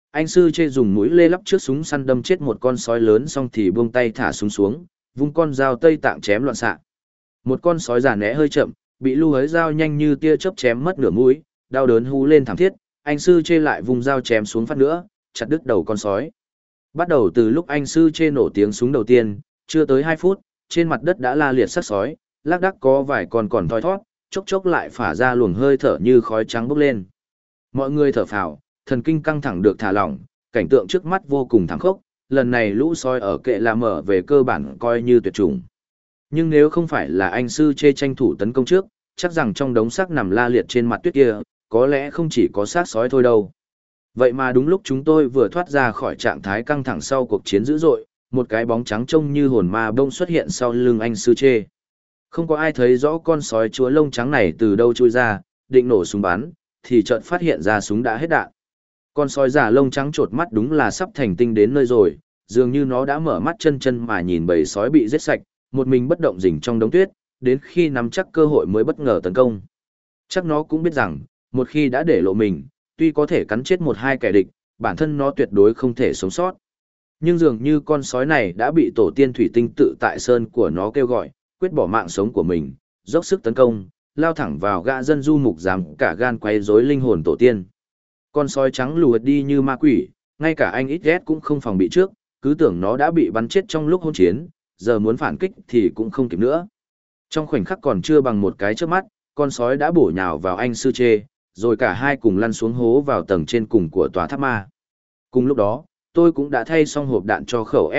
Anh sư chê dùng mũi lê lắp trước súng săn đâm chết một con sói lớn xong thì buông tay thả súng xuống, vung con dao Tây Tạng chém loạn xạ. Một con sói già né hơi chậm, bị Lưu Hới dao nhanh như tia chớp chém mất nửa mũi, đau đớn hú lên thảm thiết, anh sư chê lại vung dao chém xuống phát nữa, chặt đứt đầu con sói. Bắt đầu từ lúc anh sư chê nổ tiếng súng đầu tiên, chưa tới 2 phút, trên mặt đất đã la liệt xác sói, lác đác có vài con còn thoi thót, chốc chốc lại phả ra luồng hơi thở như khói trắng bốc lên. Mọi người thở phào, thần kinh căng thẳng được thả lỏng, cảnh tượng trước mắt vô cùng thảm khốc, lần này lũ sói ở kệ là mở về cơ bản coi như tuyệt chủng. Nhưng nếu không phải là anh sư chê tranh thủ tấn công trước, chắc rằng trong đống xác nằm la liệt trên mặt tuyết kia, có lẽ không chỉ có xác sói thôi đâu. Vậy mà đúng lúc chúng tôi vừa thoát ra khỏi trạng thái căng thẳng sau cuộc chiến dữ dội, một cái bóng trắng trông như hồn ma bông xuất hiện sau lưng anh sư chê. Không có ai thấy rõ con sói chúa lông trắng này từ đâu chui ra, định nổ súng bắn, thì chợt phát hiện ra súng đã hết đạn. Con sói già lông trắng trột mắt đúng là sắp thành tinh đến nơi rồi, dường như nó đã mở mắt chân chân mà nhìn bầy sói bị giết sạch, một mình bất động rình trong đống tuyết, đến khi nắm chắc cơ hội mới bất ngờ tấn công. Chắc nó cũng biết rằng, một khi đã để lộ mình, tuy có thể cắn chết một hai kẻ địch, bản thân nó tuyệt đối không thể sống sót. Nhưng dường như con sói này đã bị tổ tiên thủy tinh tự tại sơn của nó kêu gọi, quyết bỏ mạng sống của mình, dốc sức tấn công, lao thẳng vào gã dân du mục dám cả gan quay rối linh hồn tổ tiên. Con sói trắng lùa đi như ma quỷ, ngay cả anh ít ghét cũng không phòng bị trước, cứ tưởng nó đã bị bắn chết trong lúc hỗn chiến, giờ muốn phản kích thì cũng không kịp nữa. Trong khoảnh khắc còn chưa bằng một cái chớp mắt, con sói đã bổ nhào vào anh sư chê, rồi cả hai cùng lăn xuống hố vào tầng trên cùng của tòa tháp ma. Cùng lúc đó, tôi cũng đã thay xong hộp đạn cho khẩu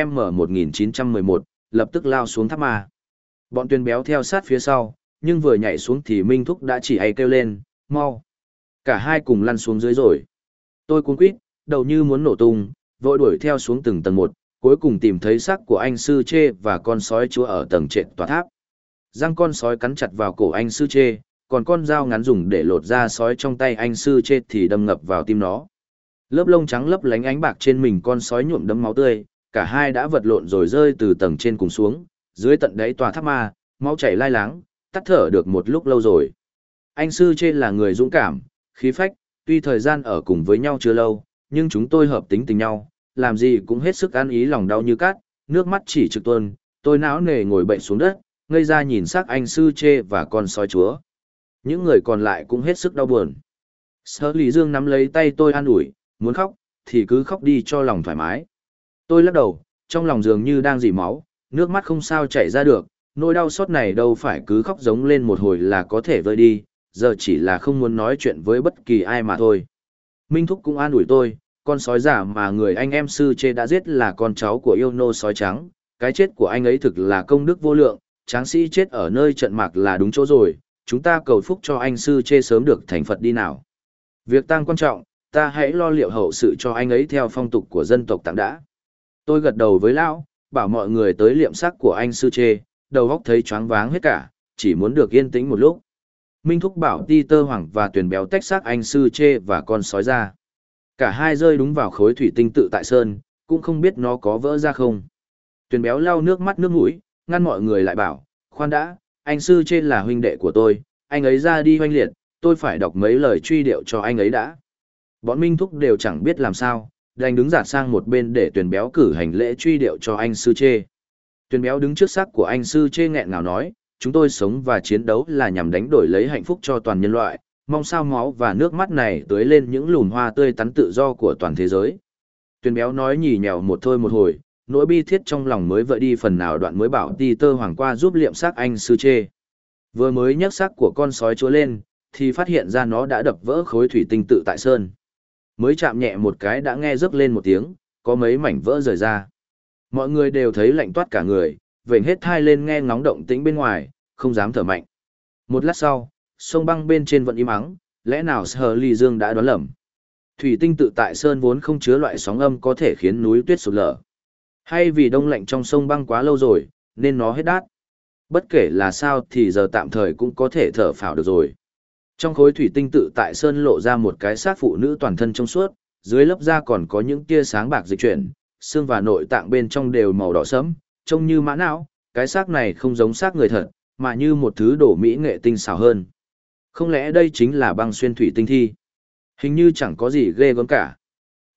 M1911, lập tức lao xuống tháp ma. Bọn Tuyền Béo theo sát phía sau, nhưng vừa nhảy xuống thì Minh Thúc đã chỉ hay kêu lên, mau. Cả hai cùng lăn xuống dưới rồi. Tôi cuống quýt, đầu như muốn nổ tung, vội đuổi theo xuống từng tầng một, cuối cùng tìm thấy xác của anh sư chê và con sói chúa ở tầng trệt tòa tháp. Răng con sói cắn chặt vào cổ anh sư chê, còn con dao ngắn dùng để lột da sói trong tay anh sư chê thì đâm ngập vào tim nó. Lớp lông trắng lấp lánh ánh bạc trên mình con sói nhuộm đẫm máu tươi, cả hai đã vật lộn rồi rơi từ tầng trên cùng xuống, dưới tận đáy tòa tháp ma, máu chảy lai láng, tắt thở được một lúc lâu rồi. Anh sư chê là người dũng cảm, khí phách, tuy thời gian ở cùng với nhau chưa lâu, nhưng chúng tôi hợp tính tình nhau, làm gì cũng hết sức ăn ý, lòng đau như cát, nước mắt chỉ trực tuôn, tôi não nề ngồi bệnh xuống đất, ngây ra nhìn xác anh sư chê và con sói chúa. Những người còn lại cũng hết sức đau buồn. Sở Lý Dương nắm lấy tay tôi an ủi, muốn khóc, thì cứ khóc đi cho lòng thoải mái. Tôi lắc đầu, trong lòng dường như đang rỉ máu, nước mắt không sao chảy ra được, nỗi đau xót này đâu phải cứ khóc giống lên một hồi là có thể vơi đi, giờ chỉ là không muốn nói chuyện với bất kỳ ai mà thôi. Minh Thúc cũng an ủi tôi, con sói giả mà người anh em sư chê đã giết là con cháu của yêu nô sói trắng, cái chết của anh ấy thực là công đức vô lượng, tráng sĩ chết ở nơi trận mạc là đúng chỗ rồi, chúng ta cầu phúc cho anh sư chê sớm được thành Phật đi nào. Việc tang quan trọng, ta hãy lo liệu hậu sự cho anh ấy theo phong tục của dân tộc Tạng đã. Tôi gật đầu với lão, bảo mọi người tới liệm xác của anh sư chê, đầu óc thấy choáng váng hết cả, chỉ muốn được yên tĩnh một lúc. Minh Thúc bảo Peter Hoàng và Tuyền Béo tách xác anh sư chê và con sói ra. Cả hai rơi đúng vào khối thủy tinh tự tại sơn, cũng không biết nó có vỡ ra không. Tuyền Béo lau nước mắt nước mũi, ngăn mọi người lại bảo, khoan đã, anh sư chê là huynh đệ của tôi, anh ấy ra đi hoanh liệt, tôi phải đọc mấy lời truy điệu cho anh ấy đã. Bọn Minh Thúc đều chẳng biết làm sao, đành đứng dạt sang một bên để Tuyền Béo cử hành lễ truy điệu cho anh sư chê. Tuyền Béo đứng trước xác của anh sư chê nghẹn ngào nói, chúng tôi sống và chiến đấu là nhằm đánh đổi lấy hạnh phúc cho toàn nhân loại, mong sao máu và nước mắt này tưới lên những lùn hoa tươi tắn tự do của toàn thế giới. Tuyền Béo nói nhì nhèo một thôi một hồi, nỗi bi thiết trong lòng mới vỡ đi phần nào, đoạn mới bảo Peter Hoàng qua giúp liệm xác anh sư chê. Vừa mới nhấc xác của con sói chúa lên, thì phát hiện ra nó đã đập vỡ khối thủy tinh tự tại sơn. Mới chạm nhẹ một cái đã nghe rấc lên một tiếng, có mấy mảnh vỡ rời ra. Mọi người đều thấy lạnh toát cả người, vểnh hết thai lên nghe ngóng động tĩnh bên ngoài, không dám thở mạnh. Một lát sau, sông băng bên trên vẫn im ắng, lẽ nào Sở Ly Dương đã đoán lầm. Thủy tinh tự tại sơn vốn không chứa loại sóng âm có thể khiến núi tuyết sụt lở. Hay vì đông lạnh trong sông băng quá lâu rồi, nên nó hết đát. Bất kể là sao thì giờ tạm thời cũng có thể thở phào được rồi. Trong khối thủy tinh tự tại sơn lộ ra một cái xác phụ nữ toàn thân trong suốt, dưới lớp da còn có những tia sáng bạc dịch chuyển, xương và nội tạng bên trong đều màu đỏ sẫm, trông như mã não. Cái xác này không giống xác người thật, mà như một thứ đổ mỹ nghệ tinh xảo hơn. Không lẽ đây chính là băng xuyên thủy tinh thi? Hình như chẳng có gì ghê gớm cả.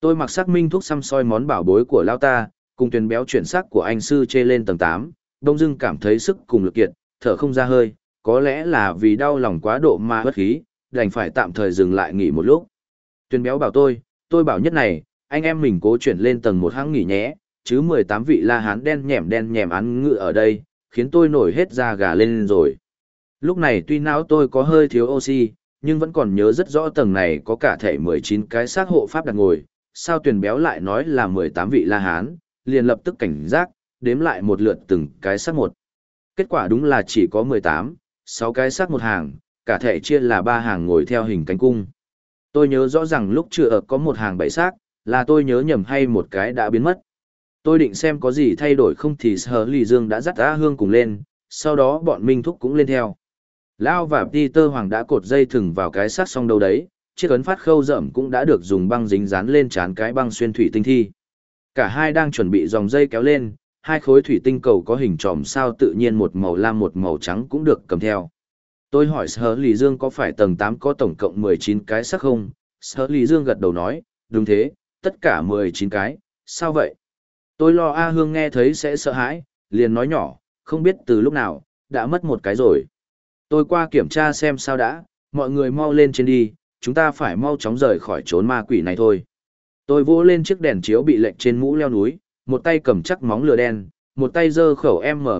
Tôi mặc sắc minh thuốc xăm soi món bảo bối của lao ta, cùng tuyển béo chuyển sắc của anh sư chê lên tầng 8, đông dưng cảm thấy sức cùng lực kiệt, thở không ra hơi, có lẽ là vì đau lòng quá độ mà bất khí, đành phải tạm thời dừng lại nghỉ một lúc. Tuyển béo bảo tôi bảo nhất này, anh em mình cố chuyển lên tầng 1 hãng nghỉ nhé, chứ 18 vị La Hán đen nhèm án ngự ở đây, khiến tôi nổi hết da gà lên rồi. Lúc này tuy não tôi có hơi thiếu oxy, nhưng vẫn còn nhớ rất rõ tầng này có cả thể 19 cái xác hộ pháp đặt ngồi, sao tuyển béo lại nói là 18 vị La Hán, liền lập tức cảnh giác, đếm lại một lượt từng cái xác một. Kết quả đúng là chỉ có 18, 6 cái xác một hàng, cả thể chia là 3 hàng ngồi theo hình cánh cung. Tôi nhớ rõ rằng lúc chưa có một hàng 7 xác, là tôi nhớ nhầm hay một cái đã biến mất. Tôi định xem có gì thay đổi không thì Sở Lì Dương đã dắt A Hương cùng lên, sau đó bọn Minh Thúc cũng lên theo. Lao và Peter Hoàng đã cột dây thừng vào cái xác xong đâu đấy, chiếc ấn phát khâu rậm cũng đã được dùng băng dính dán lên trán cái băng xuyên thủy tinh thi. Cả hai đang chuẩn bị dòng dây kéo lên, hai khối thủy tinh cầu có hình tròm sao tự nhiên một màu lam một màu trắng cũng được cầm theo. Tôi hỏi Sở Lì Dương có phải tầng 8 có tổng cộng 19 cái xác không? Sở Lì Dương gật đầu nói, đúng thế, tất cả 19 cái, sao vậy? Tôi lo A Hương nghe thấy sẽ sợ hãi, liền nói nhỏ, không biết từ lúc nào, đã mất một cái rồi. Tôi qua kiểm tra xem sao đã, mọi người mau lên trên đi, chúng ta phải mau chóng rời khỏi chốn ma quỷ này thôi. Tôi vỗ lên chiếc đèn chiếu bị lệch trên mũ leo núi, một tay cầm chắc móng lửa đen, một tay giơ khẩu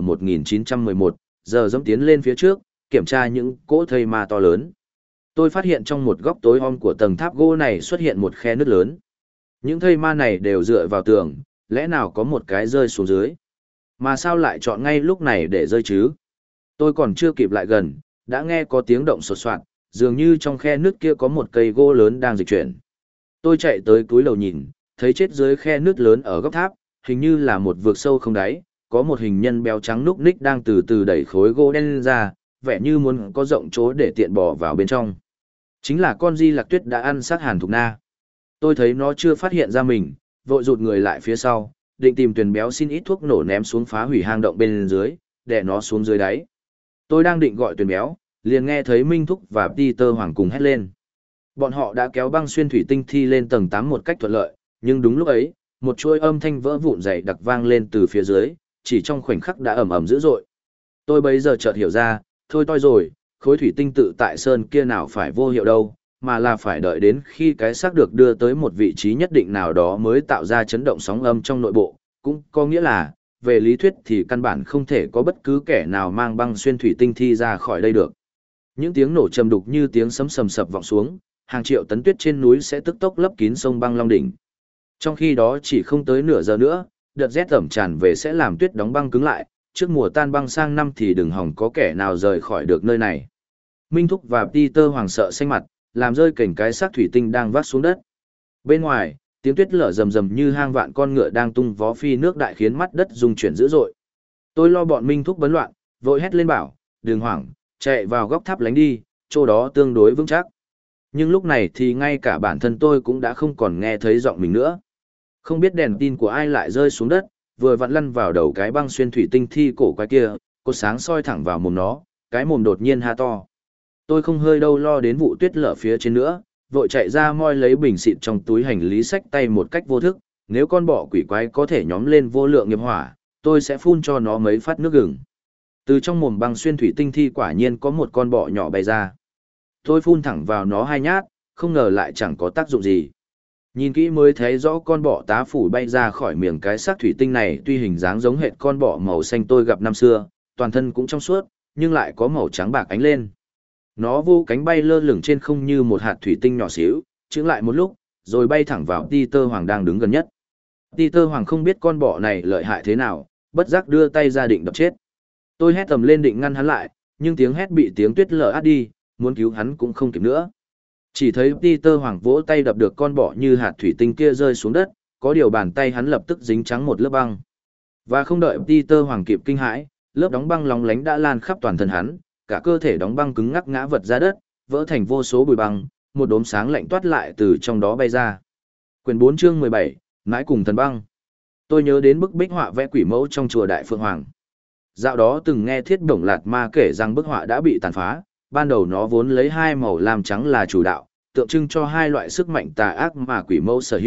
M1911, giờ dẫm tiến lên phía trước, kiểm tra những cỗ thây ma to lớn. Tôi phát hiện trong một góc tối om của tầng tháp gỗ này xuất hiện một khe nứt lớn. Những thây ma này đều dựa vào tường, lẽ nào có một cái rơi xuống dưới? Mà sao lại chọn ngay lúc này để rơi chứ? Tôi còn chưa kịp lại gần, đã nghe có tiếng động sột soạt, dường như trong khe nứt kia có một cây gỗ lớn đang dịch chuyển. Tôi chạy tới túi lầu nhìn, thấy chết dưới khe nứt lớn ở góc tháp, hình như là một vực sâu không đáy, có một hình nhân béo trắng núc ních đang từ từ đẩy khối gỗ đen lên ra, vẻ như muốn có rộng chỗ để tiện bỏ vào bên trong. Chính là con Di Lạc Tuyết đã ăn xác Hàn Thục Na. Tôi thấy nó chưa phát hiện ra mình, vội rụt người lại phía sau, định tìm Tuyền béo xin ít thuốc nổ ném xuống phá hủy hang động bên dưới, để nó xuống dưới đáy. Tôi đang định gọi Tuyền béo, liền nghe thấy Minh Thúc và Peter Hoàng cùng hét lên. Bọn họ đã kéo băng xuyên thủy tinh thi lên tầng 8 một cách thuận lợi, nhưng đúng lúc ấy, một chuỗi âm thanh vỡ vụn dày đặc vang lên từ phía dưới, chỉ trong khoảnh khắc đã ầm ầm dữ dội. Tôi bấy giờ chợt hiểu ra, thôi toi rồi, khối thủy tinh tự tại sơn kia nào phải vô hiệu đâu, mà là phải đợi đến khi cái xác được đưa tới một vị trí nhất định nào đó mới tạo ra chấn động sóng âm trong nội bộ, cũng có nghĩa là, về lý thuyết thì căn bản không thể có bất cứ kẻ nào mang băng xuyên thủy tinh thi ra khỏi đây được. Những tiếng nổ trầm đục như tiếng sấm sầm sập vọng xuống, hàng triệu tấn tuyết trên núi sẽ tức tốc lấp kín sông băng Long Đỉnh. Trong khi đó chỉ không tới nửa giờ nữa, đợt rét ẩm tràn về sẽ làm tuyết đóng băng cứng lại, trước mùa tan băng sang năm thì đừng hòng có kẻ nào rời khỏi được nơi này. Minh Thúc và Peter Hoàng sợ xanh mặt, làm rơi cảnh cái xác thủy tinh đang vác xuống đất. Bên ngoài, tiếng tuyết lở rầm rầm như hang vạn con ngựa đang tung vó phi nước đại khiến mắt đất rung chuyển dữ dội. Tôi lo bọn Minh Thúc bấn loạn, vội hét lên bảo, đừng hoảng, chạy vào góc tháp lánh đi, chỗ đó tương đối vững chắc. Nhưng lúc này thì ngay cả bản thân tôi cũng đã không còn nghe thấy giọng mình nữa. Không biết đèn tin của ai lại rơi xuống đất, vừa vặn lăn vào đầu cái băng xuyên thủy tinh thi cổ quái kia, cột sáng soi thẳng vào mồm nó, cái mồm đột nhiên ha to. Tôi không hơi đâu lo đến vụ tuyết lở phía trên nữa, vội chạy ra moi lấy bình xịt trong túi hành lý xách tay một cách vô thức, nếu con bọ quỷ quái có thể nhóm lên vô lượng nghiệp hỏa, tôi sẽ phun cho nó mấy phát nước gừng. Từ trong mồm băng xuyên thủy tinh thi quả nhiên có một con bọ nhỏ bay ra. Tôi phun thẳng vào nó 2 nhát, không ngờ lại chẳng có tác dụng gì. Nhìn kỹ mới thấy rõ con bọ tá phủ bay ra khỏi miệng cái xác thủy tinh này, tuy hình dáng giống hệt con bọ màu xanh tôi gặp năm xưa, toàn thân cũng trong suốt, nhưng lại có màu trắng bạc ánh lên. Nó vô cánh bay lơ lửng trên không như một hạt thủy tinh nhỏ xíu, chững lại một lúc, rồi bay thẳng vào Peter Hoàng đang đứng gần nhất. Peter Hoàng không biết con bọ này lợi hại thế nào, bất giác đưa tay ra định đập chết. Tôi hét tầm lên định ngăn hắn lại, nhưng tiếng hét bị tiếng tuyết lở át đi, muốn cứu hắn cũng không kịp nữa. Chỉ thấy Peter Hoàng vỗ tay đập được con bọ như hạt thủy tinh kia rơi xuống đất, có điều bàn tay hắn lập tức dính trắng một lớp băng. Và không đợi Peter Hoàng kịp kinh hãi, lớp đóng băng lóng lánh đã lan khắp toàn thân hắn, cả cơ thể đóng băng cứng ngắc ngã vật ra đất, vỡ thành vô số bụi băng, một đốm sáng lạnh toát lại từ trong đó bay ra. Quyển 4 chương 17, Mãi cùng thần băng. Tôi nhớ đến bức bích họa vẽ quỷ mẫu trong chùa Đại Phượng Hoàng. Dạo đó từng nghe Thiết Bổng Lạt Ma kể rằng bức họa đã bị tàn phá, ban đầu nó vốn lấy hai màu lam trắng là chủ đạo, tượng trưng cho hai loại sức mạnh tà ác mà quỷ mẫu sở hữu,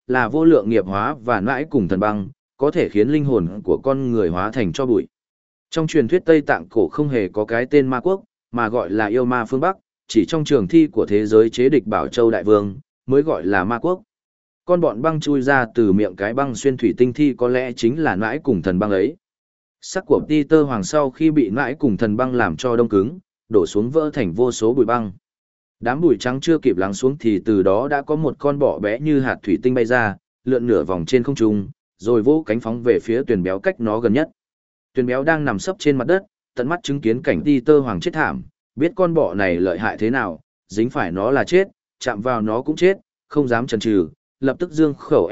là vô lượng nghiệp hóa và nãi cùng thần băng, có thể khiến linh hồn của con người hóa thành cho bụi. Trong truyền thuyết Tây Tạng cổ không hề có cái tên ma quốc, mà gọi là yêu ma phương Bắc, chỉ trong trường thi của thế giới chế địch Bảo Châu Đại Vương, mới gọi là ma quốc. Con bọn băng chui ra từ miệng cái băng xuyên thủy tinh thi có lẽ chính là nãi cùng thần băng ấy. Sắc của Peter Hoàng sau khi bị nãi cùng thần băng làm cho đông cứng, đổ xuống vỡ thành vô số bụi băng. Đám bụi trắng chưa kịp lắng xuống thì từ đó đã có một con bọ bé như hạt thủy tinh bay ra, lượn nửa vòng trên không trung, rồi vỗ cánh phóng về phía Tuyền Béo cách nó gần nhất. Tuyền Béo đang nằm sấp trên mặt đất, tận mắt chứng kiến cảnh Peter Hoàng chết thảm, biết con bọ này lợi hại thế nào, dính phải nó là chết, chạm vào nó cũng chết, không dám chần chừ, lập tức dương khẩu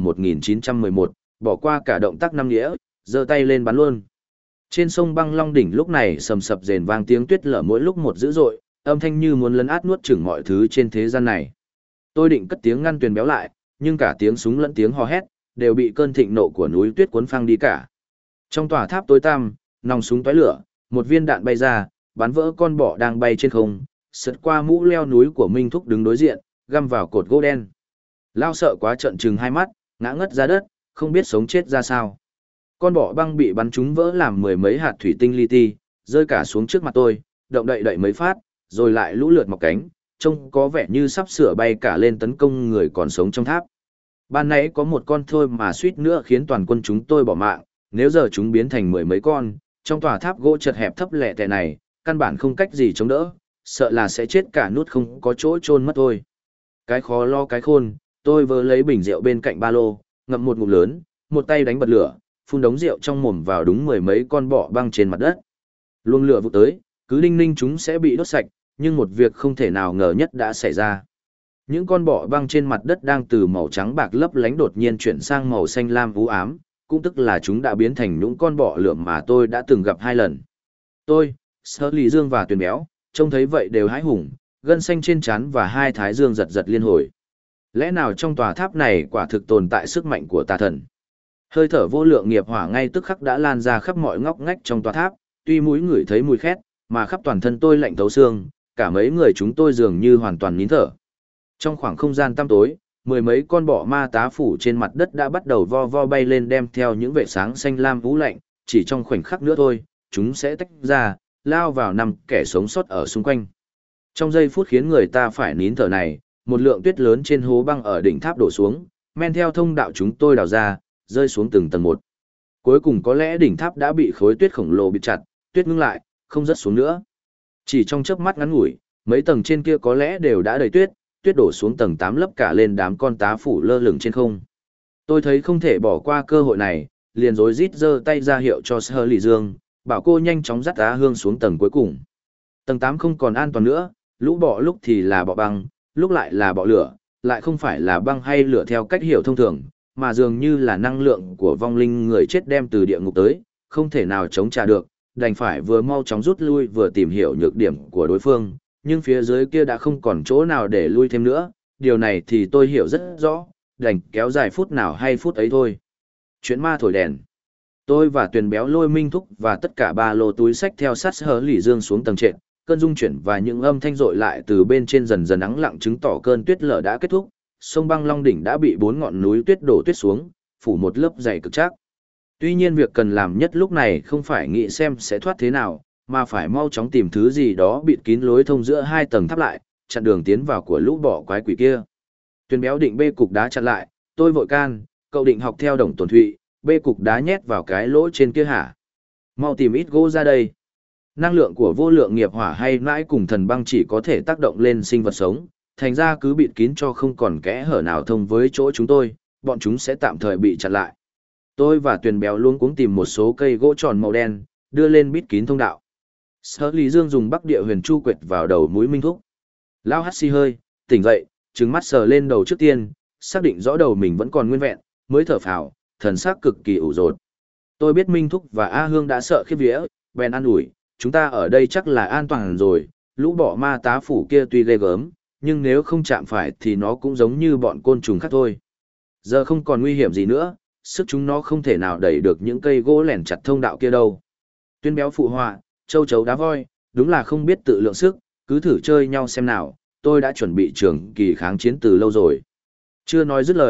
M1911, bỏ qua cả động tác năm nghĩa, giơ tay lên bắn luôn. Trên sông băng Long đỉnh lúc này sầm sập rền vang tiếng tuyết lở mỗi lúc một dữ dội, âm thanh như muốn lấn át nuốt chửng mọi thứ trên thế gian này. Tôi định cất tiếng ngăn Tuyền Béo lại, nhưng cả tiếng súng lẫn tiếng hò hét đều bị cơn thịnh nộ của núi tuyết cuốn phăng đi cả. Trong tòa tháp tối tăm, nòng súng tóe lửa, một viên đạn bay ra, bắn vỡ con bọ đang bay trên không, sượt qua mũ leo núi của Minh Thúc đứng đối diện, găm vào cột gỗ đen. Lao sợ quá trợn trừng hai mắt, ngã ngất ra đất, không biết sống chết ra sao. Con bọ băng bị bắn trúng vỡ làm mười mấy hạt thủy tinh li ti, rơi cả xuống trước mặt tôi, động đậy đậy mấy phát, rồi lại lũ lượt mọc cánh, trông có vẻ như sắp sửa bay cả lên tấn công người còn sống trong tháp. Ban nãy có một con thôi mà suýt nữa khiến toàn quân chúng tôi bỏ mạng, nếu giờ chúng biến thành mười mấy con, trong tòa tháp gỗ chật hẹp thấp lẹ tẹ này, căn bản không cách gì chống đỡ, sợ là sẽ chết cả nút không có chỗ chôn mất thôi. Cái khó lo cái khôn, tôi vớ lấy bình rượu bên cạnh ba lô, ngậm một ngụm lớn, một tay đánh bật lửa, phun đống rượu trong mồm vào đúng mười mấy con bọ băng trên mặt đất. Luồng lửa vụt tới, cứ đinh ninh chúng sẽ bị đốt sạch, nhưng một việc không thể nào ngờ nhất đã xảy ra. Những con bọ băng trên mặt đất đang từ màu trắng bạc lấp lánh đột nhiên chuyển sang màu xanh lam u ám, cũng tức là chúng đã biến thành những con bọ lửa mà tôi đã từng gặp hai lần. Tôi, Sở Lý Dương và Tuyền Béo, trông thấy vậy đều hãi hùng, gân xanh trên trán và hai thái dương giật giật liên hồi. Lẽ nào trong tòa tháp này quả thực tồn tại sức mạnh của tà thần? Hơi thở vô lượng nghiệp hỏa ngay tức khắc đã lan ra khắp mọi ngóc ngách trong tòa tháp, tuy mũi ngửi thấy mùi khét, mà khắp toàn thân tôi lạnh thấu xương, cả mấy người chúng tôi dường như hoàn toàn nín thở. Trong khoảng không gian tăm tối, mười mấy con bọ ma tá phủ trên mặt đất đã bắt đầu vo vo bay lên đem theo những vệ sáng xanh lam vũ lạnh, chỉ trong khoảnh khắc nữa thôi, chúng sẽ tách ra, lao vào năm kẻ sống sót ở xung quanh. Trong giây phút khiến người ta phải nín thở này, một lượng tuyết lớn trên hố băng ở đỉnh tháp đổ xuống, men theo thông đạo chúng tôi đào ra, rơi xuống từng tầng một. Cuối cùng có lẽ đỉnh tháp đã bị khối tuyết khổng lồ bịt chặt, tuyết ngưng lại, không rớt xuống nữa. Chỉ trong chớp mắt ngắn ngủi, mấy tầng trên kia có lẽ đều đã đầy tuyết, tuyết đổ xuống tầng 8 lấp cả lên đám con tá phủ lơ lửng trên không. Tôi thấy không thể bỏ qua cơ hội này, liền rối rít giơ tay ra hiệu cho Sở Lý Dương, bảo cô nhanh chóng dắt Á Hương xuống tầng cuối cùng. Tầng 8 không còn an toàn nữa, lũ bọ lúc thì là bọ băng, lúc lại là bọ lửa, lại không phải là băng hay lửa theo cách hiểu thông thường, mà dường như là năng lượng của vong linh người chết đem từ địa ngục tới, không thể nào chống trả được, đành phải vừa mau chóng rút lui vừa tìm hiểu nhược điểm của đối phương, nhưng phía dưới kia đã không còn chỗ nào để lui thêm nữa, điều này thì tôi hiểu rất rõ, đành kéo dài phút nào hay phút ấy thôi. Chuyện ma thổi đèn. Tôi và Tuyền Béo lôi Minh Thúc và tất cả ba lô túi sách theo sát Sở Lý Dương xuống tầng trệt, cơn rung chuyển và những âm thanh rội lại từ bên trên dần dần ắng lặng chứng tỏ cơn tuyết lở đã kết thúc, sông băng Long đỉnh đã bị 4 ngọn núi tuyết đổ tuyết xuống, phủ một lớp dày cực chắc. Tuy nhiên việc cần làm nhất lúc này không phải nghĩ xem sẽ thoát thế nào, mà phải mau chóng tìm thứ gì đó bịt kín lối thông giữa hai tầng tháp lại, chặn đường tiến vào của lũ bọ quái quỷ kia. Tuyền Béo định bê cục đá chặn lại, tôi vội can, cậu định học theo Đồng Tồn Thụy, bê cục đá nhét vào cái lỗ trên kia hả? Mau tìm ít gỗ ra đây. Năng lượng của vô lượng nghiệp hỏa hay nãi cùng thần băng chỉ có thể tác động lên sinh vật sống, thành ra cứ bịt kín cho không còn kẽ hở nào thông với chỗ chúng tôi, bọn chúng sẽ tạm thời bị chặn lại. Tôi và Tuyền Béo luống cuống tìm một số cây gỗ tròn màu đen, đưa lên bít kín thông đạo. Sở Lý Dương dùng Bắc Địa Huyền Chu quệt vào đầu mũi Minh Thúc. Lão hắt xì hơi, tỉnh dậy, trừng mắt sờ lên đầu trước tiên, xác định rõ đầu mình vẫn còn nguyên vẹn, mới thở phào, thần sắc cực kỳ ủ rột. Tôi biết Minh Thúc và A Hương đã sợ khiếp vía, bèn an ủi, chúng ta ở đây chắc là an toàn rồi, lũ bọ ma tá phủ kia tuy ghê gớm, nhưng nếu không chạm phải thì nó cũng giống như bọn côn trùng khác thôi. Giờ không còn nguy hiểm gì nữa, sức chúng nó không thể nào đẩy được những cây gỗ lẻn chặt thông đạo kia đâu. Tuyên Béo phụ họa, châu chấu đá voi, đúng là không biết tự lượng sức, cứ thử chơi nhau xem nào, tôi đã chuẩn bị trường kỳ kháng chiến từ lâu rồi. Chưa nói dứt lời,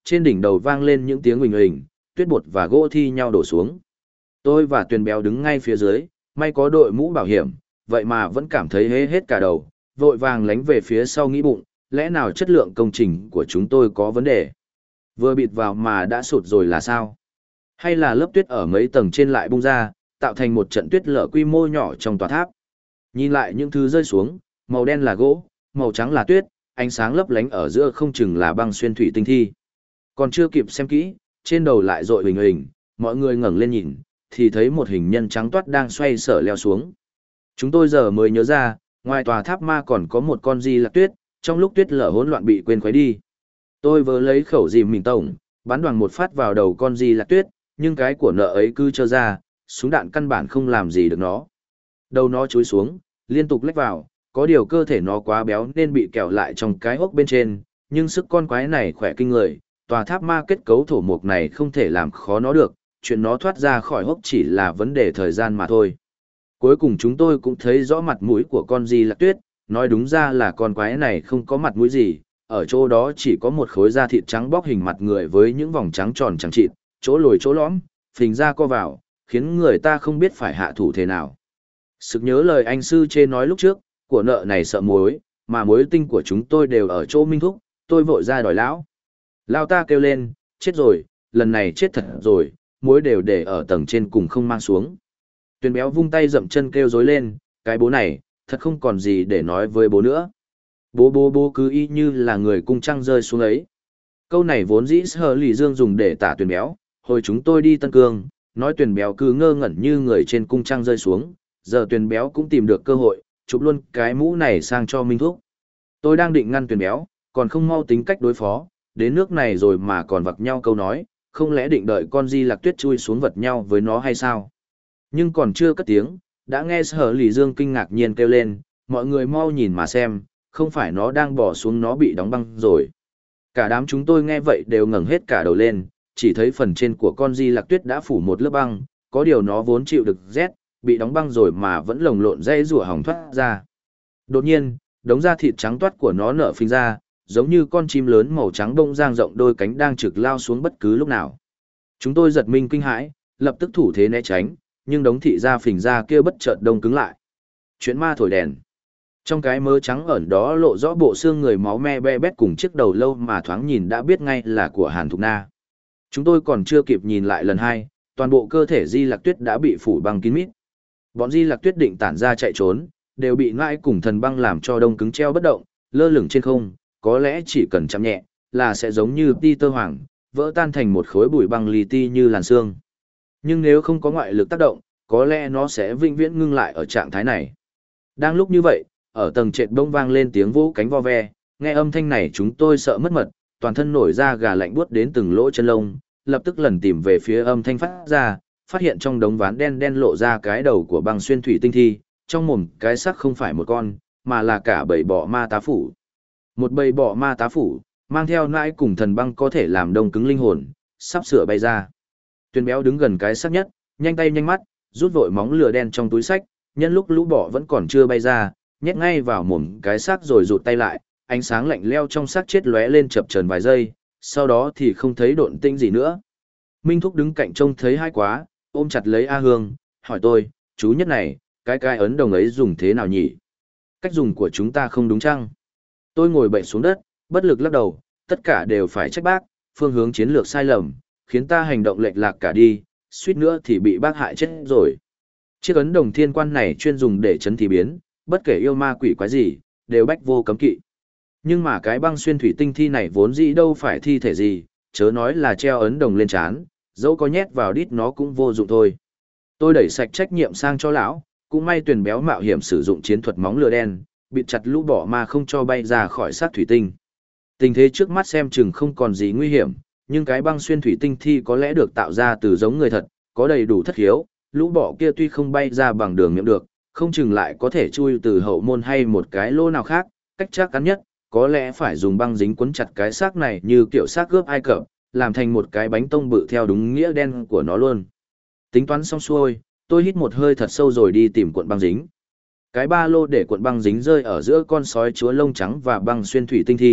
trên đỉnh đầu vang lên những tiếng huỳnh huỳnh, tuyết bột và gỗ thi nhau đổ xuống. Tôi và Tuyền Béo đứng ngay phía dưới, may có đội mũ bảo hiểm, vậy mà vẫn cảm thấy hế hết cả đầu, vội vàng lánh về phía sau nghĩ bụng, lẽ nào chất lượng công trình của chúng tôi có vấn đề? Vừa bịt vào mà đã sụt rồi là sao? Hay là lớp tuyết ở mấy tầng trên lại bung ra, tạo thành một trận tuyết lở quy mô nhỏ trong tòa tháp? Nhìn lại những thứ rơi xuống, màu đen là gỗ, màu trắng là tuyết, ánh sáng lấp lánh ở giữa không chừng là băng xuyên thủy tinh thi. Còn chưa kịp xem kỹ, trên đầu lại rội huỳnh huỳnh, mọi người ngẩng lên nhìn, thì thấy một hình nhân trắng toát đang xoay sở leo xuống. Chúng tôi giờ mới nhớ ra, ngoài tòa tháp ma còn có một con Di Lạc Tuyết, trong lúc tuyết lở hỗn loạn bị quên khuấy đi. Tôi vớ lấy khẩu dìm mình tổng, bắn đoàng một phát vào đầu con Di Lạc Tuyết, nhưng cái của nợ ấy cứ trơ ra, súng đạn căn bản không làm gì được nó. Đầu nó chúi xuống, liên tục lách vào, có điều cơ thể nó quá béo nên bị kẹo lại trong cái hốc bên trên, nhưng sức con quái này khỏe kinh người, tòa tháp ma kết cấu thổ mục này không thể làm khó nó được, chuyện nó thoát ra khỏi hốc chỉ là vấn đề thời gian mà thôi. Cuối cùng chúng tôi cũng thấy rõ mặt mũi của con Di Lạc Tuyết, nói đúng ra là con quái này không có mặt mũi gì, ở chỗ đó chỉ có một khối da thịt trắng bóc hình mặt người với những vòng trắng tròn chẳng chịt, chỗ lồi chỗ lõm, phình ra co vào, khiến người ta không biết phải hạ thủ thế nào. Sực nhớ lời anh sư chê nói lúc trước, của nợ này sợ muối, mà muối tinh của chúng tôi đều ở chỗ Minh Thúc, tôi vội ra đòi lão. Lão ta kêu lên, chết rồi, lần này chết thật rồi, muối đều để ở tầng trên cùng không mang xuống. Tuyền Béo vung tay dậm chân kêu rối lên, cái bố này, thật không còn gì để nói với bố nữa. Bố cứ y như là người cung trăng rơi xuống ấy. Câu này vốn dĩ Sở Lì Dương dùng để tả Tuyền Béo, hồi chúng tôi đi Tân Cương, nói Tuyền Béo cứ ngơ ngẩn như người trên cung trăng rơi xuống, giờ Tuyền Béo cũng tìm được cơ hội, chụp luôn cái mũ này sang cho Minh Thúc. Tôi đang định ngăn Tuyền Béo, còn không mau tính cách đối phó, đến nước này rồi mà còn vặc nhau câu nói, không lẽ định đợi con Di Lạc Tuyết chui xuống vật nhau với nó hay sao? Nhưng còn chưa cất tiếng, đã nghe Sở Lì Dương kinh ngạc nhiên kêu lên, mọi người mau nhìn mà xem, không phải nó đang bỏ xuống, nó bị đóng băng rồi. Cả đám chúng tôi nghe vậy đều ngẩng hết cả đầu lên, chỉ thấy phần trên của con Di Lạc Tuyết đã phủ một lớp băng, có điều nó vốn chịu được rét, bị đóng băng rồi mà vẫn lồng lộn dây rùa hỏng thoát ra. Đột nhiên, đống da thịt trắng toát của nó nở phình ra, giống như con chim lớn màu trắng bông dang rộng đôi cánh đang trực lao xuống bất cứ lúc nào. Chúng tôi giật mình kinh hãi, lập tức thủ thế né tránh, nhưng đống thị da phình ra kia bất chợt đông cứng lại. Chuyện ma thổi đèn. Trong cái mớ trắng ẩn đó lộ rõ bộ xương người máu me be bét cùng chiếc đầu lâu mà thoáng nhìn đã biết ngay là của Hàn Thục Na. Chúng tôi còn chưa kịp nhìn lại lần hai, toàn bộ cơ thể Di Lạc Tuyết đã bị phủ băng kín mít. Bọn Di Lạc Tuyết định tản ra chạy trốn, đều bị ngãi cùng thần băng làm cho đông cứng treo bất động, lơ lửng trên không, có lẽ chỉ cần chạm nhẹ, là sẽ giống như Peter Hoàng, vỡ tan thành một khối bụi băng li ti như làn xương. Nhưng nếu không có ngoại lực tác động, có lẽ nó sẽ vĩnh viễn ngưng lại ở trạng thái này. Đang lúc như vậy, ở tầng trệt bông vang lên tiếng vỗ cánh vo ve, nghe âm thanh này chúng tôi sợ mất mật, toàn thân nổi da gà lạnh buốt đến từng lỗ chân lông, lập tức lần tìm về phía âm thanh phát ra, phát hiện trong đống ván đen đen lộ ra cái đầu của băng xuyên thủy tinh thi, trong mồm cái xác không phải một con, mà là cả bầy bọ ma tá phủ. Một bầy bọ ma tá phủ, mang theo nãi cùng thần băng có thể làm đông cứng linh hồn, sắp sửa bay ra. Tuyền Béo đứng gần cái xác nhất, nhanh tay nhanh mắt, rút vội móng lửa đen trong túi sách, nhân lúc lũ bọ vẫn còn chưa bay ra, nhét ngay vào mồm cái xác rồi rụt tay lại, ánh sáng lạnh leo trong xác chết lóe lên chập chờn vài giây, sau đó thì không thấy độn tĩnh gì nữa. Minh Thúc đứng cạnh trông thấy hay quá, ôm chặt lấy A Hương, hỏi tôi, chú nhất này, cái ấn đồng ấy dùng thế nào nhỉ? Cách dùng của chúng ta không đúng chăng? Tôi ngồi bậy xuống đất, bất lực lắc đầu, tất cả đều phải trách bác, phương hướng chiến lược sai lầm, khiến ta hành động lệch lạc cả đi, suýt nữa thì bị bác hại chết rồi. Chiếc ấn đồng thiên quan này chuyên dùng để chấn thì biến, bất kể yêu ma quỷ quái gì, đều bách vô cấm kỵ. Nhưng mà cái băng xuyên thủy tinh thi này vốn dĩ đâu phải thi thể gì, chớ nói là treo ấn đồng lên trán, dẫu có nhét vào đít nó cũng vô dụng thôi. Tôi đẩy sạch trách nhiệm sang cho lão, cũng may Tuyền Béo mạo hiểm sử dụng chiến thuật móng lửa đen, bịt chặt lũ bọ ma không cho bay ra khỏi xác thủy tinh. Tình thế trước mắt xem chừng không còn gì nguy hiểm, nhưng cái băng xuyên thủy tinh thi có lẽ được tạo ra từ giống người thật, có đầy đủ thất khiếu, lũ bọ kia tuy không bay ra bằng đường miệng được, không chừng lại có thể chui từ hậu môn hay một cái lỗ nào khác, cách chắc chắn nhất, có lẽ phải dùng băng dính quấn chặt cái xác này như kiểu xác cướp Ai Cập, làm thành một cái bánh tông bự theo đúng nghĩa đen của nó luôn. Tính toán xong xuôi, tôi hít một hơi thật sâu rồi đi tìm cuộn băng dính. Cái ba lô để cuộn băng dính rơi ở giữa con sói chúa lông trắng và băng xuyên thủy tinh thi,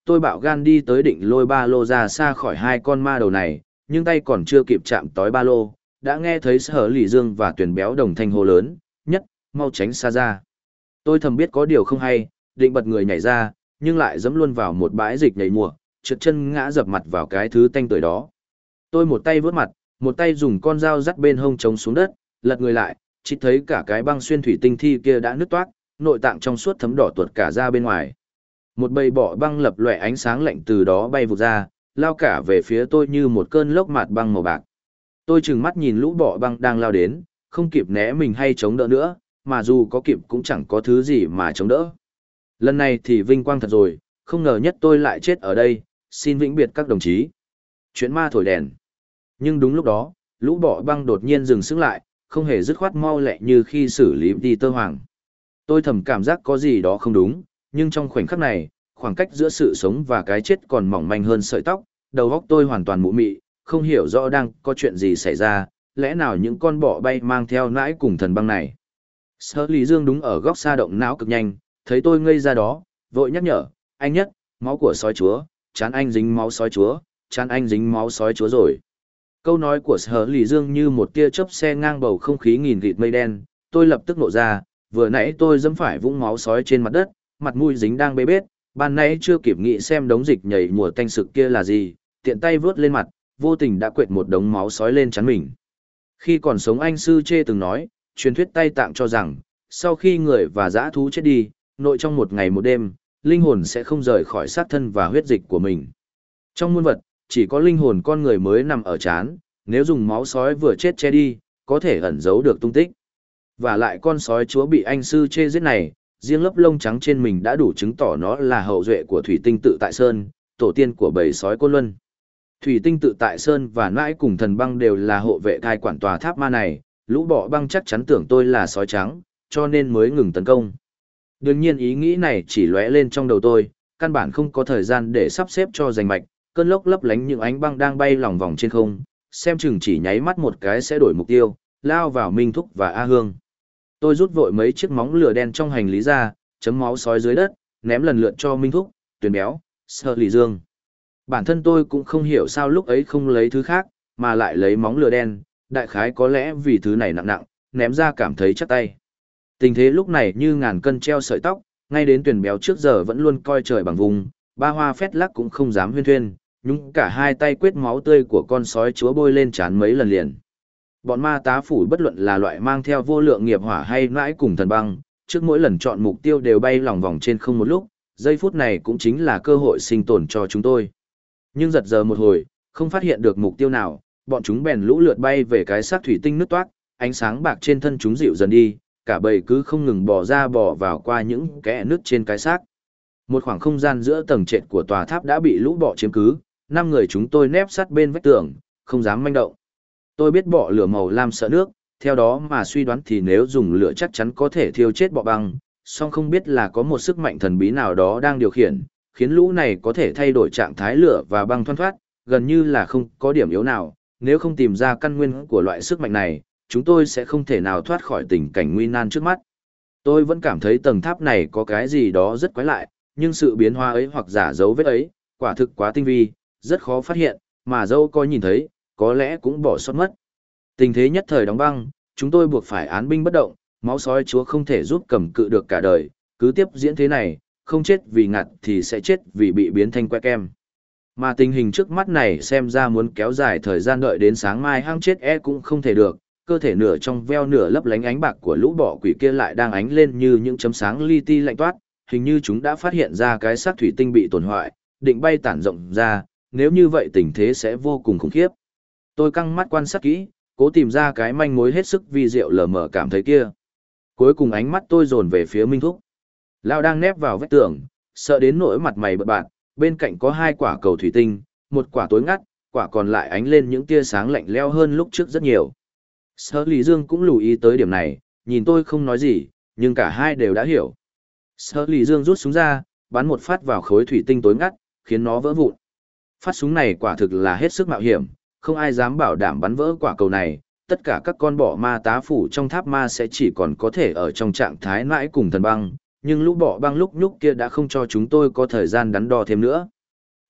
Tôi bạo gan đi tới định lôi ba lô ra xa khỏi hai con ma đầu này, nhưng tay còn chưa kịp chạm tới ba lô, đã nghe thấy Sở Lỷ Dương và Tuyền Béo đồng thanh hô lớn, nhất, mau tránh xa ra. Tôi thầm biết có điều không hay, định bật người nhảy ra, nhưng lại dẫm luôn vào một bãi dịch nhảy mùa, trượt chân ngã dập mặt vào cái thứ tanh tưởi đó. Tôi một tay vớt mặt, một tay dùng con dao dắt bên hông chống xuống đất, lật người lại, chỉ thấy cả cái băng xuyên thủy tinh thi kia đã nứt toác, nội tạng trong suốt thấm đỏ tuột cả ra bên ngoài. Một bầy bọ băng lập lòe ánh sáng lạnh từ đó bay vụt ra, lao cả về phía tôi như một cơn lốc mạt băng màu bạc. Tôi trừng mắt nhìn lũ bọ băng đang lao đến, không kịp né mình hay chống đỡ nữa, mà dù có kịp cũng chẳng có thứ gì mà chống đỡ. Lần này thì vinh quang thật rồi, không ngờ nhất tôi lại chết ở đây, xin vĩnh biệt các đồng chí. Chuyện ma thổi đèn. Nhưng đúng lúc đó, lũ bọ băng đột nhiên dừng sững lại, không hề dứt khoát mau lẹ như khi xử lý Peter Hoàng. Tôi thầm cảm giác có gì đó không đúng, nhưng trong khoảnh khắc này, khoảng cách giữa sự sống và cái chết còn mỏng manh hơn sợi tóc, đầu óc tôi hoàn toàn mụ mị, không hiểu rõ đang có chuyện gì xảy ra, lẽ nào những con bọ bay mang theo nãi cùng thần băng này. Sở Lý Dương đúng ở góc xa động não cực nhanh, thấy tôi ngây ra đó, vội nhắc nhở, anh Nhất, máu của sói chúa, chán anh dính máu sói chúa, chán anh dính máu sói chúa rồi. Câu nói của Sở Lý Dương như một tia chớp xe ngang bầu không khí nghìn gịt mây đen, tôi lập tức nộ ra, vừa nãy tôi dẫm phải vũng máu sói trên mặt đất, mặt mũi dính đang bê bết, ban nãy chưa kịp nghĩ xem đống dịch nhảy mùa tanh sực kia là gì, tiện tay vớt lên mặt, vô tình đã quệt một đống máu sói lên trán mình. Khi còn sống anh Sư Chê từng nói, truyền thuyết Tây Tạng cho rằng, sau khi người và dã thú chết đi, nội trong một ngày một đêm, linh hồn sẽ không rời khỏi xác thân và huyết dịch của mình. Trong muôn vật, chỉ có linh hồn con người mới nằm ở trán, nếu dùng máu sói vừa chết che đi, có thể ẩn giấu được tung tích. Và lại con sói chúa bị anh Sư Chê giết này, riêng lớp lông trắng trên mình đã đủ chứng tỏ nó là hậu duệ của Thủy Tinh Tự Tại Sơn, tổ tiên của bầy sói Côn Luân. Thủy Tinh Tự Tại Sơn và nãi cùng thần băng đều là hộ vệ cai quản tòa tháp ma này, lũ bọ băng chắc chắn tưởng tôi là sói trắng, cho nên mới ngừng tấn công. Đương nhiên ý nghĩ này chỉ lóe lên trong đầu tôi, căn bản không có thời gian để sắp xếp cho rành mạch, cơn lốc lấp lánh những ánh băng đang bay lòng vòng trên không, xem chừng chỉ nháy mắt một cái sẽ đổi mục tiêu, lao vào Minh Thúc và A Hương. Tôi rút vội mấy chiếc móng lửa đen trong hành lý ra, chấm máu sói dưới đất, ném lần lượt cho Minh Thúc, Tuyền Béo, Sở Lý Dương. Bản thân tôi cũng không hiểu sao lúc ấy không lấy thứ khác, mà lại lấy móng lửa đen, đại khái có lẽ vì thứ này nặng nặng, ném ra cảm thấy chắc tay. Tình thế lúc này như ngàn cân treo sợi tóc, ngay đến Tuyền Béo trước giờ vẫn luôn coi trời bằng vùng, ba hoa phét lắc cũng không dám huyên thuyên, nhúng cả hai tay quyết máu tươi của con sói chúa bôi lên trán mấy lần liền. Bọn ma tá phủ bất luận là loại mang theo vô lượng nghiệp hỏa hay nãi cùng thần băng, trước mỗi lần chọn mục tiêu đều bay lòng vòng trên không một lúc, giây phút này cũng chính là cơ hội sinh tồn cho chúng tôi. Nhưng giật giờ một hồi, không phát hiện được mục tiêu nào, bọn chúng bèn lũ lượt bay về cái xác thủy tinh nứt toát, ánh sáng bạc trên thân chúng dịu dần đi, cả bầy cứ không ngừng bò ra bò vào qua những kẽ nứt trên cái xác. Một khoảng không gian giữa tầng trệt của tòa tháp đã bị lũ bọ chiếm cứ, 5 người chúng tôi nép sát bên vách tường, không dám manh động. Tôi biết bọ lửa màu lam sợ nước, theo đó mà suy đoán thì nếu dùng lửa chắc chắn có thể thiêu chết bọ băng, song không biết là có một sức mạnh thần bí nào đó đang điều khiển, khiến lũ này có thể thay đổi trạng thái lửa và băng thoăn thoát, gần như là không có điểm yếu nào, nếu không tìm ra căn nguyên của loại sức mạnh này, chúng tôi sẽ không thể nào thoát khỏi tình cảnh nguy nan trước mắt. Tôi vẫn cảm thấy tầng tháp này có cái gì đó rất quái lạ, nhưng sự biến hóa ấy hoặc giả dấu vết ấy, quả thực quá tinh vi, rất khó phát hiện, mà dẫu có nhìn thấy, có lẽ cũng bỏ sót mất. Tình thế nhất thời đóng băng, chúng tôi buộc phải án binh bất động, máu sói chúa không thể giúp cầm cự được cả đời, cứ tiếp diễn thế này, không chết vì ngạt thì sẽ chết vì bị biến thành que kem. Mà tình hình trước mắt này xem ra muốn kéo dài thời gian đợi đến sáng mai hang chết cũng không thể được, cơ thể nửa trong veo nửa lấp lánh ánh bạc của lũ bọ quỷ kia lại đang ánh lên như những chấm sáng li ti lạnh toát, hình như chúng đã phát hiện ra cái xác thủy tinh bị tổn hoại, định bay tản rộng ra, nếu như vậy tình thế sẽ vô cùng khủng khiếp. Tôi căng mắt quan sát kỹ, cố tìm ra cái manh mối hết sức vi diệu lờ mờ cảm thấy kia. Cuối cùng ánh mắt tôi dồn về phía Minh Thúc. Lão đang nép vào vách tường, sợ đến nỗi mặt mày bợt bạt, bên cạnh có 2 quả cầu thủy tinh, một quả tối ngắt, quả còn lại ánh lên những tia sáng lạnh lẽo hơn lúc trước rất nhiều. Sở Lý Dương cũng lưu ý tới điểm này, nhìn tôi không nói gì, nhưng cả hai đều đã hiểu. Sở Lý Dương rút súng ra, bắn một phát vào khối thủy tinh tối ngắt, khiến nó vỡ vụn. Phát súng này quả thực là hết sức mạo hiểm, không ai dám bảo đảm bắn vỡ quả cầu này, tất cả các con bọ ma tá phủ trong tháp ma sẽ chỉ còn có thể ở trong trạng thái nãi cùng thần băng, nhưng lũ bọ băng lúc nhúc kia đã không cho chúng tôi có thời gian đắn đo thêm nữa.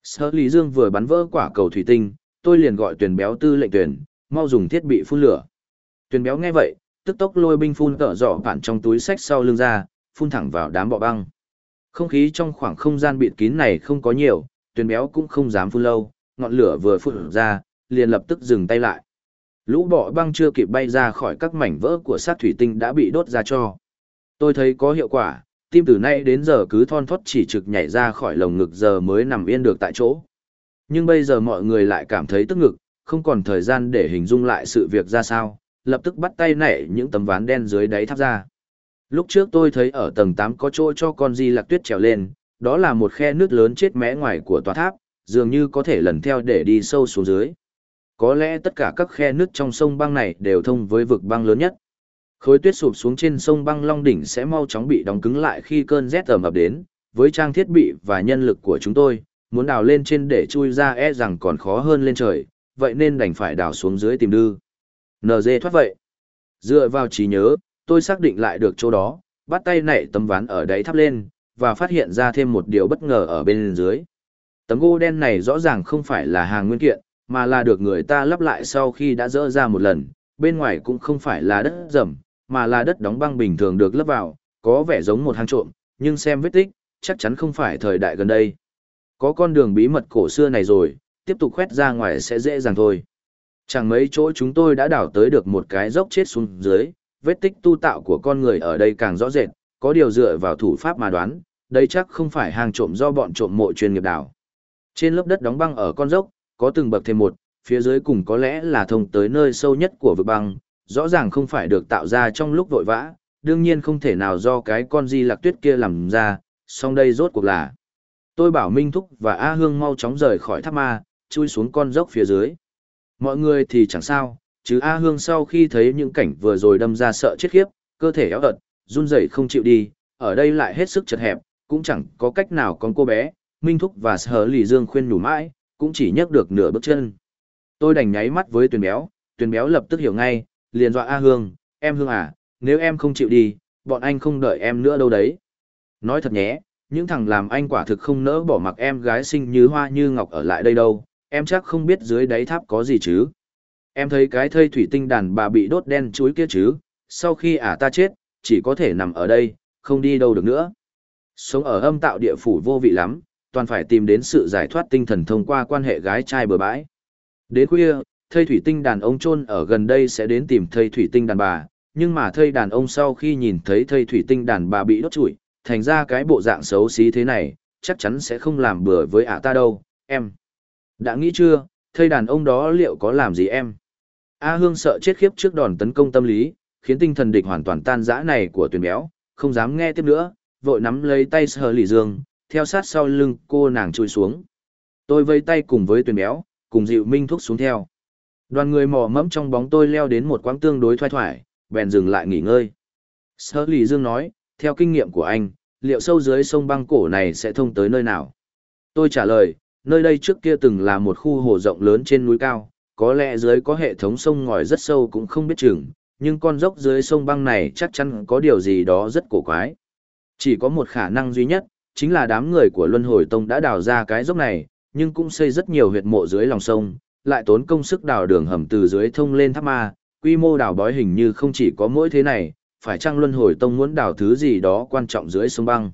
Sở Lý Dương vừa bắn vỡ quả cầu thủy tinh, tôi liền gọi Tuyền Béo tư lệnh Tuyền, mau dùng thiết bị phun lửa. Tuyền Béo nghe vậy, tức tốc lôi binh phun cỡ giỏ phản trong túi sách sau lưng ra, phun thẳng vào đám bọ băng. Không khí trong khoảng không gian bịt kín này không có nhiều, Tuyền Béo cũng không dám phun lâu, ngọn lửa vừa phun ra, liền lập tức dừng tay lại. Lũ bọ băng chưa kịp bay ra khỏi các mảnh vỡ của sát thủy tinh đã bị đốt ra cho. Tôi thấy có hiệu quả, tim từ nay đến giờ cứ thon thót chỉ trực nhảy ra khỏi lồng ngực giờ mới nằm yên được tại chỗ. Nhưng bây giờ mọi người lại cảm thấy tức ngực, không còn thời gian để hình dung lại sự việc ra sao, lập tức bắt tay nảy những tấm ván đen dưới đáy tháp ra. Lúc trước tôi thấy ở tầng 8 có chỗ cho con Di Lạc Tuyết trèo lên, đó là một khe nước lớn chết mé ngoài của tòa tháp, dường như có thể lần theo để đi sâu xuống dưới. Có lẽ tất cả các khe nước trong sông băng này đều thông với vực băng lớn nhất. Khối tuyết sụp xuống trên sông băng Long Đỉnh sẽ mau chóng bị đóng cứng lại khi cơn rét ẩm ập đến, với trang thiết bị và nhân lực của chúng tôi, muốn đào lên trên để chui ra e rằng còn khó hơn lên trời, vậy nên đành phải đào xuống dưới tìm đư. NG thoát vậy. Dựa vào trí nhớ, tôi xác định lại được chỗ đó, bắt tay nảy tấm ván ở đáy tháp lên, và phát hiện ra thêm một điều bất ngờ ở bên dưới. Tấm gỗ đen này rõ ràng không phải là hàng nguyên kiện, mà là được người ta lắp lại sau khi đã dỡ ra một lần, bên ngoài cũng không phải là đất rầm, mà là đất đóng băng bình thường được lấp vào, có vẻ giống một hang trộm, nhưng xem vết tích, chắc chắn không phải thời đại gần đây. Có con đường bí mật cổ xưa này rồi, tiếp tục khoét ra ngoài sẽ dễ dàng thôi. Chẳng mấy chỗ chúng tôi đã đào tới được một cái dốc chết xuống dưới, vết tích tu tạo của con người ở đây càng rõ rệt, có điều dựa vào thủ pháp mà đoán, đây chắc không phải hang trộm do bọn trộm mộ chuyên nghiệp đào. Trên lớp đất đóng băng ở con dốc, có từng bậc thêm một, phía dưới cùng có lẽ là thông tới nơi sâu nhất của vực băng, rõ ràng không phải được tạo ra trong lúc vội vã, đương nhiên không thể nào do cái con Di Lạc Tuyết kia làm ra, song đây rốt cuộc là. Tôi bảo Minh Thúc và A Hương mau chóng rời khỏi tháp ma, chui xuống con dốc phía dưới. Mọi người thì chẳng sao, chứ A Hương sau khi thấy những cảnh vừa rồi đâm ra sợ chết khiếp, cơ thể éo ợt, run rẩy không chịu đi, ở đây lại hết sức chật hẹp, cũng chẳng có cách nào con cô bé, Minh Thúc và Sở Lì Dương khuyên nhủ mãi, cũng chỉ nhấc được nửa bước chân. Tôi đành nháy mắt với Tuyền Béo lập tức hiểu ngay, liền dọa A Hương, em Hương à, nếu em không chịu đi, bọn anh không đợi em nữa đâu đấy. Nói thật nhé, những thằng làm anh quả thực không nỡ bỏ mặc em gái xinh như hoa như ngọc ở lại đây đâu, em chắc không biết dưới đáy tháp có gì chứ. Em thấy cái thây thủy tinh đàn bà bị đốt đen chúi kia chứ, sau khi ta chết, chỉ có thể nằm ở đây, không đi đâu được nữa. Sống ở âm tạo địa phủ vô vị lắm, toàn phải tìm đến sự giải thoát tinh thần thông qua quan hệ gái trai bừa bãi. Đến khuya, thây thủy tinh đàn ông chôn ở gần đây sẽ đến tìm thây thủy tinh đàn bà, nhưng mà thây đàn ông sau khi nhìn thấy thây thủy tinh đàn bà bị đốt trụi, thành ra cái bộ dạng xấu xí thế này, chắc chắn sẽ không làm bừa với ta đâu, em. Đã nghĩ chưa, thây đàn ông đó liệu có làm gì em? A Hương sợ chết khiếp trước đòn tấn công tâm lý, khiến tinh thần địch hoàn toàn tan rã này của Tuyền Béo, không dám nghe tiếp nữa, vội nắm lấy tay Sở Lì Dương, theo sát sau lưng cô nàng chui xuống. Tôi vây tay cùng với Tuyền Béo, cùng dịu Minh Thúc xuống theo. Đoàn người mò mẫm trong bóng tôi leo đến một quãng tương đối thoai thoải, bèn dừng lại nghỉ ngơi. Sở Lì Dương nói, theo kinh nghiệm của anh, liệu sâu dưới sông băng cổ này sẽ thông tới nơi nào? Tôi trả lời, nơi đây trước kia từng là một khu hồ rộng lớn trên núi cao, có lẽ dưới có hệ thống sông ngòi rất sâu cũng không biết chừng, nhưng con dốc dưới sông băng này chắc chắn có điều gì đó rất cổ quái. Chỉ có một khả năng duy nhất, chính là đám người của Luân Hồi Tông đã đào ra cái dốc này, nhưng cũng xây rất nhiều huyệt mộ dưới lòng sông, lại tốn công sức đào đường hầm từ dưới thông lên tháp ma, quy mô đào bói hình như không chỉ có mỗi thế này, phải chăng Luân Hồi Tông muốn đào thứ gì đó quan trọng dưới sông băng.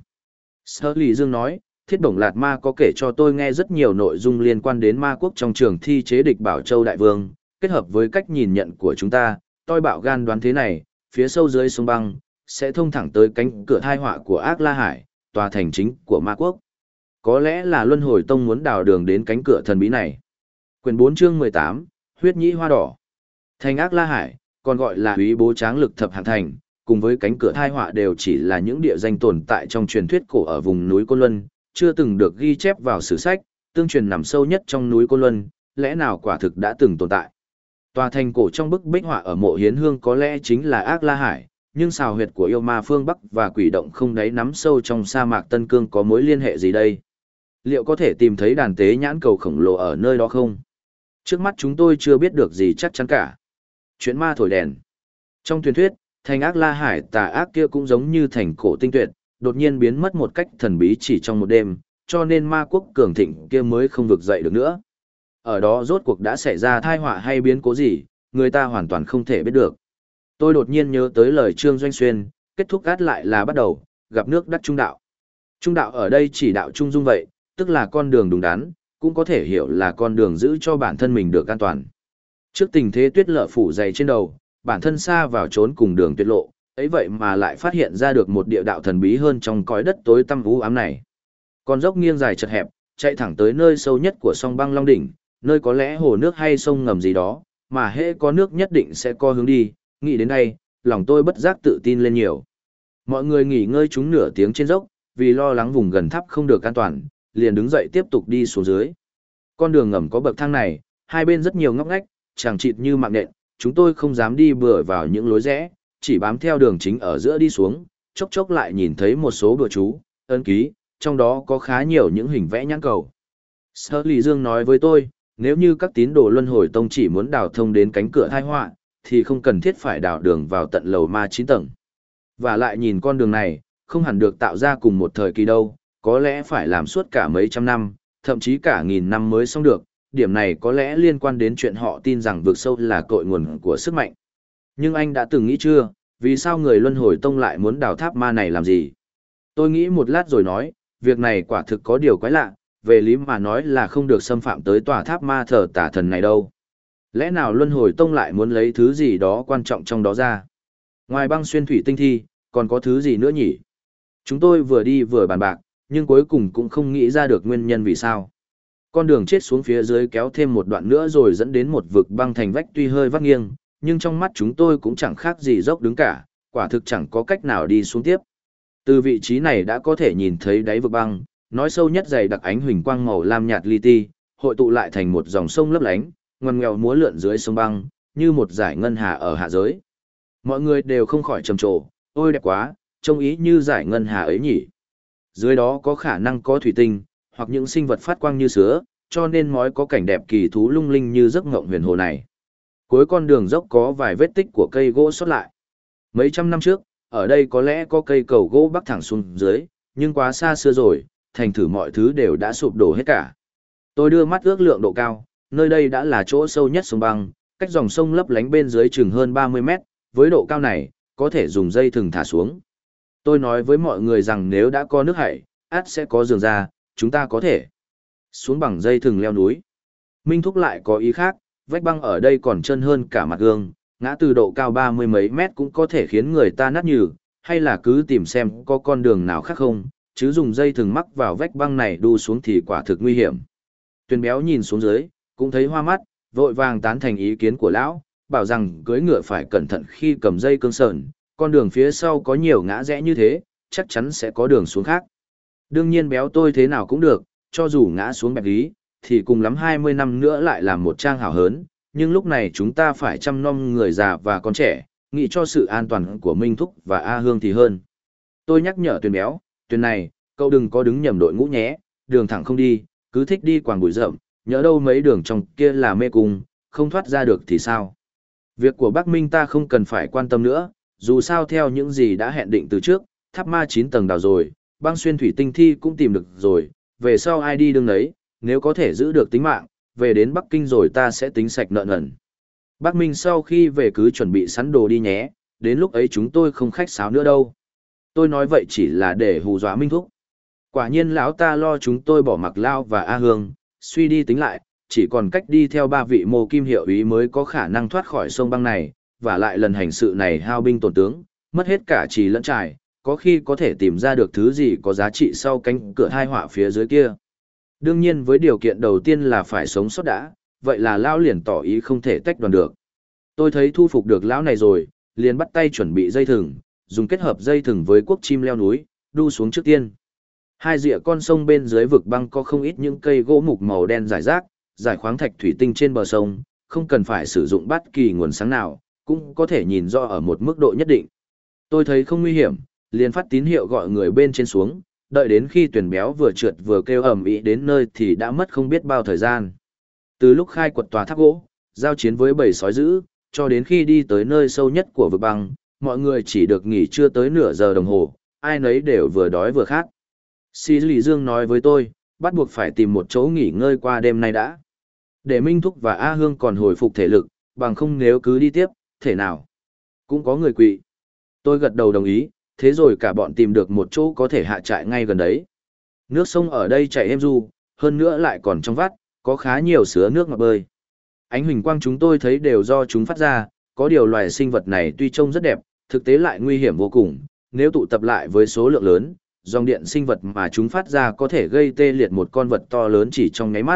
Sở Lì Dương nói, Thiết Bổng Lạt Ma có kể cho tôi nghe rất nhiều nội dung liên quan đến ma quốc trong trường thi chế địch Bảo Châu Đại Vương, kết hợp với cách nhìn nhận của chúng ta, tôi bạo gan đoán thế này, phía sâu dưới sông băng, sẽ thông thẳng tới cánh cửa thai họa của Ác La Hải, tòa thành chính của ma quốc. Có lẽ là Luân Hồi Tông muốn đào đường đến cánh cửa thần bí này. Quyển 4 chương 18, Huyết Nhĩ Hoa Đỏ. Thành Ác La Hải, còn gọi là Úy Bố Tráng Lực Thập Hạng Thành, cùng với cánh cửa thai họa đều chỉ là những địa danh tồn tại trong truyền thuyết cổ ở vùng núi Côn Luân, chưa từng được ghi chép vào sử sách, tương truyền nằm sâu nhất trong núi Côn Luân, lẽ nào quả thực đã từng tồn tại. Tòa thành cổ trong bức bích họa ở mộ Hiến Hương có lẽ chính là Ác La Hải, nhưng xào huyệt của yêu ma phương Bắc và quỷ động không đáy nắm sâu trong sa mạc Tân Cương có mối liên hệ gì đây? Liệu có thể tìm thấy đàn tế nhãn cầu khổng lồ ở nơi đó không? Trước mắt chúng tôi chưa biết được gì chắc chắn cả. Chuyện ma thổi đèn. Trong truyền thuyết, thành Ác La Hải tà ác kia cũng giống như thành cổ tinh tuyệt, đột nhiên biến mất một cách thần bí chỉ trong một đêm, cho nên ma quốc cường thịnh kia mới không vực dậy được nữa. Ở đó rốt cuộc đã xảy ra tai họa hay biến cố gì, người ta hoàn toàn không thể biết được. Tôi đột nhiên nhớ tới lời Trương Doanh Xuyên, kết thúc gắt lại là bắt đầu, gặp nước đắc trung đạo. Trung đạo ở đây chỉ đạo trung dung vậy, tức là con đường đúng đắn, cũng có thể hiểu là con đường giữ cho bản thân mình được an toàn. Trước tình thế tuyết lở phủ dày trên đầu, bản thân xa vào trốn cùng đường tuyệt lộ, ấy vậy mà lại phát hiện ra được một địa đạo thần bí hơn trong cõi đất tối tăm u ám này. Con dốc nghiêng dài chật hẹp, chạy thẳng tới nơi sâu nhất của sông băng Long Đỉnh, nơi có lẽ hồ nước hay sông ngầm gì đó, mà hễ có nước nhất định sẽ có hướng đi, nghĩ đến đây, lòng tôi bất giác tự tin lên nhiều. Mọi người nghỉ ngơi chúng nửa tiếng trên dốc, vì lo lắng vùng gần tháp không được an toàn, liền đứng dậy tiếp tục đi xuống dưới. Con đường ngầm có bậc thang này, hai bên rất nhiều ngóc ngách, chẳng chịt như mạng nện, chúng tôi không dám đi bừa vào những lối rẽ, chỉ bám theo đường chính ở giữa đi xuống, chốc chốc lại nhìn thấy một số bừa chú, ấn ký, trong đó có khá nhiều những hình vẽ nhãn cầu. Sở Lý Dương nói với tôi, nếu như các tín đồ luân hồi tông chỉ muốn đào thông đến cánh cửa tai họa, thì không cần thiết phải đào đường vào tận lầu ma 9 tầng. Và lại nhìn con đường này, không hẳn được tạo ra cùng một thời kỳ đâu, có lẽ phải làm suốt cả mấy trăm năm, thậm chí cả nghìn năm mới xong được. Điểm này có lẽ liên quan đến chuyện họ tin rằng vực sâu là cội nguồn của sức mạnh. Nhưng anh đã từng nghĩ chưa, vì sao người luân hồi tông lại muốn đào tháp ma này làm gì? Tôi nghĩ một lát rồi nói, việc này quả thực có điều quái lạ, về lý mà nói là không được xâm phạm tới tòa tháp ma thờ tả thần này đâu. Lẽ nào luân hồi tông lại muốn lấy thứ gì đó quan trọng trong đó ra? Ngoài băng xuyên thủy tinh thi, còn có thứ gì nữa nhỉ? Chúng tôi vừa đi vừa bàn bạc, nhưng cuối cùng cũng không nghĩ ra được nguyên nhân vì sao. Con đường chết xuống phía dưới kéo thêm một đoạn nữa rồi dẫn đến một vực băng thành vách tuy hơi vắt nghiêng, nhưng trong mắt chúng tôi cũng chẳng khác gì dốc đứng cả, quả thực chẳng có cách nào đi xuống tiếp. Từ vị trí này đã có thể nhìn thấy đáy vực băng, nói sâu nhất dày đặc ánh huỳnh quang màu lam nhạt li ti, hội tụ lại thành một dòng sông lấp lánh, ngoằn ngoèo múa lượn dưới sông băng, như một dải ngân hà ở hạ giới. Mọi người đều không khỏi trầm trồ, ôi đẹp quá, trông ý như dải ngân hà ấy nhỉ. Dưới đó có khả năng có thủy tinh, hoặc những sinh vật phát quang như sứa, cho nên mới có cảnh đẹp kỳ thú lung linh như giấc ngộng huyền hồ này. Cuối con đường dốc có vài vết tích của cây gỗ sót lại. Mấy trăm năm trước, ở đây có lẽ có cây cầu gỗ bắc thẳng xuống dưới, nhưng quá xa xưa rồi, thành thử mọi thứ đều đã sụp đổ hết cả. Tôi đưa mắt ước lượng độ cao, nơi đây đã là chỗ sâu nhất sông băng, cách dòng sông lấp lánh bên dưới chừng hơn 30 mét, với độ cao này, có thể dùng dây thừng thả xuống. Tôi nói với mọi người rằng nếu đã có nước chảy, ắt sẽ có giường ra, chúng ta có thể xuống bằng dây thừng leo núi. Minh Thúc lại có ý khác, vách băng ở đây còn trơn hơn cả mặt gương, ngã từ độ cao 30 mấy mét cũng có thể khiến người ta nát nhừ, hay là cứ tìm xem có con đường nào khác không, chứ dùng dây thừng mắc vào vách băng này đu xuống thì quả thực nguy hiểm. Tuyền Béo nhìn xuống dưới, cũng thấy hoa mắt, vội vàng tán thành ý kiến của lão, bảo rằng cưỡi ngựa phải cẩn thận khi cầm dây cương sờn, con đường phía sau có nhiều ngã rẽ như thế, chắc chắn sẽ có đường xuống khác. Đương nhiên Béo tôi thế nào cũng được, cho dù ngã xuống bẹp lý, thì cùng lắm 20 năm nữa lại làm một trang hào hớn, nhưng lúc này chúng ta phải chăm nom người già và con trẻ, nghĩ cho sự an toàn của Minh Thúc và A Hương thì hơn. Tôi nhắc nhở Tuyền Béo, Tuyền này, cậu đừng có đứng nhầm đội ngũ nhé, đường thẳng không đi, cứ thích đi quàng bụi rậm, nhỡ đâu mấy đường trong kia là mê cung, không thoát ra được thì sao. Việc của Bắc Minh ta không cần phải quan tâm nữa, dù sao theo những gì đã hẹn định từ trước, tháp ma 9 tầng đào rồi, băng xuyên thủy tinh thi cũng tìm được rồi, về sau ai đi đường đấy, nếu có thể giữ được tính mạng, về đến Bắc Kinh rồi ta sẽ tính sạch nợ nần. Bắc Minh sau khi về cứ chuẩn bị sẵn đồ đi nhé, đến lúc ấy chúng tôi không khách sáo nữa đâu. Tôi nói vậy chỉ là để hù dọa Minh Thúc. Quả nhiên lão ta lo chúng tôi bỏ mặc Lao và A Hương, suy đi tính lại, chỉ còn cách đi theo 3 vị mô kim hiệu ý mới có khả năng thoát khỏi sông băng này, và lại lần hành sự này hao binh tổn tướng, mất hết cả trì lẫn trải, có khi có thể tìm ra được thứ gì có giá trị sau cánh cửa hai họa phía dưới kia. Đương nhiên với điều kiện đầu tiên là phải sống sót đã, vậy là lão liền tỏ ý không thể tách đoàn được. Tôi thấy thu phục được lão này rồi, liền bắt tay chuẩn bị dây thừng, dùng kết hợp dây thừng với cuốc chim leo núi, đu xuống trước tiên. Hai rìa con sông bên dưới vực băng có không ít những cây gỗ mục màu đen rải rác, giải khoáng thạch thủy tinh trên bờ sông, không cần phải sử dụng bất kỳ nguồn sáng nào, cũng có thể nhìn rõ ở một mức độ nhất định. Tôi thấy không nguy hiểm, liền phát tín hiệu gọi người bên trên xuống, đợi đến khi Tuyền Béo vừa trượt vừa kêu ầm ĩ đến nơi thì đã mất không biết bao thời gian. Từ lúc khai quật tòa tháp gỗ, giao chiến với bầy sói dữ, cho đến khi đi tới nơi sâu nhất của vực băng, mọi người chỉ được nghỉ chưa tới nửa giờ đồng hồ, ai nấy đều vừa đói vừa khát. Sĩ Lì Dương nói với tôi, bắt buộc phải tìm một chỗ nghỉ ngơi qua đêm nay đã. Để Minh Thúc và A Hương còn hồi phục thể lực, bằng không nếu cứ đi tiếp, thể nào. Cũng có người quỵ. Tôi gật đầu đồng ý, thế rồi cả bọn tìm được một chỗ có thể hạ trại ngay gần đấy. Nước sông ở đây chảy êm ru, hơn nữa lại còn trong vắt, có khá nhiều sứa nước ngọt bơi. Ánh huỳnh quang chúng tôi thấy đều do chúng phát ra, có điều loài sinh vật này tuy trông rất đẹp, thực tế lại nguy hiểm vô cùng, nếu tụ tập lại với số lượng lớn, dòng điện sinh vật mà chúng phát ra có thể gây tê liệt một con vật to lớn chỉ trong nháy mắt.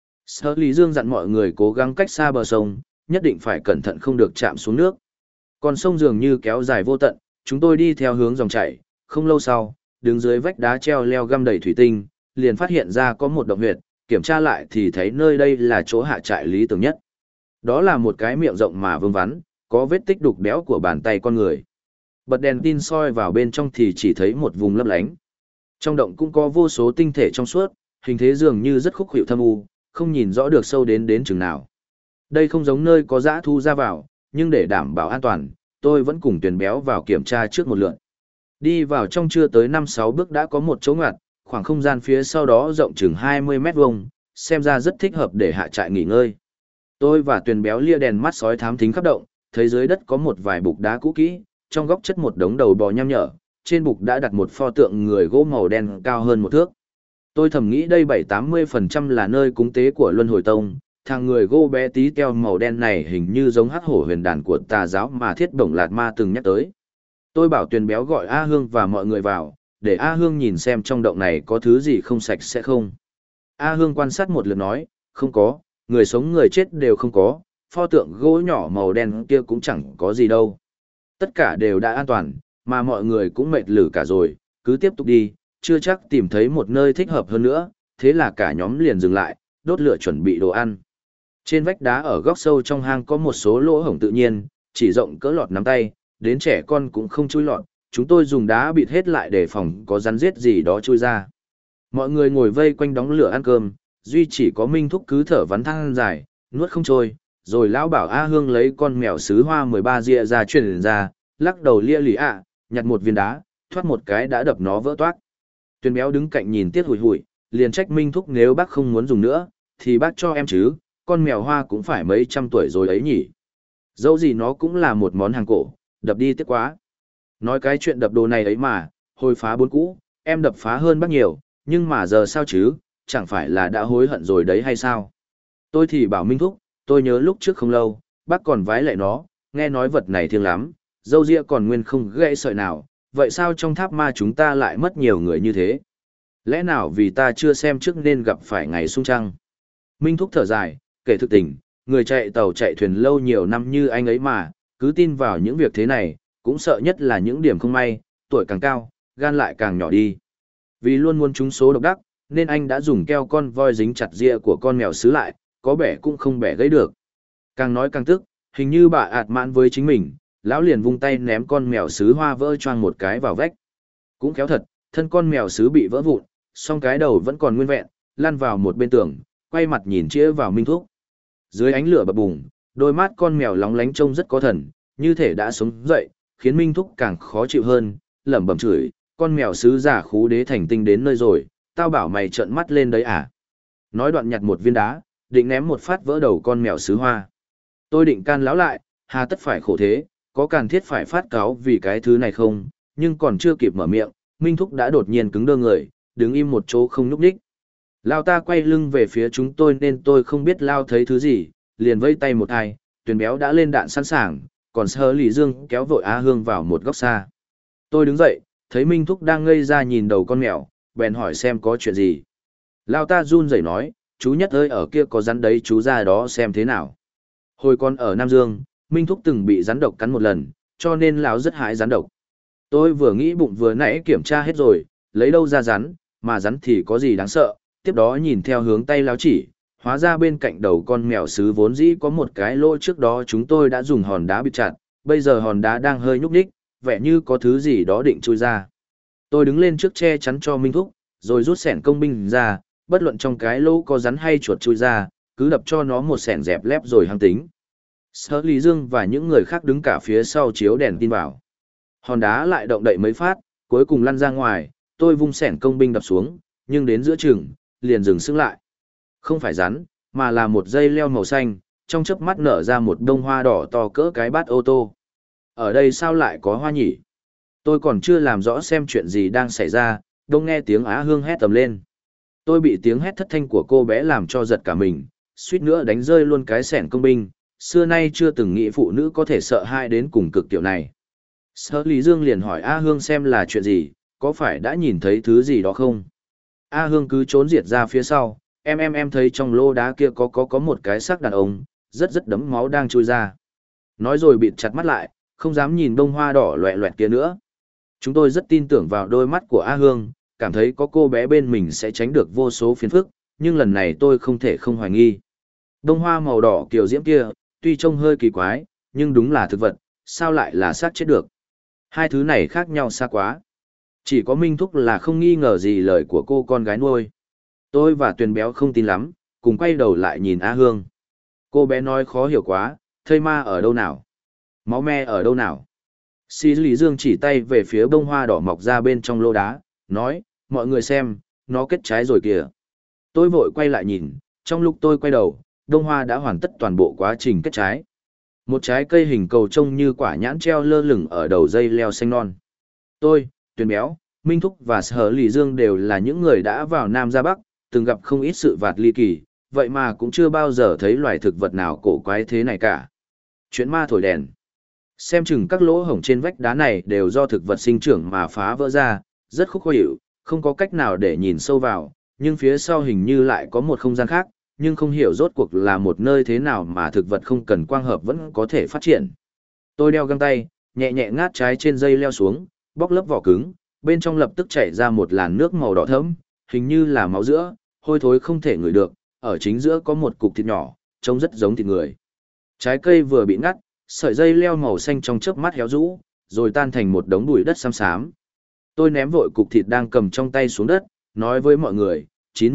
Sở Lý Dương dặn mọi người cố gắng cách xa bờ sông, nhất định phải cẩn thận không được chạm xuống nước. Con sông dường như kéo dài vô tận, chúng tôi đi theo hướng dòng chảy, không lâu sau, đứng dưới vách đá treo leo găm đầy thủy tinh, liền phát hiện ra có một động huyệt, kiểm tra lại thì thấy nơi đây là chỗ hạ trại lý tưởng nhất. Đó là một cái miệng rộng mà vương vắn, có vết tích đục đẽo của bàn tay con người. Bật đèn tin soi vào bên trong thì chỉ thấy một vùng lấp lánh. Trong động cũng có vô số tinh thể trong suốt, hình thế dường như rất khúc khuỷu thâm u, không nhìn rõ được sâu đến chừng nào. Đây không giống nơi có dã thu ra vào, nhưng để đảm bảo an toàn, tôi vẫn cùng Tuyền Béo vào kiểm tra trước một lượt. Đi vào trong chưa tới 5-6 bước đã có một chỗ ngoặt, khoảng không gian phía sau đó rộng chừng 20 mét vuông, xem ra rất thích hợp để hạ trại nghỉ ngơi. Tôi và Tuyền Béo lia đèn mắt sói thám thính khắp động, thấy dưới đất có một vài bục đá cũ kỹ, trong góc chất một đống đầu bò nham nhở, trên bục đã đặt một pho tượng người gỗ màu đen cao hơn một thước. Tôi thầm nghĩ đây 70-80% là nơi cúng tế của Luân Hồi Tông, thằng người gỗ bé tí teo màu đen này hình như giống hắc hổ huyền đàn của tà giáo mà Thiết Bổng Lạt Ma từng nhắc tới. Tôi bảo Tuyền Béo gọi A Hương và mọi người vào, để A Hương nhìn xem trong động này có thứ gì không sạch sẽ không. A Hương quan sát một lượt nói, không có, người sống người chết đều không có, pho tượng gỗ nhỏ màu đen kia cũng chẳng có gì đâu. Tất cả đều đã an toàn, mà mọi người cũng mệt lử cả rồi, cứ tiếp tục đi, chưa chắc tìm thấy một nơi thích hợp hơn nữa, thế là cả nhóm liền dừng lại, đốt lửa chuẩn bị đồ ăn. Trên vách đá ở góc sâu trong hang có một số lỗ hổng tự nhiên, chỉ rộng cỡ lọt nắm tay, đến trẻ con cũng không chui lọt, chúng tôi dùng đá bịt hết lại để phòng có rắn rết gì đó chui ra. Mọi người ngồi vây quanh đóng lửa ăn cơm, duy chỉ có Minh Thúc cứ thở vắn than dài, nuốt không trôi, rồi lão bảo A Hương lấy con mèo sứ hoa 13 ria ra truyền ra, lắc đầu lia lì ạ, nhặt một viên đá, thoát một cái đã đập nó vỡ toác. Tuyền Béo đứng cạnh nhìn tiếc hùi hùi, liền trách Minh Thúc nếu bác không muốn dùng nữa, thì bác cho em chứ, con mèo hoa cũng phải mấy trăm tuổi rồi ấy nhỉ. Dẫu gì nó cũng là một món hàng cổ, đập đi tiếc quá. Nói cái chuyện đập đồ này ấy mà, hồi phá 4 cũ, em đập phá hơn bác nhiều, nhưng mà giờ sao chứ, chẳng phải là đã hối hận rồi đấy hay sao? Tôi thì bảo Minh Thúc, tôi nhớ lúc trước không lâu, bác còn vái lại nó, nghe nói vật này thiêng lắm, dâu ria còn nguyên không gãy sợi nào, vậy sao trong tháp ma chúng ta lại mất nhiều người như thế? Lẽ nào vì ta chưa xem trước nên gặp phải ngày sung trăng? Minh Thúc thở dài, kể thực tình, người chạy tàu chạy thuyền lâu nhiều năm như anh ấy mà, cứ tin vào những việc thế này, cũng sợ nhất là những điểm không may, tuổi càng cao, gan lại càng nhỏ đi. Vì luôn muốn trúng số độc đắc, nên anh đã dùng keo con voi dính chặt ria của con mèo sứ lại, có bẻ cũng không bẻ gãy được. Càng nói càng tức, hình như bà ạt mãn với chính mình, lão liền vung tay ném con mèo sứ hoa vỡ choang một cái vào vách. Cũng khéo thật, thân con mèo sứ bị vỡ vụn, song cái đầu vẫn còn nguyên vẹn, lăn vào một bên tường, quay mặt nhìn chĩa vào Minh Thúc. Dưới ánh lửa bập bùng, đôi mắt con mèo lóng lánh trông rất có thần, như thể đã sống dậy, khiến Minh Thúc càng khó chịu hơn, lẩm bẩm chửi, con mèo sứ giả khú đế thành tinh đến nơi rồi, tao bảo mày trợn mắt lên đấy à. Nói đoạn nhặt một viên đá, định ném một phát vỡ đầu con mèo sứ hoa. Tôi định can lão lại, hà tất phải khổ thế, có cần thiết phải phát cáo vì cái thứ này không, nhưng còn chưa kịp mở miệng, Minh Thúc đã đột nhiên cứng đơ người, đứng im một chỗ không nhúc nhích. Lao ta quay lưng về phía chúng tôi nên tôi không biết Lao thấy thứ gì, liền vây tay một hai, Tuyền Béo đã lên đạn sẵn sàng, còn Sở Lý Dương kéo vội A Hương vào một góc xa. Tôi đứng dậy, thấy Minh Thúc đang ngây ra nhìn đầu con mèo, bèn hỏi xem có chuyện gì. Lao ta run rẩy nói, chú Nhất ơi ở kia có rắn đấy chú ra đó xem thế nào. Hồi còn ở Nam Dương, Minh Thúc từng bị rắn độc cắn một lần, cho nên Lão rất hại rắn độc. Tôi vừa nghĩ bụng vừa nãy kiểm tra hết rồi, lấy đâu ra rắn, mà rắn thì có gì đáng sợ, tiếp đó nhìn theo hướng tay Lão chỉ, hóa ra bên cạnh đầu con mèo sứ vốn dĩ có một cái lỗ trước đó chúng tôi đã dùng hòn đá bịt chặt, bây giờ hòn đá đang hơi nhúc nhích, vẻ như có thứ gì đó định chui ra. Tôi đứng lên trước che chắn cho Minh Thúc, rồi rút xẻng công binh ra, bất luận trong cái lỗ có rắn hay chuột chui ra, cứ đập cho nó một xẻng dẹp lép rồi hăng tính. Sở Lý Dương và những người khác đứng cả phía sau chiếu đèn tin vào. Hòn đá lại động đậy mấy phát, cuối cùng lăn ra ngoài, Tôi vung xẻng công binh đập xuống, nhưng đến giữa chừng, liền dừng sững lại. Không phải rắn, mà là một dây leo màu xanh, trong chớp mắt nở ra một bông hoa đỏ to cỡ cái bát ô tô. Ở đây sao lại có hoa nhỉ? Tôi còn chưa làm rõ xem chuyện gì đang xảy ra, đông nghe tiếng Á Hương hét tầm lên. Tôi bị tiếng hét thất thanh của cô bé làm cho giật cả mình, suýt nữa đánh rơi luôn cái xẻng công binh, xưa nay chưa từng nghĩ phụ nữ có thể sợ hãi đến cùng cực tiểu này. Sở Lý Dương liền hỏi A Hương xem là chuyện gì, có phải đã nhìn thấy thứ gì đó không? A Hương cứ trốn diệt ra phía sau, em thấy trong lô đá kia có một cái xác đàn ông, rất đấm máu đang trôi ra. Nói rồi bịt chặt mắt lại, không dám nhìn bông hoa đỏ loẹ loẹt kia nữa. Chúng tôi rất tin tưởng vào đôi mắt của A Hương, cảm thấy có cô bé bên mình sẽ tránh được vô số phiền phức, nhưng lần này tôi không thể không hoài nghi. Bông hoa màu đỏ kiều diễm kia, tuy trông hơi kỳ quái, nhưng đúng là thực vật, sao lại là xác chết được. Hai thứ này khác nhau xa quá. Chỉ có Minh Thúc là không nghi ngờ gì lời của cô con gái nuôi. Tôi và Tuyền Béo không tin lắm, cùng quay đầu lại nhìn A Hương. Cô bé nói khó hiểu quá, thây ma ở đâu nào? Máu me ở đâu nào? Sĩ Lý Dương chỉ tay về phía bông hoa đỏ mọc ra bên trong lô đá, nói, mọi người xem, nó kết trái rồi kìa. Tôi vội quay lại nhìn, trong lúc tôi quay đầu, bông hoa đã hoàn tất toàn bộ quá trình kết trái. Một trái cây hình cầu trông như quả nhãn treo lơ lửng ở đầu dây leo xanh non. Tôi, Tuyền Béo, Minh Thúc và Sở Lý Dương đều là những người đã vào Nam ra Bắc, từng gặp không ít sự vạt ly kỳ, vậy mà cũng chưa bao giờ thấy loài thực vật nào cổ quái thế này cả. Chuyện ma thổi đèn. Xem chừng các lỗ hổng trên vách đá này đều do thực vật sinh trưởng mà phá vỡ ra, rất khúc khuỷu, không có cách nào để nhìn sâu vào, nhưng phía sau hình như lại có một không gian khác, nhưng không hiểu rốt cuộc là một nơi thế nào mà thực vật không cần quang hợp vẫn có thể phát triển. Tôi đeo găng tay, nhẹ nhẹ ngát trái trên dây leo xuống, bóc lớp vỏ cứng, bên trong lập tức chảy ra một làn nước màu đỏ thẫm, hình như là máu giữa, hôi thối không thể ngửi được, ở chính giữa có một cục thịt nhỏ, trông rất giống thịt người. Trái cây vừa bị ngắt, sợi dây leo màu xanh trong chớp mắt héo rũ, rồi tan thành một đống bụi đất xám xám. Tôi ném vội cục thịt đang cầm trong tay xuống đất, nói với mọi người,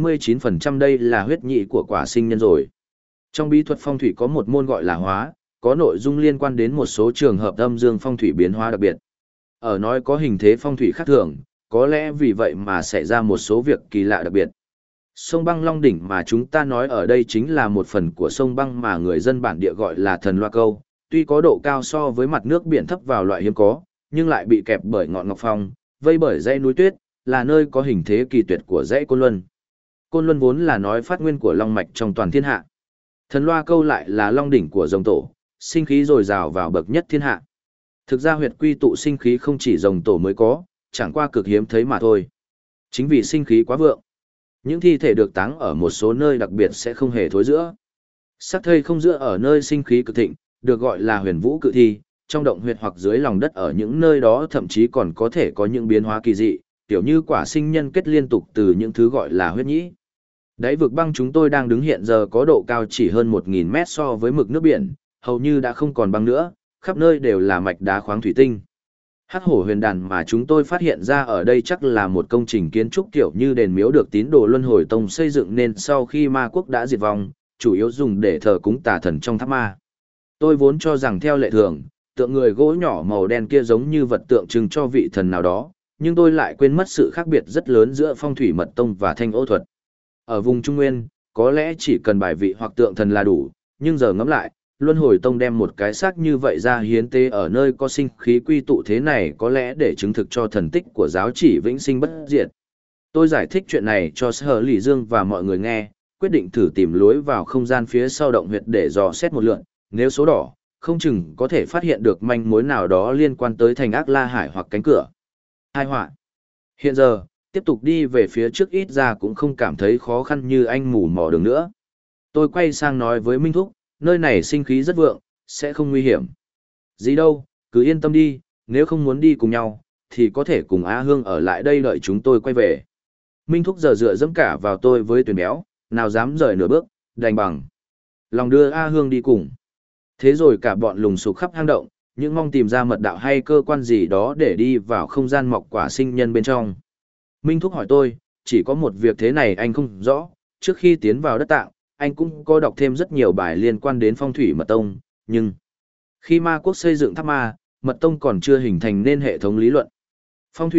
99% đây là huyết nhị của quả sinh nhân rồi. Trong bí thuật phong thủy có một môn gọi là hóa, có nội dung liên quan đến một số trường hợp âm dương phong thủy biến hóa đặc biệt. Ở nói có hình thế phong thủy khác thường, có lẽ vì vậy mà xảy ra một số việc kỳ lạ đặc biệt. Sông băng Long Đỉnh mà chúng ta nói ở đây chính là một phần của sông băng mà người dân bản địa gọi là Thần Loa Câu, tuy có độ cao so với mặt nước biển thấp vào loại hiếm có, nhưng lại bị kẹp bởi ngọn ngọc phong, vây bởi dãy núi tuyết, là nơi có hình thế kỳ tuyệt của dãy Côn Luân. Côn Luân vốn là nói phát nguyên của long mạch trong toàn thiên hạ. Thần Loa Câu lại là long đỉnh của rồng tổ, sinh khí dồi dào vào bậc nhất thiên hạ. Thực ra huyệt quy tụ sinh khí không chỉ rồng tổ mới có, chẳng qua cực hiếm thấy mà thôi. Chính vì sinh khí quá vượng, những thi thể được táng ở một số nơi đặc biệt sẽ không hề thối rữa. Xác thây không giữa ở nơi sinh khí cực thịnh, được gọi là huyền vũ cự thi, trong động huyệt hoặc dưới lòng đất ở những nơi đó thậm chí còn có thể có những biến hóa kỳ dị, kiểu như quả sinh nhân kết liên tục từ những thứ gọi là huyết nhĩ. Đáy vực băng chúng tôi đang đứng hiện giờ có độ cao chỉ hơn 1.000 mét so với mực nước biển, hầu như đã không còn băng nữa, khắp nơi đều là mạch đá khoáng thủy tinh. Hắc hổ huyền đàn mà chúng tôi phát hiện ra ở đây chắc là một công trình kiến trúc kiểu như đền miếu được tín đồ Luân Hồi Tông xây dựng nên sau khi ma quốc đã diệt vong, chủ yếu dùng để thờ cúng tà thần trong tháp ma. Tôi vốn cho rằng theo lệ thường, tượng người gỗ nhỏ màu đen kia giống như vật tượng trưng cho vị thần nào đó, nhưng tôi lại quên mất sự khác biệt rất lớn giữa phong thủy mật tông và thanh ô thuật. Ở vùng Trung Nguyên, có lẽ chỉ cần bài vị hoặc tượng thần là đủ, nhưng giờ ngẫm lại, Luân Hồi Tông đem một cái xác như vậy ra hiến tế ở nơi có sinh khí quy tụ thế này có lẽ để chứng thực cho thần tích của giáo chỉ vĩnh sinh bất diệt. Tôi giải thích chuyện này cho Sở Lý Dương và mọi người nghe, quyết định thử tìm lối vào không gian phía sau động huyệt để dò xét một lượt, nếu số đỏ, không chừng có thể phát hiện được manh mối nào đó liên quan tới thành Ác La Hải hoặc cánh cửa. Hai họa. Hiện giờ, tiếp tục đi về phía trước ít ra cũng không cảm thấy khó khăn như anh mù mò đường nữa. Tôi quay sang nói với Minh Thúc, nơi này sinh khí rất vượng, sẽ không nguy hiểm. Gì đâu, cứ yên tâm đi, nếu không muốn đi cùng nhau, thì có thể cùng Á Hương ở lại đây đợi chúng tôi quay về. Minh Thúc giờ dựa dẫm cả vào tôi với Tuyền Béo, nào dám rời nửa bước, đành bằng lòng đưa A Hương đi cùng. Thế rồi cả bọn lùng sục khắp hang động, những mong tìm ra mật đạo hay cơ quan gì đó để đi vào không gian mọc quả sinh nhân bên trong. Minh Thúc hỏi tôi, chỉ có một việc thế này anh không rõ, trước khi tiến vào đất tạng, anh cũng có đọc thêm rất nhiều bài liên quan đến phong thủy mật tông, nhưng khi ma quốc xây dựng tháp ma, mật tông còn chưa hình thành nên hệ thống lý luận. Phong thủy,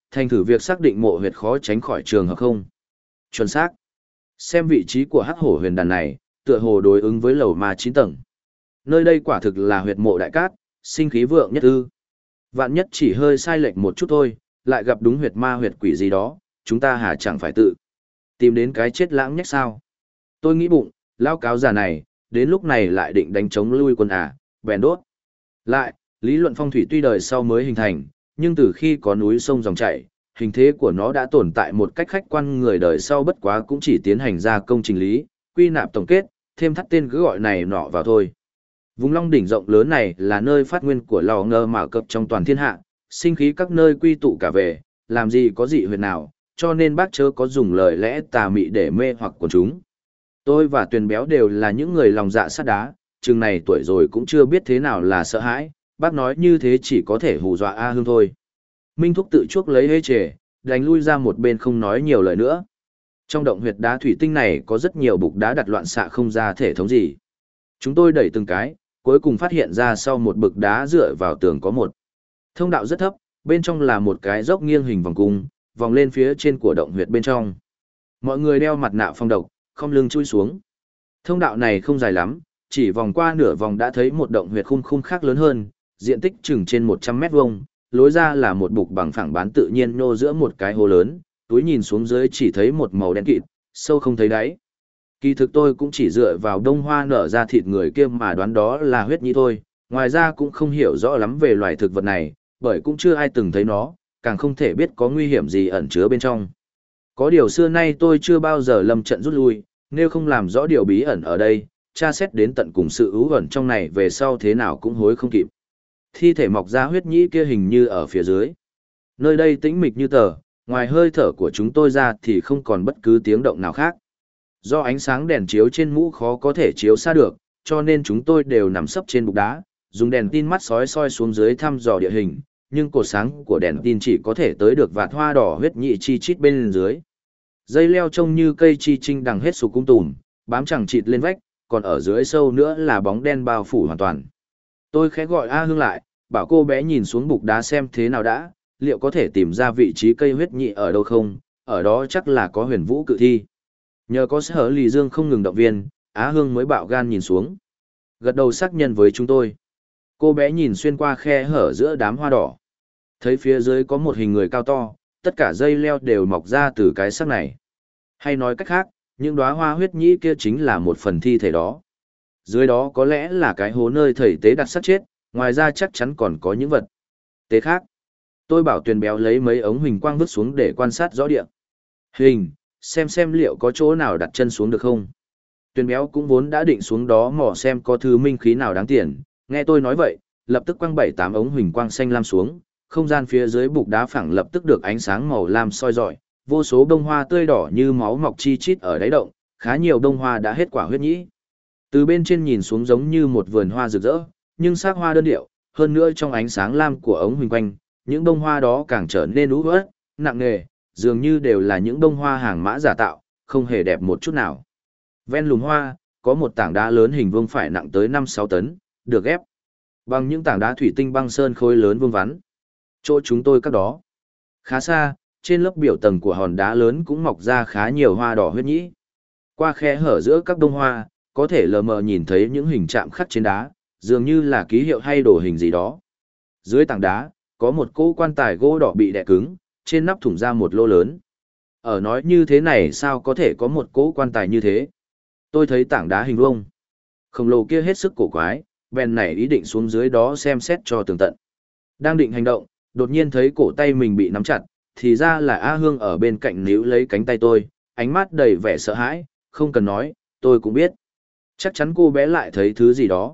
thành thử việc xác định mộ huyệt khó tránh khỏi trường hợp không. Chuẩn xác. Xem vị trí của hắc hổ huyền đàn này, tựa hồ đối ứng với lầu ma 9 tầng. Nơi đây quả thực là huyệt mộ đại cát, sinh khí vượng nhất ư. Vạn nhất chỉ hơi sai lệch một chút thôi, lại gặp đúng huyệt ma huyệt quỷ gì đó, chúng ta hả chẳng phải tự tìm đến cái chết lãng nhất sao. Tôi nghĩ bụng, lao cáo già này, đến lúc này lại định đánh chống lui quân à, bèn đốt. Lại, lý luận phong thủy tuy đời sau mới hình thành, nhưng từ khi có núi sông dòng chảy, hình thế của nó đã tồn tại một cách khách quan, người đời sau bất quá cũng chỉ tiến hành ra công trình lý, quy nạp tổng kết, thêm thắt tên cứ gọi này nọ vào thôi. Vùng Long đỉnh rộng lớn này là nơi phát nguyên của lò ngơ mà cập trong toàn thiên hạ, sinh khí các nơi quy tụ cả về, làm gì có dị huyệt nào, cho nên bác chớ có dùng lời lẽ tà mị để mê hoặc quần chúng. Tôi và Tuyền Béo đều là những người lòng dạ sắt đá, chừng này tuổi rồi cũng chưa biết thế nào là sợ hãi, bác nói như thế chỉ có thể hù dọa A Hương thôi. Minh Thúc tự chuốc lấy hê trề, đánh lui ra một bên không nói nhiều lời nữa. Trong động huyệt đá thủy tinh này có rất nhiều bục đá đặt loạn xạ không ra thể thống gì. Chúng tôi đẩy từng cái, cuối cùng phát hiện ra sau một bực đá dựa vào tường có một thông đạo rất thấp, bên trong là một cái dốc nghiêng hình vòng cung, vòng lên phía trên của động huyệt bên trong. Mọi người đeo mặt nạ phong độc, không lưng chui xuống. Thông đạo này không dài lắm, chỉ vòng qua nửa vòng đã thấy một động huyệt khung khung khác lớn hơn, diện tích chừng trên 100 mét vuông, lối ra là một bục bằng phẳng bán tự nhiên nô giữa một cái hồ lớn, túi nhìn xuống dưới chỉ thấy một màu đen kịt, sâu không thấy đáy. Kỳ thực tôi cũng chỉ dựa vào đông hoa nở ra thịt người kia mà đoán đó là huyết nhĩ thôi, ngoài ra cũng không hiểu rõ lắm về loài thực vật này, bởi cũng chưa ai từng thấy nó, càng không thể biết có nguy hiểm gì ẩn chứa bên trong. Có điều xưa nay tôi chưa bao giờ lâm trận rút lui, nếu không làm rõ điều bí ẩn ở đây, tra xét đến tận cùng sự ú ẩn trong này về sau thế nào cũng hối không kịp. Thi thể mọc ra huyết nhĩ kia hình như ở phía dưới. Nơi đây tĩnh mịch như tờ, ngoài hơi thở của chúng tôi ra thì không còn bất cứ tiếng động nào khác. Do ánh sáng đèn chiếu trên mũ khó có thể chiếu xa được, cho nên chúng tôi đều nằm sấp trên bục đá, dùng đèn tin mắt sói soi xuống dưới thăm dò địa hình, nhưng cột sáng của đèn tin chỉ có thể tới được vạt hoa đỏ huyết nhị chi chít bên dưới. Dây leo trông như cây chi trinh đằng hết sục cung tùm, bám chẳng chịt lên vách, còn ở dưới sâu nữa là bóng đen bao phủ hoàn toàn. Tôi khẽ gọi A Hương lại, bảo cô bé nhìn xuống bục đá xem thế nào đã, liệu có thể tìm ra vị trí cây huyết nhị ở đâu không, ở đó chắc là có huyền vũ cự thi. Nhờ có Sở Lì Dương không ngừng động viên, Á Hương mới bạo gan nhìn xuống. Gật đầu xác nhận với chúng tôi. Cô bé nhìn xuyên qua khe hở giữa đám hoa đỏ. Thấy phía dưới có một hình người cao to, tất cả dây leo đều mọc ra từ cái xác này. Hay nói cách khác, những đóa hoa huyết nhĩ kia chính là một phần thi thể đó. Dưới đó có lẽ là cái hố nơi thầy tế đặt xác chết, ngoài ra chắc chắn còn có những vật tế khác. Tôi bảo Tuyền Béo lấy mấy ống huỳnh quang vứt xuống để quan sát rõ địa hình, xem liệu có chỗ nào đặt chân xuống được không. Tuyền Béo cũng vốn đã định xuống đó mò xem có thứ minh khí nào đáng tiền, nghe tôi nói vậy, lập tức quăng 7-8 ống huỳnh quang xanh lam xuống, không gian phía dưới bục đá phẳng lập tức được ánh sáng màu lam soi rọi, vô số bông hoa tươi đỏ như máu mọc chi chít ở đáy động, khá nhiều bông hoa đã hết quả huyết nhĩ. Từ bên trên nhìn xuống giống như một vườn hoa rực rỡ, nhưng sắc hoa đơn điệu, hơn nữa trong ánh sáng lam của ống huỳnh quanh, những bông hoa đó càng trở nên ú uất, nặng nề, dường như đều là những bông hoa hàng mã giả tạo, không hề đẹp một chút nào. Ven lùm hoa, có một tảng đá lớn hình vuông phải nặng tới 5-6 tấn, được ghép bằng những tảng đá thủy tinh băng sơn khối lớn vuông vắn. Chỗ chúng tôi các đó, khá xa, trên lớp biểu tầng của hòn đá lớn cũng mọc ra khá nhiều hoa đỏ huyết nhĩ. Qua khe hở giữa các bông hoa, có thể lờ mờ nhìn thấy những hình chạm khắc trên đá, dường như là ký hiệu hay đồ hình gì đó. Dưới tảng đá, có một cỗ quan tài gỗ đỏ bị đè cứng, trên nắp thủng ra một lỗ lớn. Ở nói như thế này sao có thể có một cỗ quan tài như thế? Tôi thấy tảng đá hình vuông khổng lồ kia hết sức cổ quái, bèn nảy ý định xuống dưới đó xem xét cho tường tận. Đang định hành động, đột nhiên thấy cổ tay mình bị nắm chặt, thì ra là A Hương ở bên cạnh níu lấy cánh tay tôi, ánh mắt đầy vẻ sợ hãi, không cần nói, tôi cũng biết. Chắc chắn cô bé lại thấy thứ gì đó.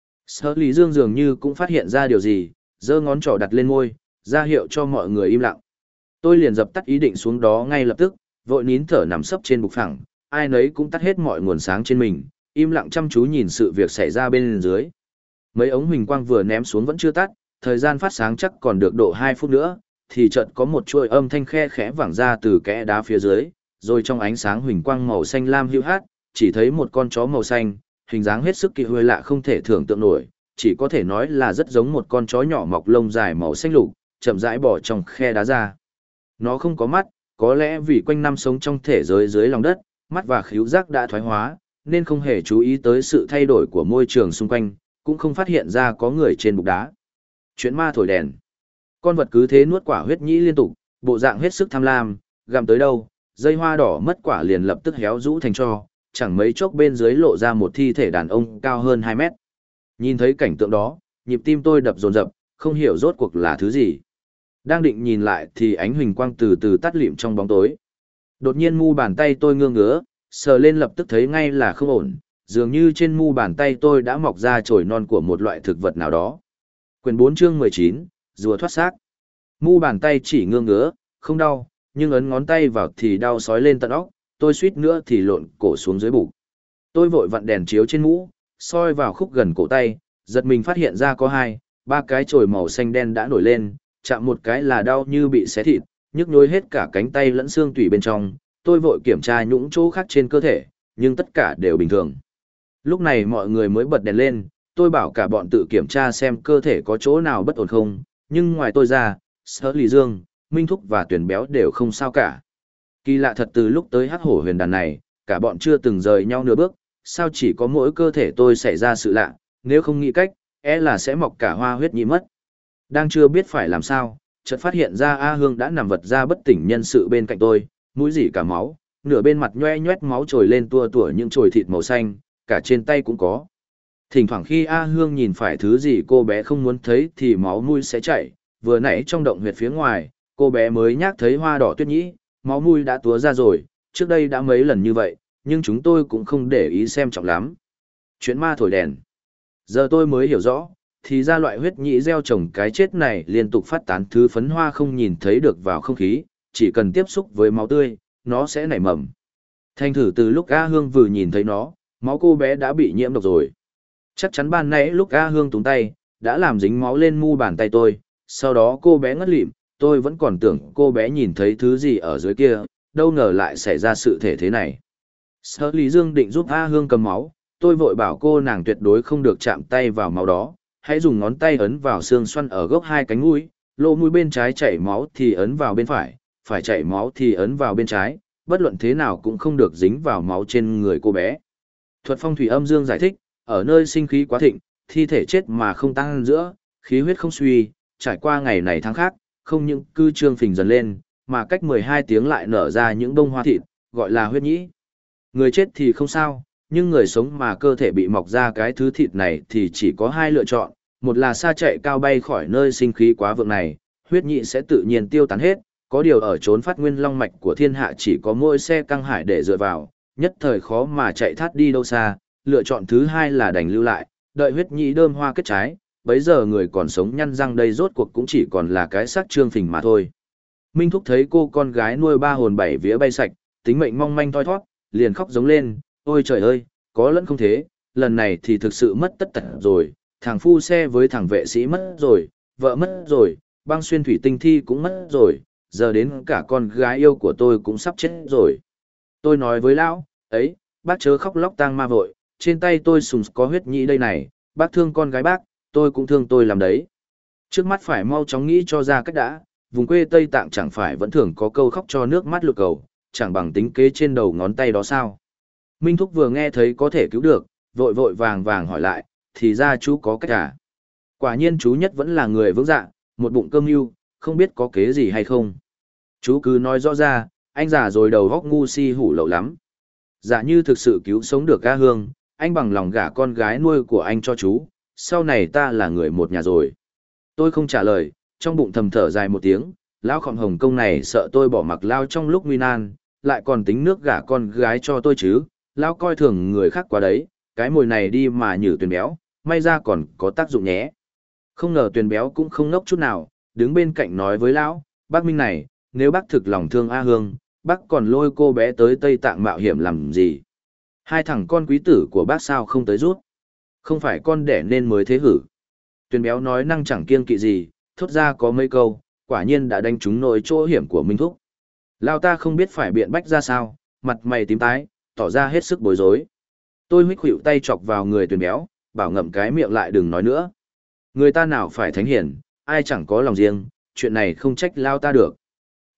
Sở Lý Dương dường như cũng phát hiện ra điều gì, giơ ngón trỏ đặt lên môi, ra hiệu cho mọi người im lặng. Tôi liền dập tắt ý định xuống đó ngay lập tức, vội nín thở nằm sấp trên bục phẳng, ai nấy cũng tắt hết mọi nguồn sáng trên mình, im lặng chăm chú nhìn sự việc xảy ra bên dưới. Mấy ống huỳnh quang vừa ném xuống vẫn chưa tắt, thời gian phát sáng chắc còn được độ 2 phút nữa, thì chợt có một chuỗi âm thanh khe khẽ vẳng ra từ kẽ đá phía dưới, rồi trong ánh sáng huỳnh quang màu xanh lam hữu hát, chỉ thấy một con chó màu xanh, hình dáng hết sức kỳ huê lạ không thể tưởng tượng nổi, chỉ có thể nói là rất giống một con chó nhỏ mọc lông dài màu xanh lục, chậm rãi bỏ trong khe đá ra. Nó không có mắt, có lẽ vì quanh năm sống trong thể giới dưới lòng đất, mắt và khứu giác đã thoái hóa, nên không hề chú ý tới sự thay đổi của môi trường xung quanh, cũng không phát hiện ra có người trên bục đá. Chuyện ma thổi đèn. Con vật cứ thế nuốt quả huyết nhĩ liên tục, bộ dạng hết sức tham lam, gặm tới đâu, dây hoa đỏ mất quả liền lập tức héo rũ thành tro, chẳng mấy chốc bên dưới lộ ra một thi thể đàn ông cao hơn 2 mét. Nhìn thấy cảnh tượng đó, nhịp tim tôi đập dồn dập, không hiểu rốt cuộc là thứ gì. Đang định nhìn lại thì ánh huỳnh quang từ từ tắt lịm trong bóng tối. Đột nhiên mu bàn tay tôi ngơ ngứa, sờ lên lập tức thấy ngay là không ổn, dường như trên mu bàn tay tôi đã mọc ra chồi non của một loại thực vật nào đó. Quyển 4 chương 19, rùa thoát xác. Mu bàn tay chỉ ngơ ngứa, không đau, nhưng ấn ngón tay vào thì đau xói lên tận óc, tôi suýt nữa thì lộn cổ xuống dưới bụng. Tôi vội vặn đèn chiếu trên mũ, soi vào khúc gần cổ tay, giật mình phát hiện ra có 2, 3 cái chồi màu xanh đen đã nổi lên, chạm một cái là đau như bị xé thịt, nhức nhối hết cả cánh tay lẫn xương tủy bên trong. Tôi vội kiểm tra những chỗ khác trên cơ thể, nhưng tất cả đều bình thường. Lúc này mọi người mới bật đèn lên, tôi bảo cả bọn tự kiểm tra xem cơ thể có chỗ nào bất ổn không, nhưng ngoài tôi ra, Sở Lý Dương, Minh Thúc và Tuyển Béo đều không sao cả. Kỳ lạ thật, từ lúc tới Hắc Hổ Huyền Đàn này, cả bọn chưa từng rời nhau nửa bước, sao chỉ có mỗi cơ thể tôi xảy ra sự lạ, nếu không nghĩ cách, là sẽ mọc cả hoa huyết nhĩ mất. Đang chưa biết phải làm sao, chợt phát hiện ra A Hương đã nằm vật ra bất tỉnh nhân sự bên cạnh tôi, mũi rỉ cả máu, nửa bên mặt nhoe nhoét máu trồi lên tua tủa những chồi thịt màu xanh, cả trên tay cũng có. Thỉnh thoảng khi A Hương nhìn phải thứ gì cô bé không muốn thấy thì máu mũi sẽ chảy, vừa nãy trong động huyệt phía ngoài, cô bé mới nhắc thấy hoa đỏ tuyết nhĩ, máu mũi đã túa ra rồi, trước đây đã mấy lần như vậy, nhưng chúng tôi cũng không để ý xem trọng lắm. Chuyện ma thổi đèn. Giờ tôi mới hiểu rõ, thì ra loại huyết nhĩ gieo trồng cái chết này liên tục phát tán thứ phấn hoa không nhìn thấy được vào không khí, chỉ cần tiếp xúc với máu tươi, nó sẽ nảy mầm. Thành thử từ lúc A Hương vừa nhìn thấy nó, máu cô bé đã bị nhiễm độc rồi. Chắc chắn ban nãy lúc A Hương túng tay, đã làm dính máu lên mu bàn tay tôi, sau đó cô bé ngất lịm, tôi vẫn còn tưởng cô bé nhìn thấy thứ gì ở dưới kia, đâu ngờ lại xảy ra sự thể thế này. Sở Lý Dương định giúp A Hương cầm máu, tôi vội bảo cô nàng tuyệt đối không được chạm tay vào máu đó, hãy dùng ngón tay ấn vào xương xoăn ở gốc 2 cánh mũi, lỗ mũi bên trái chảy máu thì ấn vào bên phải chảy máu thì ấn vào bên trái, bất luận thế nào cũng không được dính vào máu trên người cô bé. Thuật phong thủy âm dương giải thích, ở nơi sinh khí quá thịnh, thi thể chết mà không tăng giữa, khí huyết không suy, trải qua ngày này tháng khác, không những cư trương phình dần lên, mà cách 12 tiếng lại nở ra những bông hoa thịt, gọi là huyết nhĩ. Người chết thì không sao, nhưng người sống mà cơ thể bị mọc ra cái thứ thịt này thì chỉ có 2 lựa chọn, một là sa chạy cao bay khỏi nơi sinh khí quá vượng này, huyết nhĩ sẽ tự nhiên tiêu tán hết, có điều ở chốn phát nguyên long mạch của thiên hạ chỉ có mỗi xe căng hải để dựa vào, nhất thời khó mà chạy thoát đi đâu xa, lựa chọn thứ 2 là đành lưu lại, đợi huyết nhĩ đơm hoa kết trái, bấy giờ người còn sống nhăn răng đây rốt cuộc cũng chỉ còn là cái xác trương phình mà thôi. Minh Thúc thấy cô con gái nuôi 3 hồn 7 vía bay sạch, tính mệnh mong manh thoi thoát, liền khóc giống lên, ôi trời ơi, có lẫn không thế, lần này thì thực sự mất tất tật rồi, thằng phu xe với thằng vệ sĩ mất rồi, vợ mất rồi, băng xuyên thủy tinh thi cũng mất rồi, giờ đến cả con gái yêu của tôi cũng sắp chết rồi. Tôi nói với lão, ấy, bác chớ khóc lóc tang ma vội, trên tay tôi sùng có huyết nhĩ đây này, bác thương con gái bác, tôi cũng thương tôi làm đấy. Trước mắt phải mau chóng nghĩ cho ra cách đã, vùng quê Tây Tạng chẳng phải vẫn thường có câu khóc cho nước mắt lụt cầu, chẳng bằng tính kế trên đầu ngón tay đó sao. Minh Thúc vừa nghe thấy có thể cứu được, vội vội vàng vàng hỏi lại, thì ra chú có cách à? Quả nhiên chú Nhất vẫn là người vững dạ, một bụng cơm mưu, không biết có kế gì hay không. Chú cứ nói rõ ra, anh già rồi đầu góc ngu si hủ lậu lắm. Dạ như thực sự cứu sống được A Hương, anh bằng lòng gả con gái nuôi của anh cho chú, sau này ta là người một nhà rồi. Tôi không trả lời, trong bụng thầm thở dài một tiếng, lão khổng Hồng Công này sợ tôi bỏ mặc lao trong lúc nguy nan, lại còn tính nước gả con gái cho tôi chứ, lão coi thường người khác quá đấy, cái mồi này đi mà nhử Tuyền Béo, may ra còn có tác dụng nhé. Không ngờ Tuyền Béo cũng không ngốc chút nào, đứng bên cạnh nói với lão, bác Minh này, nếu bác thực lòng thương A Hương, bác còn lôi cô bé tới Tây Tạng mạo hiểm làm gì? 2 thằng con quý tử của bác sao không tới rút? Không phải con đẻ nên mới thế hử? Tuyền Béo nói năng chẳng kiêng kỵ gì, thốt ra có mấy câu, quả nhiên đã đánh trúng nỗi chỗ hiểm của Minh Thúc. Lao ta không biết phải biện bách ra sao, mặt mày tím tái, tỏ ra hết sức bối rối. Tôi huých khuỷu tay chọc vào người Tuyền Béo, bảo ngậm cái miệng lại đừng nói nữa. Người ta nào phải thánh hiển, ai chẳng có lòng riêng, chuyện này không trách Lao ta được.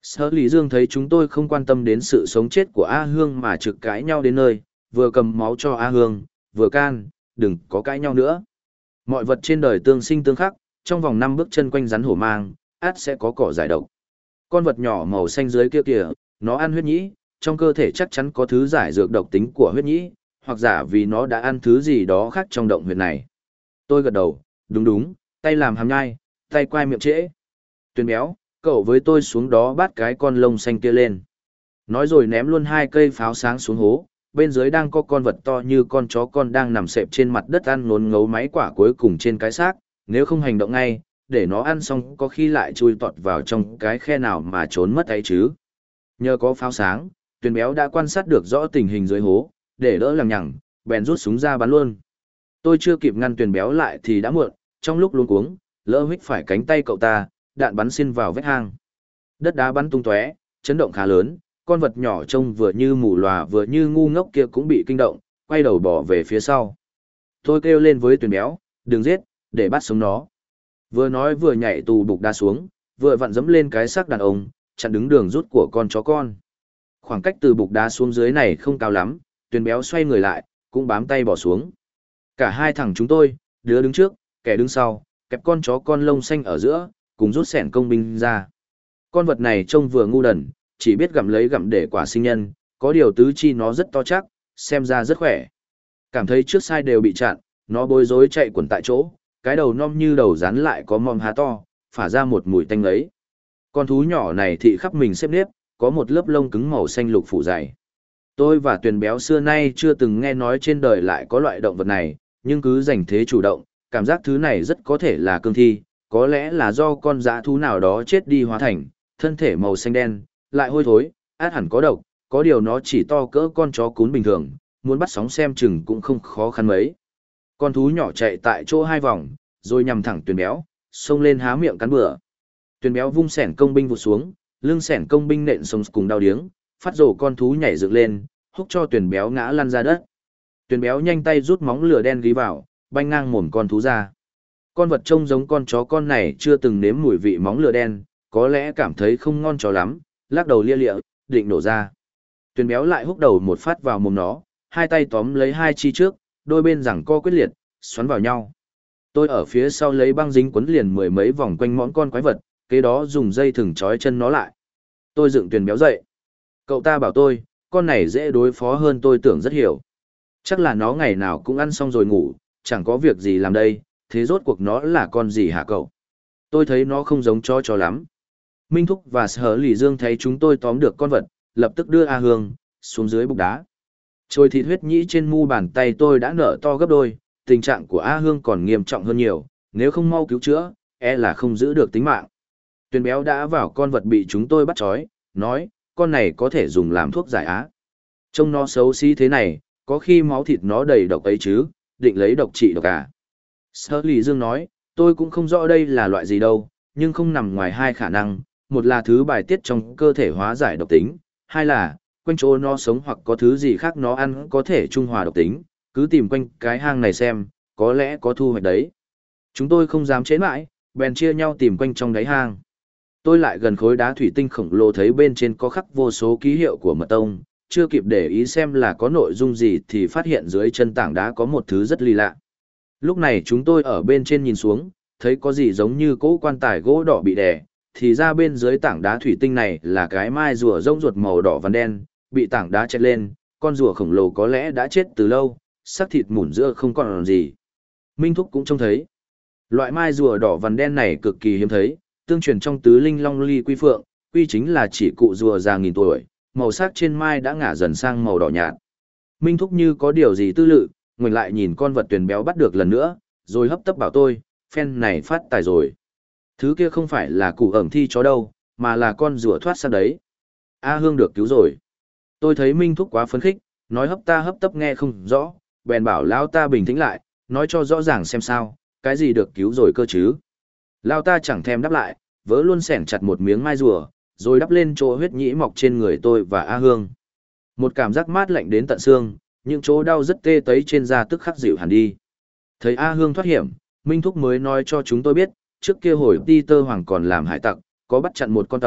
Sở Lý Dương thấy chúng tôi không quan tâm đến sự sống chết của A Hương mà trực cãi nhau đến nơi, vừa cầm máu cho A Hương, vừa can, đừng có cãi nhau nữa. Mọi vật trên đời tương sinh tương khắc, trong vòng 5 bước chân quanh rắn hổ mang, át sẽ có cỏ giải độc. Con vật nhỏ màu xanh dưới kia kìa, nó ăn huyết nhĩ, trong cơ thể chắc chắn có thứ giải dược độc tính của huyết nhĩ, hoặc giả vì nó đã ăn thứ gì đó khác trong động huyệt này. Tôi gật đầu, đúng đúng, tay làm hàm nhai, tay quai miệng trễ. Tuyền béo, cậu với tôi xuống đó bắt cái con lông xanh kia lên. Nói rồi ném luôn 2 cây pháo sáng xuống hố, bên dưới đang có con vật to như con chó con đang nằm xẹp trên mặt đất ăn ngốn ngấu máy quả cuối cùng trên cái xác, nếu không hành động ngay, để nó ăn xong có khi lại chui tọt vào trong cái khe nào mà trốn mất ấy chứ. Nhờ có pháo sáng, Tuyền béo đã quan sát được rõ tình hình dưới hố, để đỡ lằng nhằng, bèn rút súng ra bắn luôn. Tôi chưa kịp ngăn Tuyền béo lại thì đã muộn, trong lúc luống cuống, lỡ huých phải cánh tay cậu ta, đạn bắn xuyên vào vách hang. Đất đá bắn tung tóe, chấn động khá lớn, con vật nhỏ trông vừa như mù lòa vừa như ngu ngốc kia cũng bị kinh động, quay đầu bỏ về phía sau. Tôi kêu lên với Tuyền béo, đừng giết, để bắt sống nó. Vừa nói vừa nhảy tù bục đá xuống, vừa vặn dẫm lên cái xác đàn ông, chặn đứng đường rút của con chó con. Khoảng cách từ bục đá xuống dưới này không cao lắm, Tuyền béo xoay người lại, cũng bám tay bỏ xuống. Cả hai thằng chúng tôi, đứa đứng trước, kẻ đứng sau, kẹp con chó con lông xanh ở giữa, cùng rút xẻng công binh ra. Con vật này trông vừa ngu đần, chỉ biết gặm lấy gặm để quả sinh nhân, có điều tứ chi nó rất to chắc, xem ra rất khỏe. Cảm thấy trước sai đều bị chặn, nó bối rối chạy quẩn tại chỗ, cái đầu non như đầu rắn lại có mom há to, phả ra một mùi tanh ấy. Con thú nhỏ này thị khắp mình xếp nếp, có một lớp lông cứng màu xanh lục phủ dày. Tôi và Tuyền béo xưa nay chưa từng nghe nói trên đời lại có loại động vật này, nhưng cứ giành thế chủ động, cảm giác thứ này rất có thể là cương thi, có lẽ là do con dã thú nào đó chết đi hóa thành, thân thể màu xanh đen, lại hôi thối, át hẳn có độc, có điều nó chỉ to cỡ con chó cún bình thường, muốn bắt sóng xem chừng cũng không khó khăn mấy. Con thú nhỏ chạy tại chỗ 2 vòng, rồi nhằm thẳng Tuyền béo, xông lên há miệng cắn bừa. Tuyền béo vung xẻng công binh vụt xuống, lưng xẻng công binh nện sống cùng đau điếng, phát rồ con thú nhảy dựng lên, húc cho Tuyền béo ngã lăn ra đất. Tuyền béo nhanh tay rút móng lửa đen gí vào, banh ngang mồm con thú ra. Con vật trông giống con chó con này chưa từng nếm mùi vị móng lửa đen, có lẽ cảm thấy không ngon cho lắm, lắc đầu lia lịa, định nổ ra. Tuyền béo lại húc đầu một phát vào mồm nó, 2 tay tóm lấy 2 chi trước, đôi bên giằng co quyết liệt, xoắn vào nhau. Tôi ở phía sau lấy băng dính quấn liền 10 mấy vòng quanh mõm con quái vật, kế đó dùng dây thừng trói chân nó lại. Tôi dựng Tuyền béo dậy. Cậu ta bảo tôi, con này dễ đối phó hơn tôi tưởng rất hiểu. Chắc là nó ngày nào cũng ăn xong rồi ngủ, chẳng có việc gì làm đây, thế rốt cuộc nó là con gì hả cậu? Tôi thấy nó không giống chó lắm. Minh Thúc và Sở Lý Dương thấy chúng tôi tóm được con vật, lập tức đưa A Hương xuống dưới bục đá. Trôi thịt huyết nhĩ trên mu bàn tay tôi đã nở to gấp đôi, tình trạng của A Hương còn nghiêm trọng hơn nhiều, nếu không mau cứu chữa, e là không giữ được tính mạng. Tuyền béo đã vào con vật bị chúng tôi bắt trói, nói, con này có thể dùng làm thuốc giải á. Trông nó xấu xí thế này, có khi máu thịt nó đầy độc ấy chứ, định lấy độc trị độc à. Sở Lý Dương nói, tôi cũng không rõ đây là loại gì đâu, nhưng không nằm ngoài 2 khả năng, một là thứ bài tiết trong cơ thể hóa giải độc tính, 2 là, quanh chỗ nó sống hoặc có thứ gì khác nó ăn có thể trung hòa độc tính, cứ tìm quanh cái hang này xem, có lẽ có thu hoạch đấy. Chúng tôi không dám chế mãi, bèn chia nhau tìm quanh trong đáy hang. Tôi lại gần khối đá thủy tinh khổng lồ thấy bên trên có khắc vô số ký hiệu của mật tông, chưa kịp để ý xem là có nội dung gì thì phát hiện dưới chân tảng đá có một thứ rất ly lạ. Lúc này chúng tôi ở bên trên nhìn xuống, thấy có gì giống như cỗ quan tài gỗ đỏ bị đè, thì ra bên dưới tảng đá thủy tinh này là cái mai rùa rông ruột màu đỏ vằn đen, bị tảng đá chét lên, con rùa khổng lồ có lẽ đã chết từ lâu, xác thịt mủn giữa không còn gì. Minh Thúc cũng trông thấy. Loại mai rùa đỏ vằn đen này cực kỳ hiếm thấy, tương truyền trong tứ linh long ly quy phượng, quy chính là chỉ cụ rùa già nghìn tuổi, màu sắc trên mai đã ngả dần sang màu đỏ nhạt. Minh Thúc như có điều gì tư lự, ngoảnh lại nhìn con vật Tuyền béo bắt được lần nữa, rồi hấp tấp bảo tôi, phen này phát tài rồi. Thứ kia không phải là củ ẩm thi chó đâu, mà là con rùa thoát xác đấy. A Hương được cứu rồi. Tôi thấy Minh Thúc quá phấn khích, nói hấp ta hấp tấp nghe không rõ, bèn bảo lão ta bình tĩnh lại, nói cho rõ ràng xem sao, cái gì được cứu rồi cơ chứ. Lão ta chẳng thèm đáp lại, vớ luôn xẻng chặt một miếng mai rùa, rồi đắp lên chỗ huyết nhĩ mọc trên người tôi và A Hương. Một cảm giác mát lạnh đến tận xương, những chỗ đau rất tê tấy trên da tức khắc dịu hẳn đi. Thấy A Hương thoát hiểm, Minh Thúc mới nói cho chúng tôi biết, trước kia hồi Peter Hoàng còn làm hải tặc, có bắt chặn một con tàu,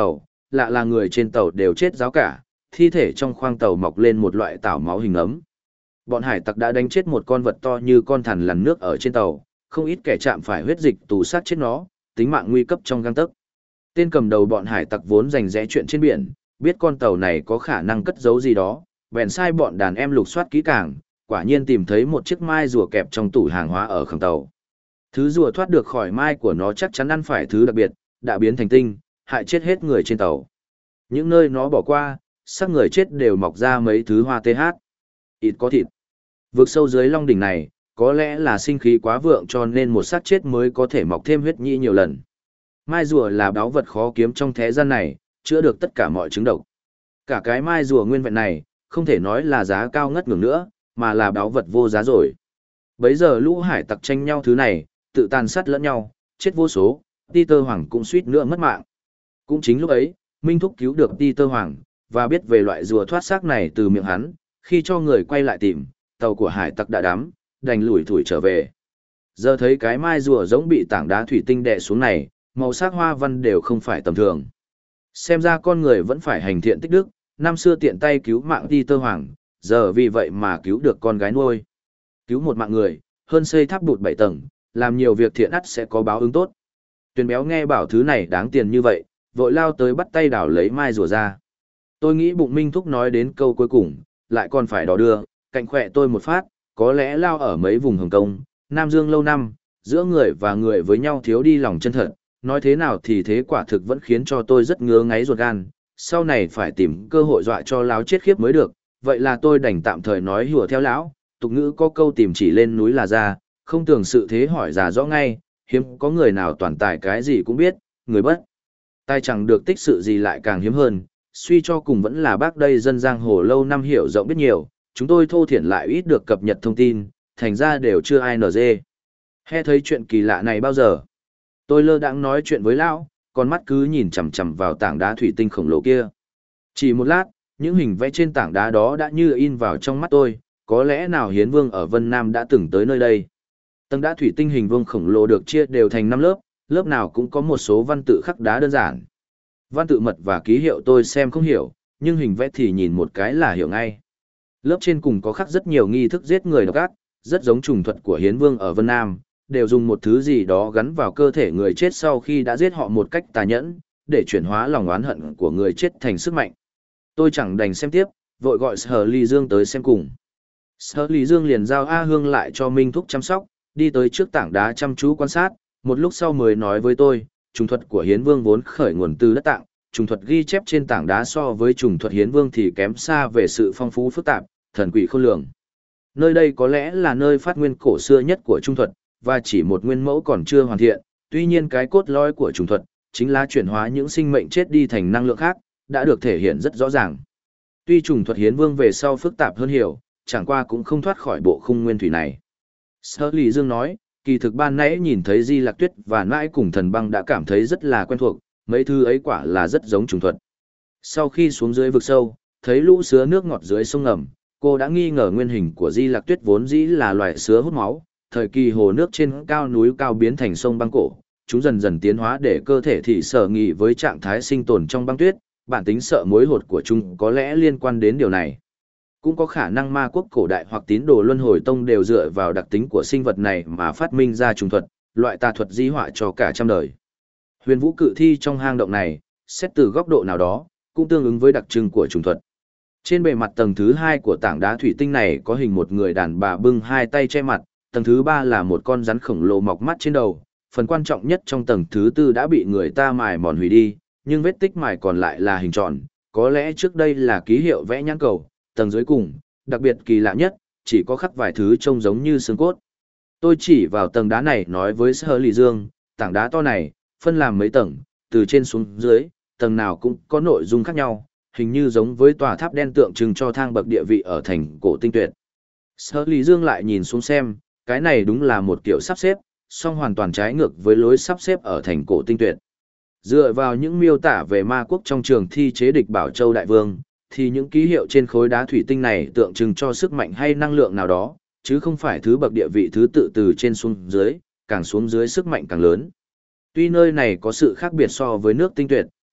lạ là người trên tàu đều chết ráo cả, thi thể trong khoang tàu mọc lên một loại tảo máu hình ấm. Bọn hải tặc đã đánh chết một con vật to như con thằn lằn nước ở trên tàu, không ít kẻ chạm phải huyết dịch tù sát chết nó, tính mạng nguy cấp trong gang tấc. Tên cầm đầu bọn hải tặc vốn rành rẽ chuyện trên biển, biết con tàu này có khả năng cất giấu gì đó, bèn sai bọn đàn em lục soát kỹ càng, quả nhiên tìm thấy một chiếc mai rùa kẹp trong tủ hàng hóa ở khoang tàu. Thứ rùa thoát được khỏi mai của nó chắc chắn ăn phải thứ đặc biệt, đã biến thành tinh, hại chết hết người trên tàu. Những nơi nó bỏ qua, xác người chết đều mọc ra mấy thứ hoa TH. Ít có thịt. Vực sâu dưới long đỉnh này, có lẽ là sinh khí quá vượng cho nên một xác chết mới có thể mọc thêm huyết nhĩ nhiều lần. Mai rùa là báu vật khó kiếm trong thế gian này, chữa được tất cả mọi chứng độc. Cả cái mai rùa nguyên vẹn này, không thể nói là giá cao ngất ngưỡng nữa, mà là báu vật vô giá rồi. Bấy giờ lũ hải tặc tranh nhau thứ này, tự tàn sát lẫn nhau, chết vô số, Peter Hoàng cũng suýt nữa mất mạng. Cũng chính lúc ấy, Minh Thúc cứu được Peter Hoàng, và biết về loại rùa thoát xác này từ miệng hắn, khi cho người quay lại tìm, tàu của hải tặc đã đắm, đành lủi thủi trở về. Giờ thấy cái mai rùa giống bị tảng đá thủy tinh đè xuống này, màu sắc hoa văn đều không phải tầm thường. Xem ra con người vẫn phải hành thiện tích đức, năm xưa tiện tay cứu mạng Peter Hoàng, giờ vì vậy mà cứu được con gái nuôi. Cứu một mạng người, hơn xây tháp bụt 7 tầng, làm nhiều việc thiện ắt sẽ có báo ứng tốt. Tuyền béo nghe bảo thứ này đáng tiền như vậy, vội lao tới bắt tay đảo lấy mai rùa ra. Tôi nghĩ bụng Minh Thúc nói đến câu cuối cùng, lại còn phải đò đưa, cạnh khỏe tôi một phát, có lẽ lao ở mấy vùng Hồng Kông, Nam Dương lâu năm, giữa người và người với nhau thiếu đi lòng chân thật, nói thế nào thì thế quả thực vẫn khiến cho tôi rất ngứa ngáy ruột gan, sau này phải tìm cơ hội dọa cho láo chết khiếp mới được, vậy là tôi đành tạm thời nói hùa theo lão, tục ngữ có câu tìm chỉ lên núi là ra, không tưởng sự thế hỏi già rõ ngay, hiếm có người nào toàn tài cái gì cũng biết, người bất tài chẳng được tích sự gì lại càng hiếm hơn, suy cho cùng vẫn là bác đây dân giang hồ lâu năm hiểu rộng biết nhiều, chúng tôi thô thiển lại ít được cập nhật thông tin, thành ra đều chưa ai nở dê. He thấy chuyện kỳ lạ này bao giờ? Tôi lơ đãng nói chuyện với lão, con mắt cứ nhìn chằm chằm vào tảng đá thủy tinh khổng lồ kia. Chỉ một lát, những hình vẽ trên tảng đá đó đã như in vào trong mắt tôi, có lẽ nào Hiến Vương ở Vân Nam đã từng tới nơi đây. Tầng đá thủy tinh hình vuông khổng lồ được chia đều thành 5 lớp, lớp nào cũng có một số văn tự khắc đá đơn giản. Văn tự mật và ký hiệu tôi xem không hiểu, nhưng hình vẽ thì nhìn một cái là hiểu ngay. Lớp trên cùng có khắc rất nhiều nghi thức giết người độc ác, rất giống trùng thuật của Hiến Vương ở Vân Nam, đều dùng một thứ gì đó gắn vào cơ thể người chết sau khi đã giết họ một cách tà nhẫn, để chuyển hóa lòng oán hận của người chết thành sức mạnh. Tôi chẳng đành xem tiếp, vội gọi Sở Ly Dương tới xem cùng. Sở Ly Dương liền giao A Hương lại cho Minh Thúc chăm sóc, đi tới trước tảng đá chăm chú quan sát, một lúc sau mới nói với tôi, trùng thuật của Hiến Vương vốn khởi nguồn từ đất Tạng, trùng thuật ghi chép trên tảng đá so với trùng thuật Hiến Vương thì kém xa về sự phong phú phức tạp, thần quỷ khôn lường. Nơi đây có lẽ là nơi phát nguyên cổ xưa nhất của trung thuật, và chỉ một nguyên mẫu còn chưa hoàn thiện, tuy nhiên cái cốt lõi của trùng thuật, chính là chuyển hóa những sinh mệnh chết đi thành năng lượng khác, đã được thể hiện rất rõ ràng. Tuy trùng thuật Hiến Vương về sau phức tạp hơn nhiều, chẳng qua cũng không thoát khỏi bộ khung nguyên thủy này. Sở Lý Dương nói, kỳ thực ban nãy nhìn thấy Di Lạc Tuyết và mãi cùng thần băng đã cảm thấy rất là quen thuộc, mấy thứ ấy quả là rất giống trùng thuật. Sau khi xuống dưới vực sâu, thấy lũ sứa nước ngọt dưới sông ngầm, cô đã nghi ngờ nguyên hình của Di Lạc Tuyết vốn dĩ là loài sứa hút máu, thời kỳ hồ nước trên cao núi cao biến thành sông băng cổ, chúng dần dần tiến hóa để cơ thể thị sở nghị với trạng thái sinh tồn trong băng tuyết, bản tính sợ mối hột của chúng có lẽ liên quan đến điều này. Cũng có khả năng ma quốc cổ đại hoặc tín đồ luân hồi tông đều dựa vào đặc tính của sinh vật này mà phát minh ra trùng thuật, loại tà thuật di họa cho cả trăm đời. Huyền vũ cự thi trong hang động này, xét từ góc độ nào đó, cũng tương ứng với đặc trưng của trùng thuật. Trên bề mặt tầng thứ 2 của tảng đá thủy tinh này có hình một người đàn bà bưng hai tay che mặt, tầng thứ 3 là một con rắn khổng lồ mọc mắt trên đầu, phần quan trọng nhất trong tầng thứ 4 đã bị người ta mài mòn hủy đi, nhưng vết tích mài còn lại là hình tròn, có lẽ trước đây là ký hiệu vẽ nhãn cầu, tầng dưới cùng, đặc biệt kỳ lạ nhất, chỉ có khắc vài thứ trông giống như xương cốt. Tôi chỉ vào tầng đá này nói với Sở Lý Dương, tảng đá to này, phân làm mấy tầng, từ trên xuống dưới, tầng nào cũng có nội dung khác nhau, hình như giống với tòa tháp đen tượng trưng cho thang bậc địa vị ở thành cổ tinh tuyệt. Sở Lý Dương lại nhìn xuống xem, cái này đúng là một kiểu sắp xếp, song hoàn toàn trái ngược với lối sắp xếp ở thành cổ tinh tuyệt. Dựa vào những miêu tả về ma quốc trong trường thi chế địch Bảo Châu Đại Vương, thì những ký hiệu trên khối đá thủy tinh này tượng trưng cho sức mạnh hay năng lượng nào đó, chứ không phải thứ bậc địa vị thứ tự từ trên xuống dưới, càng xuống dưới sức mạnh càng lớn. Tuy nơi này có sự khác biệt so với nước tinh tuyệt,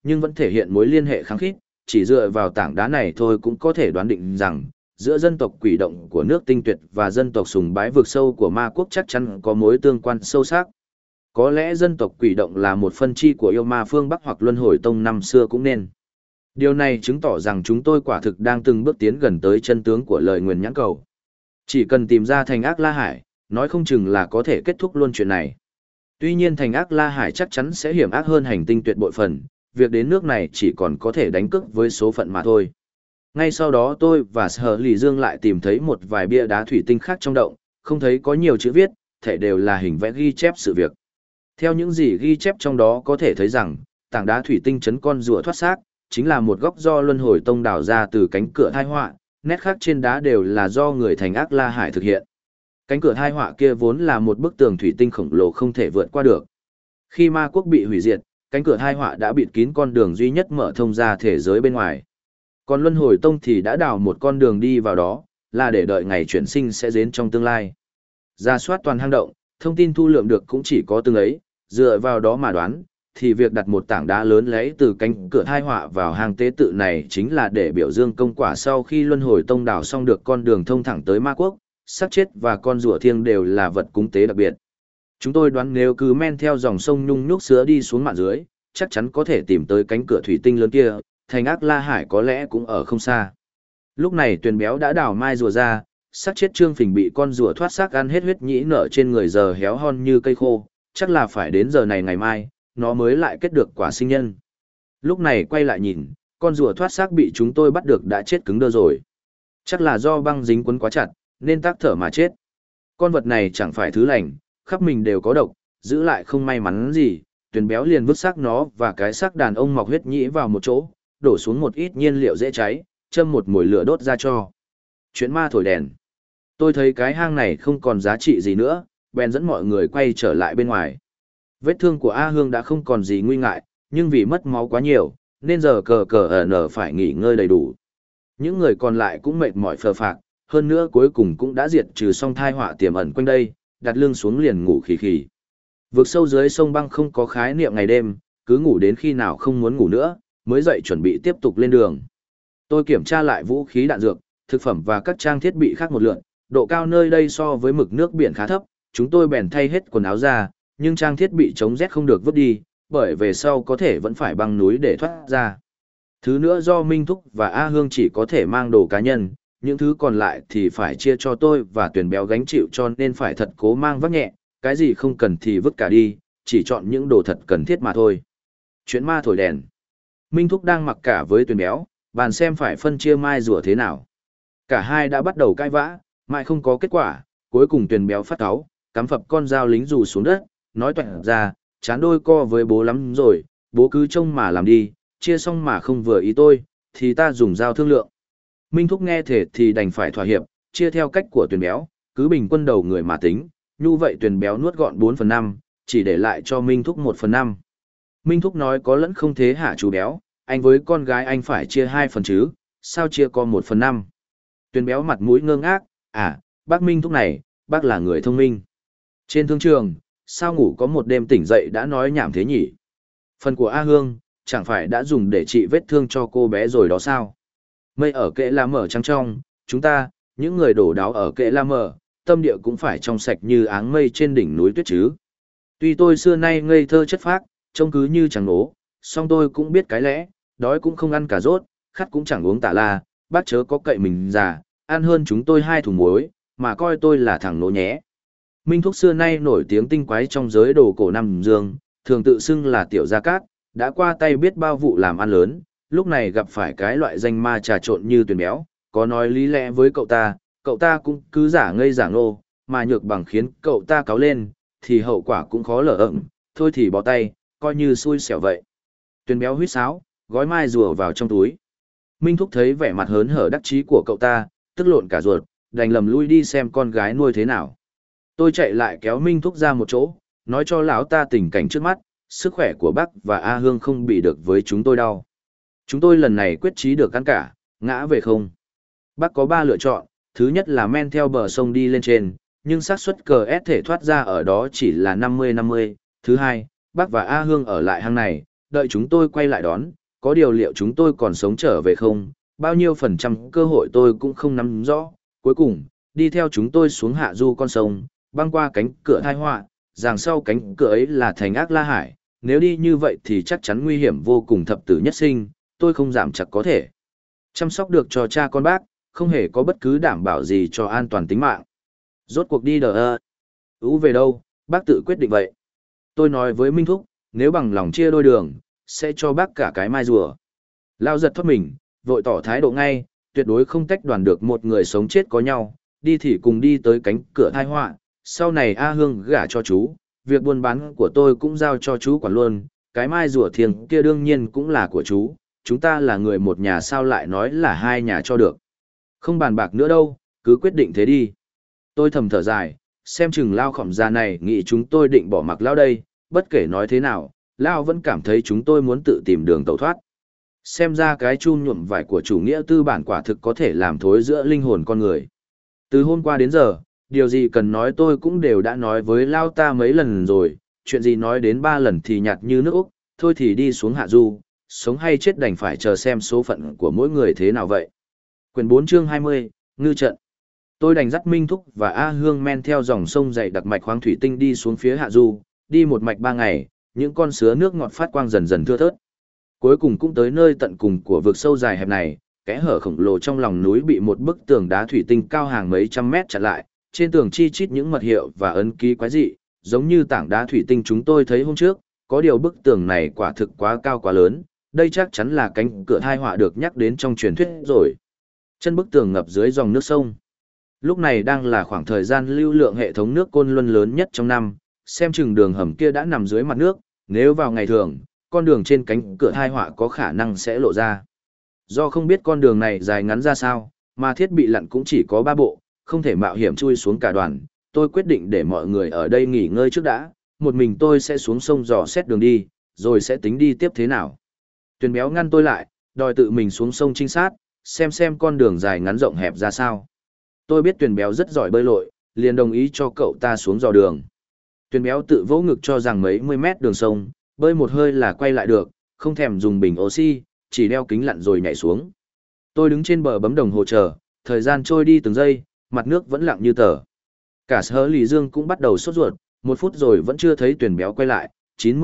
nhưng vẫn thể hiện mối liên hệ khăng khít, chỉ dựa vào tảng đá này thôi cũng có thể đoán định rằng, giữa dân tộc quỷ động của nước Tinh Tuyệt và dân tộc sùng bái vực sâu của ma quốc chắc chắn có mối tương quan sâu sắc. Có lẽ dân tộc quỷ động là một phân chi của yêu ma phương Bắc hoặc luân hồi tông năm xưa cũng nên. Điều này chứng tỏ rằng chúng tôi quả thực đang từng bước tiến gần tới chân tướng của lời nguyền nhãn cầu. Chỉ cần tìm ra thành ác La Hải, nói không chừng là có thể kết thúc luôn chuyện này. Tuy nhiên thành ác La Hải chắc chắn sẽ hiểm ác hơn hành tinh tuyệt bội phần, việc đến nước này chỉ còn có thể đánh cược với số phận mà thôi. Ngay sau đó tôi và Sở Lì Dương lại tìm thấy một vài bia đá thủy tinh khác trong động, không thấy có nhiều chữ viết, thể đều là hình vẽ ghi chép sự việc. Theo những gì ghi chép trong đó có thể thấy rằng, tảng đá thủy tinh chấn con rùa thoát xác, chính là một góc do luân hồi tông đào ra từ cánh cửa thai họa, nét khác trên đá đều là do người thành ác La Hải thực hiện. Cánh cửa thai họa kia vốn là một bức tường thủy tinh khổng lồ không thể vượt qua được. Khi ma quốc bị hủy diệt, cánh cửa thai họa đã bịt kín con đường duy nhất mở thông ra thế giới bên ngoài. Còn luân hồi tông thì đã đào một con đường đi vào đó, là để đợi ngày chuyển sinh sẽ đến trong tương lai. Ra soát toàn hang động, thông tin thu lượm được cũng chỉ có từng ấy, dựa vào đó mà đoán, thì việc đặt một tảng đá lớn lấy từ cánh cửa thai họa vào hang tế tự này chính là để biểu dương công quả sau khi luân hồi tông đào xong được con đường thông thẳng tới ma quốc, xác chết và con rùa thiêng đều là vật cúng tế đặc biệt. Chúng tôi đoán nếu cứ men theo dòng sông nhung nhúc sứa đi xuống mạn dưới, chắc chắn có thể tìm tới cánh cửa thủy tinh lớn kia, thành ác La Hải có lẽ cũng ở không xa. Lúc này Tuyền Béo đã đào mai rùa ra, xác chết Trương Phình bị con rùa thoát xác ăn hết huyết nhĩ nở trên người giờ héo hon như cây khô, chắc là phải đến giờ này ngày mai, nó mới lại kết được quả sinh nhân. Lúc này quay lại nhìn, con rùa thoát xác bị chúng tôi bắt được đã chết cứng đơ rồi. Chắc là do băng dính quấn quá chặt, nên tắc thở mà chết. Con vật này chẳng phải thứ lành, khắp mình đều có độc, giữ lại không may mắn gì, Tuyền Béo liền vứt xác nó và cái xác đàn ông mọc huyết nhĩ vào một chỗ, đổ xuống một ít nhiên liệu dễ cháy, châm một mồi lửa đốt ra cho. Chuyện ma thổi đèn. Tôi thấy cái hang này không còn giá trị gì nữa, bèn dẫn mọi người quay trở lại bên ngoài. Vết thương của A Hương đã không còn gì nguy ngại, nhưng vì mất máu quá nhiều, nên giờ cờ phải nghỉ ngơi đầy đủ. Những người còn lại cũng mệt mỏi phờ phạc, hơn nữa cuối cùng cũng đã diệt trừ xong thai họa tiềm ẩn quanh đây, đặt lưng xuống liền ngủ khì khì. Vực sâu dưới sông băng không có khái niệm ngày đêm, cứ ngủ đến khi nào không muốn ngủ nữa, mới dậy chuẩn bị tiếp tục lên đường. Tôi kiểm tra lại vũ khí đạn dược, thực phẩm và các trang thiết bị khác một lượt, độ cao nơi đây so với mực nước biển khá thấp, chúng tôi bèn thay hết quần áo ra, nhưng trang thiết bị chống rét không được vứt đi, bởi về sau có thể vẫn phải băng núi để thoát ra. Thứ nữa do Minh Thúc và A Hương chỉ có thể mang đồ cá nhân, những thứ còn lại thì phải chia cho tôi và Tuyền Béo gánh chịu cho nên phải thật cố mang vác nhẹ, cái gì không cần thì vứt cả đi, chỉ chọn những đồ thật cần thiết mà thôi. Chuyện ma thổi đèn. Minh Thúc đang mặc cả với Tuyền Béo, bàn xem phải phân chia mai rùa thế nào. Cả hai đã bắt đầu cãi vã, mãi không có kết quả, cuối cùng Tuyền Béo phát cáu, cắm phập con dao lính dù xuống đất, nói toẹt ra, chán đôi co với bố lắm rồi, bố cứ trông mà làm đi, chia xong mà không vừa ý tôi, thì ta dùng dao thương lượng. Minh Thúc nghe thể thì đành phải thỏa hiệp, chia theo cách của Tuyền Béo, cứ bình quân đầu người mà tính, như vậy Tuyền Béo nuốt gọn 4/5, chỉ để lại cho Minh Thúc 1/5. Minh Thúc nói có lẫn không thế hả chú Béo, anh với con gái anh phải chia 2 phần chứ, sao chia có 1/5. Tuyền Béo mặt mũi ngơ ngác, bác Minh Thúc này, bác là người thông minh. Trên thương trường, sao ngủ có một đêm tỉnh dậy đã nói nhảm thế nhỉ? Phần của A Hương, chẳng phải đã dùng để trị vết thương cho cô bé rồi đó sao? Mây ở kệ la mở trắng trong, chúng ta, những người đổ đáo ở kệ la mở, tâm địa cũng phải trong sạch như áng mây trên đỉnh núi tuyết chứ. Tuy tôi xưa nay ngây thơ chất phác, trông cứ như chẳng nố, song tôi cũng biết cái lẽ, đói cũng không ăn cà rốt, khát cũng chẳng uống tả la, bác chớ có cậy mình già, ăn hơn chúng tôi 2 thùng muối, mà coi tôi là thằng nố nhé. Minh Thúc xưa nay nổi tiếng tinh quái trong giới đồ cổ Nam Dương, thường tự xưng là tiểu gia cát, đã qua tay biết bao vụ làm ăn lớn, lúc này gặp phải cái loại danh ma trà trộn như Tuyền Béo, có nói lý lẽ với cậu ta cũng cứ giả ngây giả ngô, mà nhược bằng khiến cậu ta cáu lên, thì hậu quả cũng khó lờ ợng, thôi thì bỏ tay, coi như xui xẻo vậy. Tuyền Béo huýt sáo, gói mai rùa vào trong túi. Minh Thúc thấy vẻ mặt hớn hở đắc chí của cậu ta, tức lộn cả ruột, đành lầm lui đi xem con gái nuôi thế nào. Tôi chạy lại kéo Minh Thúc ra một chỗ, nói cho lão ta tình cảnh trước mắt, sức khỏe của bác và A Hương không bị được với chúng tôi đâu. Chúng tôi lần này quyết chí được ăn cả, ngã về không. Bác có 3 lựa chọn, thứ nhất là men theo bờ sông đi lên trên, nhưng xác suất cờ ép thể thoát ra ở đó chỉ là 50-50. Thứ hai, bác và A Hương ở lại hang này, đợi chúng tôi quay lại đón, có điều liệu chúng tôi còn sống trở về không, bao nhiêu phần trăm cơ hội tôi cũng không nắm rõ. Cuối cùng, đi theo chúng tôi xuống hạ du con sông, băng qua cánh cửa tai họa, rằng sau cánh cửa ấy là thành Ác La Hải, nếu đi như vậy thì chắc chắn nguy hiểm vô cùng, thập tử nhất sinh, tôi không giảm chắc có thể chăm sóc được cho cha con bác, không hề có bất cứ đảm bảo gì cho an toàn tính mạng. Rốt cuộc đi về đâu, bác tự quyết định vậy. Tôi nói với Minh Thúc, nếu bằng lòng chia đôi đường, sẽ cho bác cả cái mai rùa. Lao giật thoát mình, vội tỏ thái độ ngay, tuyệt đối không tách đoàn được một người sống chết có nhau, đi thì cùng đi tới cánh cửa tai họa, sau này A Hương gả cho chú, việc buôn bán của tôi cũng giao cho chú quản luôn, cái mai rùa thiêng kia đương nhiên cũng là của chú, chúng ta là người một nhà sao lại nói là hai nhà cho được. Không bàn bạc nữa đâu, cứ quyết định thế đi. Tôi thầm thở dài, xem chừng Lao khỏm già này nghĩ chúng tôi định bỏ mặc Lao đây, bất kể nói thế nào, Lao vẫn cảm thấy chúng tôi muốn tự tìm đường tẩu thoát. Xem ra cái chum nhuộm vải của chủ nghĩa tư bản quả thực có thể làm thối giữa linh hồn con người. Từ hôm qua đến giờ, điều gì cần nói tôi cũng đều đã nói với Lao ta mấy lần rồi, chuyện gì nói đến 3 lần thì nhạt như nước Úc, thôi thì đi xuống hạ du, sống hay chết đành phải chờ xem số phận của mỗi người thế nào vậy. Quyển 4 chương 20, Ngư trận. Tôi đành dắt Minh Thúc và A Hương men theo dòng sông dày đặc mạch khoáng thủy tinh đi xuống phía hạ du, đi một mạch 3 ngày, những con sứa nước ngọt phát quang dần dần thưa thớt. Cuối cùng cũng tới nơi tận cùng của vực sâu dài hẹp này, kẽ hở khổng lồ trong lòng núi bị một bức tường đá thủy tinh cao hàng mấy trăm mét chặn lại, trên tường chi chít những mật hiệu và ấn ký quái dị, giống như tảng đá thủy tinh chúng tôi thấy hôm trước, có điều bức tường này quả thực quá cao quá lớn, đây chắc chắn là cánh cửa tai họa được nhắc đến trong truyền thuyết rồi. Chân bức tường ngập dưới dòng nước sông. Lúc này đang là khoảng thời gian lưu lượng hệ thống nước Côn Luân lớn nhất trong năm, xem chừng đường hầm kia đã nằm dưới mặt nước, nếu vào ngày thường, con đường trên cánh cửa tai họa có khả năng sẽ lộ ra. Do không biết con đường này dài ngắn ra sao, mà thiết bị lặn cũng chỉ có 3 bộ, không thể mạo hiểm chui xuống cả đoàn, tôi quyết định để mọi người ở đây nghỉ ngơi trước đã, một mình tôi sẽ xuống sông dò xét đường đi, rồi sẽ tính đi tiếp thế nào. Tuyền Béo ngăn tôi lại, đòi tự mình xuống sông trinh sát, xem con đường dài ngắn rộng hẹp ra sao. Tôi biết Tuyền Béo rất giỏi bơi lội, liền đồng ý cho cậu ta xuống dò đường. Tuyền Béo tự vỗ ngực cho rằng mấy mươi mét đường sông, bơi một hơi là quay lại được, không thèm dùng bình oxy, chỉ đeo kính lặn rồi nhảy xuống. Tôi đứng trên bờ bấm đồng hồ chờ, thời gian trôi đi từng giây, mặt nước vẫn lặng như tờ. Cả Sở Lý Dương cũng bắt đầu sốt ruột, 1 phút rồi vẫn chưa thấy Tuyền Béo quay lại,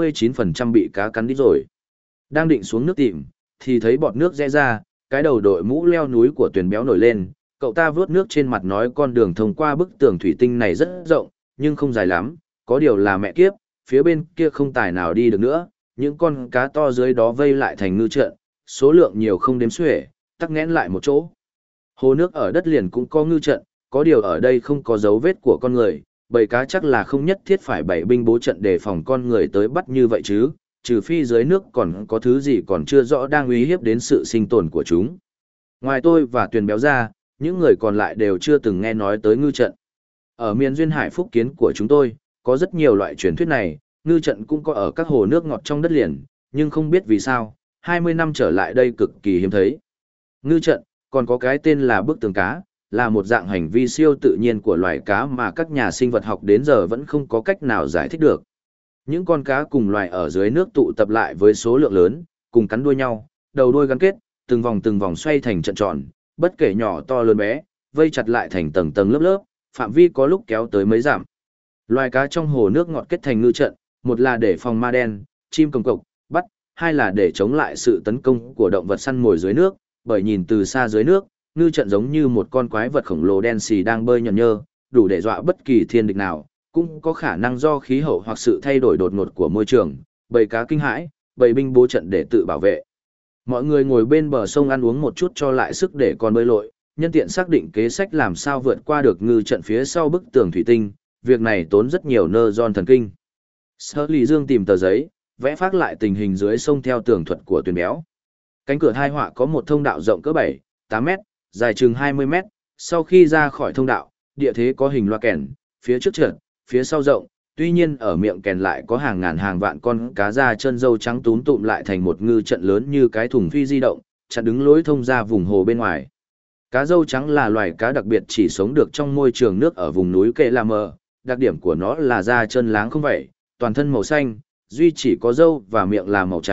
99% bị cá cắn đít rồi. Đang định xuống nước tìm, thì thấy bọt nước rẽ ra, cái đầu đội mũ leo núi của Tuyền Béo nổi lên, cậu ta vớt nước trên mặt nói con đường thông qua bức tường thủy tinh này rất rộng, nhưng không dài lắm, có điều là mẹ kiếp, phía bên kia không tài nào đi được nữa, những con cá to dưới đó vây lại thành ngư trận, số lượng nhiều không đếm xuể, tắc nghẽn lại một chỗ. Hồ nước ở đất liền cũng có ngư trận, có điều ở đây không có dấu vết của con người, bầy cá chắc là không nhất thiết phải bày binh bố trận để phòng con người tới bắt như vậy chứ, trừ phi dưới nước còn có thứ gì còn chưa rõ đang uy hiếp đến sự sinh tồn của chúng. Ngoài tôi và Tuyền Béo ra, những người còn lại đều chưa từng nghe nói tới ngư trận. Ở miền duyên hải phúc kiến của chúng tôi, có rất nhiều loại truyền thuyết này, ngư trận cũng có ở các hồ nước ngọt trong đất liền, nhưng không biết vì sao, 20 năm trở lại đây cực kỳ hiếm thấy. Ngư trận, còn có cái tên là bức tường cá, là một dạng hành vi siêu tự nhiên của loài cá mà các nhà sinh vật học đến giờ vẫn không có cách nào giải thích được. Những con cá cùng loài ở dưới nước tụ tập lại với số lượng lớn, cùng cắn đuôi nhau, đầu đuôi gắn kết, từng vòng xoay thành trận tròn, bất kể nhỏ to lớn bé, vây chặt lại thành tầng tầng lớp lớp, phạm vi có lúc kéo tới mấy dặm. Loài cá trong hồ nước ngọt kết thành ngư trận, một là để phòng ma đen, chim cồng cộc, bắt, hai là để chống lại sự tấn công của động vật săn mồi dưới nước, bởi nhìn từ xa dưới nước, ngư trận giống như một con quái vật khổng lồ đen xì đang bơi nhờn nhơ, đủ để dọa bất kỳ thiên địch nào, cũng có khả năng do khí hậu hoặc sự thay đổi đột ngột của môi trường, bầy cá kinh hãi, bầy binh bố trận để tự bảo vệ. Mọi người ngồi bên bờ sông ăn uống một chút cho lại sức để còn bơi lội, nhân tiện xác định kế sách làm sao vượt qua được ngư trận phía sau bức tường thủy tinh, việc này tốn rất nhiều nơ-ron thần kinh. Sở Lý Dương tìm tờ giấy, vẽ phác lại tình hình dưới sông theo tường thuật của Tuyền Béo. Cánh cửa tai họa có một thông đạo rộng cỡ 7-8 mét, dài chừng 20 mét, sau khi ra khỏi thông đạo, địa thế có hình loa kèn, phía trước trượt, phía sau rộng, tuy nhiên ở miệng kèn lại có hàng ngàn hàng vạn con cá da chân dâu trắng túm tụm lại thành một ngư trận lớn như cái thùng phi di động, chặn đứng lối thông ra vùng hồ bên ngoài. Cá dâu trắng là loài cá đặc biệt chỉ sống được trong môi trường nước ở vùng núi Kệ La Mờ, đặc điểm của nó là da chân láng không vậy, toàn thân màu xanh, duy chỉ có râu và miệng là màu trắng,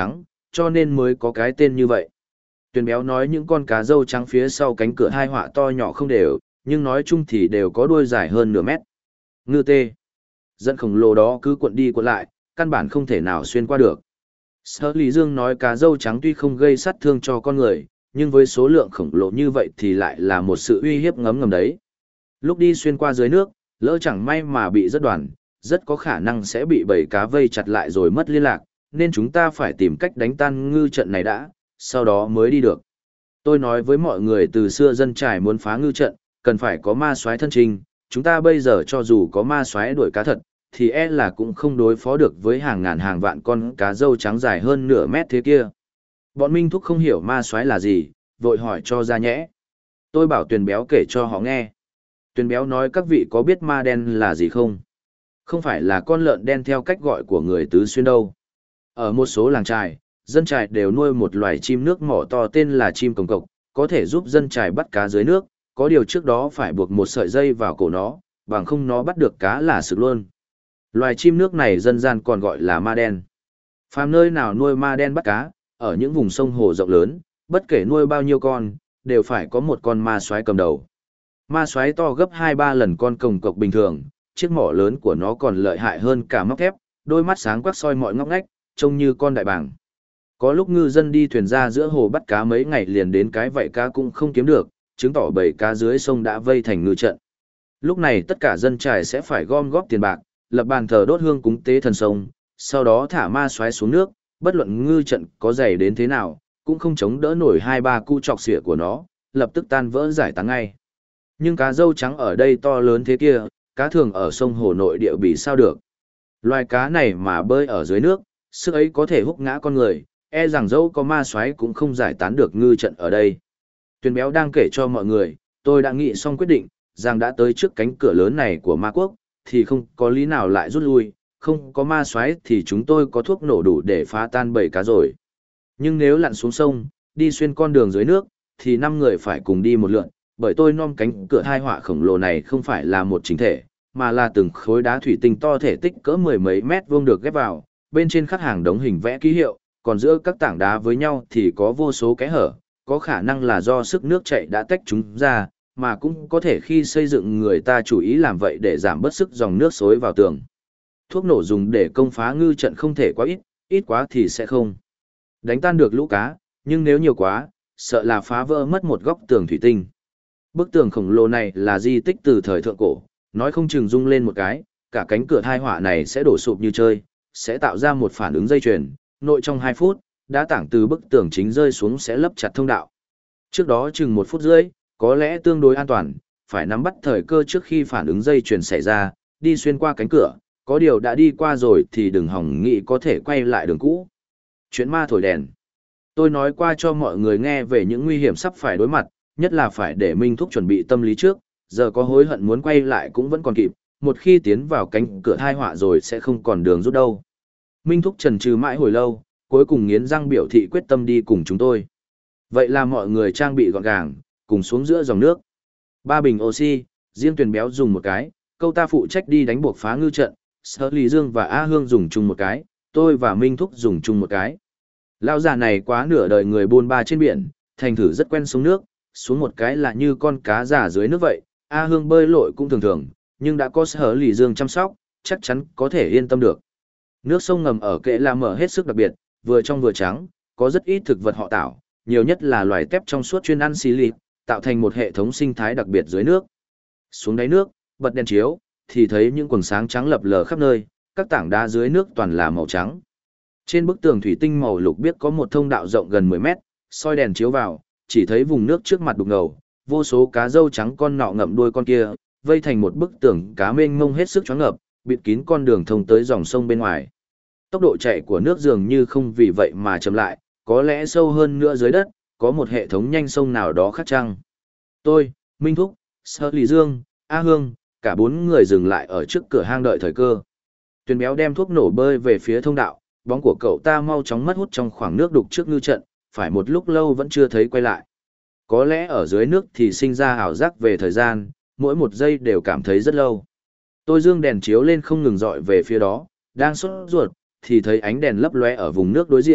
cho nên mới có cái tên như vậy. Tuyền béo nói những con cá râu trắng phía sau cánh cửa hai họa to nhỏ không đều, nhưng nói chung thì đều có đuôi dài hơn nửa mét. Ngư tê. Dẫn khổng lồ đó cứ cuộn đi cuộn lại, căn bản không thể nào xuyên qua được. Sở Lý Dương nói cá râu trắng tuy không gây sát thương cho con người, nhưng với số lượng khổng lồ như vậy thì lại là một sự uy hiếp ngấm ngầm đấy. Lúc đi xuyên qua dưới nước, lỡ chẳng may mà bị rớt đoàn, rất có khả năng sẽ bị bầy cá vây chặt lại rồi mất liên lạc, nên chúng ta phải tìm cách đánh tan ngư trận này đã, sau đó mới đi được. Tôi nói với mọi người từ xưa dân trải muốn phá ngư trận, cần phải có ma soái thân trình, chúng ta bây giờ cho dù có ma soái đuổi cá thật, thì e là cũng không đối phó được với hàng ngàn hàng vạn con cá râu trắng dài hơn nửa mét thế kia. Bọn Minh Thúc không hiểu ma soái là gì, vội hỏi cho ra nhẽ. Tôi bảo Tuyền béo kể cho họ nghe. Tuyền béo nói các vị có biết ma đen là gì không? Không phải là con lợn đen theo cách gọi của người Tứ Xuyên đâu. Ở một số làng trài, dân trài đều nuôi một loài chim nước mỏ to tên là chim cồng cộc, có thể giúp dân trài bắt cá dưới nước, có điều trước đó phải buộc một sợi dây vào cổ nó, bằng không nó bắt được cá là sực luôn. Loài chim nước này dân gian còn gọi là ma đen. Phàm nơi nào nuôi ma đen bắt cá, ở những vùng sông hồ rộng lớn, bất kể nuôi bao nhiêu con, đều phải có một con ma soái cầm đầu. Ma soái to gấp 2-3 lần con cồng cộc bình thường, chiếc mỏ lớn của nó còn lợi hại hơn cả móc thép, đôi mắt sáng quắc soi mọi ngóc ngách, trông như con đại bàng. Có lúc ngư dân đi thuyền ra giữa hồ bắt cá mấy ngày liền đến cái vậy cá cũng không kiếm được, chứng tỏ bầy cá dưới sông đã vây thành ngư trận. Lúc này tất cả dân trài sẽ phải gom góp tiền bạc, lập bàn thờ đốt hương cúng tế thần sông, sau đó thả ma soái xuống nước, bất luận ngư trận có dày đến thế nào, cũng không chống đỡ nổi 2-3 cu chọc xỉa của nó, lập tức tan vỡ giải tán ngay. Nhưng cá râu trắng ở đây to lớn thế kia, cá thường ở sông hồ nội địa bị sao được. Loài cá này mà bơi ở dưới nước, sức ấy có thể húc ngã con người, e rằng dẫu có ma soái cũng không giải tán được ngư trận ở đây. Tuyền béo đang kể cho mọi người, tôi đã nghĩ xong quyết định, rằng đã tới trước cánh cửa lớn này của ma quốc, thì không có lý nào lại rút lui, không có ma soái thì chúng tôi có thuốc nổ đủ để phá tan bầy cá rồi. Nhưng nếu lặn xuống sông, đi xuyên con đường dưới nước, thì 5 người phải cùng đi một lượn, bởi tôi nom cánh cửa hai họa khổng lồ này không phải là một chính thể, mà là từng khối đá thủy tinh to thể tích cỡ mười mấy mét vuông được ghép vào, bên trên khắc hàng đống hình vẽ ký hiệu, còn giữa các tảng đá với nhau thì có vô số kẽ hở, có khả năng là do sức nước chảy đã tách chúng ra, mà cũng có thể khi xây dựng người ta chủ ý làm vậy để giảm bớt sức dòng nước xối vào tường. Thuốc nổ dùng để công phá ngư trận không thể quá ít, ít quá thì sẽ không đánh tan được lũ cá, nhưng nếu nhiều quá, sợ là phá vỡ mất một góc tường thủy tinh. Bức tường khổng lồ này là di tích từ thời thượng cổ, nói không chừng rung lên một cái, cả cánh cửa thai họa này sẽ đổ sụp như chơi, sẽ tạo ra một phản ứng dây chuyền, nội trong 2 phút, đá tảng từ bức tường chính rơi xuống sẽ lấp chặt thông đạo. Trước đó chừng 1 phút rưỡi, có lẽ tương đối an toàn, phải nắm bắt thời cơ trước khi phản ứng dây chuyền xảy ra, đi xuyên qua cánh cửa, có điều đã đi qua rồi thì đừng hỏng nghĩ có thể quay lại đường cũ. Chuyện ma thổi đèn. Tôi nói qua cho mọi người nghe về những nguy hiểm sắp phải đối mặt, nhất là phải để Minh Thúc chuẩn bị tâm lý trước, giờ có hối hận muốn quay lại cũng vẫn còn kịp, một khi tiến vào cánh cửa thai họa rồi sẽ không còn đường rút đâu. Minh Thúc chần chừ mãi hồi lâu, cuối cùng nghiến răng biểu thị quyết tâm đi cùng chúng tôi. Vậy là mọi người trang bị gọn gàng, cùng xuống giữa dòng nước. 3 bình oxy, riêng Tuyền béo dùng một cái, câu ta phụ trách đi đánh buộc phá ngư trận, Sở Lý Dương và A Hương dùng chung một cái, tôi và Minh Thúc dùng chung một cái. Lão già này quá nửa đời người buôn ba trên biển, thành thử rất quen xuống nước, xuống một cái là như con cá già dưới nước vậy. A Hương bơi lội cũng thường thường, nhưng đã có Sở Lý Dương chăm sóc, chắc chắn có thể yên tâm được. Nước sông ngầm ở Kệ La Mở hết sức đặc biệt, vừa trong vừa trắng, có rất ít thực vật họ tảo, nhiều nhất là loài tép trong suốt chuyên ăn xí lịp, tạo thành một hệ thống sinh thái đặc biệt dưới nước. Xuống đáy nước, bật đèn chiếu, thì thấy những quầng sáng trắng lập lờ khắp nơi, các tảng đá dưới nước toàn là màu trắng. Trên bức tường thủy tinh màu lục biếc có một thông đạo rộng gần 10 mét, soi đèn chiếu vào, chỉ thấy vùng nước trước mặt đục ngầu, vô số cá râu trắng con nọ ngậm đuôi con kia, vây thành một bức tường cá mênh mông hết sức choáng ngợp, bịt kín con đường thông tới dòng sông bên ngoài. Tốc độ chạy của nước dường như không vì vậy mà chậm lại, có lẽ sâu hơn nữa dưới đất, có một hệ thống nhanh sông nào đó khác chăng. Tôi, Minh Thúc, Sở Lý Dương, A Hương, cả 4 người dừng lại ở trước cửa hang đợi thời cơ. Tuyền béo đem thuốc nổ bơi về phía thông đạo, bóng của cậu ta mau chóng mất hút trong khoảng nước đục trước ngư trận, phải một lúc lâu vẫn chưa thấy quay lại. Có lẽ ở dưới nước thì sinh ra ảo giác về thời gian, mỗi một giây đều cảm thấy rất lâu. Tôi dương đèn chiếu lên không ngừng dọi về phía đó, đang sốt ruột, thì thấy ánh đèn lấp lóe ở vùng nước đối diện,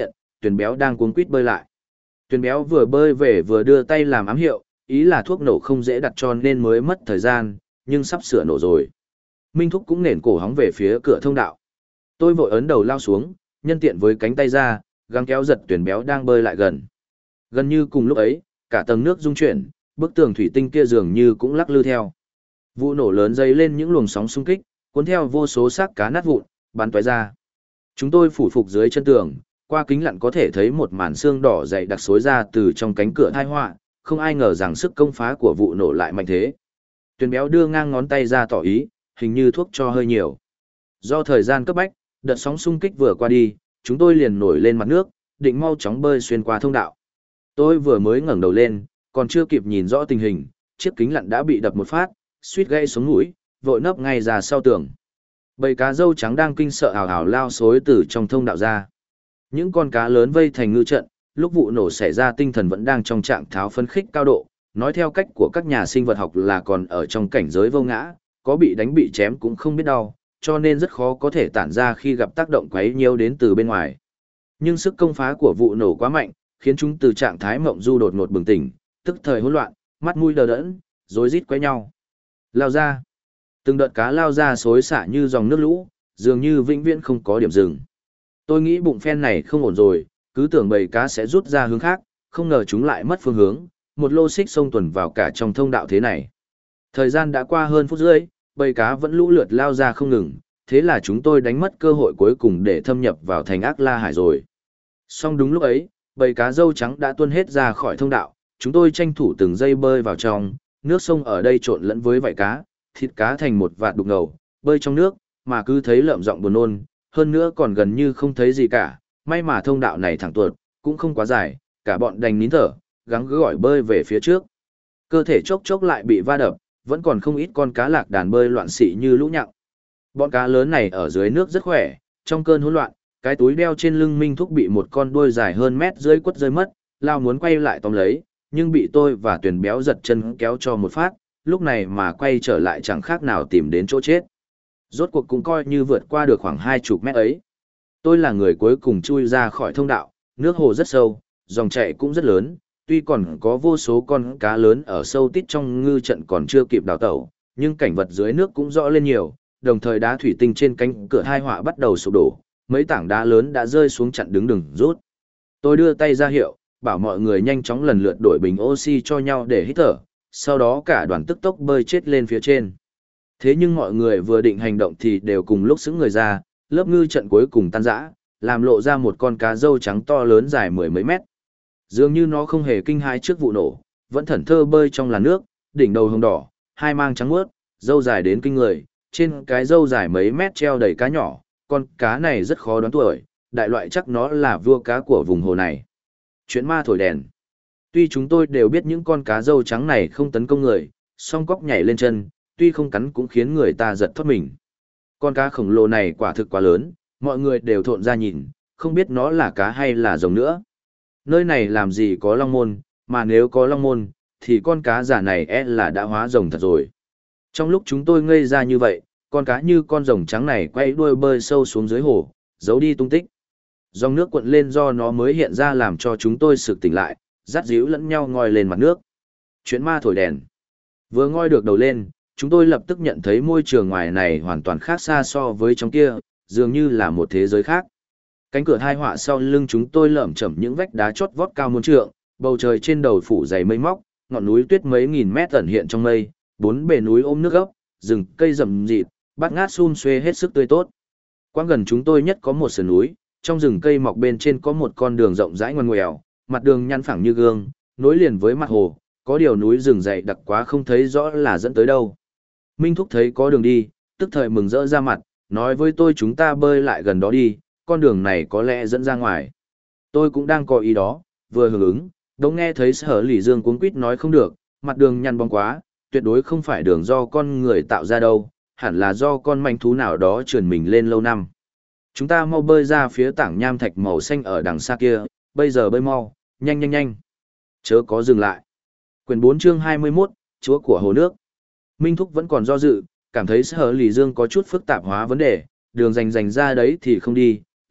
Tuyền Béo đang cuống quýt bơi lại. Tuyền Béo vừa bơi về vừa đưa tay làm ám hiệu, ý là thuốc nổ không dễ đặt cho nên mới mất thời gian, nhưng sắp sửa nổ rồi. Minh Thúc cũng nền cổ hóng về phía cửa thông đạo. Tôi vội ấn đầu lao xuống, nhân tiện với cánh tay ra, gắng kéo giật Tuyền Béo đang bơi lại gần. Gần như cùng lúc ấy, cả tầng nước rung chuyển, bức tường thủy tinh kia dường như cũng lắc lư theo. Vụ nổ lớn dấy lên những luồng sóng xung kích, cuốn theo vô số xác cá nát vụn, bắn tóe ra. Chúng tôi phủ phục dưới chân tường, qua kính lặn có thể thấy một màn xương đỏ dày đặc xối ra từ trong cánh cửa thai họa, không ai ngờ rằng sức công phá của vụ nổ lại mạnh thế. Tuyền Béo đưa ngang ngón tay ra tỏ ý, hình như thuốc cho hơi nhiều. Do thời gian cấp bách, đợt sóng xung kích vừa qua đi, chúng tôi liền nổi lên mặt nước, định mau chóng bơi xuyên qua thông đạo. Tôi vừa mới ngẩng đầu lên, còn chưa kịp nhìn rõ tình hình, chiếc kính lặn đã bị đập một phát, suýt gãy xuống mũi, vội nấp ngay ra sau tường. Bầy cá râu trắng đang kinh sợ hào hào lao xối từ trong thông đạo ra. Những con cá lớn vây thành ngư trận, lúc vụ nổ xảy ra tinh thần vẫn đang trong trạng thái phấn khích cao độ, nói theo cách của các nhà sinh vật học là còn ở trong cảnh giới vô ngã, có bị đánh bị chém cũng không biết đau, cho nên rất khó có thể tản ra khi gặp tác động quấy nhiễu đến từ bên ngoài. Nhưng sức công phá của vụ nổ quá mạnh, khiến chúng từ trạng thái mộng du đột ngột bừng tỉnh, tức thời hỗn loạn, mắt mũi đờ đẫn, rối rít quấy nhau. Lao ra. Từng đợt cá lao ra xối xả như dòng nước lũ, dường như vĩnh viễn không có điểm dừng. Tôi nghĩ bụng phen này không ổn rồi, cứ tưởng bầy cá sẽ rút ra hướng khác, không ngờ chúng lại mất phương hướng, một lô xích xông tuần vào cả trong thông đạo thế này. Thời gian đã qua hơn phút rưỡi, bầy cá vẫn lũ lượt lao ra không ngừng, thế là chúng tôi đánh mất cơ hội cuối cùng để thâm nhập vào thành Ác La Hải rồi. Song đúng lúc ấy, bầy cá râu trắng đã tuôn hết ra khỏi thông đạo, chúng tôi tranh thủ từng giây bơi vào trong, nước sông ở đây trộn lẫn với vảy cá, thịt cá thành một vạt đục ngầu, bơi trong nước, mà cứ thấy lợm giọng buồn nôn, hơn nữa còn gần như không thấy gì cả, may mà thông đạo này thẳng tuột, cũng không quá dài, cả bọn đành nín thở, gắng gượng gọi bơi về phía trước. Cơ thể chốc chốc lại bị va đập, vẫn còn không ít con cá lạc đàn bơi loạn xị như lũ nhặng. Bọn cá lớn này ở dưới nước rất khỏe, trong cơn hỗn loạn, cái túi đeo trên lưng Minh Thúc bị một con đuôi dài hơn mét rơi quất rơi mất, lao muốn quay lại tóm lấy, nhưng bị tôi và Tuyền Béo giật chân kéo cho một phát, lúc này mà quay trở lại chẳng khác nào tìm đến chỗ chết. Rốt cuộc cũng coi như vượt qua được khoảng 20 mét ấy. Tôi là người cuối cùng chui ra khỏi thông đạo, nước hồ rất sâu, dòng chảy cũng rất lớn, tuy còn có vô số con cá lớn ở sâu tít trong ngư trận còn chưa kịp đào tẩu, nhưng cảnh vật dưới nước cũng rõ lên nhiều, đồng thời đá thủy tinh trên cánh cửa hai họa bắt đầu sụp đổ, mấy tảng đá lớn đã rơi xuống chặn đứng đường rút. Tôi đưa tay ra hiệu, bảo mọi người nhanh chóng lần lượt đổi bình oxy cho nhau để hít thở, sau đó cả đoàn tức tốc bơi chết lên phía trên. Thế nhưng mọi người vừa định hành động thì đều cùng lúc xứng người ra, lớp ngư trận cuối cùng tan rã, làm lộ ra một con cá râu trắng to lớn dài mười mấy mét. Dường như nó không hề kinh hãi trước vụ nổ, vẫn thẫn thơ bơi trong làn nước, đỉnh đầu hồng đỏ, hai mang trắng muốt, râu dài đến kinh người, trên cái râu dài mấy mét treo đầy cá nhỏ, con cá này rất khó đoán tuổi, đại loại chắc nó là vua cá của vùng hồ này. Chuyện ma thổi đèn. Tuy chúng tôi đều biết những con cá râu trắng này không tấn công người, song cóc nhảy lên chân, tuy không cắn cũng khiến người ta giật thoát mình. Con cá khổng lồ này quả thực quá lớn, mọi người đều thộn ra nhìn, không biết nó là cá hay là rồng nữa. Nơi này làm gì có long môn, mà nếu có long môn, thì con cá giả này là đã hóa rồng thật rồi. Trong lúc chúng tôi ngây ra như vậy, con cá như con rồng trắng này quay đuôi bơi sâu xuống dưới hồ, giấu đi tung tích. Dòng nước cuộn lên do nó mới hiện ra làm cho chúng tôi sực tỉnh lại, dắt díu lẫn nhau ngoi lên mặt nước. Chuyện ma thổi đèn. Vừa ngoi được đầu lên, chúng tôi lập tức nhận thấy môi trường ngoài này hoàn toàn khác xa so với trong kia, dường như là một thế giới khác. Cánh cửa hai họa sau lưng chúng tôi lởm chởm những vách đá chót vót cao muôn trượng, bầu trời trên đầu phủ dày mây móc, ngọn núi tuyết mấy nghìn mét ẩn hiện trong mây, bốn bề núi ôm nước gốc, rừng cây rậm rịt, bát ngát sum xuê hết sức tươi tốt. Quang gần chúng tôi nhất có một sườn núi, trong rừng cây mọc bên trên có một con đường rộng rãi ngoằn ngoèo, mặt đường nhăn phẳng như gương, nối liền với mặt hồ, có điều núi rừng dày đặc quá không thấy rõ là dẫn tới đâu. Minh Thúc thấy có đường đi, tức thời mừng rỡ ra mặt, nói với tôi chúng ta bơi lại gần đó đi, con đường này có lẽ dẫn ra ngoài. Tôi cũng đang có ý đó, vừa hưởng ứng, đống nghe thấy Sở Lỷ Dương cuống quýt nói không được, mặt đường nhăn bóng quá, tuyệt đối không phải đường do con người tạo ra đâu, hẳn là do con manh thú nào đó trườn mình lên lâu năm. Chúng ta mau bơi ra phía tảng nham thạch màu xanh ở đằng xa kia, bây giờ bơi mau, nhanh nhanh nhanh. Chớ có dừng lại. Quyển 4 chương 21, Chúa của Hồ Nước. Minh Thúc vẫn còn do dự, cảm thấy Sở Lỷ Dương có chút phức tạp hóa vấn đề, đường dành ra đấy thì không đi,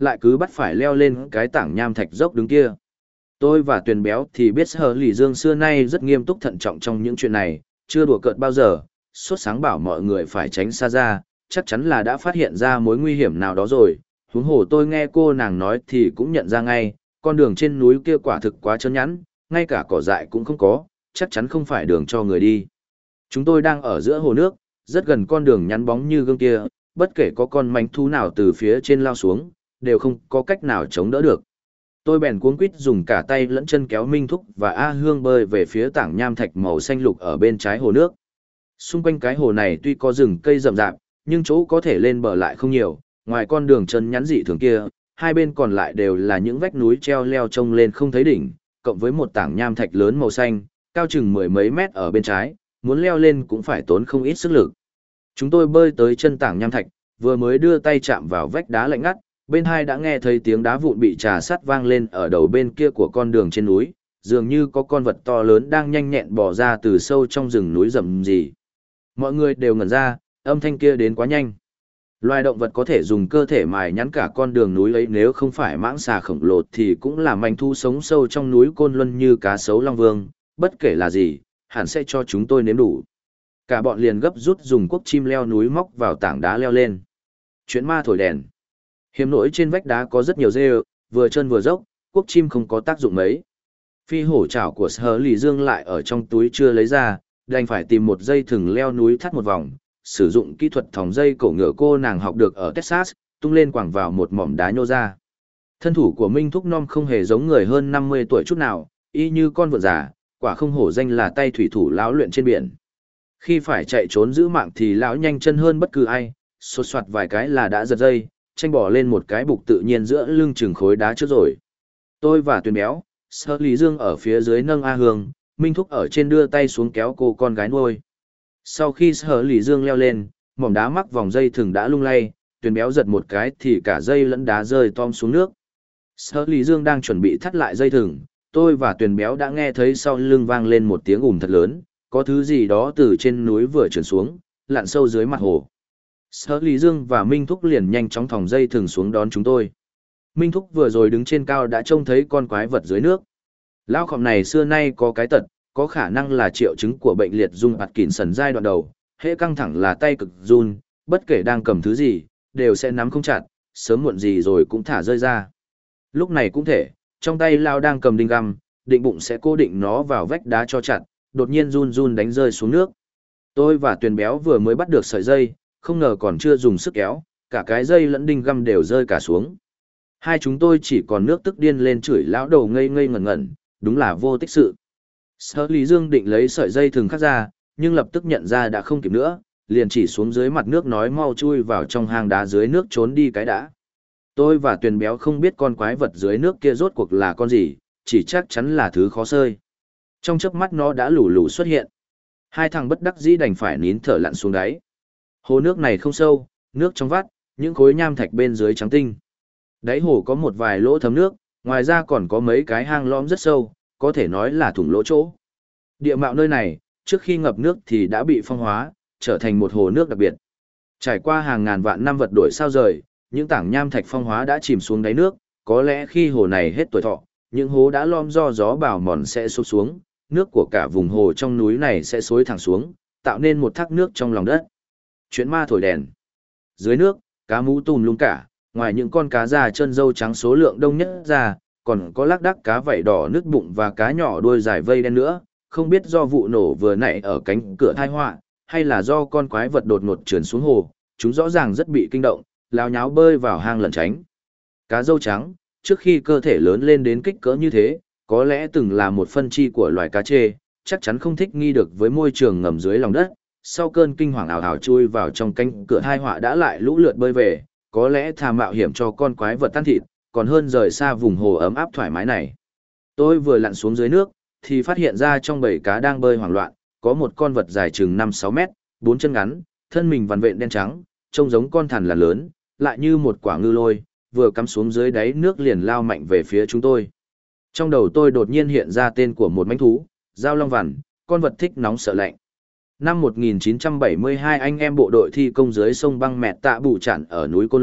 lại cứ bắt phải leo lên cái tảng nham thạch dốc đứng kia. Tôi và Tuyền Béo thì biết Hờ Lì Dương xưa nay rất nghiêm túc thận trọng trong những chuyện này, chưa đùa cợt bao giờ, suốt sáng bảo mọi người phải tránh xa ra, chắc chắn là đã phát hiện ra mối nguy hiểm nào đó rồi. Huống hồ tôi nghe cô nàng nói thì cũng nhận ra ngay, con đường trên núi kia quả thực quá trơn nhẵn, ngay cả cỏ dại cũng không có, chắc chắn không phải đường cho người đi. Chúng tôi đang ở giữa hồ nước, rất gần con đường nhắn bóng như gương kia, bất kể có con manh thú nào từ phía trên lao xuống, đều không có cách nào chống đỡ được. Tôi bèn cuống quýt dùng cả tay lẫn chân kéo Minh Thúc và A Hương bơi về phía tảng nham thạch màu xanh lục ở bên trái hồ nước. Xung quanh cái hồ này tuy có rừng cây rậm rạp, nhưng chỗ có thể lên bờ lại không nhiều, ngoài con đường chân nhắn dị thường kia, hai bên còn lại đều là những vách núi treo leo trông lên không thấy đỉnh, cộng với một tảng nham thạch lớn màu xanh, cao chừng mười mấy mét ở bên trái, muốn leo lên cũng phải tốn không ít sức lực. Chúng tôi bơi tới chân tảng nham thạch, vừa mới đưa tay chạm vào vách đá lạnh ngắt, bên hai đã nghe thấy tiếng đá vụn bị trà sắt vang lên ở đầu bên kia của con đường trên núi, dường như có con vật to lớn đang nhanh nhẹn bò ra từ sâu trong rừng núi rậm rì. Mọi người đều ngẩn ra, âm thanh kia đến quá nhanh. Loài động vật có thể dùng cơ thể mài nhắn cả con đường núi ấy, nếu không phải mãng xà khổng lồ thì cũng là manh thu sống sâu trong núi Côn Luân như cá sấu long vương, bất kể là gì, hẳn sẽ cho chúng tôi nếm đủ. Cả bọn liền gấp rút dùng cuốc chim leo núi móc vào tảng đá leo lên. Chuyện ma thổi đèn. Hiếm nỗi trên vách đá có rất nhiều rêu, vừa trơn vừa dốc, cuốc chim không có tác dụng mấy. Phi hổ chảo của Sở Lì Dương lại ở trong túi chưa lấy ra, đành phải tìm một dây thừng leo núi thắt một vòng, sử dụng kỹ thuật thòng dây cổ ngựa cô nàng học được ở Texas, tung lên quẳng vào một mỏm đá nhô ra. Thân thủ của Minh Thúc Non không hề giống người hơn 50 tuổi chút nào, y như con vượn già, quả không hổ danh là tay thủy thủ lão luyện trên biển. Khi phải chạy trốn giữ mạng thì lão nhanh chân hơn bất cứ ai, sột soạt vài cái là đã giật dây, tranh bỏ lên một cái bục tự nhiên giữa lưng chừng khối đá trước rồi. Tôi và Tuyền Béo, Sở Lý Dương ở phía dưới nâng A Hương, Minh Thúc ở trên đưa tay xuống kéo cô con gái nuôi. Sau khi Sở Lý Dương leo lên, mỏm đá mắc vòng dây thừng đã lung lay, Tuyền Béo giật một cái thì cả dây lẫn đá rơi tom xuống nước. Sở Lý Dương đang chuẩn bị thắt lại dây thừng, tôi và Tuyền Béo đã nghe thấy sau lưng vang lên một tiếng ùm thật lớn, có thứ gì đó từ trên núi vừa trườn xuống, lặn sâu dưới mặt hồ. Sở Lý Dương và Minh Thúc liền nhanh chóng thòng dây thừng xuống đón chúng tôi. Minh Thúc vừa rồi đứng trên cao đã trông thấy con quái vật dưới nước. Lão khọm này xưa nay có cái tật, có khả năng là triệu chứng của bệnh liệt rung Parkinson giai đoạn đầu, hễ căng thẳng là tay cực run, bất kể đang cầm thứ gì, đều sẽ nắm không chặt, sớm muộn gì rồi cũng thả rơi ra. Lúc này cũng thể, trong tay Lão đang cầm đinh găm, định bụng sẽ cố định nó vào vách đá cho chặt, đột nhiên run run đánh rơi xuống nước. Tôi và Tuyền Béo vừa mới bắt được sợi dây, không ngờ còn chưa dùng sức kéo, cả cái dây lẫn đinh găm đều rơi cả xuống. Hai chúng tôi chỉ còn nước tức điên lên chửi lão đầu ngây ngây ngẩn ngẩn, đúng là vô tích sự. Sở Lý Dương định lấy sợi dây thừng khắc ra, nhưng lập tức nhận ra đã không kịp nữa, liền chỉ xuống dưới mặt nước nói mau chui vào trong hang đá dưới nước trốn đi cái đã. Tôi và Tuyền Béo không biết con quái vật dưới nước kia rốt cuộc là con gì, chỉ chắc chắn là thứ khó sơi. Trong chớp mắt nó đã lù lù xuất hiện. Hai thằng bất đắc dĩ đành phải nín thở lặn xuống đáy. Hồ nước này không sâu, nước trong vắt, những khối nham thạch bên dưới trắng tinh. Đáy hồ có một vài lỗ thấm nước, ngoài ra còn có mấy cái hang lõm rất sâu, có thể nói là thủng lỗ chỗ. Địa mạo nơi này, trước khi ngập nước thì đã bị phong hóa, trở thành một hồ nước đặc biệt. Trải qua hàng ngàn vạn năm vật đổi sao rời, những tảng nham thạch phong hóa đã chìm xuống đáy nước, có lẽ khi hồ này hết tuổi thọ, những hố đã lom do gió bào mòn sẽ sụp xuống, nước của cả vùng hồ trong núi này sẽ xối thẳng xuống, tạo nên một thác nước trong lòng đất. Chuyện ma thổi đèn. Dưới nước, cá mú tùm lum cả, ngoài những con cá già chân dâu trắng số lượng đông nhất ra, còn có lác đác cá vảy đỏ nứt bụng và cá nhỏ đuôi dài vây đen nữa, không biết do vụ nổ vừa nãy ở cánh cửa thai họa, hay là do con quái vật đột ngột trườn xuống hồ, chúng rõ ràng rất bị kinh động, lao nháo bơi vào hang lẩn tránh. Cá dâu trắng, trước khi cơ thể lớn lên đến kích cỡ như thế, có lẽ từng là một phân chi của loài cá trê, chắc chắn không thích nghi được với môi trường ngầm dưới lòng đất. Sau cơn kinh hoàng ảo ảo chui vào trong cánh cửa thai họa đã lại lũ lượt bơi về, có lẽ thà mạo hiểm cho con quái vật tan thịt, còn hơn rời xa vùng hồ ấm áp thoải mái này. Tôi vừa lặn xuống dưới nước, thì phát hiện ra trong bầy cá đang bơi hoảng loạn, có một con vật dài chừng 5-6 mét, 4 chân ngắn, thân mình vằn vện đen trắng, trông giống con thằn lằn lớn, lại như một quả ngư lôi, vừa cắm xuống dưới đáy nước liền lao mạnh về phía chúng tôi. Trong đầu tôi đột nhiên hiện ra tên của một mãnh thú, Dao Long Vằn, con vật thích nóng sợ lạnh. Năm 1972 anh em bộ đội thi công dưới sông băng mẹt tạ bù chản ở núi Côn Luân,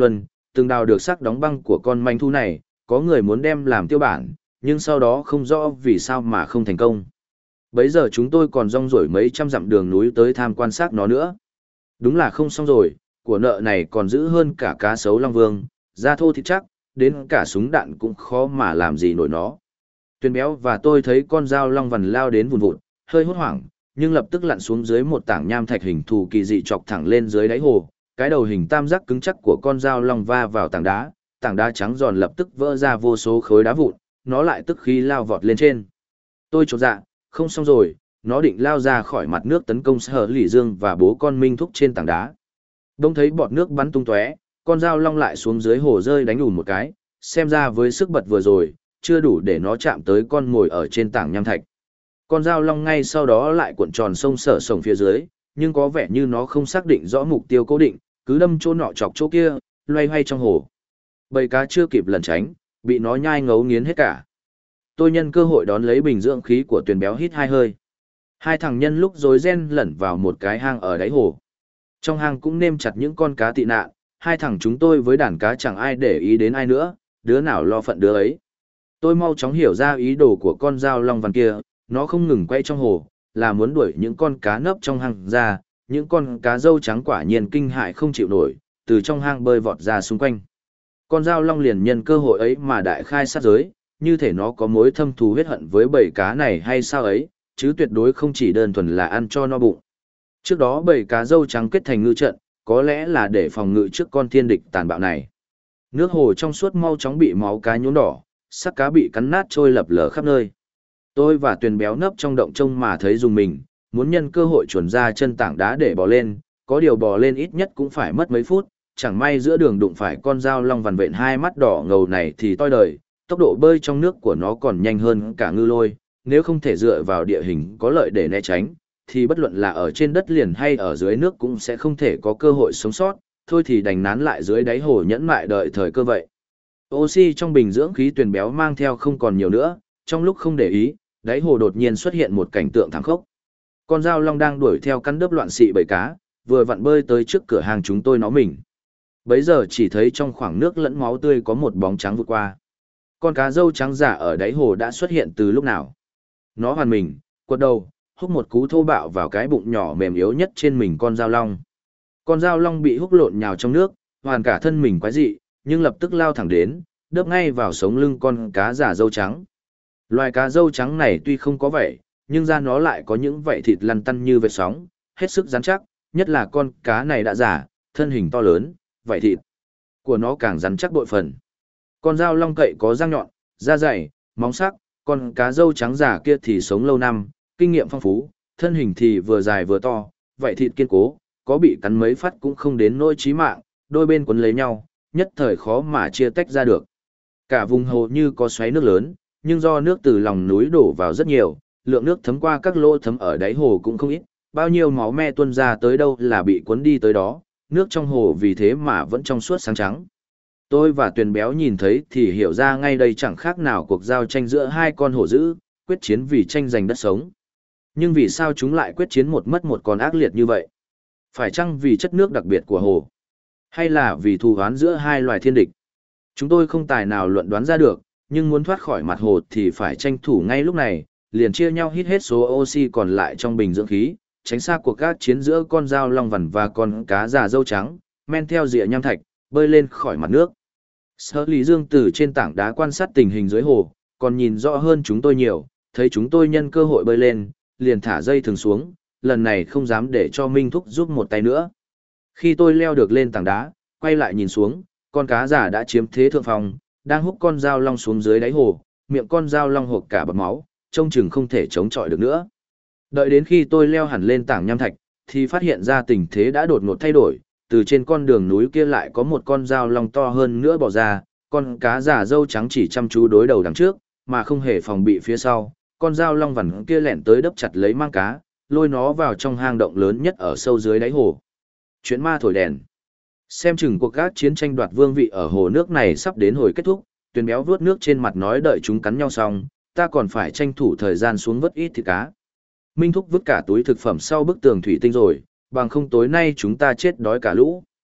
từng đào được xác đóng băng của con manh thu này, có người muốn đem làm tiêu bản, nhưng sau đó không rõ vì sao mà không thành công. Bấy giờ chúng tôi còn rong ruổi mấy trăm dặm đường núi tới tham quan xác nó nữa. Đúng là không xong rồi, của nợ này còn dữ hơn cả cá sấu Long Vương, da thô thịt chắc, đến cả súng đạn cũng khó mà làm gì nổi nó. Tuyền Béo và tôi thấy con dao long vằn lao đến vùn vụt, hơi hốt hoảng, nhưng lập tức lặn xuống dưới một tảng nham thạch hình thù kỳ dị chọc thẳng lên dưới đáy hồ. Cái đầu hình tam giác cứng chắc của con dao long va vào tảng đá trắng giòn lập tức vỡ ra vô số khối đá vụn, nó lại tức khí lao vọt lên trên. Tôi chột dạ, không xong rồi, nó định lao ra khỏi mặt nước tấn công Sở Lỷ Dương và bố con Minh Thúc trên tảng đá. Đông thấy bọt nước bắn tung tóe, con dao long lại xuống dưới hồ rơi đánh ùn một cái, xem ra với sức bật vừa rồi, chưa đủ để nó chạm tới con mồi ở trên tảng nham thạch. Con dao long ngay sau đó lại cuộn tròn sông Sở Sổng phía dưới, nhưng có vẻ như nó không xác định rõ mục tiêu cố định, cứ đâm chỗ nọ chọc chỗ kia, loay hoay trong hồ. Bầy cá chưa kịp lẩn tránh, bị nó nhai ngấu nghiến hết cả. Tôi nhân cơ hội đón lấy bình dưỡng khí của Tuyền Béo hít hai hơi. Hai thằng nhân lúc rối ren lẩn vào một cái hang ở đáy hồ. Trong hang cũng nêm chặt những con cá tị nạn, hai thằng chúng tôi với đàn cá chẳng ai để ý đến ai nữa, đứa nào lo phận đứa ấy. Tôi mau chóng hiểu ra ý đồ của con dao long vằn kia, nó không ngừng quay trong hồ, là muốn đuổi những con cá nấp trong hang ra, những con cá râu trắng quả nhiên kinh hại không chịu nổi, từ trong hang bơi vọt ra xung quanh. Con dao long liền nhân cơ hội ấy mà đại khai sát giới, như thể nó có mối thâm thù huyết hận với bầy cá này hay sao ấy, chứ tuyệt đối không chỉ đơn thuần là ăn cho no bụng. Trước đó bầy cá râu trắng kết thành ngư trận, có lẽ là để phòng ngự trước con thiên địch tàn bạo này. Nước hồ trong suốt mau chóng bị máu cá nhuốm đỏ, xác cá bị cắn nát trôi lập lờ khắp nơi. Tôi và Tuyền Béo nấp trong động trông mà thấy dùng mình, muốn nhân cơ hội chuồn ra chân tảng đá để bò lên, có điều bò lên ít nhất cũng phải mất mấy phút, chẳng may giữa đường đụng phải con dao long vằn vện hai mắt đỏ ngầu này thì toi đời, tốc độ bơi trong nước của nó còn nhanh hơn cả ngư lôi, nếu không thể dựa vào địa hình có lợi để né tránh, thì bất luận là ở trên đất liền hay ở dưới nước cũng sẽ không thể có cơ hội sống sót, thôi thì đành nán lại dưới đáy hồ nhẫn mại đợi thời cơ vậy. Oxy trong bình dưỡng khí Tuyền Béo mang theo không còn nhiều nữa, trong lúc không để ý, đáy hồ đột nhiên xuất hiện một cảnh tượng thảm khốc. Con dao long đang đuổi theo cắn đớp loạn xị bầy cá, vừa vặn bơi tới trước cửa hàng chúng tôi nó mình. Bấy giờ chỉ thấy trong khoảng nước lẫn máu tươi có một bóng trắng vụt qua. Con cá râu trắng giả ở đáy hồ đã xuất hiện từ lúc nào? Nó hoàn mình, quật đầu, húc một cú thô bạo vào cái bụng nhỏ mềm yếu nhất trên mình con dao long. Con dao long bị húc lộn nhào trong nước, hoàn cả thân mình quái dị, nhưng lập tức lao thẳng đến, đớp ngay vào sống lưng con cá giả râu trắng. Loài cá râu trắng này tuy không có vảy, nhưng da nó lại có những vảy thịt lăn tăn như vệt sóng, hết sức rắn chắc, nhất là con cá này đã giả, thân hình to lớn, vảy thịt của nó càng rắn chắc bội phần. Con dao long cậy có răng nhọn, da dày, móng sắc, con cá râu trắng giả kia thì sống lâu năm, kinh nghiệm phong phú, thân hình thì vừa dài vừa to, vảy thịt kiên cố, có bị cắn mấy phát cũng không đến nỗi chí mạng, đôi bên quấn lấy nhau, nhất thời khó mà chia tách ra được. Cả vùng hồ như có xoáy nước lớn, nhưng do nước từ lòng núi đổ vào rất nhiều, lượng nước thấm qua các lỗ thấm ở đáy hồ cũng không ít, bao nhiêu máu me tuôn ra tới đâu là bị cuốn đi tới đó, nước trong hồ vì thế mà vẫn trong suốt sáng trắng. Tôi và Tuyền Béo nhìn thấy thì hiểu ra ngay đây chẳng khác nào cuộc giao tranh giữa hai con hổ dữ, quyết chiến vì tranh giành đất sống. Nhưng vì sao chúng lại quyết chiến một mất một còn ác liệt như vậy? Phải chăng vì chất nước đặc biệt của hồ? Hay là vì thù oán giữa hai loài thiên địch? Chúng tôi không tài nào luận đoán ra được, nhưng muốn thoát khỏi mặt hồ thì phải tranh thủ ngay lúc này, liền chia nhau hít hết số oxy còn lại trong bình dưỡng khí, tránh xa cuộc các chiến giữa con dao long vằn và con cá già râu trắng, men theo rìa nham thạch, bơi lên khỏi mặt nước. Sở Lý Dương từ trên tảng đá quan sát tình hình dưới hồ, còn nhìn rõ hơn chúng tôi nhiều, thấy chúng tôi nhân cơ hội bơi lên, liền thả dây thừng xuống, lần này không dám để cho Minh Thúc giúp một tay nữa. Khi tôi leo được lên tảng đá, quay lại nhìn xuống, con cá già đã chiếm thế thượng phong, đang húc con dao long xuống dưới đáy hồ, miệng con dao long hộc cả bọt máu, trông chừng không thể chống chọi được nữa. Đợi đến khi tôi leo hẳn lên tảng nham thạch, thì phát hiện ra tình thế đã đột ngột thay đổi, từ trên con đường núi kia lại có một con dao long to hơn nữa bò ra, con cá già râu trắng chỉ chăm chú đối đầu đằng trước, mà không hề phòng bị phía sau, con dao long vằn kia lẻn tới đấp chặt lấy mang cá, lôi nó vào trong hang động lớn nhất ở sâu dưới đáy hồ. Chuyện ma thổi đèn. Xem chừng cuộc các chiến tranh đoạt vương vị ở hồ nước này sắp đến hồi kết thúc, Tuyền Béo vuốt nước trên mặt nói đợi chúng cắn nhau xong, ta còn phải tranh thủ thời gian xuống vớt ít thịt cá. Minh Thúc vứt cả túi thực phẩm sau bức tường thủy tinh rồi, bằng không tối nay chúng ta chết đói cả lũ.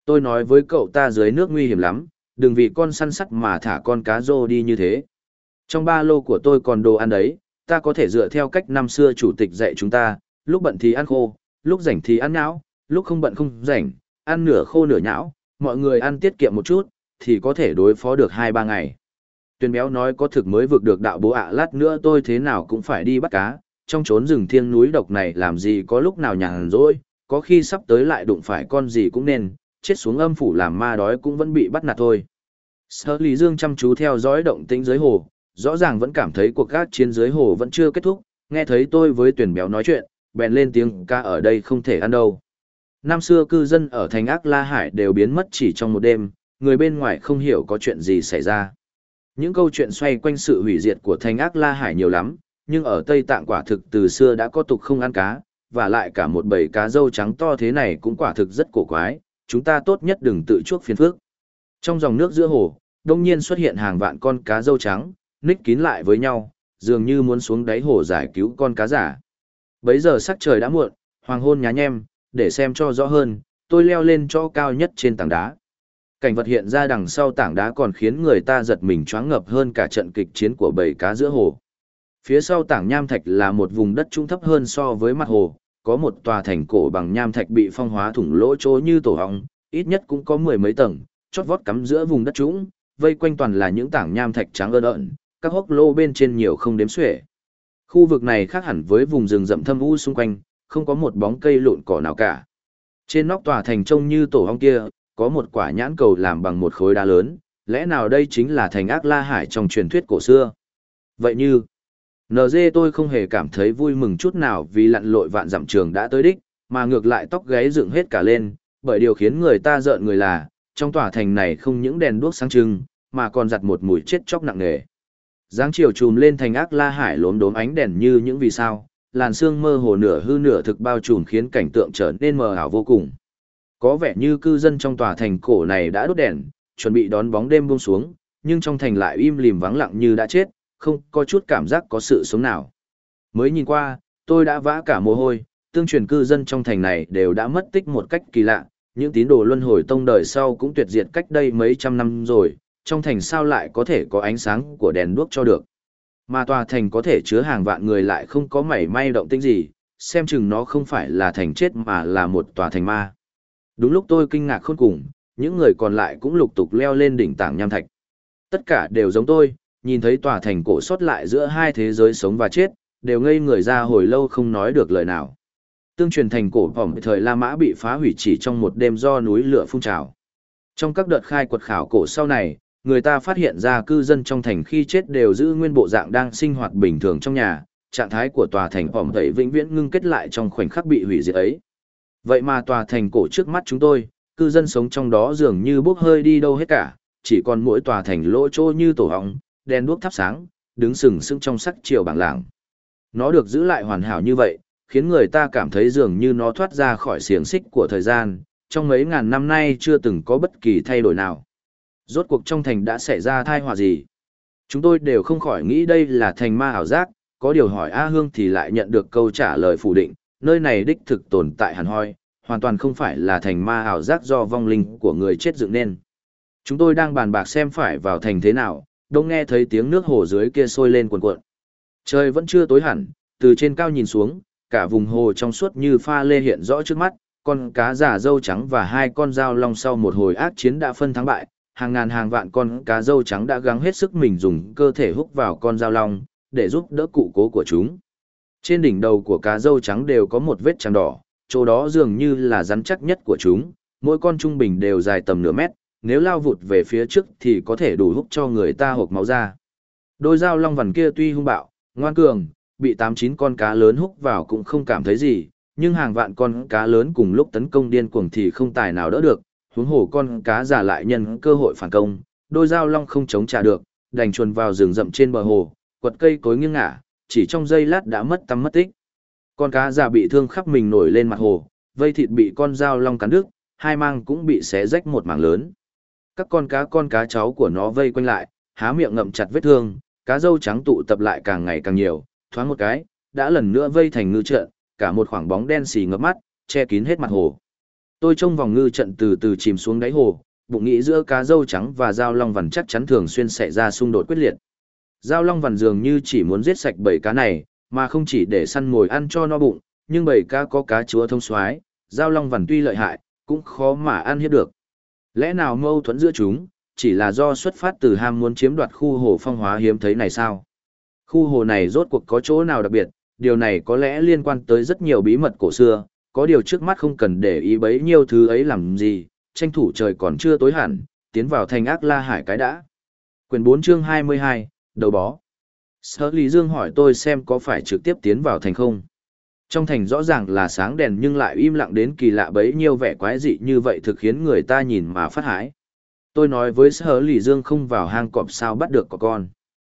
Tôi nói với cậu ta dưới nước nguy hiểm lắm, đừng vì con săn sắt mà thả con cá rô đi như thế. Trong ba lô của tôi còn đồ ăn đấy, ta có thể dựa theo cách năm xưa chủ tịch dạy chúng ta, lúc bận thì ăn khô, lúc rảnh thì ăn nhão, lúc không bận không rảnh, ăn nửa khô nửa nhão, mọi người ăn tiết kiệm một chút, thì có thể đối phó được 2-3 ngày. Tuyền béo nói có thực mới vực được đạo bố ạ, lát nữa tôi thế nào cũng phải đi bắt cá, trong chốn rừng thiêng núi độc này làm gì có lúc nào nhàn rỗi, có khi sắp tới lại đụng phải con gì cũng nên, chết xuống âm phủ làm ma đói cũng vẫn bị bắt nạt thôi. Sở Lý Dương chăm chú theo dõi động tĩnh dưới hồ, rõ ràng vẫn cảm thấy cuộc gác chiến dưới hồ vẫn chưa kết thúc, nghe thấy tôi với Tuyền béo nói chuyện, bèn lên tiếng ca ở đây không thể ăn đâu. Năm xưa cư dân ở thành Ác La Hải đều biến mất chỉ trong một đêm, người bên ngoài không hiểu có chuyện gì xảy ra. Những câu chuyện xoay quanh sự hủy diệt của thành Ác La Hải nhiều lắm, nhưng ở Tây Tạng quả thực từ xưa đã có tục không ăn cá, và lại cả một bầy cá râu trắng to thế này cũng quả thực rất cổ quái, chúng ta tốt nhất đừng tự chuốc phiền phức. Trong dòng nước giữa hồ, đông nhiên xuất hiện hàng vạn con cá râu trắng, ních kín lại với nhau, dường như muốn xuống đáy hồ giải cứu con cá giả. Bấy giờ sắc trời đã muộn, hoàng hôn nhá nhem, để xem cho rõ hơn, tôi leo lên chỗ cao nhất trên tảng đá. Cảnh vật hiện ra đằng sau tảng đá còn khiến người ta giật mình choáng ngợp hơn cả trận kịch chiến của bầy cá giữa hồ. Phía sau tảng nham thạch là một vùng đất trung thấp hơn so với mặt hồ, có một tòa thành cổ bằng nham thạch bị phong hóa thủng lỗ chỗ như tổ ong, ít nhất cũng có 10 mấy tầng, chót vót cắm giữa vùng đất trũng, vây quanh toàn là những tảng nham thạch trắng ơn ợn, các hốc lô bên trên nhiều không đếm xuể. Khu vực này khác hẳn với vùng rừng rậm thâm u xung quanh, không có một bóng cây lụn cỏ nào cả. Trên nóc tòa thành trông như tổ ong kia, có một quả nhãn cầu làm bằng một khối đá lớn, lẽ nào đây chính là thành Ác La Hải trong truyền thuyết cổ xưa? Vậy như, NG tôi không hề cảm thấy vui mừng chút nào vì lặn lội vạn dặm trường đã tới đích, mà ngược lại tóc gáy dựng hết cả lên, bởi điều khiến người ta rợn người là, trong tòa thành này không những đèn đuốc sáng trưng, mà còn giặt một mùi chết chóc nặng nề. Dáng chiều trùm lên thành Ác La Hải lốm đốm ánh đèn như những vì sao, làn sương mơ hồ nửa hư nửa thực bao trùm khiến cảnh tượng trở nên mờ ảo vô cùng. Có vẻ như cư dân trong tòa thành cổ này đã đốt đèn, chuẩn bị đón bóng đêm buông xuống, nhưng trong thành lại im lìm vắng lặng như đã chết, không có chút cảm giác có sự sống nào. Mới nhìn qua, tôi đã vã cả mồ hôi, tương truyền cư dân trong thành này đều đã mất tích một cách kỳ lạ, những tín đồ luân hồi tông đời sau cũng tuyệt diệt cách đây mấy trăm năm rồi, trong thành sao lại có thể có ánh sáng của đèn đuốc cho được. Mà tòa thành có thể chứa hàng vạn người lại không có mảy may động tĩnh gì, xem chừng nó không phải là thành chết mà là một tòa thành ma. Đúng lúc tôi kinh ngạc khôn cùng, những người còn lại cũng lục tục leo lên đỉnh tảng nham thạch. Tất cả đều giống tôi, nhìn thấy tòa thành cổ sót lại giữa hai thế giới sống và chết, đều ngây người ra hồi lâu không nói được lời nào. Tương truyền thành cổ Phỏng thời La Mã bị phá hủy chỉ trong một đêm do núi lửa phun trào. Trong các đợt khai quật khảo cổ sau này, người ta phát hiện ra cư dân trong thành khi chết đều giữ nguyên bộ dạng đang sinh hoạt bình thường trong nhà, trạng thái của tòa thành Phỏng Thầy vĩnh viễn ngưng kết lại trong khoảnh khắc bị hủy diệt ấy. Vậy mà tòa thành cổ trước mắt chúng tôi, cư dân sống trong đó dường như bốc hơi đi đâu hết cả, chỉ còn mỗi tòa thành lỗ chỗ như tổ hóng, đèn đuốc thắp sáng, đứng sừng sững trong sắc chiều bảng lảng. Nó được giữ lại hoàn hảo như vậy, khiến người ta cảm thấy dường như nó thoát ra khỏi xiềng xích của thời gian, trong mấy ngàn năm nay chưa từng có bất kỳ thay đổi nào. Rốt cuộc trong thành đã xảy ra tai họa gì? Chúng tôi đều không khỏi nghĩ đây là thành ma ảo giác, có điều hỏi A Hương thì lại nhận được câu trả lời phủ định, nơi này đích thực tồn tại hẳn hoi, hoàn toàn không phải là thành ma ảo giác do vong linh của người chết dựng nên. Chúng tôi đang bàn bạc xem phải vào thành thế nào, đông nghe thấy tiếng nước hồ dưới kia sôi lên cuồn cuộn. Trời vẫn chưa tối hẳn, từ trên cao nhìn xuống, cả vùng hồ trong suốt như pha lê hiện rõ trước mắt, con cá giả râu trắng và hai con dao long sau một hồi ác chiến đã phân thắng bại, hàng ngàn hàng vạn con cá râu trắng đã gắng hết sức mình dùng cơ thể húc vào con dao long, để giúp đỡ cụ cố của chúng. Trên đỉnh đầu của cá râu trắng đều có một vết trắng đỏ, chỗ đó dường như là rắn chắc nhất của chúng, mỗi con trung bình đều dài tầm nửa mét, nếu lao vụt về phía trước thì có thể đủ húc cho người ta hộc máu ra. Đôi dao long vằn kia tuy hung bạo, ngoan cường, bị 8-9 con cá lớn húc vào cũng không cảm thấy gì, nhưng hàng vạn con cá lớn cùng lúc tấn công điên cuồng thì không tài nào đỡ được, huống hồ con cá già lại nhân cơ hội phản công, đôi dao long không chống trả được, đành chuồn vào rừng rậm trên bờ hồ, quật cây cối nghiêng ngả, chỉ trong giây lát đã mất tăm mất tích. Con cá già bị thương khắp mình nổi lên mặt hồ, vây thịt bị con dao long cắn đứt, hai mang cũng bị xé rách một mảng lớn. Các con cá cháu của nó vây quanh lại, há miệng ngậm chặt vết thương, cá râu trắng tụ tập lại càng ngày càng nhiều, thoáng một cái, đã lần nữa vây thành ngư trận, cả một khoảng bóng đen xì ngập mắt, che kín hết mặt hồ. Tôi trông vòng ngư trận từ từ chìm xuống đáy hồ, bụng nghĩ giữa cá râu trắng và dao long vằn chắc chắn thường xuyên xảy ra xung đột quyết liệt. Dao long vằn dường như chỉ muốn giết sạch bầy cá này, mà không chỉ để săn mồi ăn cho no bụng, nhưng bầy cá có cá chúa thông soái, dao long vằn tuy lợi hại, cũng khó mà ăn hiếp được. Lẽ nào mâu thuẫn giữa chúng, chỉ là do xuất phát từ ham muốn chiếm đoạt khu hồ phong hóa hiếm thấy này sao? Khu hồ này rốt cuộc có chỗ nào đặc biệt, điều này có lẽ liên quan tới rất nhiều bí mật cổ xưa, có điều trước mắt không cần để ý bấy nhiêu thứ ấy làm gì, tranh thủ trời còn chưa tối hẳn, tiến vào thành Ác La Hải cái đã. Quyển 4 chương 22, đầu bó. Sở Lý Dương hỏi tôi xem có phải trực tiếp tiến vào thành không. Trong thành rõ ràng là sáng đèn nhưng lại im lặng đến kỳ lạ bấy nhiêu vẻ quái dị như vậy thực khiến người ta nhìn mà phát hãi. Tôi nói với Sở Lý Dương không vào hang cọp sao bắt được có con.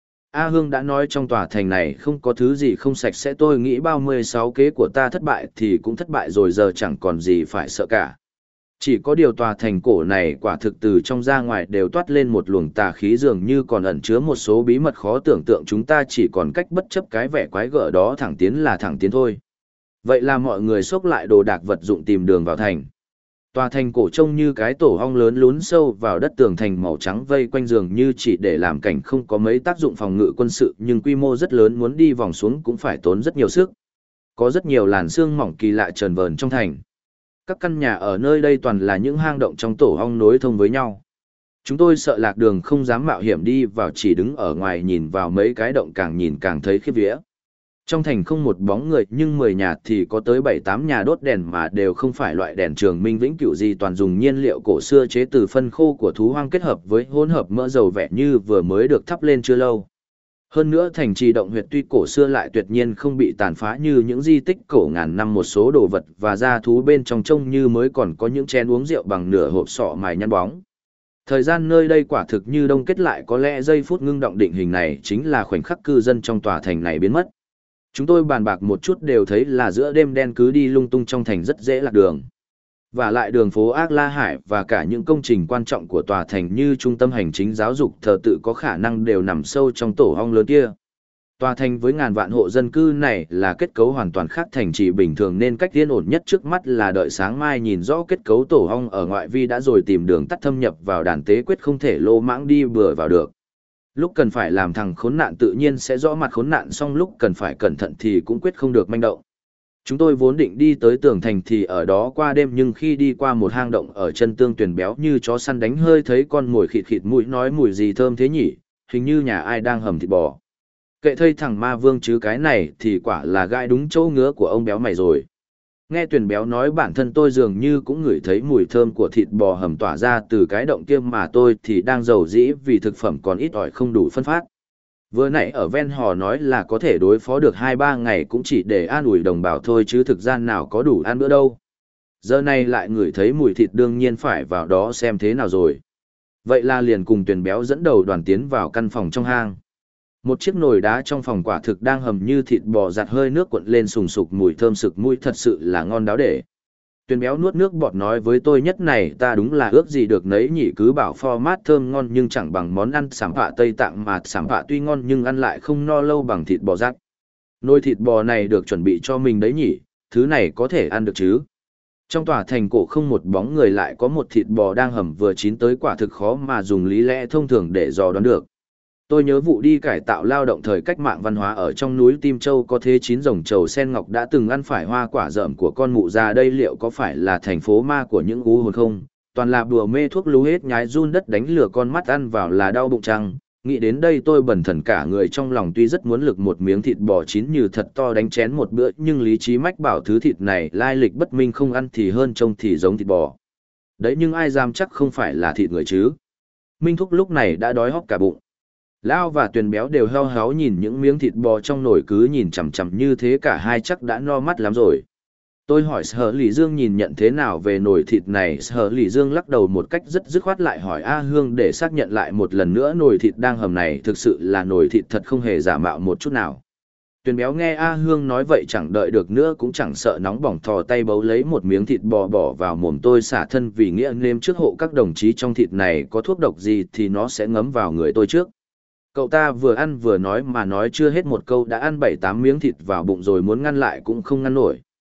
A Hương đã nói trong tòa thành này không có thứ gì không sạch sẽ, tôi nghĩ 36 kế của ta thất bại thì cũng thất bại rồi, giờ chẳng còn gì phải sợ cả. Chỉ có điều tòa thành cổ này quả thực từ trong ra ngoài đều toát lên một luồng tà khí dường như còn ẩn chứa một số bí mật khó tưởng tượng, chúng ta chỉ còn cách bất chấp cái vẻ quái gở đó thẳng tiến là thẳng tiến thôi. Vậy là mọi người xốc lại đồ đạc vật dụng tìm đường vào thành. Tòa thành cổ trông như cái tổ ong lớn lún sâu vào đất, tường thành màu trắng vây quanh dường như chỉ để làm cảnh, không có mấy tác dụng phòng ngự quân sự nhưng quy mô rất lớn, muốn đi vòng xuống cũng phải tốn rất nhiều sức. Có rất nhiều làn sương mỏng kỳ lạ trần vờn trong thành. Các căn nhà ở nơi đây toàn là những hang động trong tổ ong nối thông với nhau. Chúng tôi sợ lạc đường không dám mạo hiểm đi vào, chỉ đứng ở ngoài nhìn vào mấy cái động, càng nhìn càng thấy khiếp vía. Trong thành không một bóng người nhưng 10 nhà thì có tới 7-8 nhà đốt đèn mà đều không phải loại đèn trường minh vĩnh cửu gì, toàn dùng nhiên liệu cổ xưa chế từ phân khô của thú hoang kết hợp với hỗn hợp mỡ dầu vẻ như vừa mới được thắp lên chưa lâu. Hơn nữa thành trì động huyệt tuy cổ xưa lại tuyệt nhiên không bị tàn phá như những di tích cổ ngàn năm, một số đồ vật và gia thú bên trong trông như mới, còn có những chén uống rượu bằng nửa hộp sọ mài nhăn bóng. Thời gian nơi đây quả thực như đông kết lại, có lẽ giây phút ngưng động định hình này chính là khoảnh khắc cư dân trong tòa thành này biến mất. Chúng tôi bàn bạc một chút đều thấy là giữa đêm đen cứ đi lung tung trong thành rất dễ lạc đường. Và lại đường phố Ác La Hải và cả những công trình quan trọng của tòa thành như trung tâm hành chính, giáo dục, thờ tự có khả năng đều nằm sâu trong tổ ong lớn kia. Tòa thành với ngàn vạn hộ dân cư này là kết cấu hoàn toàn khác thành trì bình thường, nên cách yên ổn nhất trước mắt là đợi sáng mai nhìn rõ kết cấu tổ ong ở ngoại vi đã rồi tìm đường tắt thâm nhập vào đàn tế, quyết không thể lô mãng đi bừa vào được. Lúc cần phải làm thằng khốn nạn tự nhiên sẽ rõ mặt khốn nạn, xong lúc cần phải cẩn thận thì cũng quyết không được manh động. Chúng tôi vốn định đi tới tường thành thì ở đó qua đêm, nhưng khi đi qua một hang động ở chân tương tuyển béo như chó săn đánh hơi thấy con mồi khịt khịt mũi, nói mùi gì thơm thế nhỉ, hình như nhà ai đang hầm thịt bò. Kệ thây thằng ma vương chứ cái này thì quả là gai đúng chỗ ngứa của ông béo mày rồi. Nghe tuyển béo nói bản thân tôi dường như cũng ngửi thấy mùi thơm của thịt bò hầm tỏa ra từ cái động kia, mà tôi thì đang dầu dĩ vì thực phẩm còn ít ỏi không đủ phân phát. Vừa nãy ở ven hò nói là có thể đối phó được 2-3 ngày cũng chỉ để an ủi đồng bào thôi, chứ thực ra nào có đủ ăn bữa đâu. Giờ này lại ngửi thấy mùi thịt, đương nhiên phải vào đó xem thế nào rồi. Vậy là liền cùng tuyển béo dẫn đầu đoàn tiến vào căn phòng trong hang. Một chiếc nồi đá trong phòng quả thực đang hầm như thịt bò, giặt hơi nước cuộn lên sùng sục, mùi thơm sực mũi, thật sự là ngon đáo để. Tuyển béo nuốt nước bọt nói với tôi, nhất này ta đúng là ước gì được nấy nhỉ, cứ bảo format thơm ngon nhưng chẳng bằng món ăn sảm phạ Tây Tạng, mà sảm phạ tuy ngon nhưng ăn lại không no lâu bằng thịt bò rắc. Nồi thịt bò này được chuẩn bị cho mình đấy nhỉ, thứ này có thể ăn được chứ. Trong tòa thành cổ không một bóng người, lại có một thịt bò đang hầm vừa chín tới, quả thực khó mà dùng lý lẽ thông thường để dò đoán được. Tôi nhớ vụ đi cải tạo lao động thời cách mạng văn hóa ở trong núi Tim Châu có thế 9 rồng trầu sen ngọc đã từng ăn phải hoa quả dởm của con mụ già, đây liệu có phải là thành phố ma của những u hồn không? Toàn là bùa mê thuốc lú hết nhái run đất đánh lừa con mắt, ăn vào là đau bụng trăng. Nghĩ đến đây tôi bần thần cả người, trong lòng tuy rất muốn lực một miếng thịt bò chín như thật to đánh chén một bữa, nhưng lý trí mách bảo thứ thịt này lai lịch bất minh, không ăn thì hơn, trông thì giống thịt bò. Đấy nhưng ai dám chắc không phải là thịt người chứ. Minh Thúc lúc này đã đói hóp cả bụng. Lao và Tuyền béo đều heo héo nhìn những miếng thịt bò trong nồi, cứ nhìn chằm chằm như thế cả hai chắc đã no mắt lắm rồi. Tôi hỏi Sở Lý Dương nhìn nhận thế nào về nồi thịt này. Sở Lý Dương lắc đầu một cách rất dứt khoát, lại hỏi A Hương để xác nhận lại một lần nữa nồi thịt đang hầm này thực sự là nồi thịt thật, không hề giả mạo một chút nào. Tuyền béo nghe A Hương nói vậy chẳng đợi được nữa, cũng chẳng sợ nóng bỏng, thò tay bấu lấy một miếng thịt bò bỏ vào mồm. Tôi xả thân vì nghĩa nêm trước hộ các đồng chí trong thịt này có thuốc độc gì thì nó sẽ ngấm vào người tôi trước. Cậu ta vừa ăn vừa nói, mà nói chưa hết một câu đã ăn 7-8 miếng thịt vào bụng rồi, muốn ngăn lại cũng không ngăn nổi.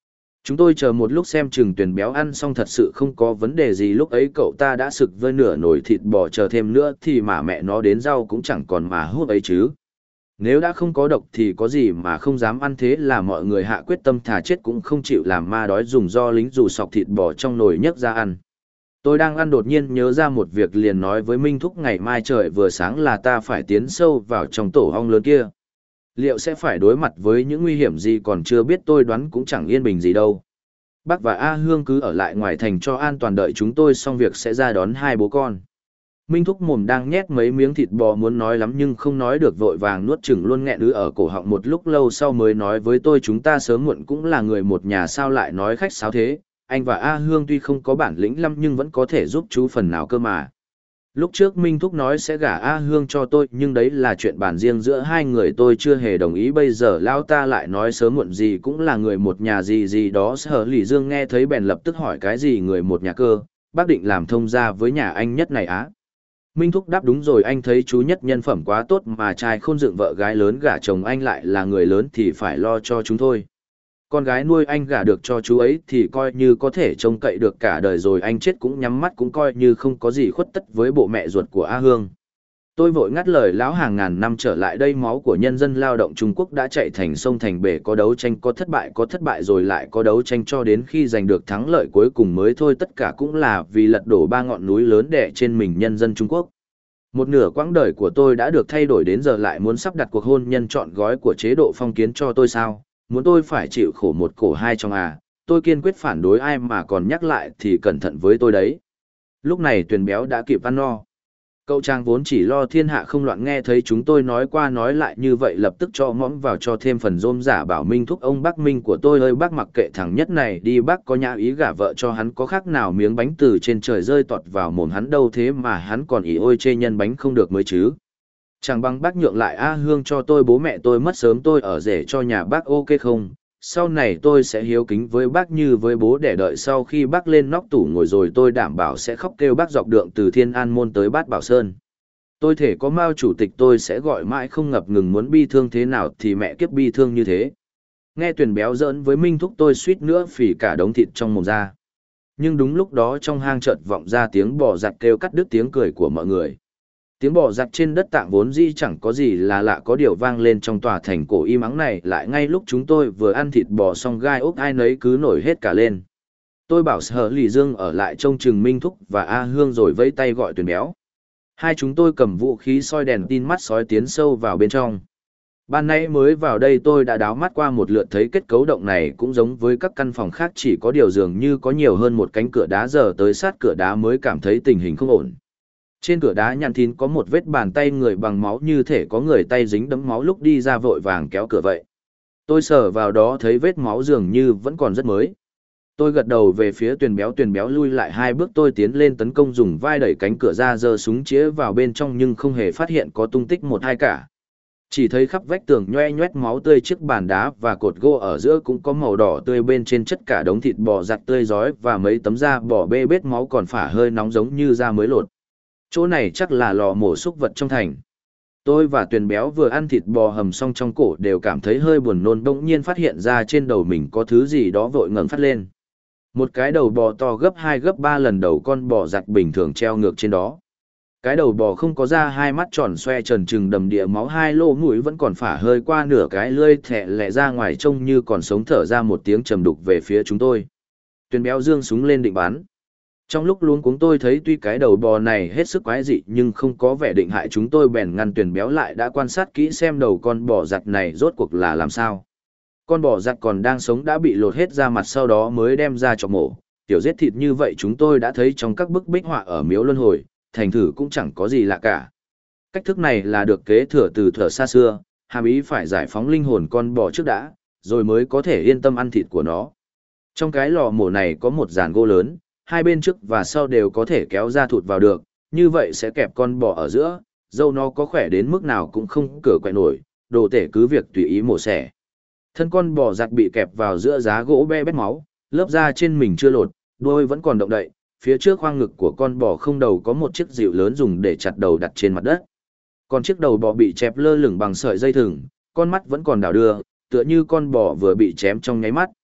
Chúng tôi chờ một lúc xem chừng Tuyền béo ăn xong thật sự không có vấn đề gì, lúc ấy cậu ta đã sực vơi nửa nồi thịt bò, chờ thêm nữa thì mà mẹ nó đến rau cũng chẳng còn mà hút ấy chứ. Nếu đã không có độc thì có gì mà không dám ăn, thế là mọi người hạ quyết tâm thà chết cũng không chịu làm ma đói dùng do lính dù sọc thịt bò trong nồi nhấc ra ăn. Tôi đang ăn đột nhiên nhớ ra một việc, liền nói với Minh Thúc ngày mai trời vừa sáng là ta phải tiến sâu vào trong tổ ong lớn kia. Liệu sẽ phải đối mặt với những nguy hiểm gì còn chưa biết, tôi đoán cũng chẳng yên bình gì đâu. Bác và A Hương cứ ở lại ngoài thành cho an toàn, đợi chúng tôi xong việc sẽ ra đón hai bố con. Minh Thúc mồm đang nhét mấy miếng thịt bò muốn nói lắm nhưng không nói được, vội vàng nuốt chửng luôn, nghẹn ứ ở cổ họng một lúc lâu sau mới nói với tôi, chúng ta sớm muộn cũng là người một nhà, sao lại nói khách sáo thế, anh và A Hương tuy không có bản lĩnh lắm nhưng vẫn có thể giúp chú phần nào cơ mà. Lúc trước Minh Thúc nói sẽ gả A Hương cho tôi nhưng đấy là chuyện bàn riêng giữa hai người, tôi chưa hề đồng ý, bây giờ lão ta lại nói sớm muộn gì cũng là người một nhà gì gì đó. Sở Lỷ Dương nghe thấy bèn lập tức hỏi cái gì người một nhà cơ, bác định làm thông gia với nhà anh Nhất này á? Minh Thúc đáp đúng rồi, anh thấy chú Nhất nhân phẩm quá tốt mà trai khôn dựng vợ gái lớn, gả chồng anh lại là người lớn thì phải lo cho chúng thôi. Con gái nuôi anh gả được cho chú ấy thì coi như có thể trông cậy được cả đời rồi, anh chết cũng nhắm mắt cũng coi như không có gì khuất tất với bộ mẹ ruột của A Hương. Tôi vội ngắt lời lão, hàng ngàn năm trở lại đây máu của nhân dân lao động Trung Quốc đã chạy thành sông thành bể, có đấu tranh có thất bại rồi lại có đấu tranh cho đến khi giành được thắng lợi cuối cùng mới thôi, tất cả cũng là vì lật đổ ba ngọn núi lớn đè trên mình nhân dân Trung Quốc. Một nửa quãng đời của tôi đã được thay đổi, đến giờ lại muốn sắp đặt cuộc hôn nhân trọn gói của chế độ phong kiến cho tôi sao? Muốn tôi phải chịu khổ một khổ hai trong à? Tôi kiên quyết phản đối, ai mà còn nhắc lại thì cẩn thận với tôi đấy. Lúc này Tuyền béo đã kịp ăn no. Cậu chàng vốn chỉ lo thiên hạ không loạn, nghe thấy chúng tôi nói qua nói lại như vậy lập tức cho mõm vào cho thêm phần rôm giả bảo Minh Thúc, ông bác Minh của tôi ơi, bác mặc kệ thằng Nhất này đi, bác có nhã ý gả vợ cho hắn có khác nào miếng bánh từ trên trời rơi tọt vào mồm hắn đâu, thế mà hắn còn ỉ ôi chê nhân bánh không được mới chứ. Chẳng bằng bác nhượng lại A Hương cho tôi, bố mẹ tôi mất sớm, tôi ở rể cho nhà bác ok không? Sau này tôi sẽ hiếu kính với bác như với bố, để đợi sau khi bác lên nóc tủ ngồi rồi tôi đảm bảo sẽ khóc kêu bác dọc đường từ Thiên An Môn tới Bát Bảo Sơn. Tôi thể có Mao chủ tịch tôi sẽ gọi mãi không ngập ngừng, muốn bi thương thế nào thì mẹ kiếp bi thương như thế. Nghe Tuyền béo giỡn với Minh Thúc tôi suýt nữa phì cả đống thịt trong mồm ra. Nhưng đúng lúc đó trong hang chợt vọng ra tiếng bò giặt kêu cắt đứt tiếng cười của mọi người. Tiếng bò giặt trên đất tạng vốn dĩ chẳng có gì là lạ, có điều vang lên trong tòa thành cổ im ắng này lại ngay lúc chúng tôi vừa ăn thịt bò xong, gai ốc ai nấy cứ nổi hết cả lên. Tôi bảo Sở Lỷ Dương ở lại trông chừng Minh Thúc và A Hương rồi vẫy tay gọi Tuyền béo. Hai chúng tôi cầm vũ khí soi đèn tin mắt sói tiến sâu vào bên trong. Ban nãy mới vào đây tôi đã đáo mắt qua một lượt, thấy kết cấu động này cũng giống với các căn phòng khác, chỉ có điều dường như có nhiều hơn một cánh cửa đá, giờ tới sát cửa đá mới cảm thấy tình hình không ổn. Trên cửa đá nhăn thín có một vết bàn tay người bằng máu, như thể có người tay dính đẫm máu lúc đi ra vội vàng kéo cửa vậy. Tôi sờ vào đó thấy vết máu dường như vẫn còn rất mới. Tôi gật đầu về phía Tuyền béo lui lại hai bước, tôi tiến lên tấn công, dùng vai đẩy cánh cửa ra, giơ súng chĩa vào bên trong nhưng không hề phát hiện có tung tích một hai cả. Chỉ thấy khắp vách tường nhoe nhoét máu tươi, chiếc bàn đá và cột gỗ ở giữa cũng có màu đỏ tươi, bên trên chất cả đống thịt bò giặt tươi rói và mấy tấm da bò bê bết máu còn phả hơi nóng giống như da mới lột. Chỗ này chắc là lò mổ súc vật trong thành. Tôi và Tuyền béo vừa ăn thịt bò hầm xong trong cổ đều cảm thấy hơi buồn nôn, bỗng nhiên phát hiện ra trên đầu mình có thứ gì đó, vội ngẩng phát lên. Một cái đầu bò to gấp 2 gấp 3 lần đầu con bò giặt bình thường treo ngược trên đó. Cái đầu bò không có da, hai mắt tròn xoe trần trừng đầm đìa máu, hai lỗ mũi vẫn còn phả hơi qua nửa cái lưỡi thẹ lẹ ra ngoài, trông như còn sống, thở ra một tiếng trầm đục về phía chúng tôi. Tuyền béo giương súng lên định bắn. Trong lúc luống cuống tôi thấy tuy cái đầu bò này hết sức quái dị nhưng không có vẻ định hại chúng tôi, bèn ngăn Tuyền béo lại, đã quan sát kỹ xem đầu con bò giặt này rốt cuộc là làm sao. Con bò giặt còn đang sống đã bị lột hết da mặt, sau đó mới đem ra chọc mổ. Tiểu giết thịt như vậy chúng tôi đã thấy trong các bức bích họa ở miếu luân hồi, thành thử cũng chẳng có gì lạ cả. Cách thức này là được kế thừa từ thuở xa xưa, hàm ý phải giải phóng linh hồn con bò trước đã, rồi mới có thể yên tâm ăn thịt của nó. Trong cái lò mổ này có một dàn gỗ lớn, hai bên trước và sau đều có thể kéo ra thụt vào được, như vậy sẽ kẹp con bò ở giữa, dâu nó có khỏe đến mức nào cũng không cửa quậy nổi, đồ tể cứ việc tùy ý mổ xẻ. Thân con bò giặt bị kẹp vào giữa giá gỗ be bét máu, lớp da trên mình chưa lột, đuôi vẫn còn động đậy, phía trước khoang ngực của con bò không đầu có một chiếc dịu lớn dùng để chặt đầu đặt trên mặt đất. Còn chiếc đầu bò bị chẹp lơ lửng bằng sợi dây thừng, con mắt vẫn còn đảo đưa, tựa như con bò vừa bị chém trong nháy mắt.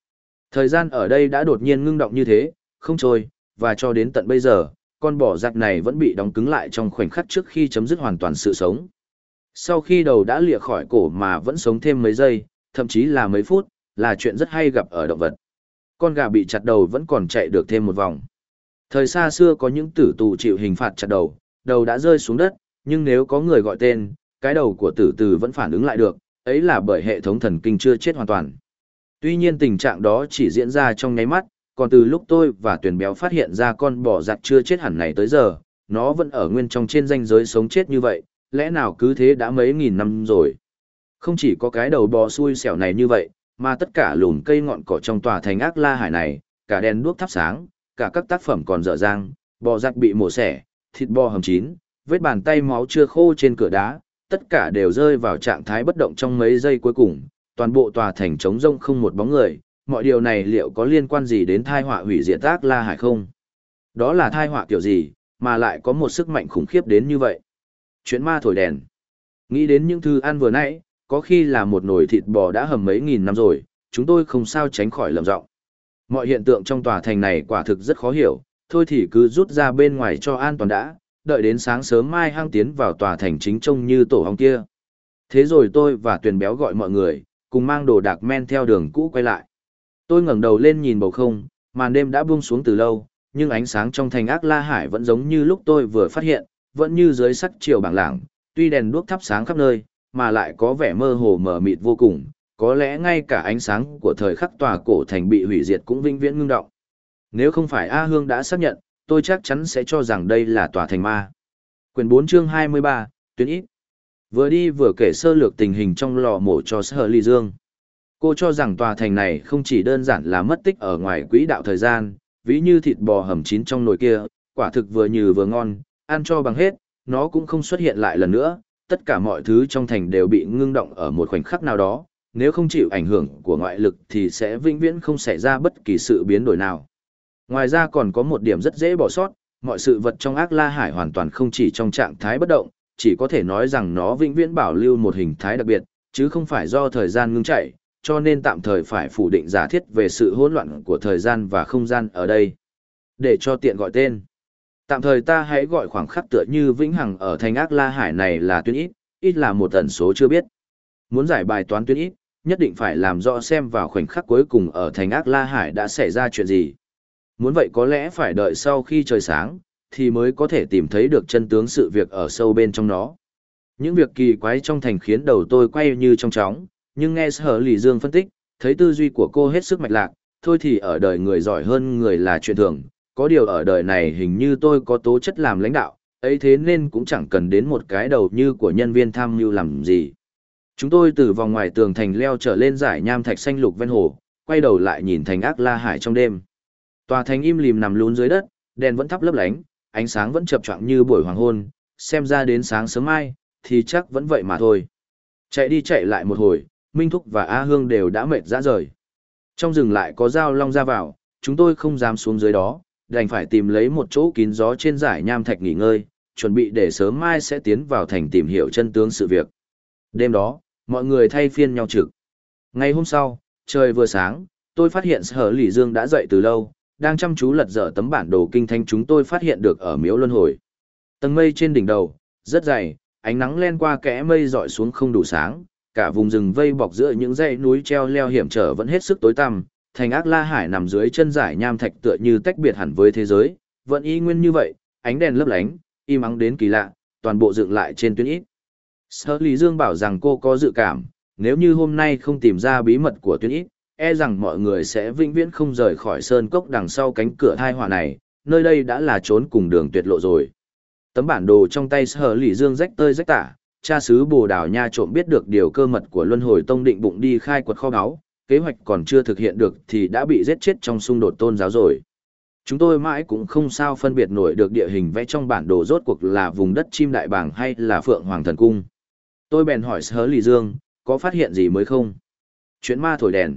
Thời gian ở đây đã đột nhiên ngưng động như thế, không trôi, và cho đến tận bây giờ, con bò giặc này vẫn bị đóng cứng lại trong khoảnh khắc trước khi chấm dứt hoàn toàn sự sống. Sau khi đầu đã lìa khỏi cổ mà vẫn sống thêm mấy giây, thậm chí là mấy phút, là chuyện rất hay gặp ở động vật. Con gà bị chặt đầu vẫn còn chạy được thêm một vòng. Thời xa xưa có những tử tù chịu hình phạt chặt đầu, đầu đã rơi xuống đất, nhưng nếu có người gọi tên, cái đầu của tử tù vẫn phản ứng lại được, ấy là bởi hệ thống thần kinh chưa chết hoàn toàn. Tuy nhiên tình trạng đó chỉ diễn ra trong nháy mắt, còn từ lúc tôi và Tuyền Béo phát hiện ra con bò giặc chưa chết hẳn này tới giờ, nó vẫn ở nguyên trong trên ranh giới sống chết như vậy, lẽ nào cứ thế đã mấy nghìn năm rồi. Không chỉ có cái đầu bò xui xẻo này như vậy, mà tất cả lùm cây ngọn cỏ trong tòa thành Ác La Hải này, cả đèn đuốc thắp sáng, cả các tác phẩm còn dở dang, bò giặc bị mổ xẻ, thịt bò hầm chín, vết bàn tay máu chưa khô trên cửa đá, tất cả đều rơi vào trạng thái bất động trong mấy giây cuối cùng, toàn bộ tòa thành trống rông không một bóng người, mọi điều này liệu có liên quan gì đến tai họa hủy diệt Ác La Hải không? Đó là tai họa kiểu gì, mà lại có một sức mạnh khủng khiếp đến như vậy? Chuyện ma thổi đèn. Nghĩ đến những thứ ăn vừa nãy, có khi là một nồi thịt bò đã hầm mấy nghìn năm rồi, chúng tôi không sao tránh khỏi lầm giọng. Mọi hiện tượng trong tòa thành này quả thực rất khó hiểu, thôi thì cứ rút ra bên ngoài cho an toàn đã, đợi đến sáng sớm mai hăng tiến vào tòa thành chính trông như tổ hong kia. Thế rồi tôi và Tuyền Béo gọi mọi người, cùng mang đồ đạc men theo đường cũ quay lại. Tôi ngẩng đầu lên nhìn bầu không, màn đêm đã buông xuống từ lâu, nhưng ánh sáng trong thành Ác La Hải vẫn giống như lúc tôi vừa phát hiện, vẫn như dưới sắc chiều bảng lảng, tuy đèn đuốc thắp sáng khắp nơi, mà lại có vẻ mơ hồ mờ mịt vô cùng, có lẽ ngay cả ánh sáng của thời khắc tòa cổ thành bị hủy diệt cũng vĩnh viễn ngưng động. Nếu không phải A Hương đã xác nhận, tôi chắc chắn sẽ cho rằng đây là tòa thành ma. Quyển 4 chương 23, tuyến ít. Vừa đi vừa kể sơ lược tình hình trong lò mổ cho Sở Ly Dương. Cô cho rằng tòa thành này không chỉ đơn giản là mất tích ở ngoài quỹ đạo thời gian, ví như thịt bò hầm chín trong nồi kia, quả thực vừa nhừ vừa ngon, ăn cho bằng hết, nó cũng không xuất hiện lại lần nữa, tất cả mọi thứ trong thành đều bị ngưng động ở một khoảnh khắc nào đó, nếu không chịu ảnh hưởng của ngoại lực thì sẽ vĩnh viễn không xảy ra bất kỳ sự biến đổi nào. Ngoài ra còn có một điểm rất dễ bỏ sót, mọi sự vật trong Ác La Hải hoàn toàn không chỉ trong trạng thái bất động, chỉ có thể nói rằng nó vĩnh viễn bảo lưu một hình thái đặc biệt, chứ không phải do thời gian ngưng chạy, cho nên tạm thời phải phủ định giả thiết về sự hỗn loạn của thời gian và không gian ở đây. Để cho tiện gọi tên, tạm thời ta hãy gọi khoảng khắc tựa như vĩnh hằng ở thành Ác La Hải này là tuyến ít, ít là một tần số chưa biết. Muốn giải bài toán tuyến ít, nhất định phải làm rõ xem vào khoảnh khắc cuối cùng ở thành Ác La Hải đã xảy ra chuyện gì. Muốn vậy có lẽ phải đợi sau khi trời sáng, thì mới có thể tìm thấy được chân tướng sự việc ở sâu bên trong nó. Những việc kỳ quái trong thành khiến đầu tôi quay như trong chóng, nhưng nghe Sở Lì Dương phân tích, thấy tư duy của cô hết sức mạch lạc, thôi thì ở đời người giỏi hơn người là chuyện thường, có điều ở đời này hình như tôi có tố chất làm lãnh đạo, ấy thế nên cũng chẳng cần đến một cái đầu như của nhân viên tham mưu làm gì. Chúng tôi từ vòng ngoài tường thành leo trở lên dải nham thạch xanh lục ven hồ, quay đầu lại nhìn thành Ác La Hải trong đêm. Tòa thành im lìm nằm lún dưới đất, đèn vẫn thắp lấp lánh, ánh sáng vẫn chập choạng như buổi hoàng hôn, xem ra đến sáng sớm mai, thì chắc vẫn vậy mà thôi. Chạy đi chạy lại một hồi, Minh Thúc và A Hương đều đã mệt rã rời. Trong rừng lại có dao long ra vào, chúng tôi không dám xuống dưới đó, đành phải tìm lấy một chỗ kín gió trên dải nham thạch nghỉ ngơi, chuẩn bị để sớm mai sẽ tiến vào thành tìm hiểu chân tướng sự việc. Đêm đó, mọi người thay phiên nhau trực. Ngày hôm sau, trời vừa sáng, tôi phát hiện Sở Lỷ Dương đã dậy từ lâu, đang chăm chú lật dở tấm bản đồ kinh thánh chúng tôi phát hiện được ở miếu luân hồi. Tầng mây trên đỉnh đầu, rất dày, ánh nắng len qua kẽ mây dọi xuống không đủ sáng, cả vùng rừng vây bọc giữa những dãy núi treo leo hiểm trở vẫn hết sức tối tăm, thành Ác La Hải nằm dưới chân dải nham thạch tựa như tách biệt hẳn với thế giới, vẫn y nguyên như vậy, ánh đèn lấp lánh, im ắng đến kỳ lạ, toàn bộ dựng lại trên tuyến ít. Sở Lý Dương bảo rằng cô có dự cảm, nếu như hôm nay không tìm ra bí mật của tuyến ít, e rằng mọi người sẽ vĩnh viễn không rời khỏi sơn cốc đằng sau cánh cửa thai họa này, nơi đây đã là trốn cùng đường tuyệt lộ rồi. Tấm bản đồ trong tay Sở Lý Dương rách tơi rách tả, cha xứ Bồ Đào Nha trộm biết được điều cơ mật của Luân Hồi Tông định bụng đi khai quật kho báu, kế hoạch còn chưa thực hiện được thì đã bị giết chết trong xung đột tôn giáo rồi. Chúng tôi mãi cũng không sao phân biệt nổi được địa hình vẽ trong bản đồ rốt cuộc là vùng đất chim đại bàng hay là Phượng Hoàng Thần Cung. Tôi bèn hỏi Sở Lý Dương, có phát hiện gì mới không? Chuyện ma thổi đèn.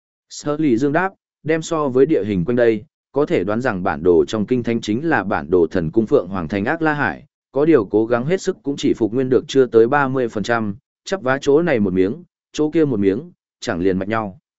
Sở Lý Dương đáp, đem so với địa hình quanh đây, có thể đoán rằng bản đồ trong kinh thánh chính là bản đồ thần cung Phượng Hoàng thành Ác La Hải, có điều cố gắng hết sức cũng chỉ phục nguyên được chưa tới 30%, chắp vá chỗ này một miếng, chỗ kia một miếng, chẳng liền mạch nhau.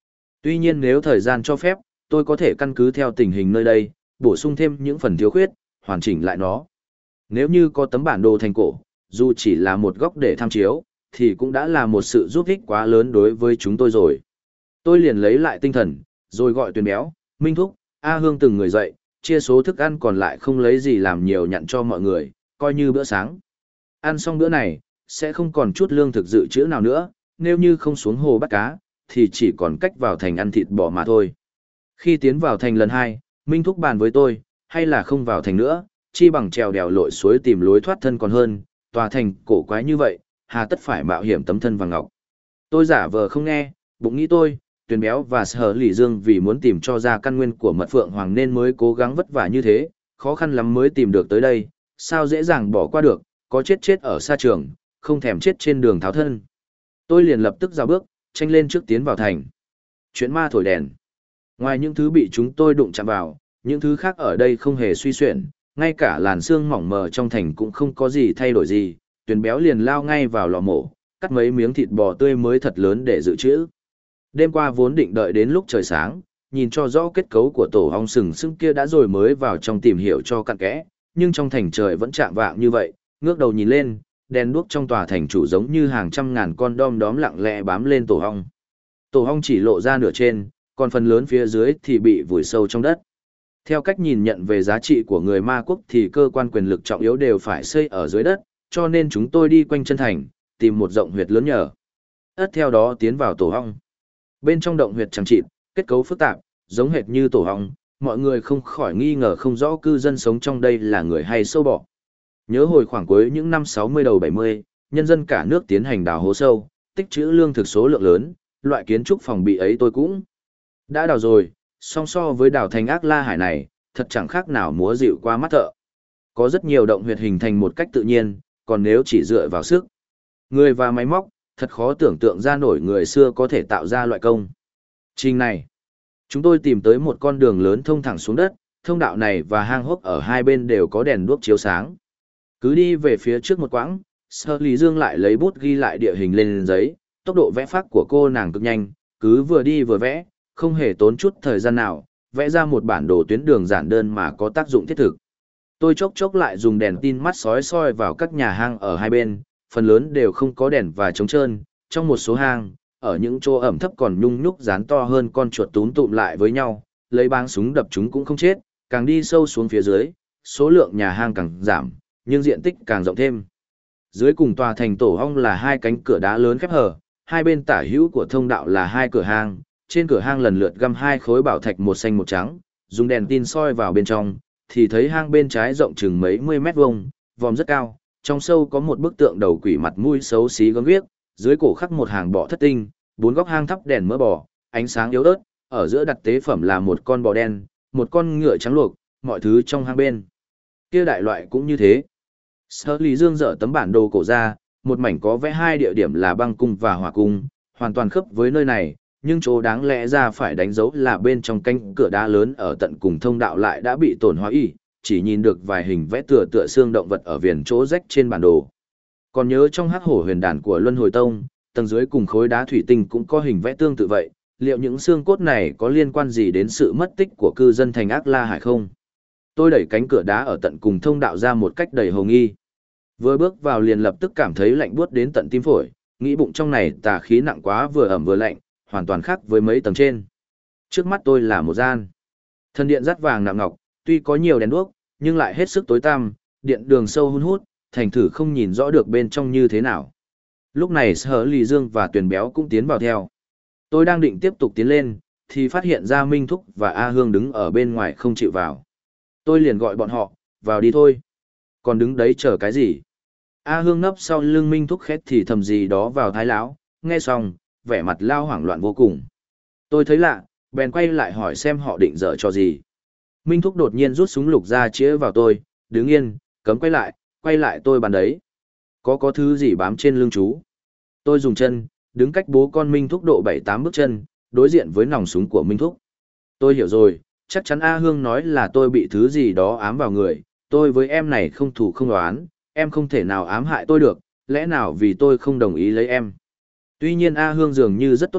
Tuy nhiên nếu thời gian cho phép, tôi có thể căn cứ theo tình hình nơi đây, bổ sung thêm những phần thiếu khuyết, hoàn chỉnh lại nó. Nếu như có tấm bản đồ thành cổ, dù chỉ là một góc để tham chiếu, thì cũng đã là một sự giúp ích quá lớn đối với chúng tôi rồi. Tôi liền lấy lại tinh thần, rồi gọi Tuyền Béo, Minh Thúc, A Hương từng người dậy, chia số thức ăn còn lại không lấy gì làm nhiều nhặn cho mọi người, coi như bữa sáng. Ăn xong bữa này, sẽ không còn chút lương thực dự trữ nào nữa, nếu như không xuống hồ bắt cá, thì chỉ còn cách vào thành ăn thịt bò mà thôi. Khi tiến vào thành lần 2, Minh Thúc bàn với tôi, hay là không vào thành nữa, chi bằng trèo đèo lội suối tìm lối thoát thân còn hơn, tòa thành cổ quái như vậy, hà tất phải mạo hiểm tấm thân vàng ngọc. Tôi giả vờ không nghe, bụng nghĩ tôi, Tuyền Béo và Sở Lỷ Dương vì muốn tìm cho ra căn nguyên của mật phượng hoàng nên mới cố gắng vất vả như thế, khó khăn lắm mới tìm được tới đây, sao dễ dàng bỏ qua được, có chết chết ở xa trường, không thèm chết trên đường tháo thân. Tôi liền lập tức rào bước, tranh lên trước tiến vào thành. Chuyện ma thổi đèn. Ngoài những thứ bị chúng tôi đụng chạm vào, những thứ khác ở đây không hề suy xuyển, ngay cả làn xương mỏng mờ trong thành cũng không có gì thay đổi gì. Tuyền Béo liền lao ngay vào lò mổ, cắt mấy miếng thịt bò tươi mới thật lớn để dự trữ. Đêm qua vốn định đợi đến lúc trời sáng, nhìn cho rõ kết cấu của tổ ong sừng sững kia đã rồi mới vào trong tìm hiểu cho cặn kẽ, nhưng trong thành trời vẫn chạng vạng như vậy, ngước đầu nhìn lên, đèn đuốc trong tòa thành chủ giống như hàng trăm ngàn con đom đóm lặng lẽ bám lên tổ ong. Tổ ong chỉ lộ ra nửa trên, còn phần lớn phía dưới thì bị vùi sâu trong đất. Theo cách nhìn nhận về giá trị của người ma quốc thì cơ quan quyền lực trọng yếu đều phải xây ở dưới đất, cho nên chúng tôi đi quanh chân thành, tìm một rộng huyệt lớn nhờ. Ất theo đó tiến vào tổ ong. Bên trong động huyệt chẳng chịt, kết cấu phức tạp, giống hệt như tổ ong, mọi người không khỏi nghi ngờ không rõ cư dân sống trong đây là người hay sâu bọ. Nhớ hồi khoảng cuối những năm 60 đầu 70, nhân dân cả nước tiến hành đào hố sâu, tích trữ lương thực số lượng lớn, loại kiến trúc phòng bị ấy tôi cũng đã đào rồi, song so với đào thành Ác La Hải này, thật chẳng khác nào múa dịu qua mắt thợ. Có rất nhiều động huyệt hình thành một cách tự nhiên, còn nếu chỉ dựa vào sức người và máy móc, thật khó tưởng tượng ra nổi người xưa có thể tạo ra loại công trình này. Chúng tôi tìm tới một con đường lớn thông thẳng xuống đất, thông đạo này và hang hốc ở hai bên đều có đèn đuốc chiếu sáng. Cứ đi về phía trước một quãng, Sở Lý Dương lại lấy bút ghi lại địa hình lên giấy, tốc độ vẽ phác của cô nàng cực nhanh, cứ vừa đi vừa vẽ, không hề tốn chút thời gian nào, vẽ ra một bản đồ tuyến đường giản đơn mà có tác dụng thiết thực. Tôi chốc chốc lại dùng đèn tin mắt sói soi vào các nhà hang ở hai bên, phần lớn đều không có đèn và trống trơn, trong một số hang, ở những chỗ ẩm thấp còn nhung nhúc dán to hơn con chuột túm tụm lại với nhau, lấy báng súng đập chúng cũng không chết, càng đi sâu xuống phía dưới, số lượng nhà hang càng giảm, nhưng diện tích càng rộng thêm. Dưới cùng tòa thành tổ ong là hai cánh cửa đá lớn khép hờ, hai bên tả hữu của thông đạo là hai cửa hang, trên cửa hang lần lượt găm hai khối bảo thạch một xanh một trắng, dùng đèn tin soi vào bên trong, thì thấy hang bên trái rộng chừng mấy mươi mét vuông, vòm rất cao, trong sâu có một bức tượng đầu quỷ mặt mũi xấu xí gớm ghiếc, dưới cổ khắc một hàng bọ thất tinh, bốn góc hang thắp đèn mỡ bò, ánh sáng yếu ớt, ở giữa đặt tế phẩm là một con bò đen, một con ngựa trắng luộc, mọi thứ trong hang bên kia đại loại cũng như thế. Sở Lý Dương dở tấm bản đồ cổ ra, một mảnh có vẽ hai địa điểm là băng cung và hỏa cung, hoàn toàn khớp với nơi này, nhưng chỗ đáng lẽ ra phải đánh dấu là bên trong cánh cửa đá lớn ở tận cùng thông đạo lại đã bị tổn hóa y, chỉ nhìn được vài hình vẽ tựa tựa xương động vật ở viền chỗ rách trên bản đồ. Còn nhớ trong hắc hổ huyền đàn của Luân Hồi Tông, tầng dưới cùng khối đá thủy tinh cũng có hình vẽ tương tự vậy, liệu những xương cốt này có liên quan gì đến sự mất tích của cư dân thành Ác La Hải không? Tôi đẩy cánh cửa đá ở tận cùng thông đạo ra một cách đầy hồ nghi. Vừa bước vào liền lập tức cảm thấy lạnh buốt đến tận tim phổi, nghĩ bụng trong này tà khí nặng quá vừa ẩm vừa lạnh, hoàn toàn khác với mấy tầng trên. Trước mắt tôi là một gian thần điện dát vàng nạm ngọc, tuy có nhiều đèn đuốc, nhưng lại hết sức tối tăm, điện đường sâu hun hút, thành thử không nhìn rõ được bên trong như thế nào. Lúc này Sở Lý Dương và Tuyền Béo cũng tiến vào theo. Tôi đang định tiếp tục tiến lên, thì phát hiện ra Minh Thúc và A Hương đứng ở bên ngoài không chịu vào. Tôi liền gọi bọn họ, vào đi thôi. Còn đứng đấy chờ cái gì? A Hương nấp sau lưng Minh Thúc khét thì thầm gì đó vào thái lão, nghe xong, vẻ mặt lao hoảng loạn vô cùng. Tôi thấy lạ, bèn quay lại hỏi xem họ định dở cho gì. Minh Thúc đột nhiên rút súng lục ra chĩa vào tôi, đứng yên, cấm quay lại tôi bàn đấy. Có thứ gì bám trên lưng chú. Tôi dùng chân, đứng cách bố con Minh Thúc độ 7-8 bước chân, đối diện với nòng súng của Minh Thúc. Tôi hiểu rồi, chắc chắn A Hương nói là tôi bị thứ gì đó ám vào người, tôi với em này không thù không đoán, em không thể nào ám hại tôi được, lẽ nào vì tôi không đồng ý lấy em. Tuy nhiên A Hương dường như rất tốt bụng,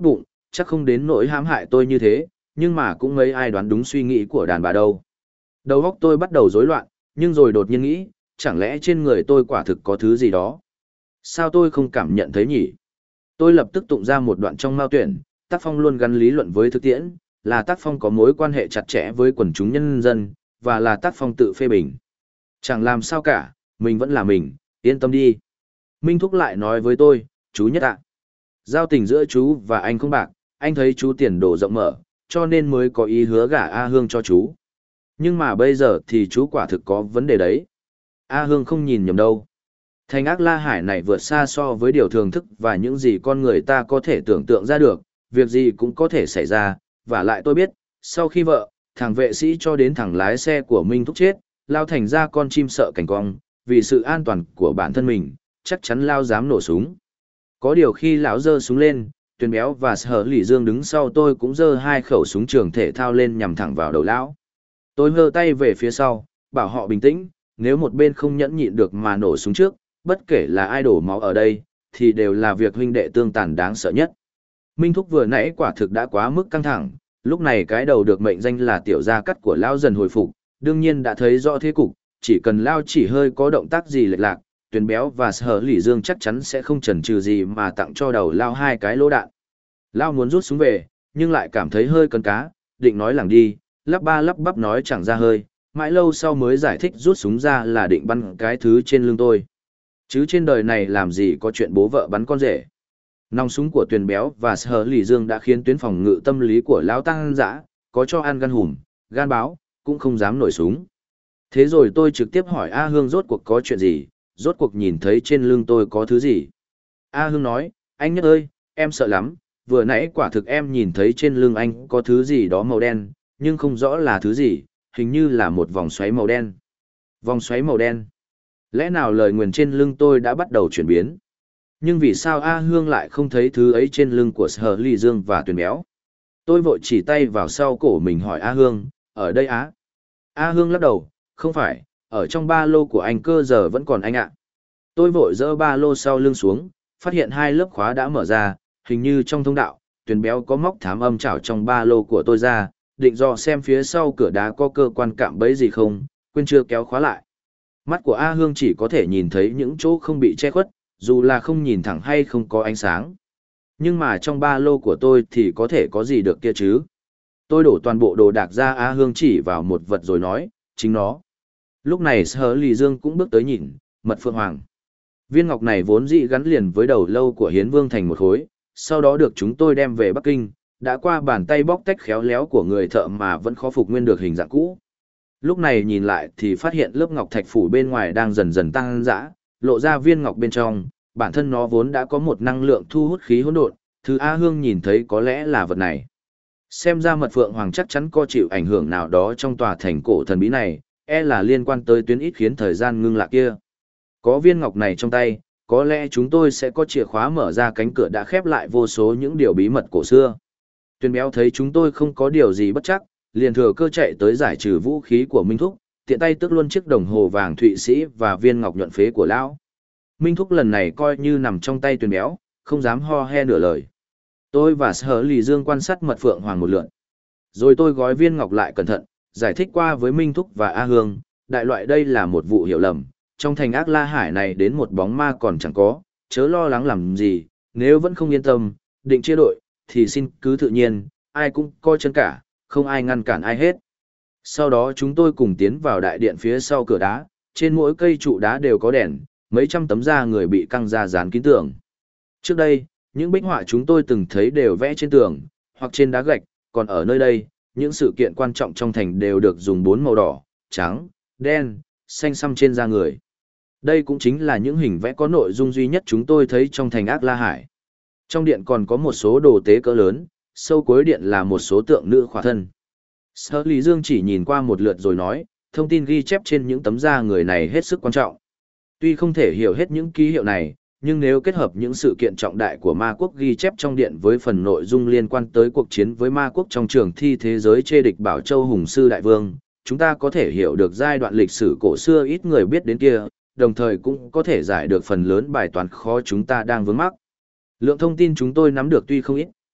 chắc không đến nỗi hãm hại tôi như thế, nhưng mà cũng mấy ai đoán đúng suy nghĩ của đàn bà đâu. Đầu óc tôi bắt đầu rối loạn, nhưng rồi đột nhiên nghĩ, chẳng lẽ trên người tôi quả thực có thứ gì đó? Sao tôi không cảm nhận thấy nhỉ? Tôi lập tức tụng ra một đoạn trong Mao Tuyển, tác phong luôn gắn lý luận với thực tiễn, là tác phong có mối quan hệ chặt chẽ với quần chúng nhân dân, và là tác phong tự phê bình. Chẳng làm sao cả, mình vẫn là mình, yên tâm đi. Minh Thúc lại nói với tôi, chú Nhất ạ. Giao tình giữa chú và anh không bạc, anh thấy chú tiền đồ rộng mở, cho nên mới có ý hứa gả A Hương cho chú. Nhưng mà bây giờ thì chú quả thực có vấn đề đấy. A Hương không nhìn nhầm đâu. Thành ác La Hải này vượt xa so với điều thường thức và những gì con người ta có thể tưởng tượng ra được, việc gì cũng có thể xảy ra, và lại tôi biết, sau khi vợ, thằng vệ sĩ cho đến thằng lái xe của Minh Thúc chết, Lao thành ra con chim sợ cảnh cong, vì sự an toàn của bản thân mình, chắc chắn Lao dám nổ súng. Có điều khi lão giơ súng lên, Tuyền Béo và Sở Lỷ Dương đứng sau tôi cũng giơ hai khẩu súng trường thể thao lên nhằm thẳng vào đầu lão. Tôi hơ tay về phía sau, bảo họ bình tĩnh, nếu một bên không nhẫn nhịn được mà nổ súng trước, bất kể là ai đổ máu ở đây, thì đều là việc huynh đệ tương tàn đáng sợ nhất. Minh Thúc vừa nãy quả thực đã quá mức căng thẳng, lúc này cái đầu được mệnh danh là tiểu gia cắt của Lao dần hồi phục, đương nhiên đã thấy rõ thế cục, chỉ cần Lao chỉ hơi có động tác gì lệch lạc, Tuyền Béo và Sở Lỷ Dương chắc chắn sẽ không chần chừ gì mà tặng cho đầu Lao hai cái lỗ đạn. Lao muốn rút súng về, nhưng lại cảm thấy hơi cấn cá, định nói lảng đi, lắp ba lắp bắp nói chẳng ra hơi, mãi lâu sau mới giải thích rút súng ra là định bắn cái thứ trên lưng tôi. Chứ trên đời này làm gì có chuyện bố vợ bắn con rể. Nòng súng của Tuyền Béo và Sở Lỷ Dương đã khiến tuyến phòng ngự tâm lý của Lão tăng dã, có cho ăn gan hùm, gan báo, cũng không dám nổi súng. Thế rồi tôi trực tiếp hỏi A Hương rốt cuộc có chuyện gì, rốt cuộc nhìn thấy trên lưng tôi có thứ gì. A Hương nói, anh Nhất ơi, em sợ lắm, vừa nãy quả thực em nhìn thấy trên lưng anh có thứ gì đó màu đen, nhưng không rõ là thứ gì, hình như là một vòng xoáy màu đen. Vòng xoáy màu đen. Lẽ nào lời nguyền trên lưng tôi đã bắt đầu chuyển biến? Nhưng vì sao A Hương lại không thấy thứ ấy trên lưng của Sở Lỷ Dương và Tuyền Béo? Tôi vội chỉ tay vào sau cổ mình hỏi A Hương, ở đây á? A Hương lắc đầu, không phải, ở trong ba lô của anh cơ giờ vẫn còn anh ạ. Tôi vội dỡ ba lô sau lưng xuống, phát hiện hai lớp khóa đã mở ra, hình như trong thông đạo, Tuyền Béo có móc thám âm chảo trong ba lô của tôi ra, định dò xem phía sau cửa đá có cơ quan cạm bẫy gì không, quên chưa kéo khóa lại. Mắt của A Hương chỉ có thể nhìn thấy những chỗ không bị che khuất, dù là không nhìn thẳng hay không có ánh sáng. Nhưng mà trong ba lô của tôi thì có thể có gì được kia chứ? Tôi đổ toàn bộ đồ đạc ra, A Hương chỉ vào một vật rồi nói, chính nó. Lúc này Sở Lỷ Dương cũng bước tới nhìn, mật phượng hoàng. Viên ngọc này vốn dĩ gắn liền với đầu lâu của Hiến Vương thành một khối, sau đó được chúng tôi đem về Bắc Kinh, đã qua bàn tay bóc tách khéo léo của người thợ mà vẫn khó phục nguyên được hình dạng cũ. Lúc này nhìn lại thì phát hiện lớp ngọc thạch phủ bên ngoài đang dần dần tăng dã, lộ ra viên ngọc bên trong, bản thân nó vốn đã có một năng lượng thu hút khí hỗn độn, thứ A Hương nhìn thấy có lẽ là vật này. Xem ra mật phượng hoàng chắc chắn có chịu ảnh hưởng nào đó trong tòa thành cổ thần bí này, là liên quan tới tuyến ít khiến thời gian ngưng lại kia. Có viên ngọc này trong tay, có lẽ chúng tôi sẽ có chìa khóa mở ra cánh cửa đã khép lại vô số những điều bí mật cổ xưa. Tuyền Béo thấy chúng tôi không có điều gì bất chắc, liền thừa cơ chạy tới giải trừ vũ khí của Minh Thúc, tiện tay tước luôn chiếc đồng hồ vàng Thụy Sĩ và viên ngọc nhuận phế của lão. Minh Thúc lần này coi như nằm trong tay Tuyền Béo, không dám ho he nửa lời. Tôi và Sở Lỷ Dương quan sát mật phượng hoàng một lượt. Rồi tôi gói viên ngọc lại cẩn thận, giải thích qua với Minh Thúc và A Hương, đại loại đây là một vụ hiểu lầm, trong thành ác La Hải này đến một bóng ma còn chẳng có, chớ lo lắng làm gì, nếu vẫn không yên tâm, định chia đội, thì xin cứ tự nhiên, ai cũng coi chân cả, không ai ngăn cản ai hết. Sau đó chúng tôi cùng tiến vào đại điện phía sau cửa đá, trên mỗi cây trụ đá đều có đèn, mấy trăm tấm da người bị căng ra dán kín tường. Trước đây, những bích họa chúng tôi từng thấy đều vẽ trên tường, hoặc trên đá gạch, còn ở nơi đây, những sự kiện quan trọng trong thành đều được dùng bốn màu đỏ, trắng, đen, xanh xăm trên da người. Đây cũng chính là những hình vẽ có nội dung duy nhất chúng tôi thấy trong thành ác La Hải. Trong điện còn có một số đồ tế cỡ lớn, sâu cuối điện là một số tượng nữ khỏa thân. Sở Lỷ Dương chỉ nhìn qua một lượt rồi nói, thông tin ghi chép trên những tấm da người này hết sức quan trọng. Tuy không thể hiểu hết những ký hiệu này, nhưng nếu kết hợp những sự kiện trọng đại của ma quốc ghi chép trong điện với phần nội dung liên quan tới cuộc chiến với ma quốc trong trường thi thế giới chê địch Bảo Châu Hùng Sư Đại Vương, chúng ta có thể hiểu được giai đoạn lịch sử cổ xưa ít người biết đến kia, đồng thời cũng có thể giải được phần lớn bài toán khó chúng ta đang vướng mắc. Lượng thông tin chúng tôi nắm được tuy không ít,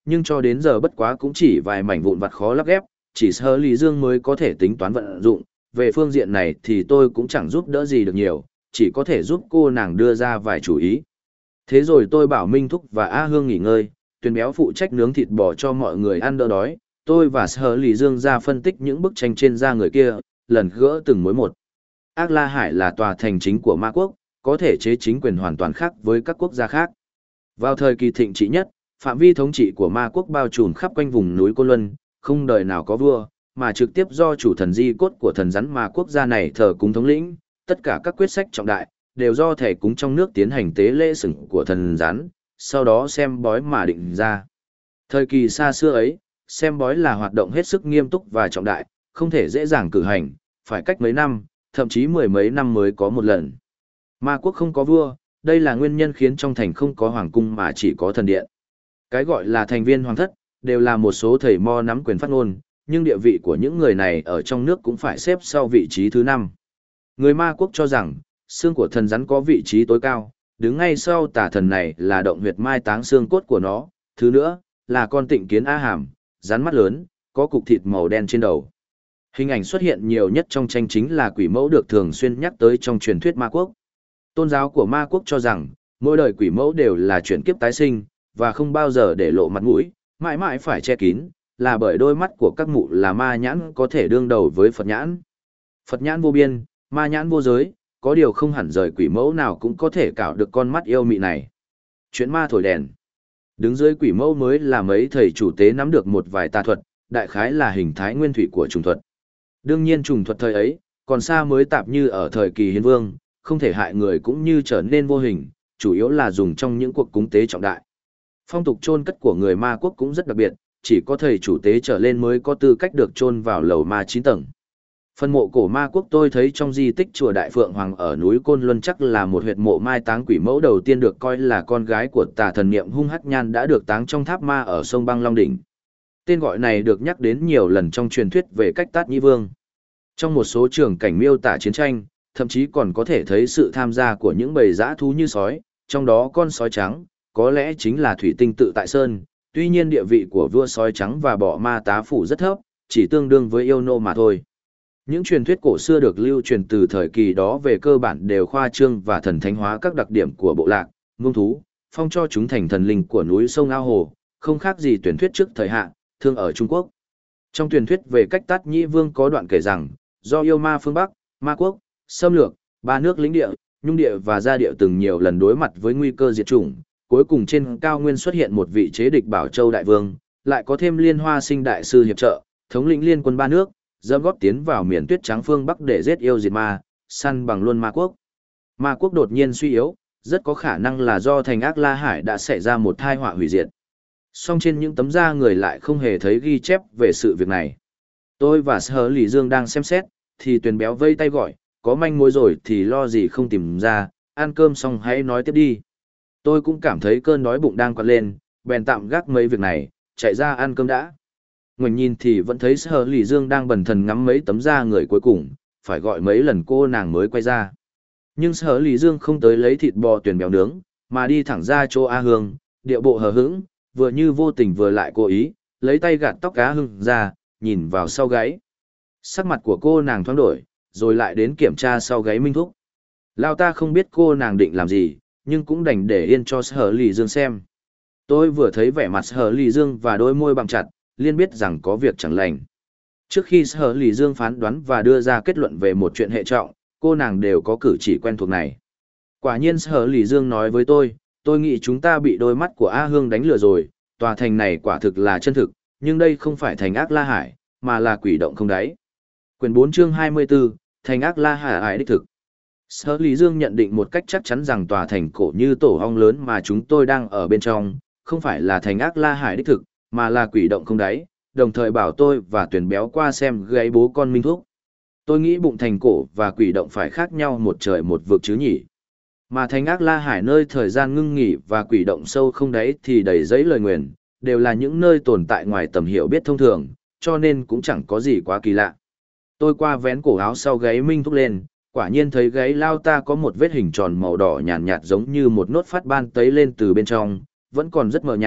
nhưng cho đến giờ bất quá cũng chỉ vài mảnh vụn vặt khó lắp ghép, chỉ Sở Lý Dương mới có thể tính toán vận dụng, về phương diện này thì tôi cũng chẳng giúp đỡ gì được nhiều, chỉ có thể giúp cô nàng đưa ra vài chủ ý. Thế rồi tôi bảo Minh Thúc và A Hương nghỉ ngơi, Tuyền Béo phụ trách nướng thịt bò cho mọi người ăn đỡ đói, tôi và Sở Lý Dương ra phân tích những bức tranh trên da người kia, lần gỡ từng mối một. Ác La Hải là tòa thành chính của Ma Quốc, có thể chế chính quyền hoàn toàn khác với các quốc gia khác. Vào thời kỳ thịnh trị nhất, phạm vi thống trị của Ma Quốc bao trùm khắp quanh vùng núi Côn Luân, không đời nào có vua, mà trực tiếp do chủ thần di cốt của thần rắn Ma Quốc gia này thờ cúng thống lĩnh, tất cả các quyết sách trọng đại đều do thầy cúng trong nước tiến hành tế lễ sừng của thần rắn, sau đó xem bói mà định ra. Thời kỳ xa xưa ấy, xem bói là hoạt động hết sức nghiêm túc và trọng đại, không thể dễ dàng cử hành, phải cách mấy năm, thậm chí mười mấy năm mới có một lần. Ma Quốc không có vua, đây là nguyên nhân khiến trong thành không có hoàng cung mà chỉ có thần điện. Cái gọi là thành viên hoàng thất, đều là một số thầy mo nắm quyền phát ngôn, nhưng địa vị của những người này ở trong nước cũng phải xếp sau vị trí thứ 5. Người Ma Quốc cho rằng, xương của thần rắn có vị trí tối cao, đứng ngay sau tà thần này là động huyệt mai táng xương cốt của nó, thứ nữa, là con tịnh kiến A Hàm, rắn mắt lớn, có cục thịt màu đen trên đầu. Hình ảnh xuất hiện nhiều nhất trong tranh chính là quỷ mẫu được thường xuyên nhắc tới trong truyền thuyết Ma Quốc. Tôn giáo của Ma Quốc cho rằng, mỗi đời quỷ mẫu đều là chuyển kiếp tái sinh, và không bao giờ để lộ mặt mũi, mãi mãi phải che kín, là bởi đôi mắt của các mụ là ma nhãn có thể đương đầu với Phật nhãn. Phật nhãn vô biên, ma nhãn vô giới, có điều không hẳn rời quỷ mẫu nào cũng có thể cạo được con mắt yêu mị này. Chuyện ma thổi đèn. Đứng dưới quỷ mẫu mới là mấy thầy chủ tế nắm được một vài tà thuật, đại khái là hình thái nguyên thủy của trùng thuật. Đương nhiên trùng thuật thời ấy, còn xa mới tạp như ở thời kỳ hiến vương, không thể hại người cũng như trở nên vô hình, chủ yếu là dùng trong những cuộc cúng tế trọng đại. Phong tục chôn cất của người Ma Quốc cũng rất đặc biệt, chỉ có thầy chủ tế trở lên mới có tư cách được chôn vào lầu ma 9 tầng. Phần mộ cổ Ma Quốc tôi thấy trong di tích chùa Đại Phượng Hoàng ở núi Côn Luân chắc là một huyệt mộ mai táng quỷ mẫu đầu tiên được coi là con gái của tà thần niệm hung hắc nhan đã được táng trong tháp ma ở sông Băng Long Đỉnh. Tên gọi này được nhắc đến nhiều lần trong truyền thuyết về cách Tát Nhĩ Vương. Trong một số trường cảnh miêu tả chiến tranh, thậm chí còn có thể thấy sự tham gia của những bầy dã thú như sói, trong đó con sói trắng, có lẽ chính là thủy tinh tự tại sơn, tuy nhiên địa vị của vua sói trắng và bọ ma tá phủ rất thấp, chỉ tương đương với yêu nô mà thôi. Những truyền thuyết cổ xưa được lưu truyền từ thời kỳ đó về cơ bản đều khoa trương và thần thánh hóa các đặc điểm của bộ lạc, muông thú, phong cho chúng thành thần linh của núi sông ao hồ, không khác gì truyền thuyết trước thời hạn, thường ở Trung Quốc. Trong truyền thuyết về cách Tát Nhĩ Vương có đoạn kể rằng, do yêu ma phương Bắc, Ma Quốc, xâm lược, ba nước lĩnh địa, nhung địa và gia địa từng nhiều lần đối mặt với nguy cơ diệt chủng, cuối cùng trên cao nguyên xuất hiện một vị chế địch Bảo Châu đại vương, lại có thêm Liên Hoa Sinh đại sư hiệp trợ, thống lĩnh liên quân ba nước, dẫm góp tiến vào miền tuyết trắng phương Bắc để giết yêu diệt ma, săn bằng luôn Ma Quốc. Ma Quốc đột nhiên suy yếu, rất có khả năng là do thành Ác La Hải đã xảy ra một tai họa hủy diệt. Song trên những tấm da người lại không hề thấy ghi chép về sự việc này. Tôi và Sở Lý Dương đang xem xét, thì Tuyền Béo vây tay gọi, có manh mối rồi thì lo gì không tìm ra, ăn cơm xong hãy nói tiếp đi. Tôi cũng cảm thấy cơn đói bụng đang quặn lên, bèn tạm gác mấy việc này, chạy ra ăn cơm đã. Ngoảnh nhìn thì vẫn thấy Sở Lý Dương đang bần thần ngắm mấy tấm da người cuối cùng, phải gọi mấy lần cô nàng mới quay ra. Nhưng Sở Lý Dương không tới lấy thịt bò Tuyền Béo nướng, mà đi thẳng ra chỗ A Hương, điệu bộ hờ hững, vừa như vô tình vừa lại cố ý, lấy tay gạt tóc Á Hương ra, nhìn vào sau gáy. Sắc mặt của cô nàng thoáng đổi, rồi lại đến kiểm tra sau gáy Minh Thúc. Lao ta không biết cô nàng định làm gì, nhưng cũng đành để yên cho Sở Lý Dương xem. Tôi vừa thấy vẻ mặt Sở Lý Dương và đôi môi bằng chặt, liền biết rằng có việc chẳng lành. Trước khi Sở Lý Dương phán đoán và đưa ra kết luận về một chuyện hệ trọng, cô nàng đều có cử chỉ quen thuộc này. Quả nhiên Sở Lý Dương nói với tôi nghĩ chúng ta bị đôi mắt của A Hương đánh lừa rồi, tòa thành này quả thực là chân thực, nhưng đây không phải thành Ác La Hải, mà là quỷ động không đáy. Quyển 4 chương 24, thành Ác La Hải đích thực. Sở Lý Dương nhận định một cách chắc chắn rằng tòa thành cổ như tổ ong lớn mà chúng tôi đang ở bên trong, không phải là thành Ác La Hải đích thực, mà là quỷ động không đáy, đồng thời bảo tôi và Tuyền Béo qua xem gáy bố con Minh Thúc. Tôi nghĩ bụng thành cổ và quỷ động phải khác nhau một trời một vực chứ nhỉ. Mà thành Ác La Hải nơi thời gian ngưng nghỉ và quỷ động sâu không đáy thì đầy giấy lời nguyền, đều là những nơi tồn tại ngoài tầm hiểu biết thông thường, cho nên cũng chẳng có gì quá kỳ lạ. Tôi qua vén cổ áo sau gáy Minh Thúc lên, quả nhiên thấy gáy lao ta có một vết hình tròn màu đỏ nhàn nhạt giống như một nốt phát ban tấy lên từ bên trong, vẫn còn rất mờ nhạt,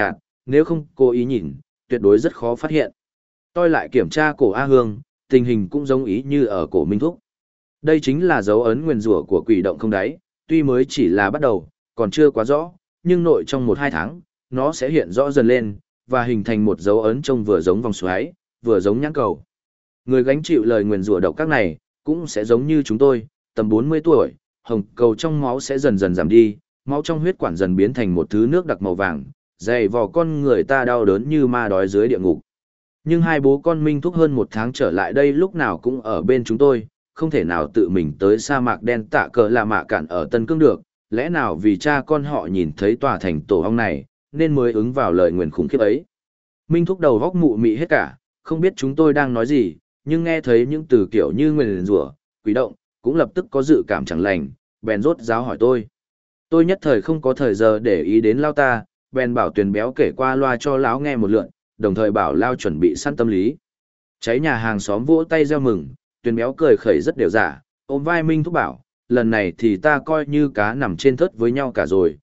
nếu không cố ý nhìn, tuyệt đối rất khó phát hiện. Tôi lại kiểm tra cổ A Hương, tình hình cũng giống ý như ở cổ Minh Thúc. Đây chính là dấu ấn nguyền rủa của quỷ động không đáy, tuy mới chỉ là bắt đầu, còn chưa quá rõ, nhưng nội trong 1-2 tháng, nó sẽ hiện rõ dần lên, và hình thành một dấu ấn trông vừa giống vòng xoáy, vừa giống nhãn cầu. Người gánh chịu lời nguyền rủa độc các này, cũng sẽ giống như chúng tôi, tầm 40 tuổi, hồng cầu trong máu sẽ dần dần giảm đi, máu trong huyết quản dần biến thành một thứ nước đặc màu vàng, dày vò con người ta đau đớn như ma đói dưới địa ngục. Nhưng hai bố con Minh Thúc hơn 1 tháng trở lại đây lúc nào cũng ở bên chúng tôi, không thể nào tự mình tới sa mạc đen tạ cờ là mạ cạn ở Tân Cương được, lẽ nào vì cha con họ nhìn thấy tòa thành tổ ong này, nên mới ứng vào lời nguyền khủng khiếp ấy. Minh Thúc đầu góc mụ mị hết cả, không biết chúng tôi đang nói gì, nhưng nghe thấy những từ kiểu như nguyền rủa, quỷ động, cũng lập tức có dự cảm chẳng lành, bèn rốt ráo hỏi tôi. Tôi nhất thời không có thời giờ để ý đến lao ta, bèn bảo Tuyền Béo kể qua loa cho lão nghe một lượn, đồng thời bảo lao chuẩn bị săn tâm lý. Cháy nhà hàng xóm vỗ tay reo mừng, Tuyền Béo cười khẩy rất đều giả, ôm vai Minh Thúc bảo, lần này thì ta coi như cá nằm trên thớt với nhau cả rồi.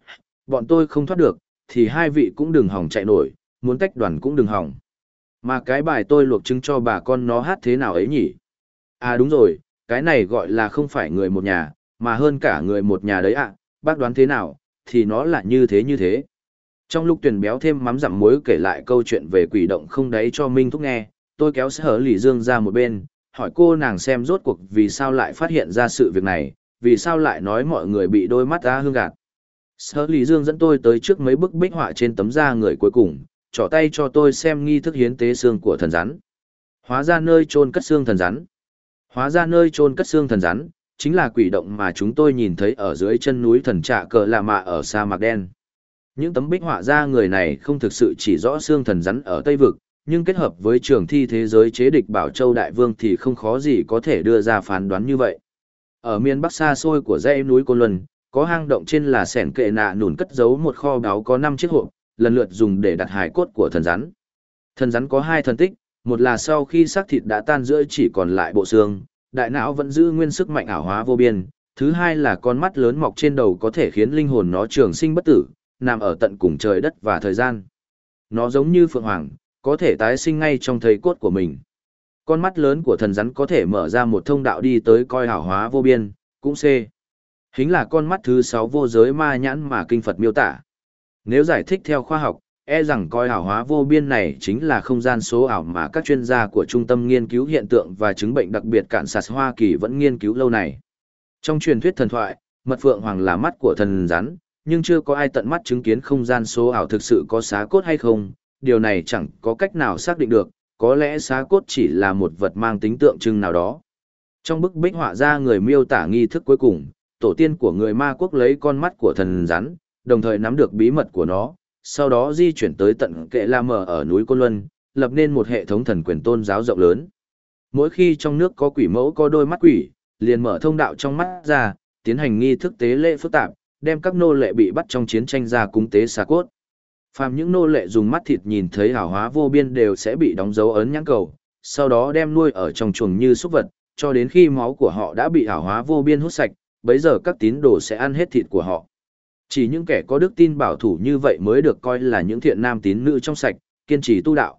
Bọn tôi không thoát được, thì hai vị cũng đừng hỏng chạy nổi, muốn tách đoàn cũng đừng hỏng. Mà cái bài tôi luộc trứng cho bà con nó hát thế nào ấy nhỉ? À đúng rồi, cái này gọi là không phải người một nhà, mà hơn cả người một nhà đấy ạ, bác đoán thế nào, thì nó là như thế như thế. Trong lúc Tuyền Béo thêm mắm dặm muối kể lại câu chuyện về quỷ động không đáy cho Minh Thúc nghe, tôi kéo Sở Lỷ Dương ra một bên, hỏi cô nàng xem rốt cuộc vì sao lại phát hiện ra sự việc này, vì sao lại nói mọi người bị đôi mắt A Hương gạt. Sở Lỷ Dương dẫn tôi tới trước mấy bức bích họa trên tấm da người cuối cùng, trỏ tay cho tôi xem nghi thức hiến tế xương của thần rắn. Hóa ra nơi chôn cất xương thần rắn. Hóa ra nơi chôn cất xương thần rắn, chính là quỷ động mà chúng tôi nhìn thấy ở dưới chân núi thần trạ cờ lạ mạ ở sa mạc đen. Những tấm bích họa ra người này không thực sự chỉ rõ xương thần rắn ở Tây Vực, nhưng kết hợp với trường thi thế giới chế địch Bảo Châu Đại Vương thì không khó gì có thể đưa ra phán đoán như vậy. Ở miền Bắc xa xôi của dãy núi Côn Luân, có hang động trên là sẻn kệ nạ nùn cất giấu một kho báu có 5 chiếc hộp, lần lượt dùng để đặt hài cốt của thần rắn. Thần rắn có 2 thần tích, một là sau khi xác thịt đã tan rã chỉ còn lại bộ xương, đại não vẫn giữ nguyên sức mạnh ảo hóa vô biên, thứ hai là con mắt lớn mọc trên đầu có thể khiến linh hồn nó trường sinh bất tử, nằm ở tận cùng trời đất và thời gian. Nó giống như phượng hoàng, có thể tái sinh ngay trong thây cốt của mình. Con mắt lớn của thần rắn có thể mở ra một thông đạo đi tới coi ảo hóa vô biên, cũng C. Chính là con mắt thứ 6 vô giới ma nhãn mà kinh Phật miêu tả. Nếu giải thích theo khoa học, e rằng coi ảo hóa vô biên này chính là không gian số ảo mà các chuyên gia của Trung tâm Nghiên cứu Hiện tượng và Chứng bệnh đặc biệt cạn sạt Hoa Kỳ vẫn nghiên cứu lâu này. Trong truyền thuyết thần thoại, mật phượng hoàng là mắt của thần rắn, nhưng chưa có ai tận mắt chứng kiến không gian số ảo thực sự có xá cốt hay không, điều này chẳng có cách nào xác định được, có lẽ xá cốt chỉ là một vật mang tính tượng trưng nào đó. Trong bức bích họa ra người miêu tả nghi thức cuối cùng, tổ tiên của người Ma Quốc lấy con mắt của thần rắn, đồng thời nắm được bí mật của nó, sau đó di chuyển tới tận Kệ La Mờ ở núi Côn Luân, lập nên một hệ thống thần quyền tôn giáo rộng lớn. Mỗi khi trong nước có quỷ mẫu có đôi mắt quỷ, liền mở thông đạo trong mắt ra, tiến hành nghi thức tế lễ phức tạp, đem các nô lệ bị bắt trong chiến tranh ra cúng tế xà cốt. Phàm những nô lệ dùng mắt thịt nhìn thấy ảo hóa vô biên đều sẽ bị đóng dấu ấn nhãn cầu, sau đó đem nuôi ở trong chuồng như súc vật, cho đến khi máu của họ đã bị ảo hóa vô biên hút sạch, bấy giờ các tín đồ sẽ ăn hết thịt của họ. Chỉ những kẻ có đức tin bảo thủ như vậy mới được coi là những thiện nam tín nữ trong sạch, kiên trì tu đạo,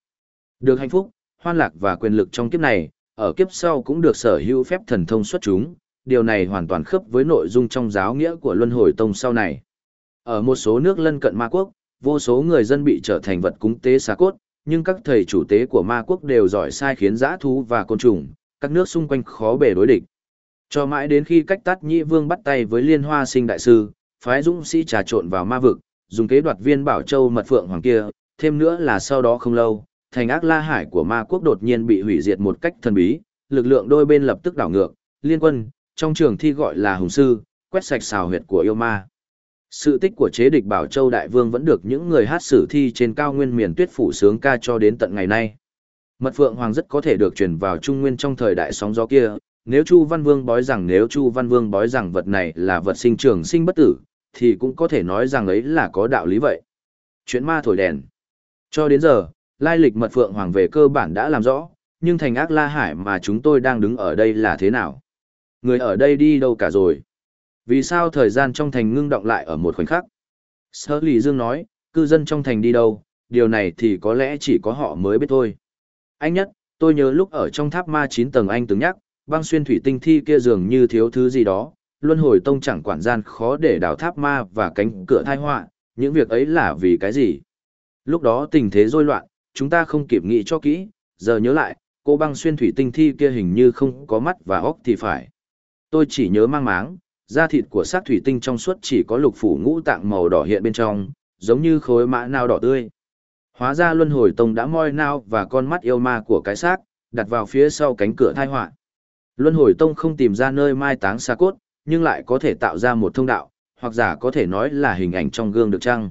được hạnh phúc, hoan lạc và quyền lực trong kiếp này, ở kiếp sau cũng được sở hữu phép thần thông xuất chúng, điều này hoàn toàn khớp với nội dung trong giáo nghĩa của Luân Hồi Tông sau này. Ở một số nước lân cận Ma Quốc, vô số người dân bị trở thành vật cúng tế xá cốt, nhưng các thầy chủ tế của Ma Quốc đều giỏi sai khiến dã thú và côn trùng, các nước xung quanh khó bề đối địch. Cho mãi đến khi Cách Tát Nhĩ Vương bắt tay với Liên Hoa Sinh đại sư, phái dũng sĩ trà trộn vào ma vực, dùng kế đoạt viên Bảo Châu mật phượng hoàng kia, thêm nữa là sau đó không lâu, thành Ác La Hải của Ma Quốc đột nhiên bị hủy diệt một cách thần bí, lực lượng đôi bên lập tức đảo ngược, liên quân, trong trường thi gọi là Hùng Sư, quét sạch xào huyệt của yêu ma. Sự tích của chế địch Bảo Châu Đại Vương vẫn được những người hát sử thi trên cao nguyên miền tuyết phủ sướng ca cho đến tận ngày nay. Mật phượng hoàng rất có thể được truyền vào Trung Nguyên trong thời đại sóng gió kia, nếu Chu Văn Vương bói rằng vật này là vật sinh trường sinh bất tử, thì cũng có thể nói rằng ấy là có đạo lý vậy. Chuyện ma thổi đèn. Cho đến giờ, lai lịch mật phượng hoàng về cơ bản đã làm rõ, nhưng thành Ác La Hải mà chúng tôi đang đứng ở đây là thế nào? Người ở đây đi đâu cả rồi? Vì sao thời gian trong thành ngưng động lại ở một khoảnh khắc? Sở Lý Dương nói, Cư dân trong thành đi đâu, điều này thì có lẽ chỉ có họ mới biết thôi. Anh nhất, tôi nhớ lúc ở trong tháp ma 9 tầng anh từng nhắc, băng xuyên thủy tinh thi kia dường như thiếu thứ gì đó, luân hồi tông chẳng quản gian khó để đào tháp ma và cánh cửa thai họa, những việc ấy là vì cái gì? Lúc đó tình thế rối loạn, chúng ta không kịp nghĩ cho kỹ, giờ nhớ lại, cô băng xuyên thủy tinh thi kia hình như không có mắt và óc thì phải. Tôi chỉ nhớ mang máng, da thịt của xác thủy tinh trong suốt chỉ có lục phủ ngũ tạng màu đỏ hiện bên trong, giống như khối mã nào đỏ tươi. Hóa ra luân hồi tông đã moi nao và con mắt yêu ma của cái xác, đặt vào phía sau cánh cửa thai họa. Luân hồi tông không tìm ra nơi mai táng xác cốt, nhưng lại có thể tạo ra một thông đạo, hoặc giả có thể nói là hình ảnh trong gương được chăng?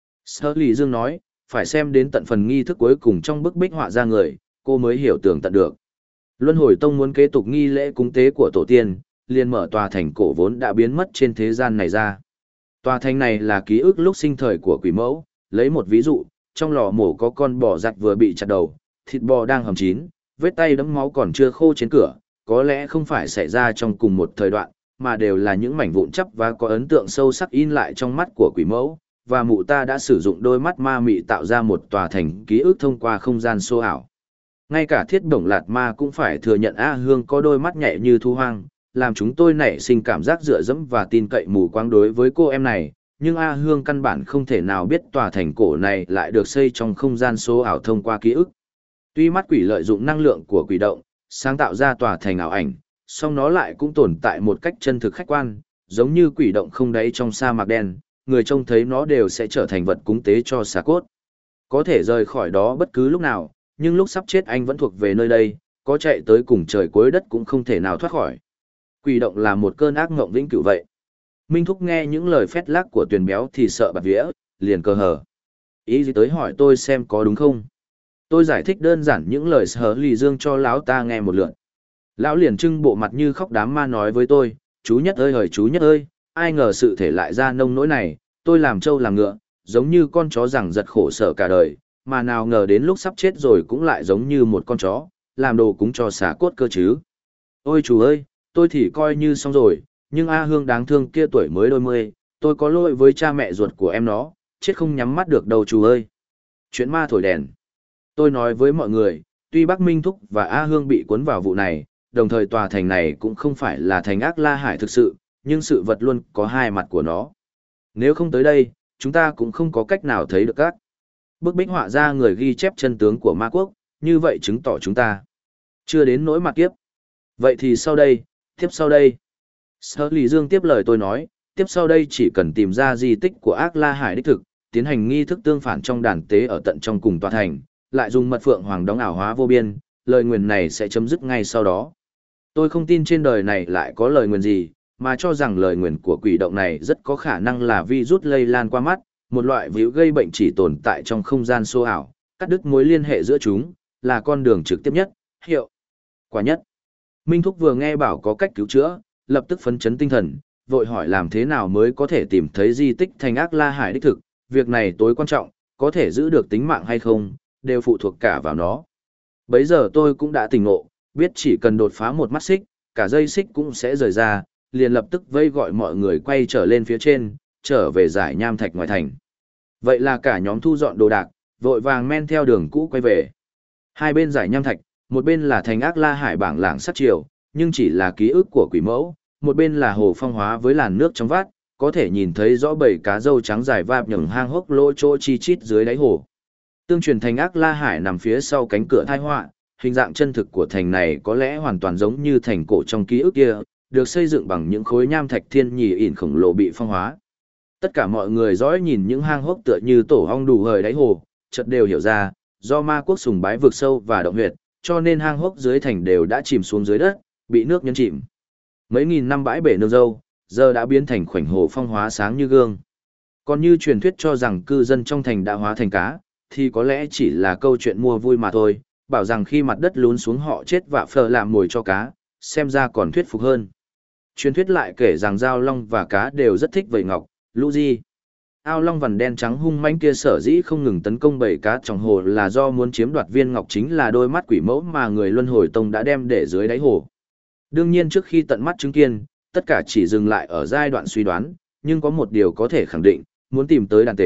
Sở Lý Dương nói, phải xem đến tận phần nghi thức cuối cùng trong bức bích họa ra người, cô mới hiểu tường tận được. Luân hồi tông muốn kế tục nghi lễ cúng tế của tổ tiên, liền mở tòa thành cổ vốn đã biến mất trên thế gian này ra. Tòa thành này là ký ức lúc sinh thời của quỷ mẫu, lấy một ví dụ, trong lò mổ có con bò giặt vừa bị chặt đầu, thịt bò đang hầm chín, vết tay đẫm máu còn chưa khô trên cửa, có lẽ không phải xảy ra trong cùng một thời đoạn, mà đều là những mảnh vụn chắp và có ấn tượng sâu sắc in lại trong mắt của quỷ mẫu, và mụ ta đã sử dụng đôi mắt ma mị tạo ra một tòa thành ký ức thông qua không gian số ảo. Ngay cả Thiết Bổng Lạt Ma cũng phải thừa nhận A Hương có đôi mắt nhạy như thu hoang, làm chúng tôi nảy sinh cảm giác dựa dẫm và tin cậy mù quáng đối với cô em này, nhưng A Hương căn bản không thể nào biết tòa thành cổ này lại được xây trong không gian số ảo thông qua ký ức. Tuy mắt quỷ lợi dụng năng lượng của quỷ động, sáng tạo ra tòa thành ảo ảnh, song nó lại cũng tồn tại một cách chân thực khách quan, giống như quỷ động không đáy trong sa mạc đen, người trông thấy nó đều sẽ trở thành vật cúng tế cho xà cốt. Có thể rời khỏi đó bất cứ lúc nào, nhưng lúc sắp chết anh vẫn thuộc về nơi đây, có chạy tới cùng trời cuối đất cũng không thể nào thoát khỏi. Quỷ động là một cơn ác ngộng vĩnh cửu vậy. Minh Thúc nghe những lời phét lác của Tuyền Béo thì sợ bạt vía, liền cờ hờ. Ý gì tới hỏi tôi xem có đúng không? Tôi giải thích đơn giản những lời Sở Lý Dương cho lão ta nghe một lượt. Lão liền trưng bộ mặt như khóc đám ma nói với tôi, chú Nhất ơi hời chú Nhất ơi, ai ngờ sự thể lại ra nông nỗi này, tôi làm trâu làm ngựa, giống như con chó rằng giật khổ sở cả đời, mà nào ngờ đến lúc sắp chết rồi cũng lại giống như một con chó, làm đồ cúng cho xả cốt cơ chứ. Ôi chú ơi, tôi thì coi như xong rồi, nhưng A Hương đáng thương kia tuổi mới đôi mươi, tôi có lỗi với cha mẹ ruột của em nó, chết không nhắm mắt được đâu chú ơi. Chuyện ma thổi đèn. Tôi nói với mọi người, tuy Bắc Minh Thúc và A Hương bị cuốn vào vụ này, đồng thời tòa thành này cũng không phải là thành ác La Hải thực sự, nhưng sự vật luôn có hai mặt của nó. Nếu không tới đây, chúng ta cũng không có cách nào thấy được các bức bích họa ra người ghi chép chân tướng của ma quốc, như vậy chứng tỏ chúng ta chưa đến nỗi mặt kiếp. Vậy thì sau đây, tiếp sau đây. Sở Lý Dương tiếp lời tôi nói, tiếp sau đây chỉ cần tìm ra di tích của ác La Hải đích thực, tiến hành nghi thức tương phản trong đàn tế ở tận trong cùng tòa thành, lại dùng mật phượng hoàng đóng ảo hóa vô biên, lời nguyền này sẽ chấm dứt ngay sau đó. Tôi không tin trên đời này lại có lời nguyền gì, mà cho rằng lời nguyền của quỷ động này rất có khả năng là virus lây lan qua mắt, một loại virus gây bệnh chỉ tồn tại trong không gian số ảo, cắt đứt mối liên hệ giữa chúng, là con đường trực tiếp nhất, hiệu quả nhất. Minh Thúc vừa nghe bảo có cách cứu chữa, lập tức phấn chấn tinh thần, vội hỏi làm thế nào mới có thể tìm thấy di tích thành ác La Hải đích thực, việc này tối quan trọng, có thể giữ được tính mạng hay không, đều phụ thuộc cả vào nó. Bấy giờ tôi cũng đã tỉnh ngộ, biết chỉ cần đột phá một mắt xích, cả dây xích cũng sẽ rời ra, liền lập tức vây gọi mọi người quay trở lên phía trên, trở về giải nham thạch ngoài thành. Vậy là cả nhóm thu dọn đồ đạc, vội vàng men theo đường cũ quay về. Hai bên giải nham thạch, một bên là thành ác La Hải bảng lảng sắt chiều, nhưng chỉ là ký ức của quỷ mẫu, một bên là hồ phong hóa với làn nước trong vát, có thể nhìn thấy rõ bầy cá râu trắng dài vạp nhường hang hốc lỗ chỗ chi chít dưới đáy hồ. Tương truyền thành ác La Hải nằm phía sau cánh cửa thai họa, hình dạng chân thực của thành này có lẽ hoàn toàn giống như thành cổ trong ký ức kia, được xây dựng bằng những khối nham thạch thiên nhì ỉn khổng lồ bị phong hóa. Tất cả mọi người dõi nhìn những hang hốc tựa như tổ ong đủ hời đáy hồ, chợt đều hiểu ra, do ma quốc sùng bái vực sâu và động huyệt, cho nên hang hốc dưới thành đều đã chìm xuống dưới đất, bị nước nhấn chìm. Mấy nghìn năm bãi bể nương dâu, giờ đã biến thành khoảnh hồ phong hóa sáng như gương. Còn như truyền thuyết cho rằng cư dân trong thành đã hóa thành cá, thì có lẽ chỉ là câu chuyện mua vui mà thôi, bảo rằng khi mặt đất lún xuống họ chết và phờ làm mồi cho cá, xem ra còn thuyết phục hơn. Truyền thuyết lại kể rằng giao long và cá đều rất thích vẩy ngọc, lũ di. Ao long vằn đen trắng hung manh kia sở dĩ không ngừng tấn công bầy cá trong hồ là do muốn chiếm đoạt viên ngọc chính là đôi mắt quỷ mẫu mà người luân hồi tông đã đem để dưới đáy hồ. Đương nhiên trước khi tận mắt chứng kiến, tất cả chỉ dừng lại ở giai đoạn suy đoán, nhưng có một điều có thể khẳng định, muốn tìm tới đàn tế,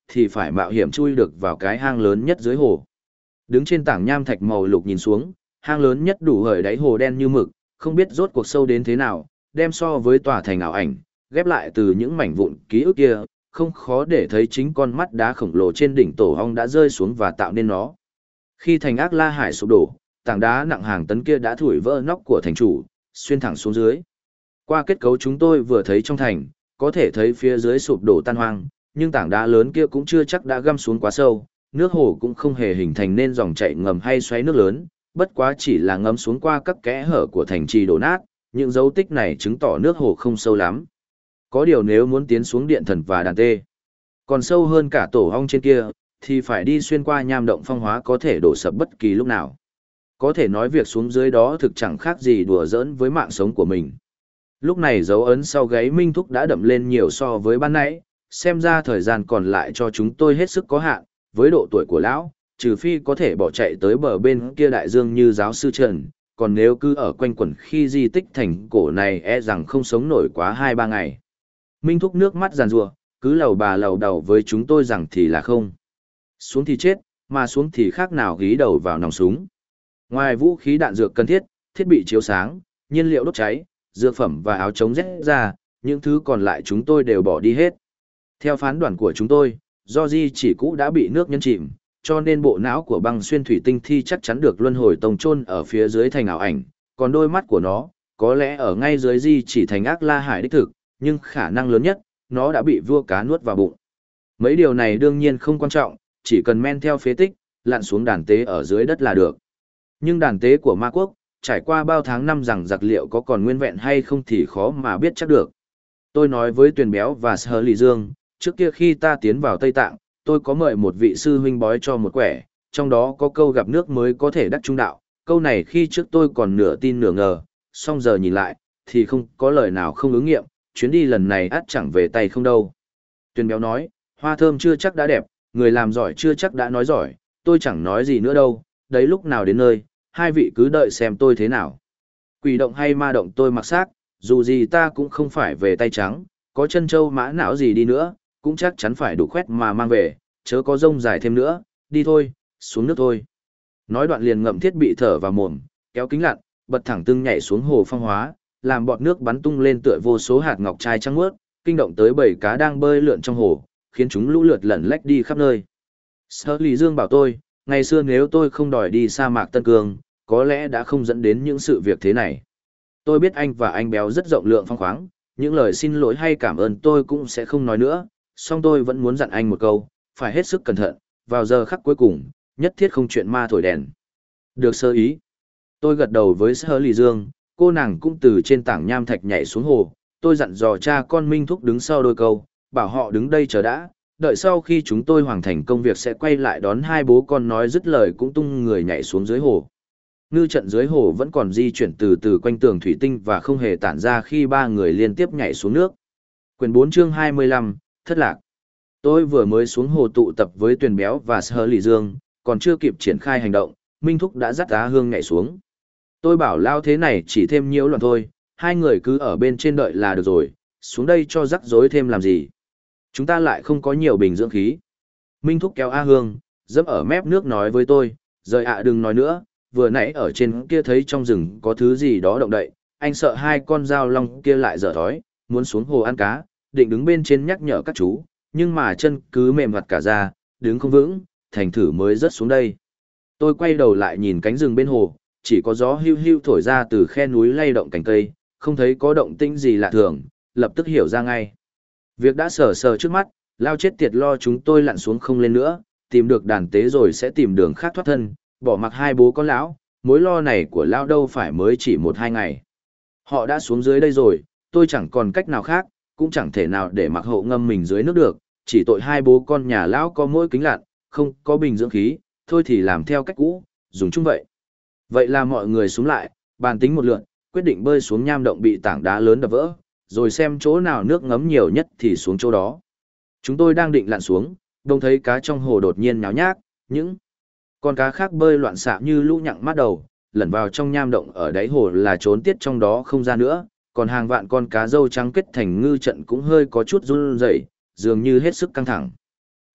thì phải mạo hiểm chui được vào cái hang lớn nhất dưới hồ. Đứng trên tảng nham thạch màu lục nhìn xuống, hang lớn nhất đủ hởi đáy hồ đen như mực, không biết rốt cuộc sâu đến thế nào, đem so với tòa thành ảo ảnh, ghép lại từ những mảnh vụn ký ức kia, không khó để thấy chính con mắt đá khổng lồ trên đỉnh tổ ong đã rơi xuống và tạo nên nó. Khi thành Ác La Hải sụp đổ, tảng đá nặng hàng tấn kia đã thủi vỡ nóc của thành chủ, xuyên thẳng xuống dưới. Qua kết cấu chúng tôi vừa thấy trong thành, có thể thấy phía dưới sụp đổ tan hoang, nhưng tảng đá lớn kia cũng chưa chắc đã găm xuống quá sâu, nước hồ cũng không hề hình thành nên dòng chảy ngầm hay xoáy nước lớn, bất quá chỉ là ngấm xuống qua các kẽ hở của thành trì đổ nát, những dấu tích này chứng tỏ nước hồ không sâu lắm. Có điều nếu muốn tiến xuống điện thần và đàn tê, còn sâu hơn cả tổ ong trên kia, thì phải đi xuyên qua nham động phong hóa có thể đổ sập bất kỳ lúc nào. Có thể nói việc xuống dưới đó thực chẳng khác gì đùa giỡn với mạng sống của mình. Lúc này dấu ấn sau gáy Minh Thúc đã đậm lên nhiều so với ban nãy, xem ra thời gian còn lại cho chúng tôi hết sức có hạn, với độ tuổi của lão, trừ phi có thể bỏ chạy tới bờ bên kia đại dương như giáo sư Trần, còn nếu cứ ở quanh quẩn khi di tích thành cổ này e rằng không sống nổi quá 2-3 ngày. Minh Thúc nước mắt giàn giụa, cứ lầu bà lầu đầu với chúng tôi rằng thì là không. Xuống thì chết, mà xuống thì khác nào gí đầu vào nòng súng. Ngoài vũ khí đạn dược cần thiết, thiết bị chiếu sáng, nhiên liệu đốt cháy, dược phẩm và áo chống rét ra, những thứ còn lại chúng tôi đều bỏ đi hết. Theo phán đoán của chúng tôi, do di chỉ cũ đã bị nước nhấn chìm, cho nên bộ não của băng xuyên thủy tinh thi chắc chắn được luân hồi tông chôn ở phía dưới thành ảo ảnh, còn đôi mắt của nó, có lẽ ở ngay dưới di chỉ thành Ác La Hải đích thực, nhưng khả năng lớn nhất, nó đã bị vua cá nuốt vào bụng. Mấy điều này đương nhiên không quan trọng, chỉ cần men theo phế tích, lặn xuống đàn tế ở dưới đất là được. Nhưng đàn tế của ma quốc, trải qua bao tháng năm rằng giặc liệu có còn nguyên vẹn hay không thì khó mà biết chắc được. Tôi nói với Tuyền Béo và Sở Lì Dương, trước kia khi ta tiến vào Tây Tạng, tôi có mời một vị sư huynh bói cho một quẻ, trong đó có câu gặp nước mới có thể đắc trung đạo. Câu này khi trước tôi còn nửa tin nửa ngờ, song giờ nhìn lại, thì không có lời nào không ứng nghiệm, chuyến đi lần này ắt chẳng về tay không đâu. Tuyền Béo nói, hoa thơm chưa chắc đã đẹp, người làm giỏi chưa chắc đã nói giỏi, tôi chẳng nói gì nữa đâu, đấy lúc nào đến nơi, hai vị cứ đợi xem tôi thế nào. Quỷ động hay ma động tôi mặc xác, dù gì ta cũng không phải về tay trắng, có chân trâu mã não gì đi nữa, cũng chắc chắn phải đủ khoét mà mang về, chớ có rông dài thêm nữa, đi thôi, xuống nước thôi. Nói đoạn liền ngậm thiết bị thở vào mồm, kéo kính lặn, bật thẳng tưng nhảy xuống hồ phong hóa, làm bọt nước bắn tung lên tựa vô số hạt ngọc trai trắng muốt, kinh động tới bầy cá đang bơi lượn trong hồ, khiến chúng lũ lượt lẩn lách đi khắp nơi. Sở Lý Dương bảo tôi, ngày xưa nếu tôi không đòi đi sa mạc Tân Cương, có lẽ đã không dẫn đến những sự việc thế này. Tôi biết anh và anh Béo rất rộng lượng phong khoáng, những lời xin lỗi hay cảm ơn tôi cũng sẽ không nói nữa, song tôi vẫn muốn dặn anh một câu, phải hết sức cẩn thận, vào giờ khắc cuối cùng, nhất thiết không chuyện ma thổi đèn. Được sơ ý. Tôi gật đầu với Sở Lý Dương, cô nàng cũng từ trên tảng nham thạch nhảy xuống hồ, tôi dặn dò cha con Minh Thúc đứng sau đôi câu, bảo họ đứng đây chờ đã, đợi sau khi chúng tôi hoàn thành công việc sẽ quay lại đón hai bố con nói dứt lời cũng tung người nhảy xuống dưới hồ. Ngư trận dưới hồ vẫn còn di chuyển từ từ quanh tường thủy tinh và không hề tản ra khi ba người liên tiếp nhảy xuống nước. Quyển 4 chương 25, thất lạc. Tôi vừa mới xuống hồ tụ tập với Tuyền Béo và Sở Lì Dương, còn chưa kịp triển khai hành động, Minh Thúc đã dắt Á Hương nhảy xuống. Tôi bảo lao thế này chỉ thêm nhiễu loạn thôi, hai người cứ ở bên trên đợi là được rồi, xuống đây cho rắc rối thêm làm gì. Chúng ta lại không có nhiều bình dưỡng khí. Minh Thúc kéo A Hương, dẫm ở mép nước nói với tôi, rời ạ đừng nói nữa, vừa nãy ở trên kia thấy trong rừng có thứ gì đó động đậy, anh sợ hai con dao long kia lại dở thói, muốn xuống hồ ăn cá, định đứng bên trên nhắc nhở các chú, nhưng mà chân cứ mềm mặt cả ra, đứng không vững, thành thử mới rớt xuống đây. Tôi quay đầu lại nhìn cánh rừng bên hồ, chỉ có gió hiu hiu thổi ra từ khe núi lay động cành cây, không thấy có động tĩnh gì lạ thường, lập tức hiểu ra ngay. Việc đã sờ sờ trước mắt, lao chết tiệt lo chúng tôi lặn xuống không lên nữa, tìm được đàn tế rồi sẽ tìm đường khác thoát thân, bỏ mặc hai bố con lão, mối lo này của lão đâu phải mới chỉ 1-2 ngày. Họ đã xuống dưới đây rồi, tôi chẳng còn cách nào khác, cũng chẳng thể nào để mặc hộ ngâm mình dưới nước được, chỉ tội hai bố con nhà lão có mỗi kính lặn, không có bình dưỡng khí, thôi thì làm theo cách cũ, dùng chung vậy. Vậy là mọi người xuống lại, bàn tính một lượt, quyết định bơi xuống nham động bị tảng đá lớn đập vỡ, rồi xem chỗ nào nước ngấm nhiều nhất thì xuống chỗ đó. Chúng tôi đang định lặn xuống, đông thấy cá trong hồ đột nhiên nháo nhác, những con cá khác bơi loạn xạ như lũ nhặng mắt đầu, lẩn vào trong nham động ở đáy hồ là trốn tiết trong đó không ra nữa, còn hàng vạn con cá râu trắng kết thành ngư trận cũng hơi có chút run rẩy, dường như hết sức căng thẳng.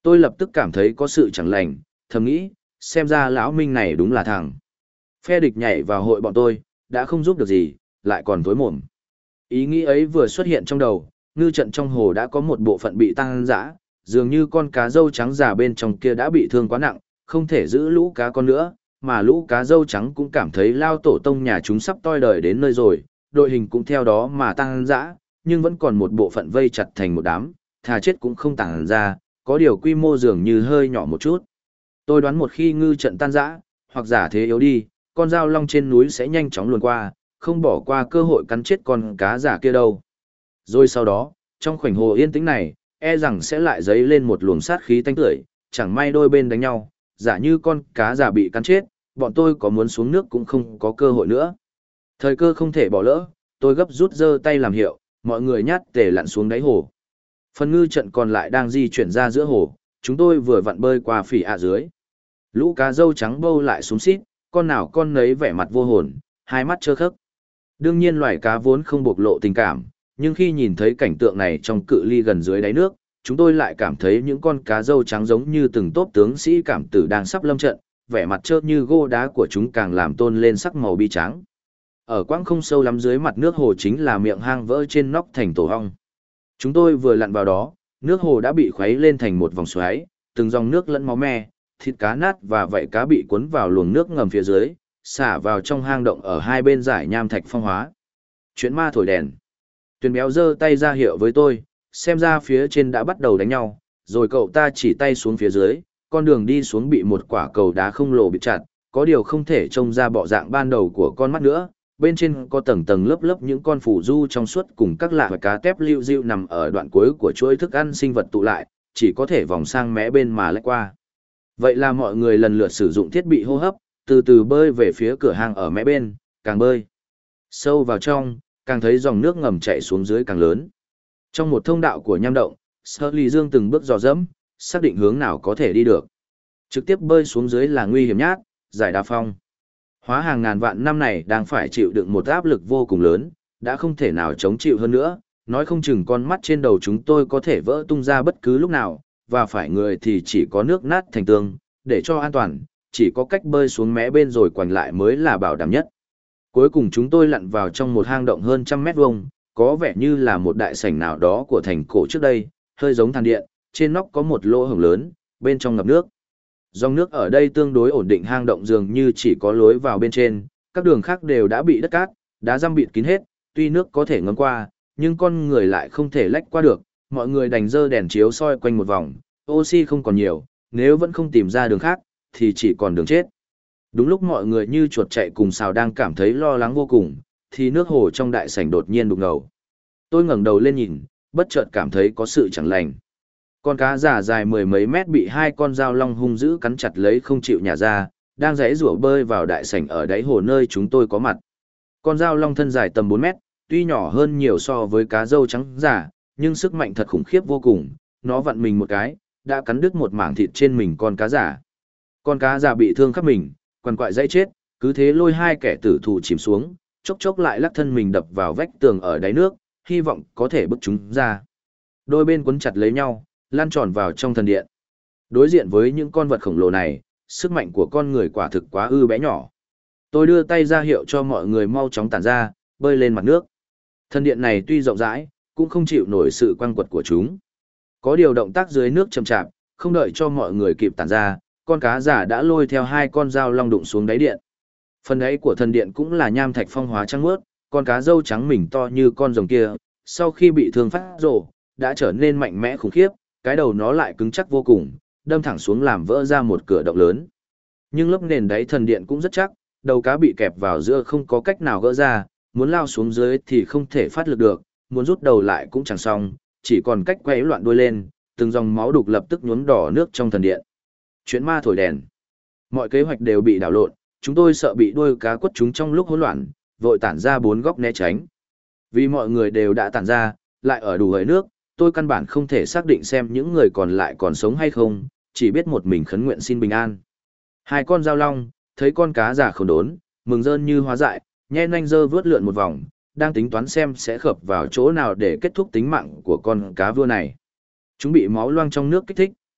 Tôi lập tức cảm thấy có sự chẳng lành, thầm nghĩ, xem ra lão Minh này đúng là thằng. Phe địch nhảy vào hội bọn tôi, đã không giúp được gì, lại còn tối mồm. Ý nghĩ ấy vừa xuất hiện trong đầu, ngư trận trong hồ đã có một bộ phận bị tăng dã, dường như con cá râu trắng già bên trong kia đã bị thương quá nặng, không thể giữ lũ cá con nữa, mà lũ cá râu trắng cũng cảm thấy lao tổ tông nhà chúng sắp toi đời đến nơi rồi, đội hình cũng theo đó mà tăng dã, nhưng vẫn còn một bộ phận vây chặt thành một đám, thà chết cũng không tàng ra, có điều quy mô dường như hơi nhỏ một chút. Tôi đoán một khi ngư trận tan rã, hoặc giả thế yếu đi, con dao long trên núi sẽ nhanh chóng luồn qua, không bỏ qua cơ hội cắn chết con cá giả kia đâu. Rồi sau đó, trong khoảnh hồ yên tĩnh này, e rằng sẽ lại dấy lên một luồng sát khí tanh tưởi, chẳng may đôi bên đánh nhau, giả như con cá giả bị cắn chết, bọn tôi có muốn xuống nước cũng không có cơ hội nữa. Thời cơ không thể bỏ lỡ, tôi gấp rút giơ tay làm hiệu, mọi người nhát tề lặn xuống đáy hồ. Phần ngư trận còn lại đang di chuyển ra giữa hồ, chúng tôi vừa vặn bơi qua phỉ ạ dưới. Lũ cá râu trắng bâu lại xúm xít, con nào con nấy vẻ mặt vô hồn, hai mắt trơ khấc. Đương nhiên loài cá vốn không bộc lộ tình cảm, nhưng khi nhìn thấy cảnh tượng này trong cự ly gần dưới đáy nước, chúng tôi lại cảm thấy những con cá râu trắng giống như từng tốp tướng sĩ cảm tử đang sắp lâm trận, vẻ mặt trơ như gô đá của chúng càng làm tôn lên sắc màu bi trắng. Ở quãng không sâu lắm dưới mặt nước hồ chính là miệng hang vỡ trên nóc thành tổ hong. Chúng tôi vừa lặn vào đó, nước hồ đã bị khuấy lên thành một vòng xoáy, từng dòng nước lẫn máu me, thịt cá nát và vảy cá bị cuốn vào luồng nước ngầm phía dưới, xả vào trong hang động ở hai bên dải nham thạch phong hóa. Chuyện ma thổi đèn. Tuyền béo giơ tay ra hiệu với tôi, xem ra phía trên đã bắt đầu đánh nhau, rồi cậu ta chỉ tay xuống phía dưới, con đường đi xuống bị một quả cầu đá không lồ bị chặt, có điều không thể trông ra bộ dạng ban đầu của con mắt nữa. Bên trên có tầng tầng lớp lớp những con phù du trong suốt cùng các loại cá tép liu riu nằm ở đoạn cuối của chuỗi thức ăn sinh vật tụ lại, chỉ có thể vòng sang mé bên mà lách qua. Vậy là mọi người lần lượt sử dụng thiết bị hô hấp, từ từ bơi về phía cửa hàng ở mé bên, càng bơi sâu vào trong, càng thấy dòng nước ngầm chảy xuống dưới càng lớn. Trong một thông đạo của nham động, Shirley Dương từng bước dò dẫm, xác định hướng nào có thể đi được. Trực tiếp bơi xuống dưới là nguy hiểm nhát, giải đa phong. Hóa hàng ngàn vạn năm này đang phải chịu đựng một áp lực vô cùng lớn, đã không thể nào chống chịu hơn nữa, nói không chừng con mắt trên đầu chúng tôi có thể vỡ tung ra bất cứ lúc nào, và phải người thì chỉ có nước nát thành tương, để cho an toàn, chỉ có cách bơi xuống mé bên rồi quành lại mới là bảo đảm nhất. Cuối cùng chúng tôi lặn vào trong một hang động hơn 100 mét vuông, có vẻ như là một đại sảnh nào đó của thành cổ trước đây, hơi giống than điện, trên nóc có một lỗ hổng lớn, bên trong ngập nước. Dòng nước ở đây tương đối ổn định, hang động dường như chỉ có lối vào bên trên, các đường khác đều đã bị đất cát, đá răm bịt kín hết, tuy nước có thể ngấm qua, nhưng con người lại không thể lách qua được, mọi người đành dơ đèn chiếu soi quanh một vòng, oxy không còn nhiều, nếu vẫn không tìm ra đường khác, thì chỉ còn đường chết. Đúng lúc mọi người như chuột chạy cùng sào đang cảm thấy lo lắng vô cùng, thì nước hồ trong đại sảnh đột nhiên đục ngầu. Tôi ngẩng đầu lên nhìn, bất chợt cảm thấy có sự chẳng lành. Con cá giả dài mười mấy mét bị hai con dao long hung dữ cắn chặt lấy không chịu nhả ra, đang giãy giụa bơi vào đại sảnh ở đáy hồ nơi chúng tôi có mặt. Con dao long thân dài tầm 4 mét, tuy nhỏ hơn nhiều so với cá râu trắng giả, nhưng sức mạnh thật khủng khiếp vô cùng, nó vặn mình một cái, đã cắn đứt một mảng thịt trên mình con cá giả. Con cá giả bị thương khắp mình, quằn quại dãy chết, cứ thế lôi hai kẻ tử thủ chìm xuống, chốc chốc lại lắc thân mình đập vào vách tường ở đáy nước, hy vọng có thể bức chúng ra. Đôi bên quấn chặt lấy nhau, lan tròn vào trong thần điện. Đối diện với những con vật khổng lồ này, sức mạnh của con người quả thực quá bé nhỏ. Tôi đưa tay ra hiệu cho mọi người mau chóng tản ra, bơi lên mặt nước. Thần điện này tuy rộng rãi, cũng không chịu nổi sự quăng quật của chúng. Có điều động tác dưới nước chậm chạp, không đợi cho mọi người kịp tản ra, con cá giả đã lôi theo hai con dao long đụng xuống đáy điện. Phần đáy của thần điện cũng là nham thạch phong hóa trắng mướt, con cá râu trắng mình to như con rồng kia, sau khi bị thương phát rồ, đã trở nên mạnh mẽ khủng khiếp, cái đầu nó lại cứng chắc vô cùng, đâm thẳng xuống làm vỡ ra một cửa động lớn. Nhưng lớp nền đáy thần điện cũng rất chắc, đầu cá bị kẹp vào giữa không có cách nào gỡ ra, muốn lao xuống dưới thì không thể phát lực được, muốn rút đầu lại cũng chẳng xong, chỉ còn cách quay loạn đuôi lên, từng dòng máu đục lập tức nhuốm đỏ nước trong thần điện. Chuyện ma thổi đèn. Mọi kế hoạch đều bị đảo lộn, chúng tôi sợ bị đuôi cá quất chúng trong lúc hỗn loạn, vội tản ra bốn góc né tránh. Vì mọi người đều đã tản ra, lại ở đủ hơi nước, tôi căn bản không thể xác định xem những người còn lại còn sống hay không, chỉ biết một mình khấn nguyện xin bình an. Hai con dao long, thấy con cá giả khổng đốn, mừng rơn như hóa dại, nhe nanh dơ vướt lượn một vòng, đang tính toán xem sẽ khập vào chỗ nào để kết thúc tính mạng của con cá vua này. Chúng bị máu loang trong nước kích thích,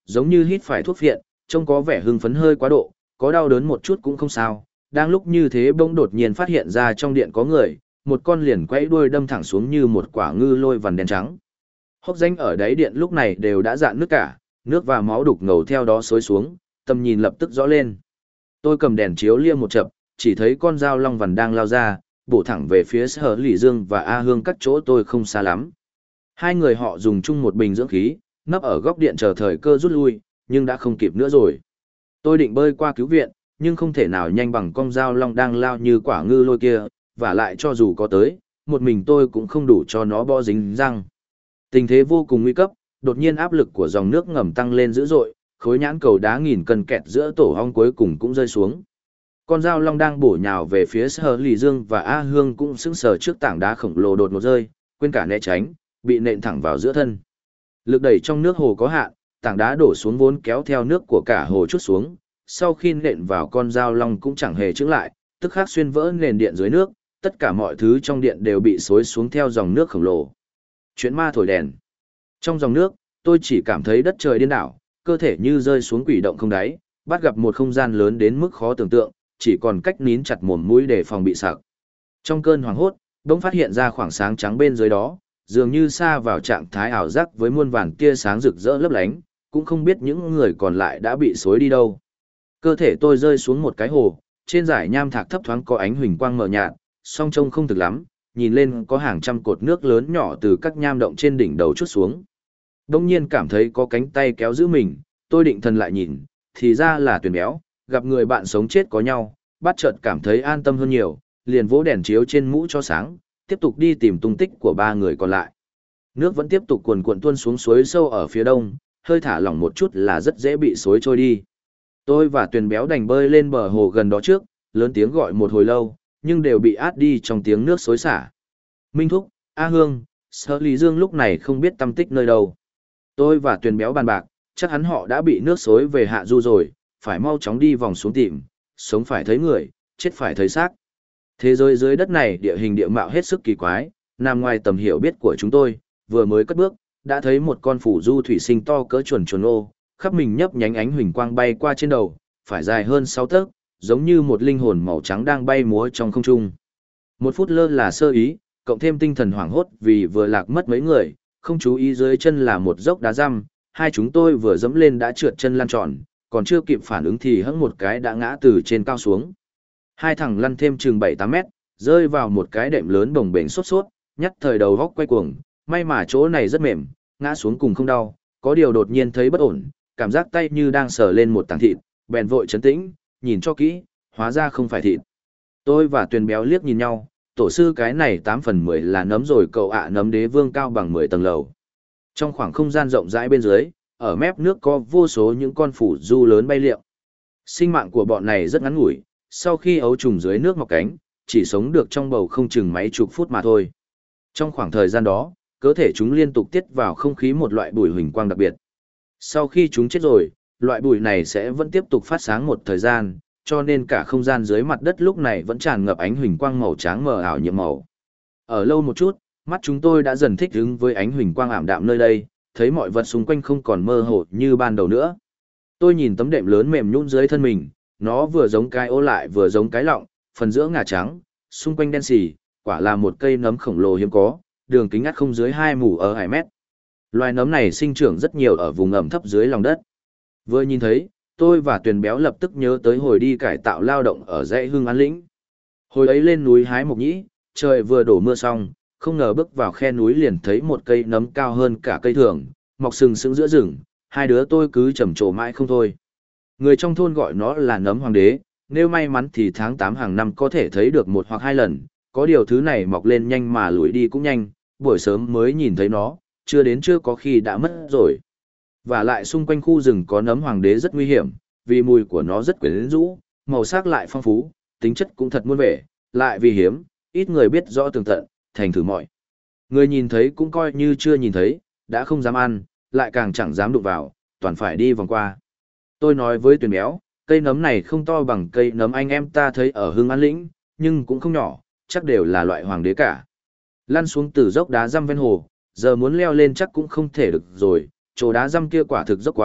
giống như hít phải thuốc phiện, trông có vẻ hưng phấn hơi quá độ, có đau đớn một chút cũng không sao. Đang lúc như thế bỗng đột nhiên phát hiện ra trong điện có người, một con liền quẫy đuôi đâm thẳng xuống như một quả ngư lôi vằn đen trắng. Hốc rãnh ở đáy điện lúc này đều đã rạn nước cả, nước và máu đục ngầu theo đó xối xuống, tầm nhìn lập tức rõ lên. Tôi cầm đèn chiếu lia một chập, chỉ thấy con dao long vằn đang lao ra, bổ thẳng về phía Sở Lỷ Dương và A Hương cách chỗ tôi không xa lắm. Hai người họ dùng chung một bình dưỡng khí, nấp ở góc điện chờ thời cơ rút lui, nhưng đã không kịp nữa rồi. Tôi định bơi qua cứu viện, nhưng không thể nào nhanh bằng con dao long đang lao như quả ngư lôi kia, và lại cho dù có tới, một mình tôi cũng không đủ cho nó bó dính răng. Tình thế vô cùng nguy cấp, đột nhiên áp lực của dòng nước ngầm tăng lên dữ dội, khối nhãn cầu đá nghìn cân kẹt giữa tổ ong cuối cùng cũng rơi xuống. Con dao long đang bổ nhào về phía Sở Lỷ Dương và A Hương cũng sững sờ trước tảng đá khổng lồ đột ngột rơi, quên cả né tránh, bị nện thẳng vào giữa thân. Lực đẩy trong nước hồ có hạn, tảng đá đổ xuống vốn kéo theo nước của cả hồ trút xuống, sau khi nện vào con dao long cũng chẳng hề chững lại, tức khắc xuyên vỡ nền điện dưới nước, tất cả mọi thứ trong điện đều bị xối xuống theo dòng nước khổng lồ. Chuyện ma thổi đèn. Trong dòng nước, tôi chỉ cảm thấy đất trời điên đảo, cơ thể như rơi xuống quỷ động không đáy, bắt gặp một không gian lớn đến mức khó tưởng tượng, chỉ còn cách nín chặt mồm mũi để phòng bị sặc. Trong cơn hoảng hốt, bỗng phát hiện ra khoảng sáng trắng bên dưới đó, dường như xa vào trạng thái ảo giác với muôn vàn tia sáng rực rỡ lấp lánh, cũng không biết những người còn lại đã bị xối đi đâu. Cơ thể tôi rơi xuống một cái hồ, trên dải nham thạch thấp thoáng có ánh huỳnh quang mờ nhạt, song trông không thực lắm, nhìn lên có hàng trăm cột nước lớn nhỏ từ các nham động trên đỉnh đầu trút xuống. Đông nhiên cảm thấy có cánh tay kéo giữ mình, tôi định thần lại nhìn, thì ra là Tuyền Béo, gặp người bạn sống chết có nhau, bắt chợt cảm thấy an tâm hơn nhiều, liền vỗ đèn chiếu trên mũ cho sáng, tiếp tục đi tìm tung tích của ba người còn lại. Nước vẫn tiếp tục cuồn cuộn tuôn xuống suối sâu ở phía đông, hơi thả lỏng một chút là rất dễ bị xối trôi đi. Tôi và Tuyền Béo đành bơi lên bờ hồ gần đó trước, lớn tiếng gọi một hồi lâu, nhưng đều bị át đi trong tiếng nước xối xả. Minh Thúc, A Hương, Sở Lý Dương lúc này không biết tăm tích nơi đâu. Tôi và Tuyền Béo bàn bạc, chắc hắn họ đã bị nước xối về hạ du rồi, phải mau chóng đi vòng xuống tìm, sống phải thấy người, chết phải thấy xác. Thế giới dưới đất này địa hình địa mạo hết sức kỳ quái, nằm ngoài tầm hiểu biết của chúng tôi, vừa mới cất bước, đã thấy một con phù du thủy sinh to cỡ chuồn chuồn ô, khắp mình nhấp nhánh ánh huỳnh quang bay qua trên đầu, phải dài hơn 6 tấc, giống như một linh hồn màu trắng đang bay múa trong không trung. Một phút lơ là sơ ý, cộng thêm tinh thần hoảng hốt vì vừa lạc mất mấy người, không chú ý dưới chân là một dốc đá răm, hai chúng tôi vừa dẫm lên đã trượt chân lăn tròn, còn chưa kịp phản ứng thì hững một cái đã ngã từ trên cao xuống. Hai thằng lăn thêm chừng 7-8 mét, rơi vào một cái đệm lớn bồng bềnh xốt xốt, nhắc thời đầu góc quay cuồng, may mà chỗ này rất mềm, ngã xuống cùng không đau, có điều đột nhiên thấy bất ổn, cảm giác tay như đang sờ lên một tảng thịt, bèn vội trấn tĩnh, nhìn cho kỹ, hóa ra không phải thịt. Tôi và Tuyền Béo liếc nhìn nhau, tổ sư cái này 8 phần 10 là nấm rồi cậu ạ, nấm đế vương cao bằng 10 tầng lầu. Trong khoảng không gian rộng rãi bên dưới, ở mép nước có vô số những con phù du lớn bay liệng. Sinh mạng của bọn này rất ngắn ngủi, sau khi ấu trùng dưới nước mọc cánh, chỉ sống được trong bầu không chừng mấy chục phút mà thôi. Trong khoảng thời gian đó, cơ thể chúng liên tục tiết vào không khí một loại bụi huỳnh quang đặc biệt. Sau khi chúng chết rồi, loại bụi này sẽ vẫn tiếp tục phát sáng một thời gian, cho nên cả không gian dưới mặt đất lúc này vẫn tràn ngập ánh huỳnh quang màu trắng mờ ảo nhiệm màu. Ở lâu một chút, mắt chúng tôi đã dần thích ứng với ánh huỳnh quang ảm đạm nơi đây, thấy mọi vật xung quanh không còn mơ hồ như ban đầu nữa. Tôi nhìn tấm đệm lớn mềm nhũn dưới thân mình, nó vừa giống cái ô lại vừa giống cái lọng, phần giữa ngà trắng, xung quanh đen xì, quả là một cây nấm khổng lồ hiếm có, đường kính ngắt không dưới 2 mủ ở 2 mét. Loài nấm này sinh trưởng rất nhiều ở vùng ẩm thấp dưới lòng đất. Vừa nhìn thấy, tôi và Tuyền Béo lập tức nhớ tới hồi đi cải tạo lao động ở dãy Hưng An Lĩnh. Hồi ấy lên núi hái mộc nhĩ, trời vừa đổ mưa xong, không ngờ bước vào khe núi liền thấy một cây nấm cao hơn cả cây thường, mọc sừng sững giữa rừng, hai đứa tôi cứ trầm trồ mãi không thôi. Người trong thôn gọi nó là nấm hoàng đế, nếu may mắn thì tháng 8 hàng năm có thể thấy được 1 hoặc 2 lần, có điều thứ này mọc lên nhanh mà lủi đi cũng nhanh, buổi sớm mới nhìn thấy nó, chưa đến trưa có khi đã mất rồi. Và lại xung quanh khu rừng có nấm hoàng đế rất nguy hiểm, vì mùi của nó rất quyến rũ, màu sắc lại phong phú, tính chất cũng thật muôn vẻ, lại vì hiếm, ít người biết rõ tường tận, thành thử mọi. Người nhìn thấy cũng coi như chưa nhìn thấy, đã không dám ăn, lại càng chẳng dám đụng vào, toàn phải đi vòng qua. Tôi nói với Tuyền Béo, cây nấm này không to bằng cây nấm anh em ta thấy ở Hưng An Lĩnh, nhưng cũng không nhỏ, chắc đều là loại hoàng đế cả. Lăn xuống từ dốc đá răm ven hồ, giờ muốn leo lên chắc cũng không thể được rồi, chỗ đá răm kia quả thực dốc quá,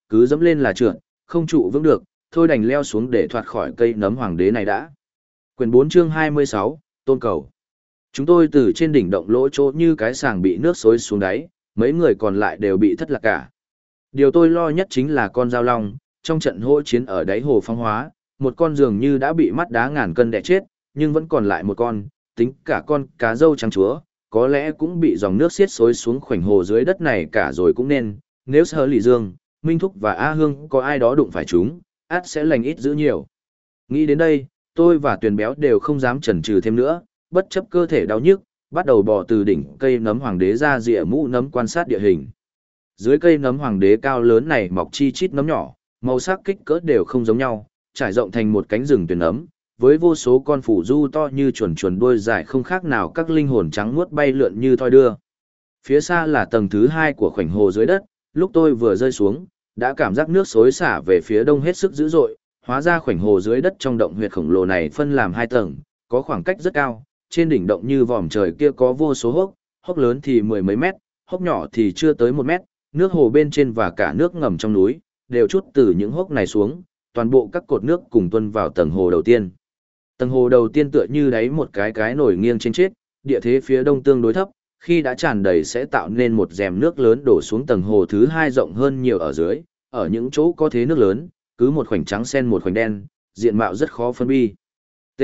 cứ dẫm lên là trượt, không trụ vững được, thôi đành leo xuống để thoát khỏi cây nấm hoàng đế này đã. Quyển 4 chương 26, Tôn Cầu. Chúng tôi từ trên đỉnh động lỗ chỗ như cái sàng bị nước xối xuống đáy, mấy người còn lại đều bị thất lạc cả. Điều tôi lo nhất chính là con dao long, trong trận hỗn chiến ở đáy hồ phong hóa, một con dường như đã bị mắt đá ngàn cân đè chết, nhưng vẫn còn lại một con, tính cả con cá râu trắng chúa, có lẽ cũng bị dòng nước xiết xối xuống khoảnh hồ dưới đất này cả rồi cũng nên, nếu Sở Lỷ Dương, Minh Thúc và A Hương có ai đó đụng phải chúng, ắt sẽ lành ít dữ nhiều. Nghĩ đến đây, tôi và Tuyền Béo đều không dám chần chừ thêm nữa, bất chấp cơ thể đau nhức, bắt đầu bò từ đỉnh cây nấm hoàng đế ra rìa mũ nấm quan sát địa hình. Dưới cây nấm hoàng đế cao lớn này mọc chi chít nấm nhỏ, màu sắc kích cỡ đều không giống nhau, trải rộng thành một cánh rừng tuyền nấm, với vô số con phủ du to như chuồn chuồn đuôi dài không khác nào các linh hồn trắng muốt bay lượn như thoi đưa. Phía xa là tầng thứ 2 của khoảnh hồ dưới đất, lúc tôi vừa rơi xuống, đã cảm giác nước xối xả về phía đông hết sức dữ dội, hóa ra khoảnh hồ dưới đất trong động huyệt khổng lồ này phân làm 2 tầng, có khoảng cách rất cao, trên đỉnh động như vòm trời kia có vô số hốc, hốc lớn thì mười mấy mét, hốc nhỏ thì chưa tới 1 mét, nước hồ bên trên và cả nước ngầm trong núi, đều trút từ những hốc này xuống, toàn bộ các cột nước cùng tuôn vào tầng hồ đầu tiên. Tầng hồ đầu tiên tựa như đáy một cái nổi nghiêng trên chết, địa thế phía đông tương đối thấp, khi đã tràn đầy sẽ tạo nên một rèm nước lớn đổ xuống tầng hồ thứ 2 rộng hơn nhiều ở dưới, ở những chỗ có thế nước lớn, cứ một khoảnh trắng xen một khoảnh đen, diện mạo rất khó phân bi. T.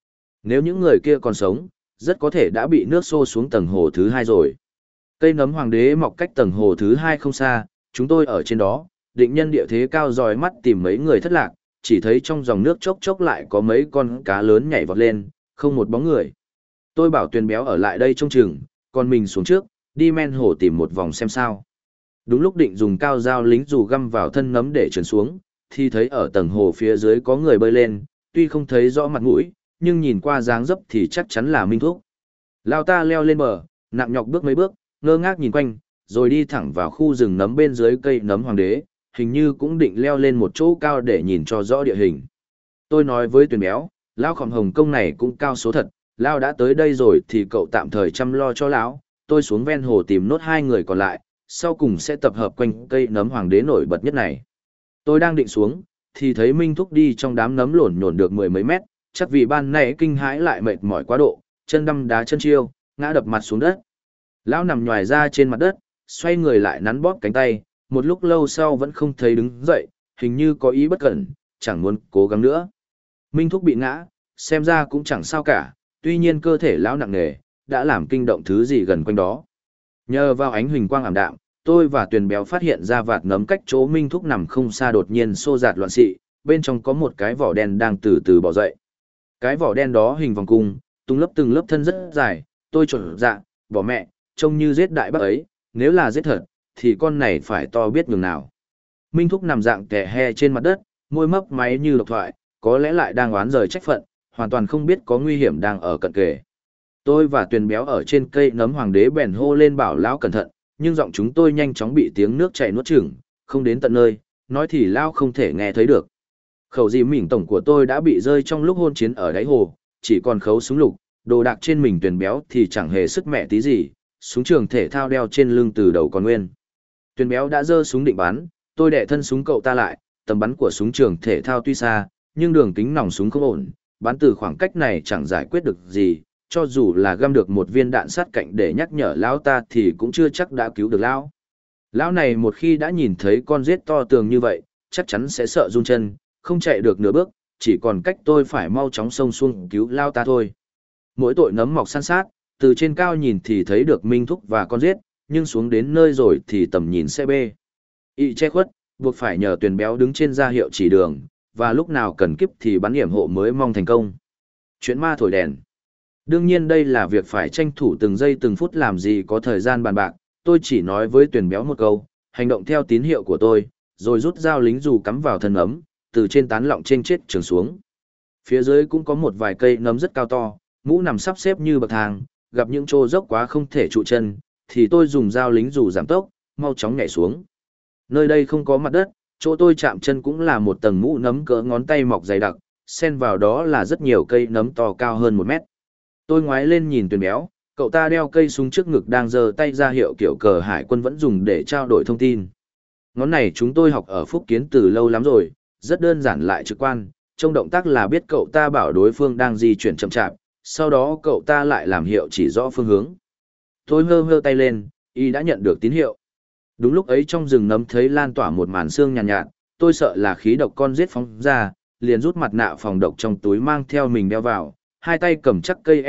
Nếu những người kia còn sống, rất có thể đã bị nước xô xuống tầng hồ thứ 2 rồi. Cây nấm hoàng đế mọc cách tầng hồ thứ 2 không xa, chúng tôi ở trên đó, định nhân địa thế cao dòi mắt tìm mấy người thất lạc, chỉ thấy trong dòng nước chốc chốc lại có mấy con cá lớn nhảy vọt lên, không một bóng người. Tôi bảo Tuyền Béo ở lại đây trông chừng, còn mình xuống trước, đi men hồ tìm một vòng xem sao. Đúng lúc định dùng cao dao lính dù găm vào thân nấm để trườn xuống, thì thấy ở tầng hồ phía dưới có người bơi lên, tuy không thấy rõ mặt mũi, nhưng nhìn qua dáng dấp thì chắc chắn là Minh Thúc. Lao ta leo lên bờ, nặng nhọc bước mấy bước, ngơ ngác nhìn quanh, rồi đi thẳng vào khu rừng nấm bên dưới cây nấm hoàng đế, hình như cũng định leo lên một chỗ cao để nhìn cho rõ địa hình. Tôi nói với Tuyền Béo, Lao khổng Hồng Công này cũng cao số thật, Lao đã tới đây rồi thì cậu tạm thời chăm lo cho lão, tôi xuống ven hồ tìm nốt 2 người còn lại, sau cùng sẽ tập hợp quanh cây nấm hoàng đế nổi bật nhất này. Tôi đang định xuống, thì thấy Minh Thúc đi trong đám nấm lổn nhổn được 10 mấy mét, chắc vì ban nãy kinh hãi lại mệt mỏi quá độ, chân đâm đá chân chiêu, ngã đập mặt xuống đất. Lão nằm nhòi ra trên mặt đất, xoay người lại nắn bóp cánh tay, một lúc lâu sau vẫn không thấy đứng dậy, hình như có ý bất cẩn, chẳng muốn cố gắng nữa. Minh Thúc bị ngã, xem ra cũng chẳng sao cả, tuy nhiên cơ thể lão nặng nề, đã làm kinh động thứ gì gần quanh đó. Nhờ vào ánh huỳnh quang ảm đạm, tôi và Tuyền Béo phát hiện ra vạt nấm cách chỗ Minh Thúc nằm không xa đột nhiên xô dạt loạn xị, bên trong có một cái vỏ đen đang từ từ bò dậy. Cái vỏ đen đó hình vòng cung, từng lớp thân rất dài, tôi trộn dạ, bỏ mẹ, trông như giết đại bác ấy, nếu là giết thật, thì con này phải to biết nhường nào. Minh Thúc nằm dạng tè he trên mặt đất, môi mấp máy như độc thoại, có lẽ lại đang oán rời trách phận, hoàn toàn không biết có nguy hiểm đang ở cận kề. Tôi và Tuyền Béo ở trên cây nấm hoàng đế bèn hô lên bảo lão cẩn thận, nhưng giọng chúng tôi nhanh chóng bị tiếng nước chảy nuốt chửng, không đến tận nơi, nói thì lão không thể nghe thấy được. Khẩu dì mỉn tổng của tôi đã bị rơi trong lúc hôn chiến ở đáy hồ, chỉ còn khấu súng lục, đồ đạc trên mình Tuyền Béo thì chẳng hề sức mẹ tí gì, súng trường thể thao đeo trên lưng từ đầu còn nguyên. Tuyền Béo đã giơ súng định bắn, tôi đè thân súng cậu ta lại, tầm bắn của súng trường thể thao tuy xa, nhưng đường kính nòng súng không ổn, bắn từ khoảng cách này chẳng giải quyết được gì, cho dù là găm được một viên đạn sát cạnh để nhắc nhở lão ta thì cũng chưa chắc đã cứu được lão. Lão này một khi đã nhìn thấy con rết to tường như vậy, chắc chắn sẽ sợ run chân, không chạy được nửa bước, chỉ còn cách tôi phải mau chóng xông xuống cứu lão ta thôi. Mỗi tội nấm mọc san sát, từ trên cao nhìn thì thấy được Minh Thúc và con rết, nhưng xuống đến nơi rồi thì tầm nhìn sẽ bê. Y che khuất, buộc phải nhờ Tuyền Béo đứng trên ra hiệu chỉ đường, và lúc nào cần kíp thì bắn hiểm hộ mới mong thành công. Chuyện ma thổi đèn. Đương nhiên đây là việc phải tranh thủ từng giây từng phút làm gì có thời gian bàn bạc, tôi chỉ nói với Tuyền Béo một câu, hành động theo tín hiệu của tôi, rồi rút dao lính dù cắm vào thân nấm, từ trên tán lọng trên chết trường xuống. Phía dưới cũng có một vài cây nấm rất cao to, mũ nằm sắp xếp như bậc thang, gặp những chỗ dốc quá không thể trụ chân, thì tôi dùng dao lính dù giảm tốc, mau chóng nhảy xuống. Nơi đây không có mặt đất, chỗ tôi chạm chân cũng là một tầng mũ nấm cỡ ngón tay mọc dày đặc, xen vào đó là rất nhiều cây nấm to cao hơn 1 mét. Tôi ngoái lên nhìn Tuyền Béo, cậu ta đeo cây súng trước ngực đang giơ tay ra hiệu kiểu cờ hải quân vẫn dùng để trao đổi thông tin. Ngón này chúng tôi học ở Phúc Kiến từ lâu lắm rồi, rất đơn giản lại trực quan, trong động tác là biết cậu ta bảo đối phương đang di chuyển chậm chạp, sau đó cậu ta lại làm hiệu chỉ rõ phương hướng. Tôi hơ hơ tay lên, y đã nhận được tín hiệu. Đúng lúc ấy trong rừng nấm thấy lan tỏa một màn sương nhàn nhạt, tôi sợ là khí độc con giết phóng ra, liền rút mặt nạ phòng độc trong túi mang theo mình đeo vào, hai tay cầm chắc cây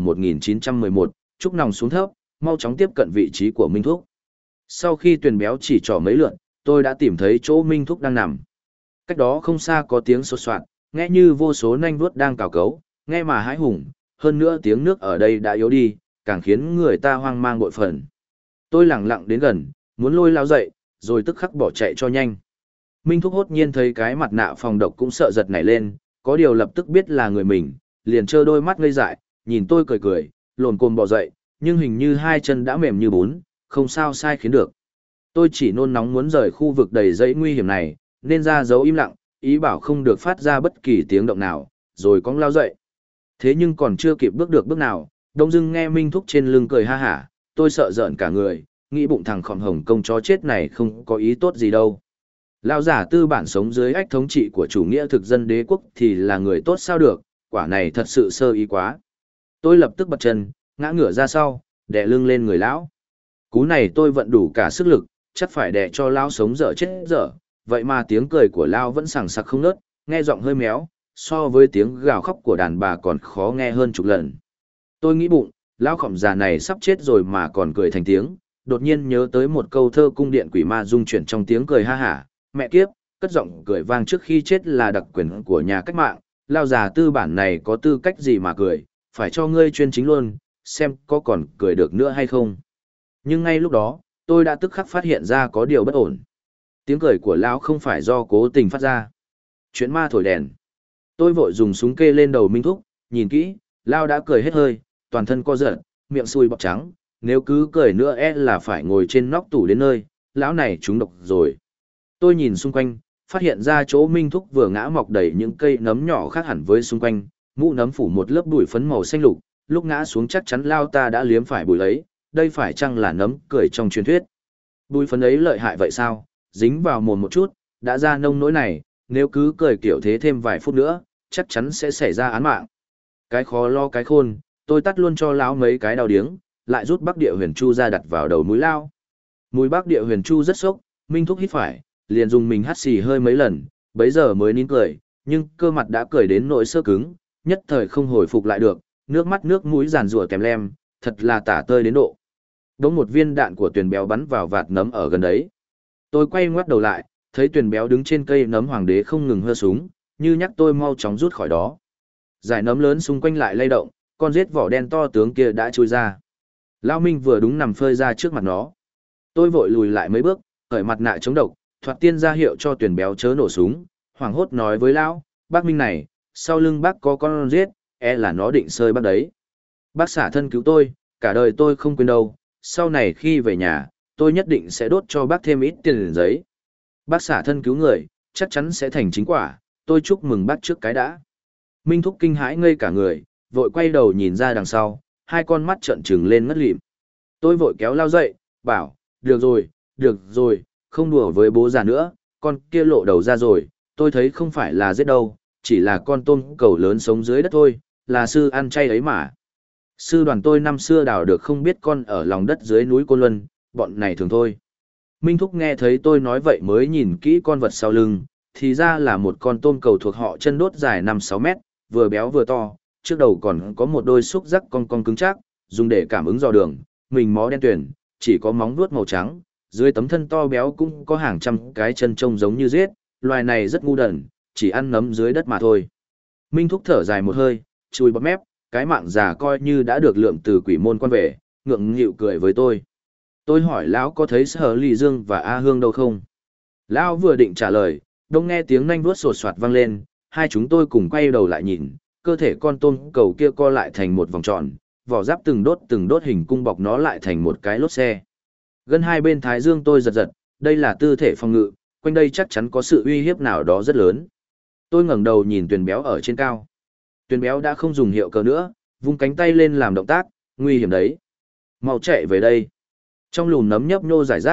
M1911, trúc nòng xuống thấp, mau chóng tiếp cận vị trí của Minh Thúc. Sau khi Tuyền Béo chỉ trỏ mấy lượn, tôi đã tìm thấy chỗ Minh Thúc đang nằm. Cách đó không xa có tiếng sột soạt, nghe như vô số nanh vuốt đang cào cấu, nghe mà hãi hùng, hơn nữa tiếng nước ở đây đã yếu đi, càng khiến người ta hoang mang bội phần. Tôi lẳng lặng đến gần, muốn lôi Lao dậy, rồi tức khắc bỏ chạy cho nhanh. Minh Thúc hốt nhiên thấy cái mặt nạ phòng độc cũng sợ giật nảy lên, có điều lập tức biết là người mình, liền trơ đôi mắt ngây dại, nhìn tôi cười cười, lồn cồn bò dậy, nhưng hình như hai chân đã mềm như bún, không sao sai khiến được. Tôi chỉ nôn nóng muốn rời khu vực đầy dãy nguy hiểm này, nên ra dấu im lặng, ý bảo không được phát ra bất kỳ tiếng động nào, rồi cong Lao dậy. Thế nhưng còn chưa kịp bước được bước nào, đông dưng nghe Minh Thúc trên lưng cười ha hả, tôi sợ rợn cả người, nghĩ bụng thằng khòm hồng công chó chết này không có ý tốt gì đâu. Lão giả tư bản sống dưới ách thống trị của chủ nghĩa thực dân đế quốc thì là người tốt sao được, quả này thật sự sơ ý quá. Tôi lập tức bật chân, ngã ngửa ra sau, đè lưng lên người lão. Cú này tôi vận đủ cả sức lực, chắc phải đè cho lão sống dở chết dở, vậy mà tiếng cười của lão vẫn sảng sặc không ngớt, nghe giọng hơi méo, so với tiếng gào khóc của đàn bà còn khó nghe hơn chục lần. Tôi nghĩ bụng, lão khổng già này sắp chết rồi mà còn cười thành tiếng, đột nhiên nhớ tới một câu thơ cung điện quỷ ma dung chuyển trong tiếng cười ha hả, mẹ kiếp, cất giọng cười vang trước khi chết là đặc quyền của nhà cách mạng, lao già tư bản này có tư cách gì mà cười, phải cho ngươi chuyên chính luôn, xem có còn cười được nữa hay không. Nhưng ngay lúc đó, tôi đã tức khắc phát hiện ra có điều bất ổn. Tiếng cười của lão không phải do cố tình phát ra. Chuyện ma thổi đèn. Tôi vội dùng súng kê lên đầu Minh Thúc, nhìn kỹ, lão đã cười hết hơi, toàn thân co giật, miệng sùi bọt trắng, nếu cứ cười nữa là phải ngồi trên nóc tủ đến nơi, lão này trúng độc rồi. Tôi nhìn xung quanh, phát hiện ra chỗ Minh Thúc vừa ngã mọc đầy những cây nấm nhỏ khác hẳn với xung quanh, mũ nấm phủ một lớp bụi phấn màu xanh lục, lúc ngã xuống chắc chắn lao ta đã liếm phải bụi ấy, đây phải chăng là nấm cười trong truyền thuyết. Bụi phấn ấy lợi hại vậy sao, dính vào mồm một chút, đã ra nông nỗi này, nếu cứ cười kiểu thế thêm vài phút nữa, chắc chắn sẽ xảy ra án mạng. Cái khó lo cái khôn, tôi tắt luôn cho lão mấy cái đào điếng, lại rút Bắc Địa Huyền Chu ra đặt vào đầu mũi lao. Mũi Bắc Địa Huyền Chu rất sốc, Minh Thúc hít phải, liền dùng mình hắt xì hơi mấy lần, bấy giờ mới nín cười, nhưng cơ mặt đã cười đến nỗi sơ cứng, nhất thời không hồi phục lại được, nước mắt nước mũi giàn rủa kèm lem, thật là tả tơi đến độ. Đống một viên đạn của Tuyền Béo bắn vào vạt nấm ở gần đấy. Tôi quay ngoắt đầu lại, thấy Tuyền Béo đứng trên cây nấm hoàng đế không ngừng hơ súng, như nhắc tôi mau chóng rút khỏi đó. Dải nấm lớn xung quanh lại lay động, con rết vỏ đen to tướng kia đã trôi ra. Lao Minh vừa đúng nằm phơi ra trước mặt nó. Tôi vội lùi lại mấy bước, cởi mặt nạ chống độc, thoạt tiên ra hiệu cho Tuyền Béo chớ nổ súng, hoảng hốt nói với lão, bác Minh này, sau lưng bác có con rết, là nó định sơi bác đấy. Bác xả thân cứu tôi, cả đời tôi không quên đâu, sau này khi về nhà, tôi nhất định sẽ đốt cho bác thêm ít tiền giấy. Bác xả thân cứu người, chắc chắn sẽ thành chính quả, tôi chúc mừng bác trước cái đã. Minh Thúc kinh hãi ngây cả người, vội quay đầu nhìn ra đằng sau, hai con mắt trợn trừng lên ngất lịm. Tôi vội kéo Lao dậy, bảo, được rồi, không đùa với bố già nữa, con kia lộ đầu ra rồi, tôi thấy không phải là giết đâu, chỉ là con tôm cầu lớn sống dưới đất thôi, là sư ăn chay ấy mà. Sư đoàn tôi năm xưa đào được không biết con ở lòng đất dưới núi Côn Luân, bọn này thường thôi. Minh Thúc nghe thấy tôi nói vậy mới nhìn kỹ con vật sau lưng, thì ra là một con tôm cầu thuộc họ chân đốt dài 5-6 mét, vừa béo vừa to, trước đầu còn có một đôi xúc rắc cong cứng chắc, dùng để cảm ứng dò đường, mình mó đen tuyền, chỉ có móng vuốt màu trắng, dưới tấm thân to béo cũng có hàng trăm cái chân trông giống như rết, loài này rất ngu đần, chỉ ăn nấm dưới đất mà thôi. Minh Thúc thở dài một hơi, chùi bọt mép, cái mạng già coi như đã được lượm từ quỷ môn quan về, ngượng nghịu cười với tôi. Tôi hỏi lão có thấy Sở Ly Dương và A Hương đâu không? Lão vừa định trả lời, đông nghe tiếng nanh vuốt sột soạt vang lên, hai chúng tôi cùng quay đầu lại nhìn, cơ thể con tôm cầu kia co lại thành một vòng tròn, vỏ giáp từng đốt hình cung bọc nó lại thành một cái lốp xe. Gân hai bên thái dương tôi giật giật, đây là tư thể phòng ngự, quanh đây chắc chắn có sự uy hiếp nào đó rất lớn. Tôi ngẩng đầu nhìn Tuyền Béo ở trên cao. Tuyền Béo đã không dùng hiệu cờ nữa, vung cánh tay lên làm động tác, nguy hiểm đấy. Mau chạy về đây. Trong lùn nấm nhấp nhô rải rác,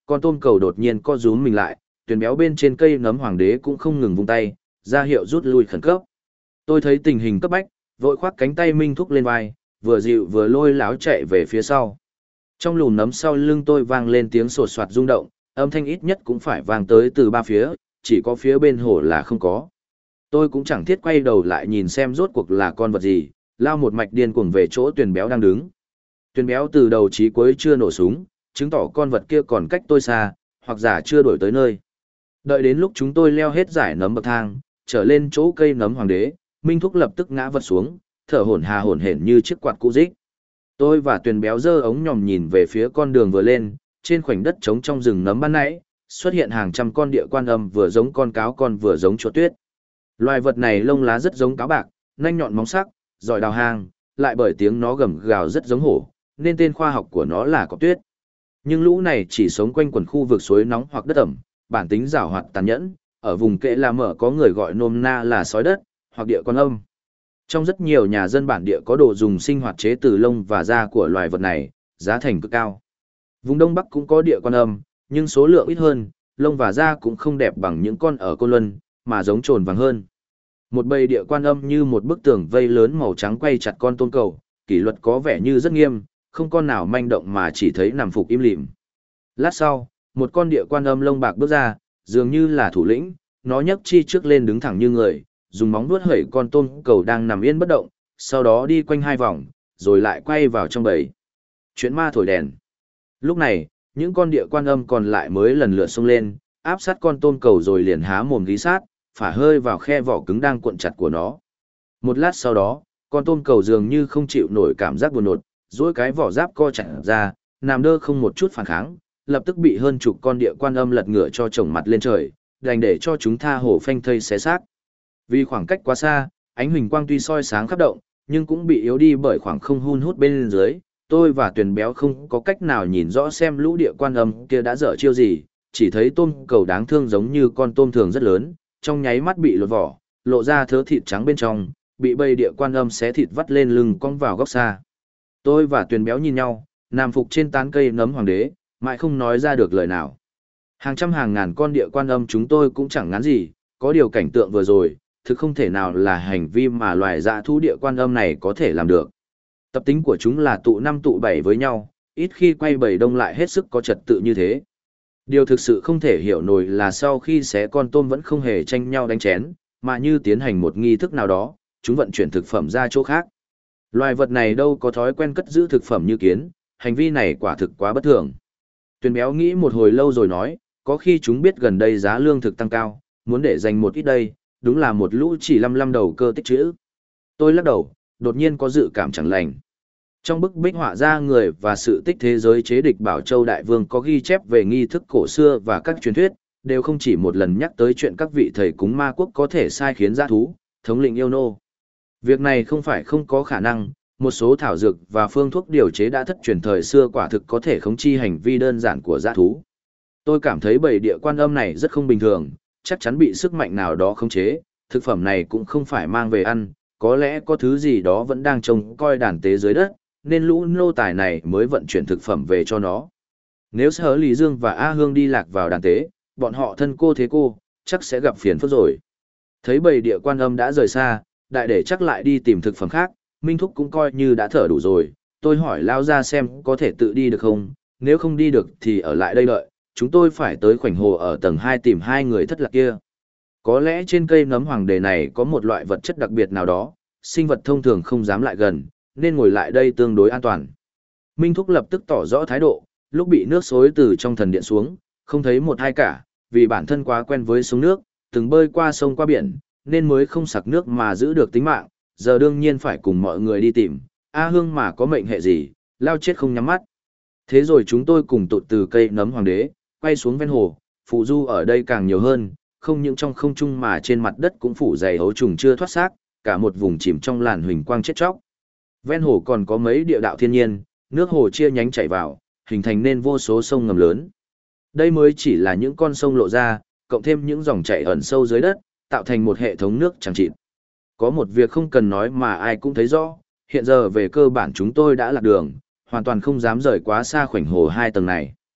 Con tôm cầu đột nhiên co rúm mình lại, tuyển béo bên trên cây nấm hoàng đế cũng không ngừng vung tay, ra hiệu rút lui khẩn cấp. Tôi thấy tình hình cấp bách, vội khoác cánh tay Minh Thúc lên vai, vừa dịu vừa lôi láo chạy về phía sau. Trong lùm nấm sau lưng tôi vang lên tiếng sột soạt rung động, âm thanh ít nhất cũng phải vang tới từ ba phía, chỉ có phía bên hồ là không có. Tôi cũng chẳng thiết quay đầu lại nhìn xem rốt cuộc là con vật gì, lao một mạch điên cuồng về chỗ tuyển béo đang đứng. Tuyển béo từ đầu chí cuối chưa nổ súng, chứng tỏ con vật kia còn cách tôi xa, hoặc giả chưa đổi tới nơi. Đợi đến lúc chúng tôi leo hết dải nấm bậc thang, trở lên chỗ cây nấm hoàng đế, Minh Thúc lập tức ngã vật xuống, thở hổn hển như chiếc quạt cũ rích. Tôi và tuyển béo giơ ống nhòm nhìn về phía con đường vừa lên, trên khoảnh đất trống trong rừng nấm ban nãy, xuất hiện hàng trăm con địa quan âm vừa giống con cáo con vừa giống chuột tuyết. Loài vật này lông lá rất giống cáo bạc, nanh nhọn móng sắc, giỏi đào hang, lại bởi tiếng nó gầm gào rất giống hổ, nên tên khoa học của nó là cọp tuyết. Nhưng lũ này chỉ sống quanh quần khu vực suối nóng hoặc đất ẩm, bản tính giảo hoạt tàn nhẫn, ở vùng kệ là mở có người gọi nôm na là sói đất, hoặc địa quan âm. Trong rất nhiều nhà dân bản địa có đồ dùng sinh hoạt chế từ lông và da của loài vật này, giá thành cực cao. Vùng Đông Bắc cũng có địa quan âm, nhưng số lượng ít hơn, lông và da cũng không đẹp bằng những con ở Côn Luân, mà giống trồn vàng hơn. Một bầy địa quan âm như một bức tường vây lớn màu trắng quay chặt con tôm cầu, kỷ luật có vẻ như rất nghiêm, không con nào manh động mà chỉ thấy nằm phục im lìm. Lát sau, một con địa quan âm lông bạc bước ra, dường như là thủ lĩnh, nó nhấc chi trước lên đứng thẳng như người, dùng móng vuốt hẩy con tôm cầu đang nằm yên bất động, sau đó đi quanh hai vòng, rồi lại quay vào trong bầy. Chuyện ma thổi đèn. Lúc này, những con địa quan âm còn lại mới lần lượt xông lên, áp sát con tôm cầu rồi liền há mồm gí sát, phả hơi vào khe vỏ cứng đang cuộn chặt của nó. Một lát sau đó, con tôm cầu dường như không chịu nổi cảm giác buồn nột, duỗi cái vỏ giáp co chặt ra, nằm đơ không một chút phản kháng, lập tức bị hơn chục con địa quan âm lật ngửa cho chồng mặt lên trời, đành để cho chúng tha hồ phanh thây xé xác. Vì khoảng cách quá xa, ánh huỳnh quang tuy soi sáng khắp động, nhưng cũng bị yếu đi bởi khoảng không hun hút bên dưới. Tôi và Tuyền Béo không có cách nào nhìn rõ xem lũ địa quan âm kia đã dở chiêu gì, chỉ thấy tôm cầu đáng thương giống như con tôm thường rất lớn, trong nháy mắt bị lột vỏ, lộ ra thớ thịt trắng bên trong, bị bầy địa quan âm xé thịt vắt lên lưng cong vào góc xa. Tôi và Tuyền Béo nhìn nhau, nằm phục trên tán cây nấm hoàng đế, mãi không nói ra được lời nào. Hàng trăm hàng ngàn con địa quan âm chúng tôi cũng chẳng ngán gì, có điều cảnh tượng vừa rồi, thực không thể nào là hành vi mà loài dã thú địa quan âm này có thể làm được. Tập tính của chúng là tụ năm tụ bảy với nhau, ít khi quay bầy đông lại hết sức có trật tự như thế. Điều thực sự không thể hiểu nổi là sau khi xé con tôm vẫn không hề tranh nhau đánh chén, mà như tiến hành một nghi thức nào đó, chúng vận chuyển thực phẩm ra chỗ khác. Loài vật này đâu có thói quen cất giữ thực phẩm như kiến, hành vi này quả thực quá bất thường. Tuyền Béo nghĩ một hồi lâu rồi nói, có khi chúng biết gần đây giá lương thực tăng cao, muốn để dành một ít đây, đúng là một lũ chỉ lăm đầu cơ tích trữ. Tôi lắc đầu, đột nhiên có dự cảm chẳng lành. Trong bức bích họa ra người và sự tích thế giới chế địch Bảo Châu Đại Vương có ghi chép về nghi thức cổ xưa và các truyền thuyết, đều không chỉ một lần nhắc tới chuyện các vị thầy cúng ma quốc có thể sai khiến dã thú, thống lĩnh yêu nô. Việc này không phải không có khả năng, một số thảo dược và phương thuốc điều chế đã thất truyền thời xưa quả thực có thể khống chi hành vi đơn giản của dã thú. Tôi cảm thấy bầy địa quan âm này rất không bình thường, chắc chắn bị sức mạnh nào đó khống chế, thực phẩm này cũng không phải mang về ăn, có lẽ có thứ gì đó vẫn đang trông coi đàn tế dưới đất, nên lũ nô tài này mới vận chuyển thực phẩm về cho nó. Nếu Sở Lý Dương và A Hương đi lạc vào đàn tế, bọn họ thân cô thế cô, chắc sẽ gặp phiền phức rồi. Thấy bầy địa quan âm đã rời xa, đại để chắc lại đi tìm thực phẩm khác, Minh Thúc cũng coi như đã thở đủ rồi, tôi hỏi lao ra xem có thể tự đi được không, nếu không đi được thì ở lại đây đợi, chúng tôi phải tới khoảnh hồ ở tầng 2 tìm hai người thất lạc kia. Có lẽ trên cây nấm hoàng đề này có một loại vật chất đặc biệt nào đó, sinh vật thông thường không dám lại gần, nên ngồi lại đây tương đối an toàn. Minh Thúc lập tức tỏ rõ thái độ, lúc bị nước xối từ trong thần điện xuống, không thấy một ai cả, vì bản thân quá quen với sông nước, từng bơi qua sông qua biển, nên mới không sặc nước mà giữ được tính mạng, giờ đương nhiên phải cùng mọi người đi tìm, A Hương mà có mệnh hệ gì, lao chết không nhắm mắt. Thế rồi chúng tôi cùng tụt từ cây nấm hoàng đế, quay xuống ven hồ, phù du ở đây càng nhiều hơn, không những trong không trung mà trên mặt đất cũng phủ dày ấu trùng chưa thoát xác, cả một vùng chìm trong làn huỳnh quang chết chóc. Ven hồ còn có mấy địa đạo thiên nhiên, nước hồ chia nhánh chảy vào, hình thành nên vô số sông ngầm lớn. Đây mới chỉ là những con sông lộ ra, cộng thêm những dòng chảy ẩn sâu dưới đất, tạo thành một hệ thống nước chẳng chịt. Có một việc không cần nói mà ai cũng thấy rõ, hiện giờ về cơ bản chúng tôi đã lạc đường, hoàn toàn không dám rời quá xa khoảnh hồ 2 tầng này.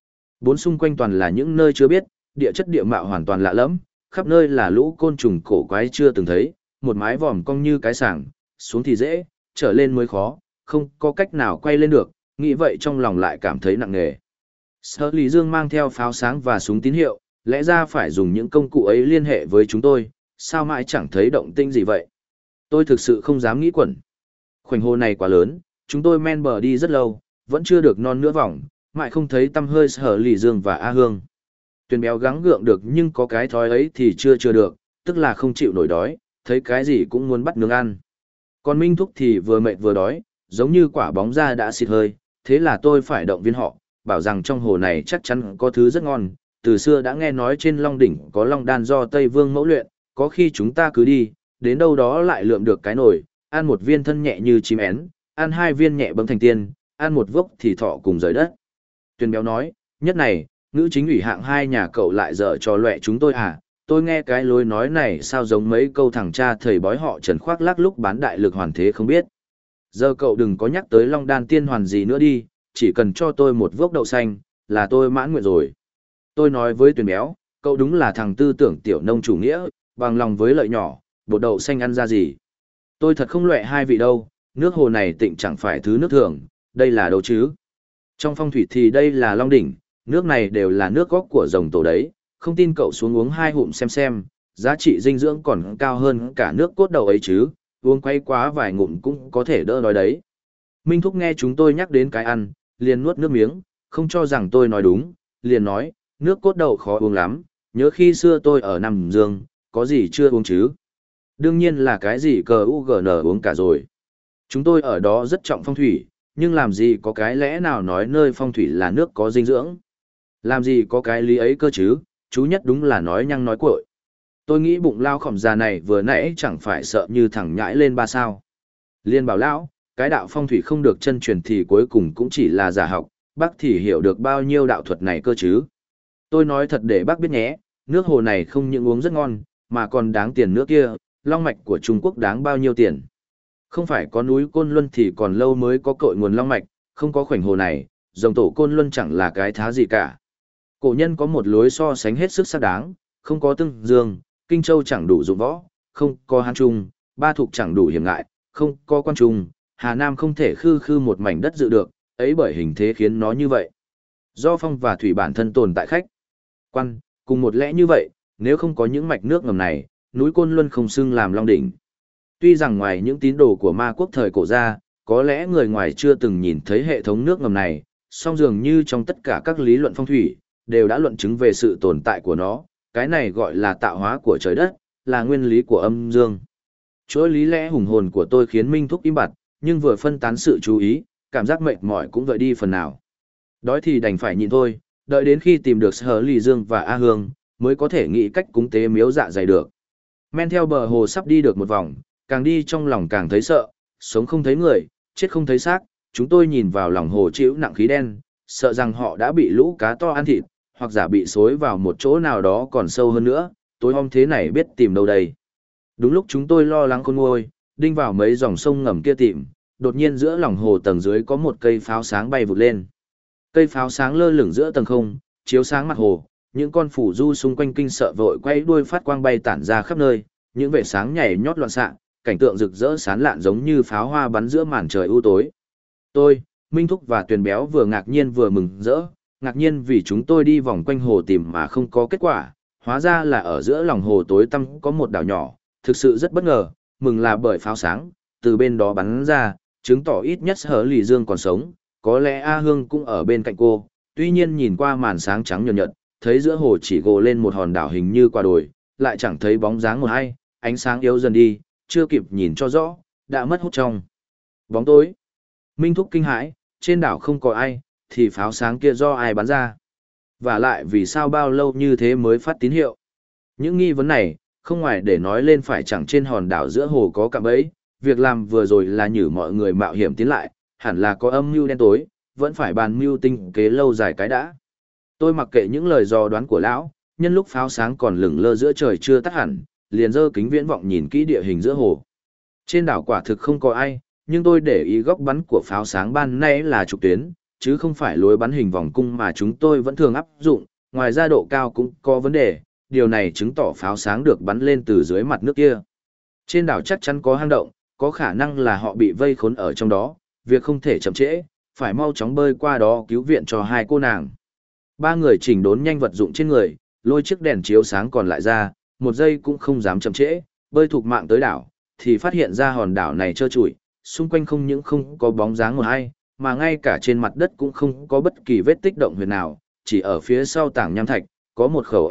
Bốn xung quanh toàn là những nơi chưa biết, địa chất địa mạo hoàn toàn lạ lẫm, khắp nơi là lũ côn trùng cổ quái chưa từng thấy, một mái vòm cong như cái sảng, xuống thì dễ, trở lên mới khó, không có cách nào quay lên được, nghĩ vậy trong lòng lại cảm thấy nặng nề. Sở Lý Dương mang theo pháo sáng và súng tín hiệu, lẽ ra phải dùng những công cụ ấy liên hệ với chúng tôi, sao mãi chẳng thấy động tĩnh gì vậy? Tôi thực sự không dám nghĩ quẩn. Khoảnh hồ này quá lớn, chúng tôi men bờ đi rất lâu, vẫn chưa được non nửa vòng, mãi không thấy tăm hơi Sở Lý Dương và A Hương. Tuyền béo gắng gượng được nhưng có cái thói ấy thì chưa được, tức là không chịu nổi đói, thấy cái gì cũng muốn bắt nướng ăn. Còn Minh Thúc thì vừa mệt vừa đói, giống như quả bóng ra đã xịt hơi, thế là tôi phải động viên họ, bảo rằng trong hồ này chắc chắn có thứ rất ngon, từ xưa đã nghe nói trên Long Đỉnh có long đan do Tây Vương mẫu luyện, có khi chúng ta cứ đi, đến đâu đó lại lượm được cái nồi, ăn một viên thân nhẹ như chim én, ăn hai viên nhẹ bấm thành tiên, ăn một vốc thì thọ cùng rời đất. Tuyền béo nói, nhất này, ngữ chính ủy hạng hai nhà cậu lại dở trò loẹ chúng tôi à, tôi nghe cái lối nói này sao giống mấy câu thằng cha thầy bói họ Trần khoác lác lúc bán đại lực hoàn thế không biết. Giờ cậu đừng có nhắc tới long đan tiên hoàn gì nữa đi, chỉ cần cho tôi một vốc đậu xanh, là tôi mãn nguyện rồi. Tôi nói với Tuyền béo, cậu đúng là thằng tư tưởng tiểu nông chủ nghĩa, bằng lòng với lợi nhỏ, bột đậu xanh ăn ra gì. Tôi thật không loẹ hai vị đâu, nước hồ này tịnh chẳng phải thứ nước thường, đây là đâu chứ. Trong phong thủy thì đây là Long Đỉnh, nước này đều là nước gốc của rồng tổ đấy, không tin cậu xuống uống hai ngụm xem, giá trị dinh dưỡng còn cao hơn cả nước cốt đầu ấy chứ, uống quay quá vài ngụm cũng có thể đỡ đói đấy. Minh Thúc nghe chúng tôi nhắc đến cái ăn, liền nuốt nước miếng, không cho rằng tôi nói đúng, liền nói, nước cốt đầu khó uống lắm, nhớ khi xưa tôi ở Nam Dương, có gì chưa uống chứ? Đương nhiên là cái gì cờ UGN uống cả rồi. Chúng tôi ở đó rất trọng phong thủy, nhưng làm gì có cái lẽ nào nói nơi phong thủy là nước có dinh dưỡng. Làm gì có cái lý ấy cơ chứ, chú nhất đúng là nói nhăng nói cuội. Tôi nghĩ bụng lao khổng già này vừa nãy chẳng phải sợ như thằng nhãi lên ba sao. Liên bảo lão, cái đạo phong thủy không được chân truyền thì cuối cùng cũng chỉ là giả học, bác thì hiểu được bao nhiêu đạo thuật này cơ chứ. Tôi nói thật để bác biết nhé, nước hồ này không những uống rất ngon, mà còn đáng tiền nước kia, long mạch của Trung Quốc đáng bao nhiêu tiền. Không phải có núi Côn Luân thì còn lâu mới có cội nguồn long mạch, không có khoảnh hồ này, dòng tổ Côn Luân chẳng là cái thá gì cả. Cổ nhân có một lối so sánh hết sức xác đáng, không có Tương Dương, Kinh Châu chẳng đủ dụng võ, không có Hán Trung, Ba Thục chẳng đủ hiểm ngại, không có Quan Trung, Hà Nam không thể khư một mảnh đất dự được, ấy bởi hình thế khiến nó như vậy. Do phong và thủy bản thân tồn tại khách quan, cùng một lẽ như vậy, nếu không có những mạch nước ngầm này, núi Côn Luân không xưng làm Long Đỉnh. Tuy rằng ngoài những tín đồ của ma quốc thời cổ ra, có lẽ người ngoài chưa từng nhìn thấy hệ thống nước ngầm này, song dường như trong tất cả các lý luận phong thủy, đều đã luận chứng về sự tồn tại của nó, cái này gọi là tạo hóa của trời đất, là nguyên lý của âm dương. Chuỗi lý lẽ hùng hồn của tôi khiến Minh Thúc im bặt, nhưng vừa phân tán sự chú ý, cảm giác mệt mỏi cũng vơi đi phần nào. Đói thì đành phải nhịn thôi, đợi đến khi tìm được Sở Lý Dương và A Hương, mới có thể nghĩ cách cúng tế miếu dạ dày được. Men theo bờ hồ sắp đi được một vòng, càng đi trong lòng càng thấy sợ, sống không thấy người, chết không thấy xác, chúng tôi nhìn vào lòng hồ chịu nặng khí đen, sợ rằng họ đã bị lũ cá to ăn thịt, hoặc giả bị xối vào một chỗ nào đó còn sâu hơn nữa, tối hôm thế này biết tìm đâu đây. Đúng lúc chúng tôi lo lắng khôn nguôi, đinh vào mấy dòng sông ngầm kia tìm, đột nhiên giữa lòng hồ tầng dưới có một cây pháo sáng bay vụt lên. Cây pháo sáng lơ lửng giữa tầng không, chiếu sáng mặt hồ, những con phù du xung quanh kinh sợ vội quay đuôi phát quang bay tản ra khắp nơi, những vệt sáng nhảy nhót loạn xạ, cảnh tượng rực rỡ sán lạn giống như pháo hoa bắn giữa màn trời u tối. Tôi, Minh Thúc và Tuyền Béo vừa ngạc nhiên vừa mừng rỡ, ngạc nhiên vì chúng tôi đi vòng quanh hồ tìm mà không có kết quả, hóa ra là ở giữa lòng hồ tối tăm có một đảo nhỏ, thực sự rất bất ngờ, mừng là bởi pháo sáng, từ bên đó bắn ra, chứng tỏ ít nhất Sở Lý Dương còn sống, có lẽ A Hương cũng ở bên cạnh cô, tuy nhiên nhìn qua màn sáng trắng nhợt nhợt, thấy giữa hồ chỉ gồ lên một hòn đảo hình như quả đồi, lại chẳng thấy bóng dáng một ai, ánh sáng yếu dần đi, chưa kịp nhìn cho rõ, đã mất hút trong bóng tối. Minh Thúc kinh hãi, trên đảo không có ai, thì pháo sáng kia do ai bắn ra? Và lại vì sao bao lâu như thế mới phát tín hiệu? Những nghi vấn này, không ngoài để nói lên phải chẳng trên hòn đảo giữa hồ có cạm bẫy, việc làm vừa rồi là nhử mọi người mạo hiểm tiến lại, hẳn là có âm mưu đen tối, vẫn phải bàn mưu tinh kế lâu dài cái đã. Tôi mặc kệ những lời dò đoán của lão, nhân lúc pháo sáng còn lửng lơ giữa trời chưa tắt hẳn, liền giơ kính viễn vọng nhìn kỹ địa hình giữa hồ. Trên đảo quả thực không có ai, nhưng tôi để ý góc bắn của pháo sáng ban nãy là trục tuyến, chứ không phải lối bắn hình vòng cung mà chúng tôi vẫn thường áp dụng, ngoài ra độ cao cũng có vấn đề, điều này chứng tỏ pháo sáng được bắn lên từ dưới mặt nước kia. Trên đảo chắc chắn có hang động, có khả năng là họ bị vây khốn ở trong đó, việc không thể chậm trễ, phải mau chóng bơi qua đó cứu viện cho hai cô nàng. Ba người chỉnh đốn nhanh vật dụng trên người, lôi chiếc đèn chiếu sáng còn lại ra, một giây cũng không dám chậm trễ, bơi thục mạng tới đảo, thì phát hiện ra hòn đảo này trơ trụi, xung quanh không những không có bóng dáng một ai, mà ngay cả trên mặt đất cũng không có bất kỳ vết tích động huyệt nào, chỉ ở phía sau tảng nham thạch, có một khẩu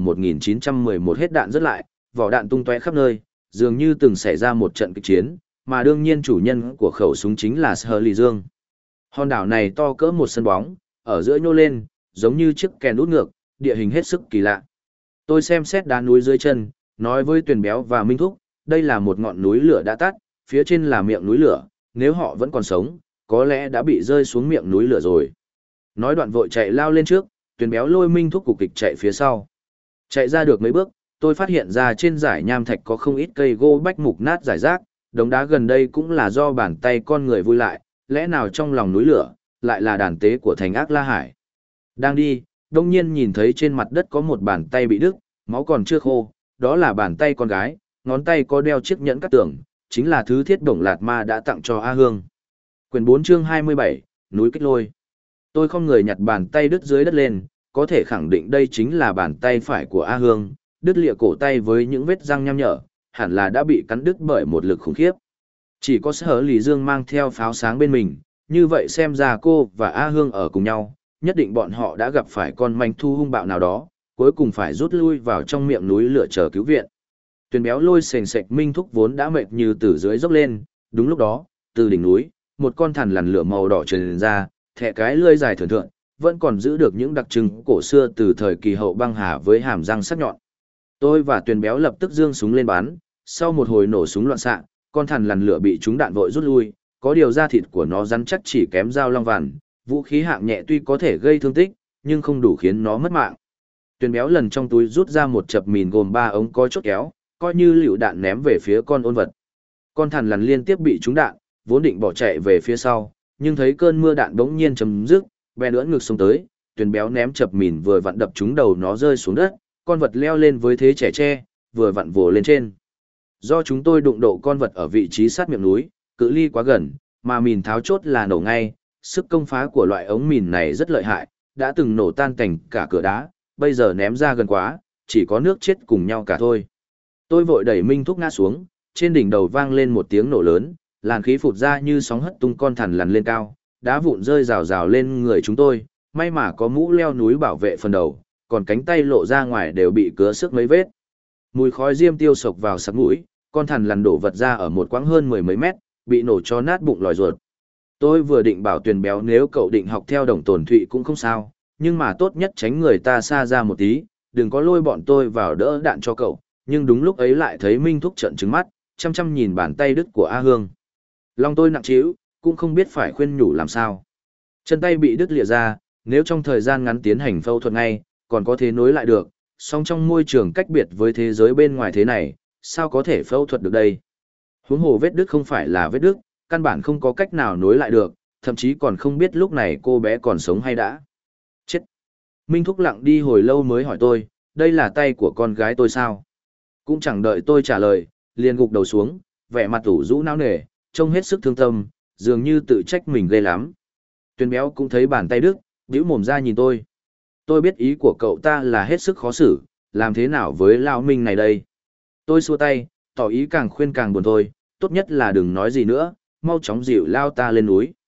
M1911 hết đạn rất lại, vỏ đạn tung tóe khắp nơi, dường như từng xảy ra một trận kịch chiến, mà đương nhiên chủ nhân của khẩu súng chính là Sở Lì Dương. Hòn đảo này to cỡ một sân bóng, ở giữa nhô lên, giống như chiếc kèn út ngược, địa hình hết sức kỳ lạ. Tôi xem xét đá núi dưới chân, nói với Tuyền Béo và Minh Thúc, đây là một ngọn núi lửa đã tắt, phía trên là miệng núi lửa, nếu họ vẫn còn sống, có lẽ đã bị rơi xuống miệng núi lửa rồi. Nói đoạn vội chạy lao lên trước, Tuyền Béo lôi Minh Thúc cục kịch chạy phía sau. Chạy ra được mấy bước, tôi phát hiện ra trên dải nham thạch có không ít cây gỗ bách mục nát rải rác, đống đá gần đây cũng là do bàn tay con người vui lại, lẽ nào trong lòng núi lửa, lại là đàn tế của thành ác La Hải. Đang đi, đông nhiên nhìn thấy trên mặt đất có một bàn tay bị đứt, máu còn chưa khô, đó là bàn tay con gái, ngón tay có đeo chiếc nhẫn cắt tường, chính là thứ Thiết Bổng Lạt Ma đã tặng cho A Hương. Quyển 4 chương 27, núi Kích Lôi. Tôi không người nhặt bàn tay đứt dưới đất lên, có thể khẳng định đây chính là bàn tay phải của A Hương, đứt lìa cổ tay với những vết răng nham nhở, hẳn là đã bị cắn đứt bởi một lực khủng khiếp. Chỉ có Sở Lì Dương mang theo pháo sáng bên mình, như vậy xem ra cô và A Hương ở cùng nhau, nhất định bọn họ đã gặp phải con manh thu hung bạo nào đó, cuối cùng phải rút lui vào trong miệng núi lửa chờ cứu viện. Tuyền Béo lôi sền sệt Minh Thúc vốn đã mệt như từ dưới dốc lên, đúng lúc đó, từ đỉnh núi, một con thằn lằn lửa màu đỏ truyền ra, thẻ cái lưỡi dài thườn thượn, vẫn còn giữ được những đặc trưng cổ xưa từ thời kỳ hậu băng hà với hàm răng sắc nhọn. Tôi và Tuyền Béo lập tức giương súng lên bắn, sau một hồi nổ súng loạn xạ, con thằn lằn lửa bị trúng đạn vội rút lui, có điều da thịt của nó rắn chắc chỉ kém dao long vằn, vũ khí hạng nhẹ tuy có thể gây thương tích, nhưng không đủ khiến nó mất mạng. Tuyền Béo lần trong túi rút ra một chập mìn gồm 3 ống có chốt kéo, coi như lựu đạn ném về phía con ôn vật. Con thằn lằn liên tiếp bị trúng đạn, vốn định bỏ chạy về phía sau, nhưng thấy cơn mưa đạn bỗng nhiên chấm dứt, bèn ưỡn ngực xông tới, Tuyền Béo ném chập mìn vừa vặn đập trúng đầu nó rơi xuống đất, con vật leo lên với thế trẻ tre, vừa vặn vồ lên trên. Do chúng tôi đụng độ con vật ở vị trí sát miệng núi, cự ly quá gần, mà mìn tháo chốt là nổ ngay, sức công phá của loại ống mìn này rất lợi hại, đã từng nổ tan cảnh cả cửa đá, bây giờ ném ra gần quá, chỉ có nước chết cùng nhau cả thôi. Tôi vội đẩy Minh Thúc ngã xuống, trên đỉnh đầu vang lên một tiếng nổ lớn, làn khí phụt ra như sóng hất tung con thằn lằn lên cao, đá vụn rơi rào rào lên người chúng tôi, may mà có mũ leo núi bảo vệ phần đầu, còn cánh tay lộ ra ngoài đều bị cứa xước mấy vết. Mùi khói diêm tiêu sộc vào sặc mũi, con thằn lằn đổ vật ra ở một quãng hơn 10 mấy mét, bị nổ cho nát bụng lòi ruột. Tôi vừa định bảo Tuyền Béo nếu cậu định học theo Đồng Tồn Thụy cũng không sao, nhưng mà tốt nhất tránh người ta xa ra một tí, đừng có lôi bọn tôi vào đỡ đạn cho cậu. Nhưng đúng lúc ấy lại thấy Minh Thúc trợn trừng mắt, chăm chăm nhìn bàn tay đứt của A Hương. Lòng tôi nặng trĩu, cũng không biết phải khuyên nhủ làm sao. Chân tay bị đứt lìa ra, nếu trong thời gian ngắn tiến hành phẫu thuật ngay, còn có thể nối lại được, song trong môi trường cách biệt với thế giới bên ngoài thế này, sao có thể phẫu thuật được đây? Huống hồ vết đứt không phải là vết đứt, căn bản không có cách nào nối lại được, thậm chí còn không biết lúc này cô bé còn sống hay đã chết. Minh Thúc lặng đi hồi lâu mới hỏi tôi, đây là tay của con gái tôi sao? Cũng chẳng đợi tôi trả lời, liền gục đầu xuống, vẻ mặt ủ rũ não nề, trông hết sức thương tâm, dường như tự trách mình ghê lắm. Tuyền Béo cũng thấy bàn tay đứt, bĩu mồm ra nhìn tôi. Tôi biết ý của cậu ta là hết sức khó xử, làm thế nào với Lão Minh này đây? Tôi xua tay, tỏ ý càng khuyên càng buồn thôi, tốt nhất là đừng nói gì nữa, mau chóng dịu Lao ta lên núi.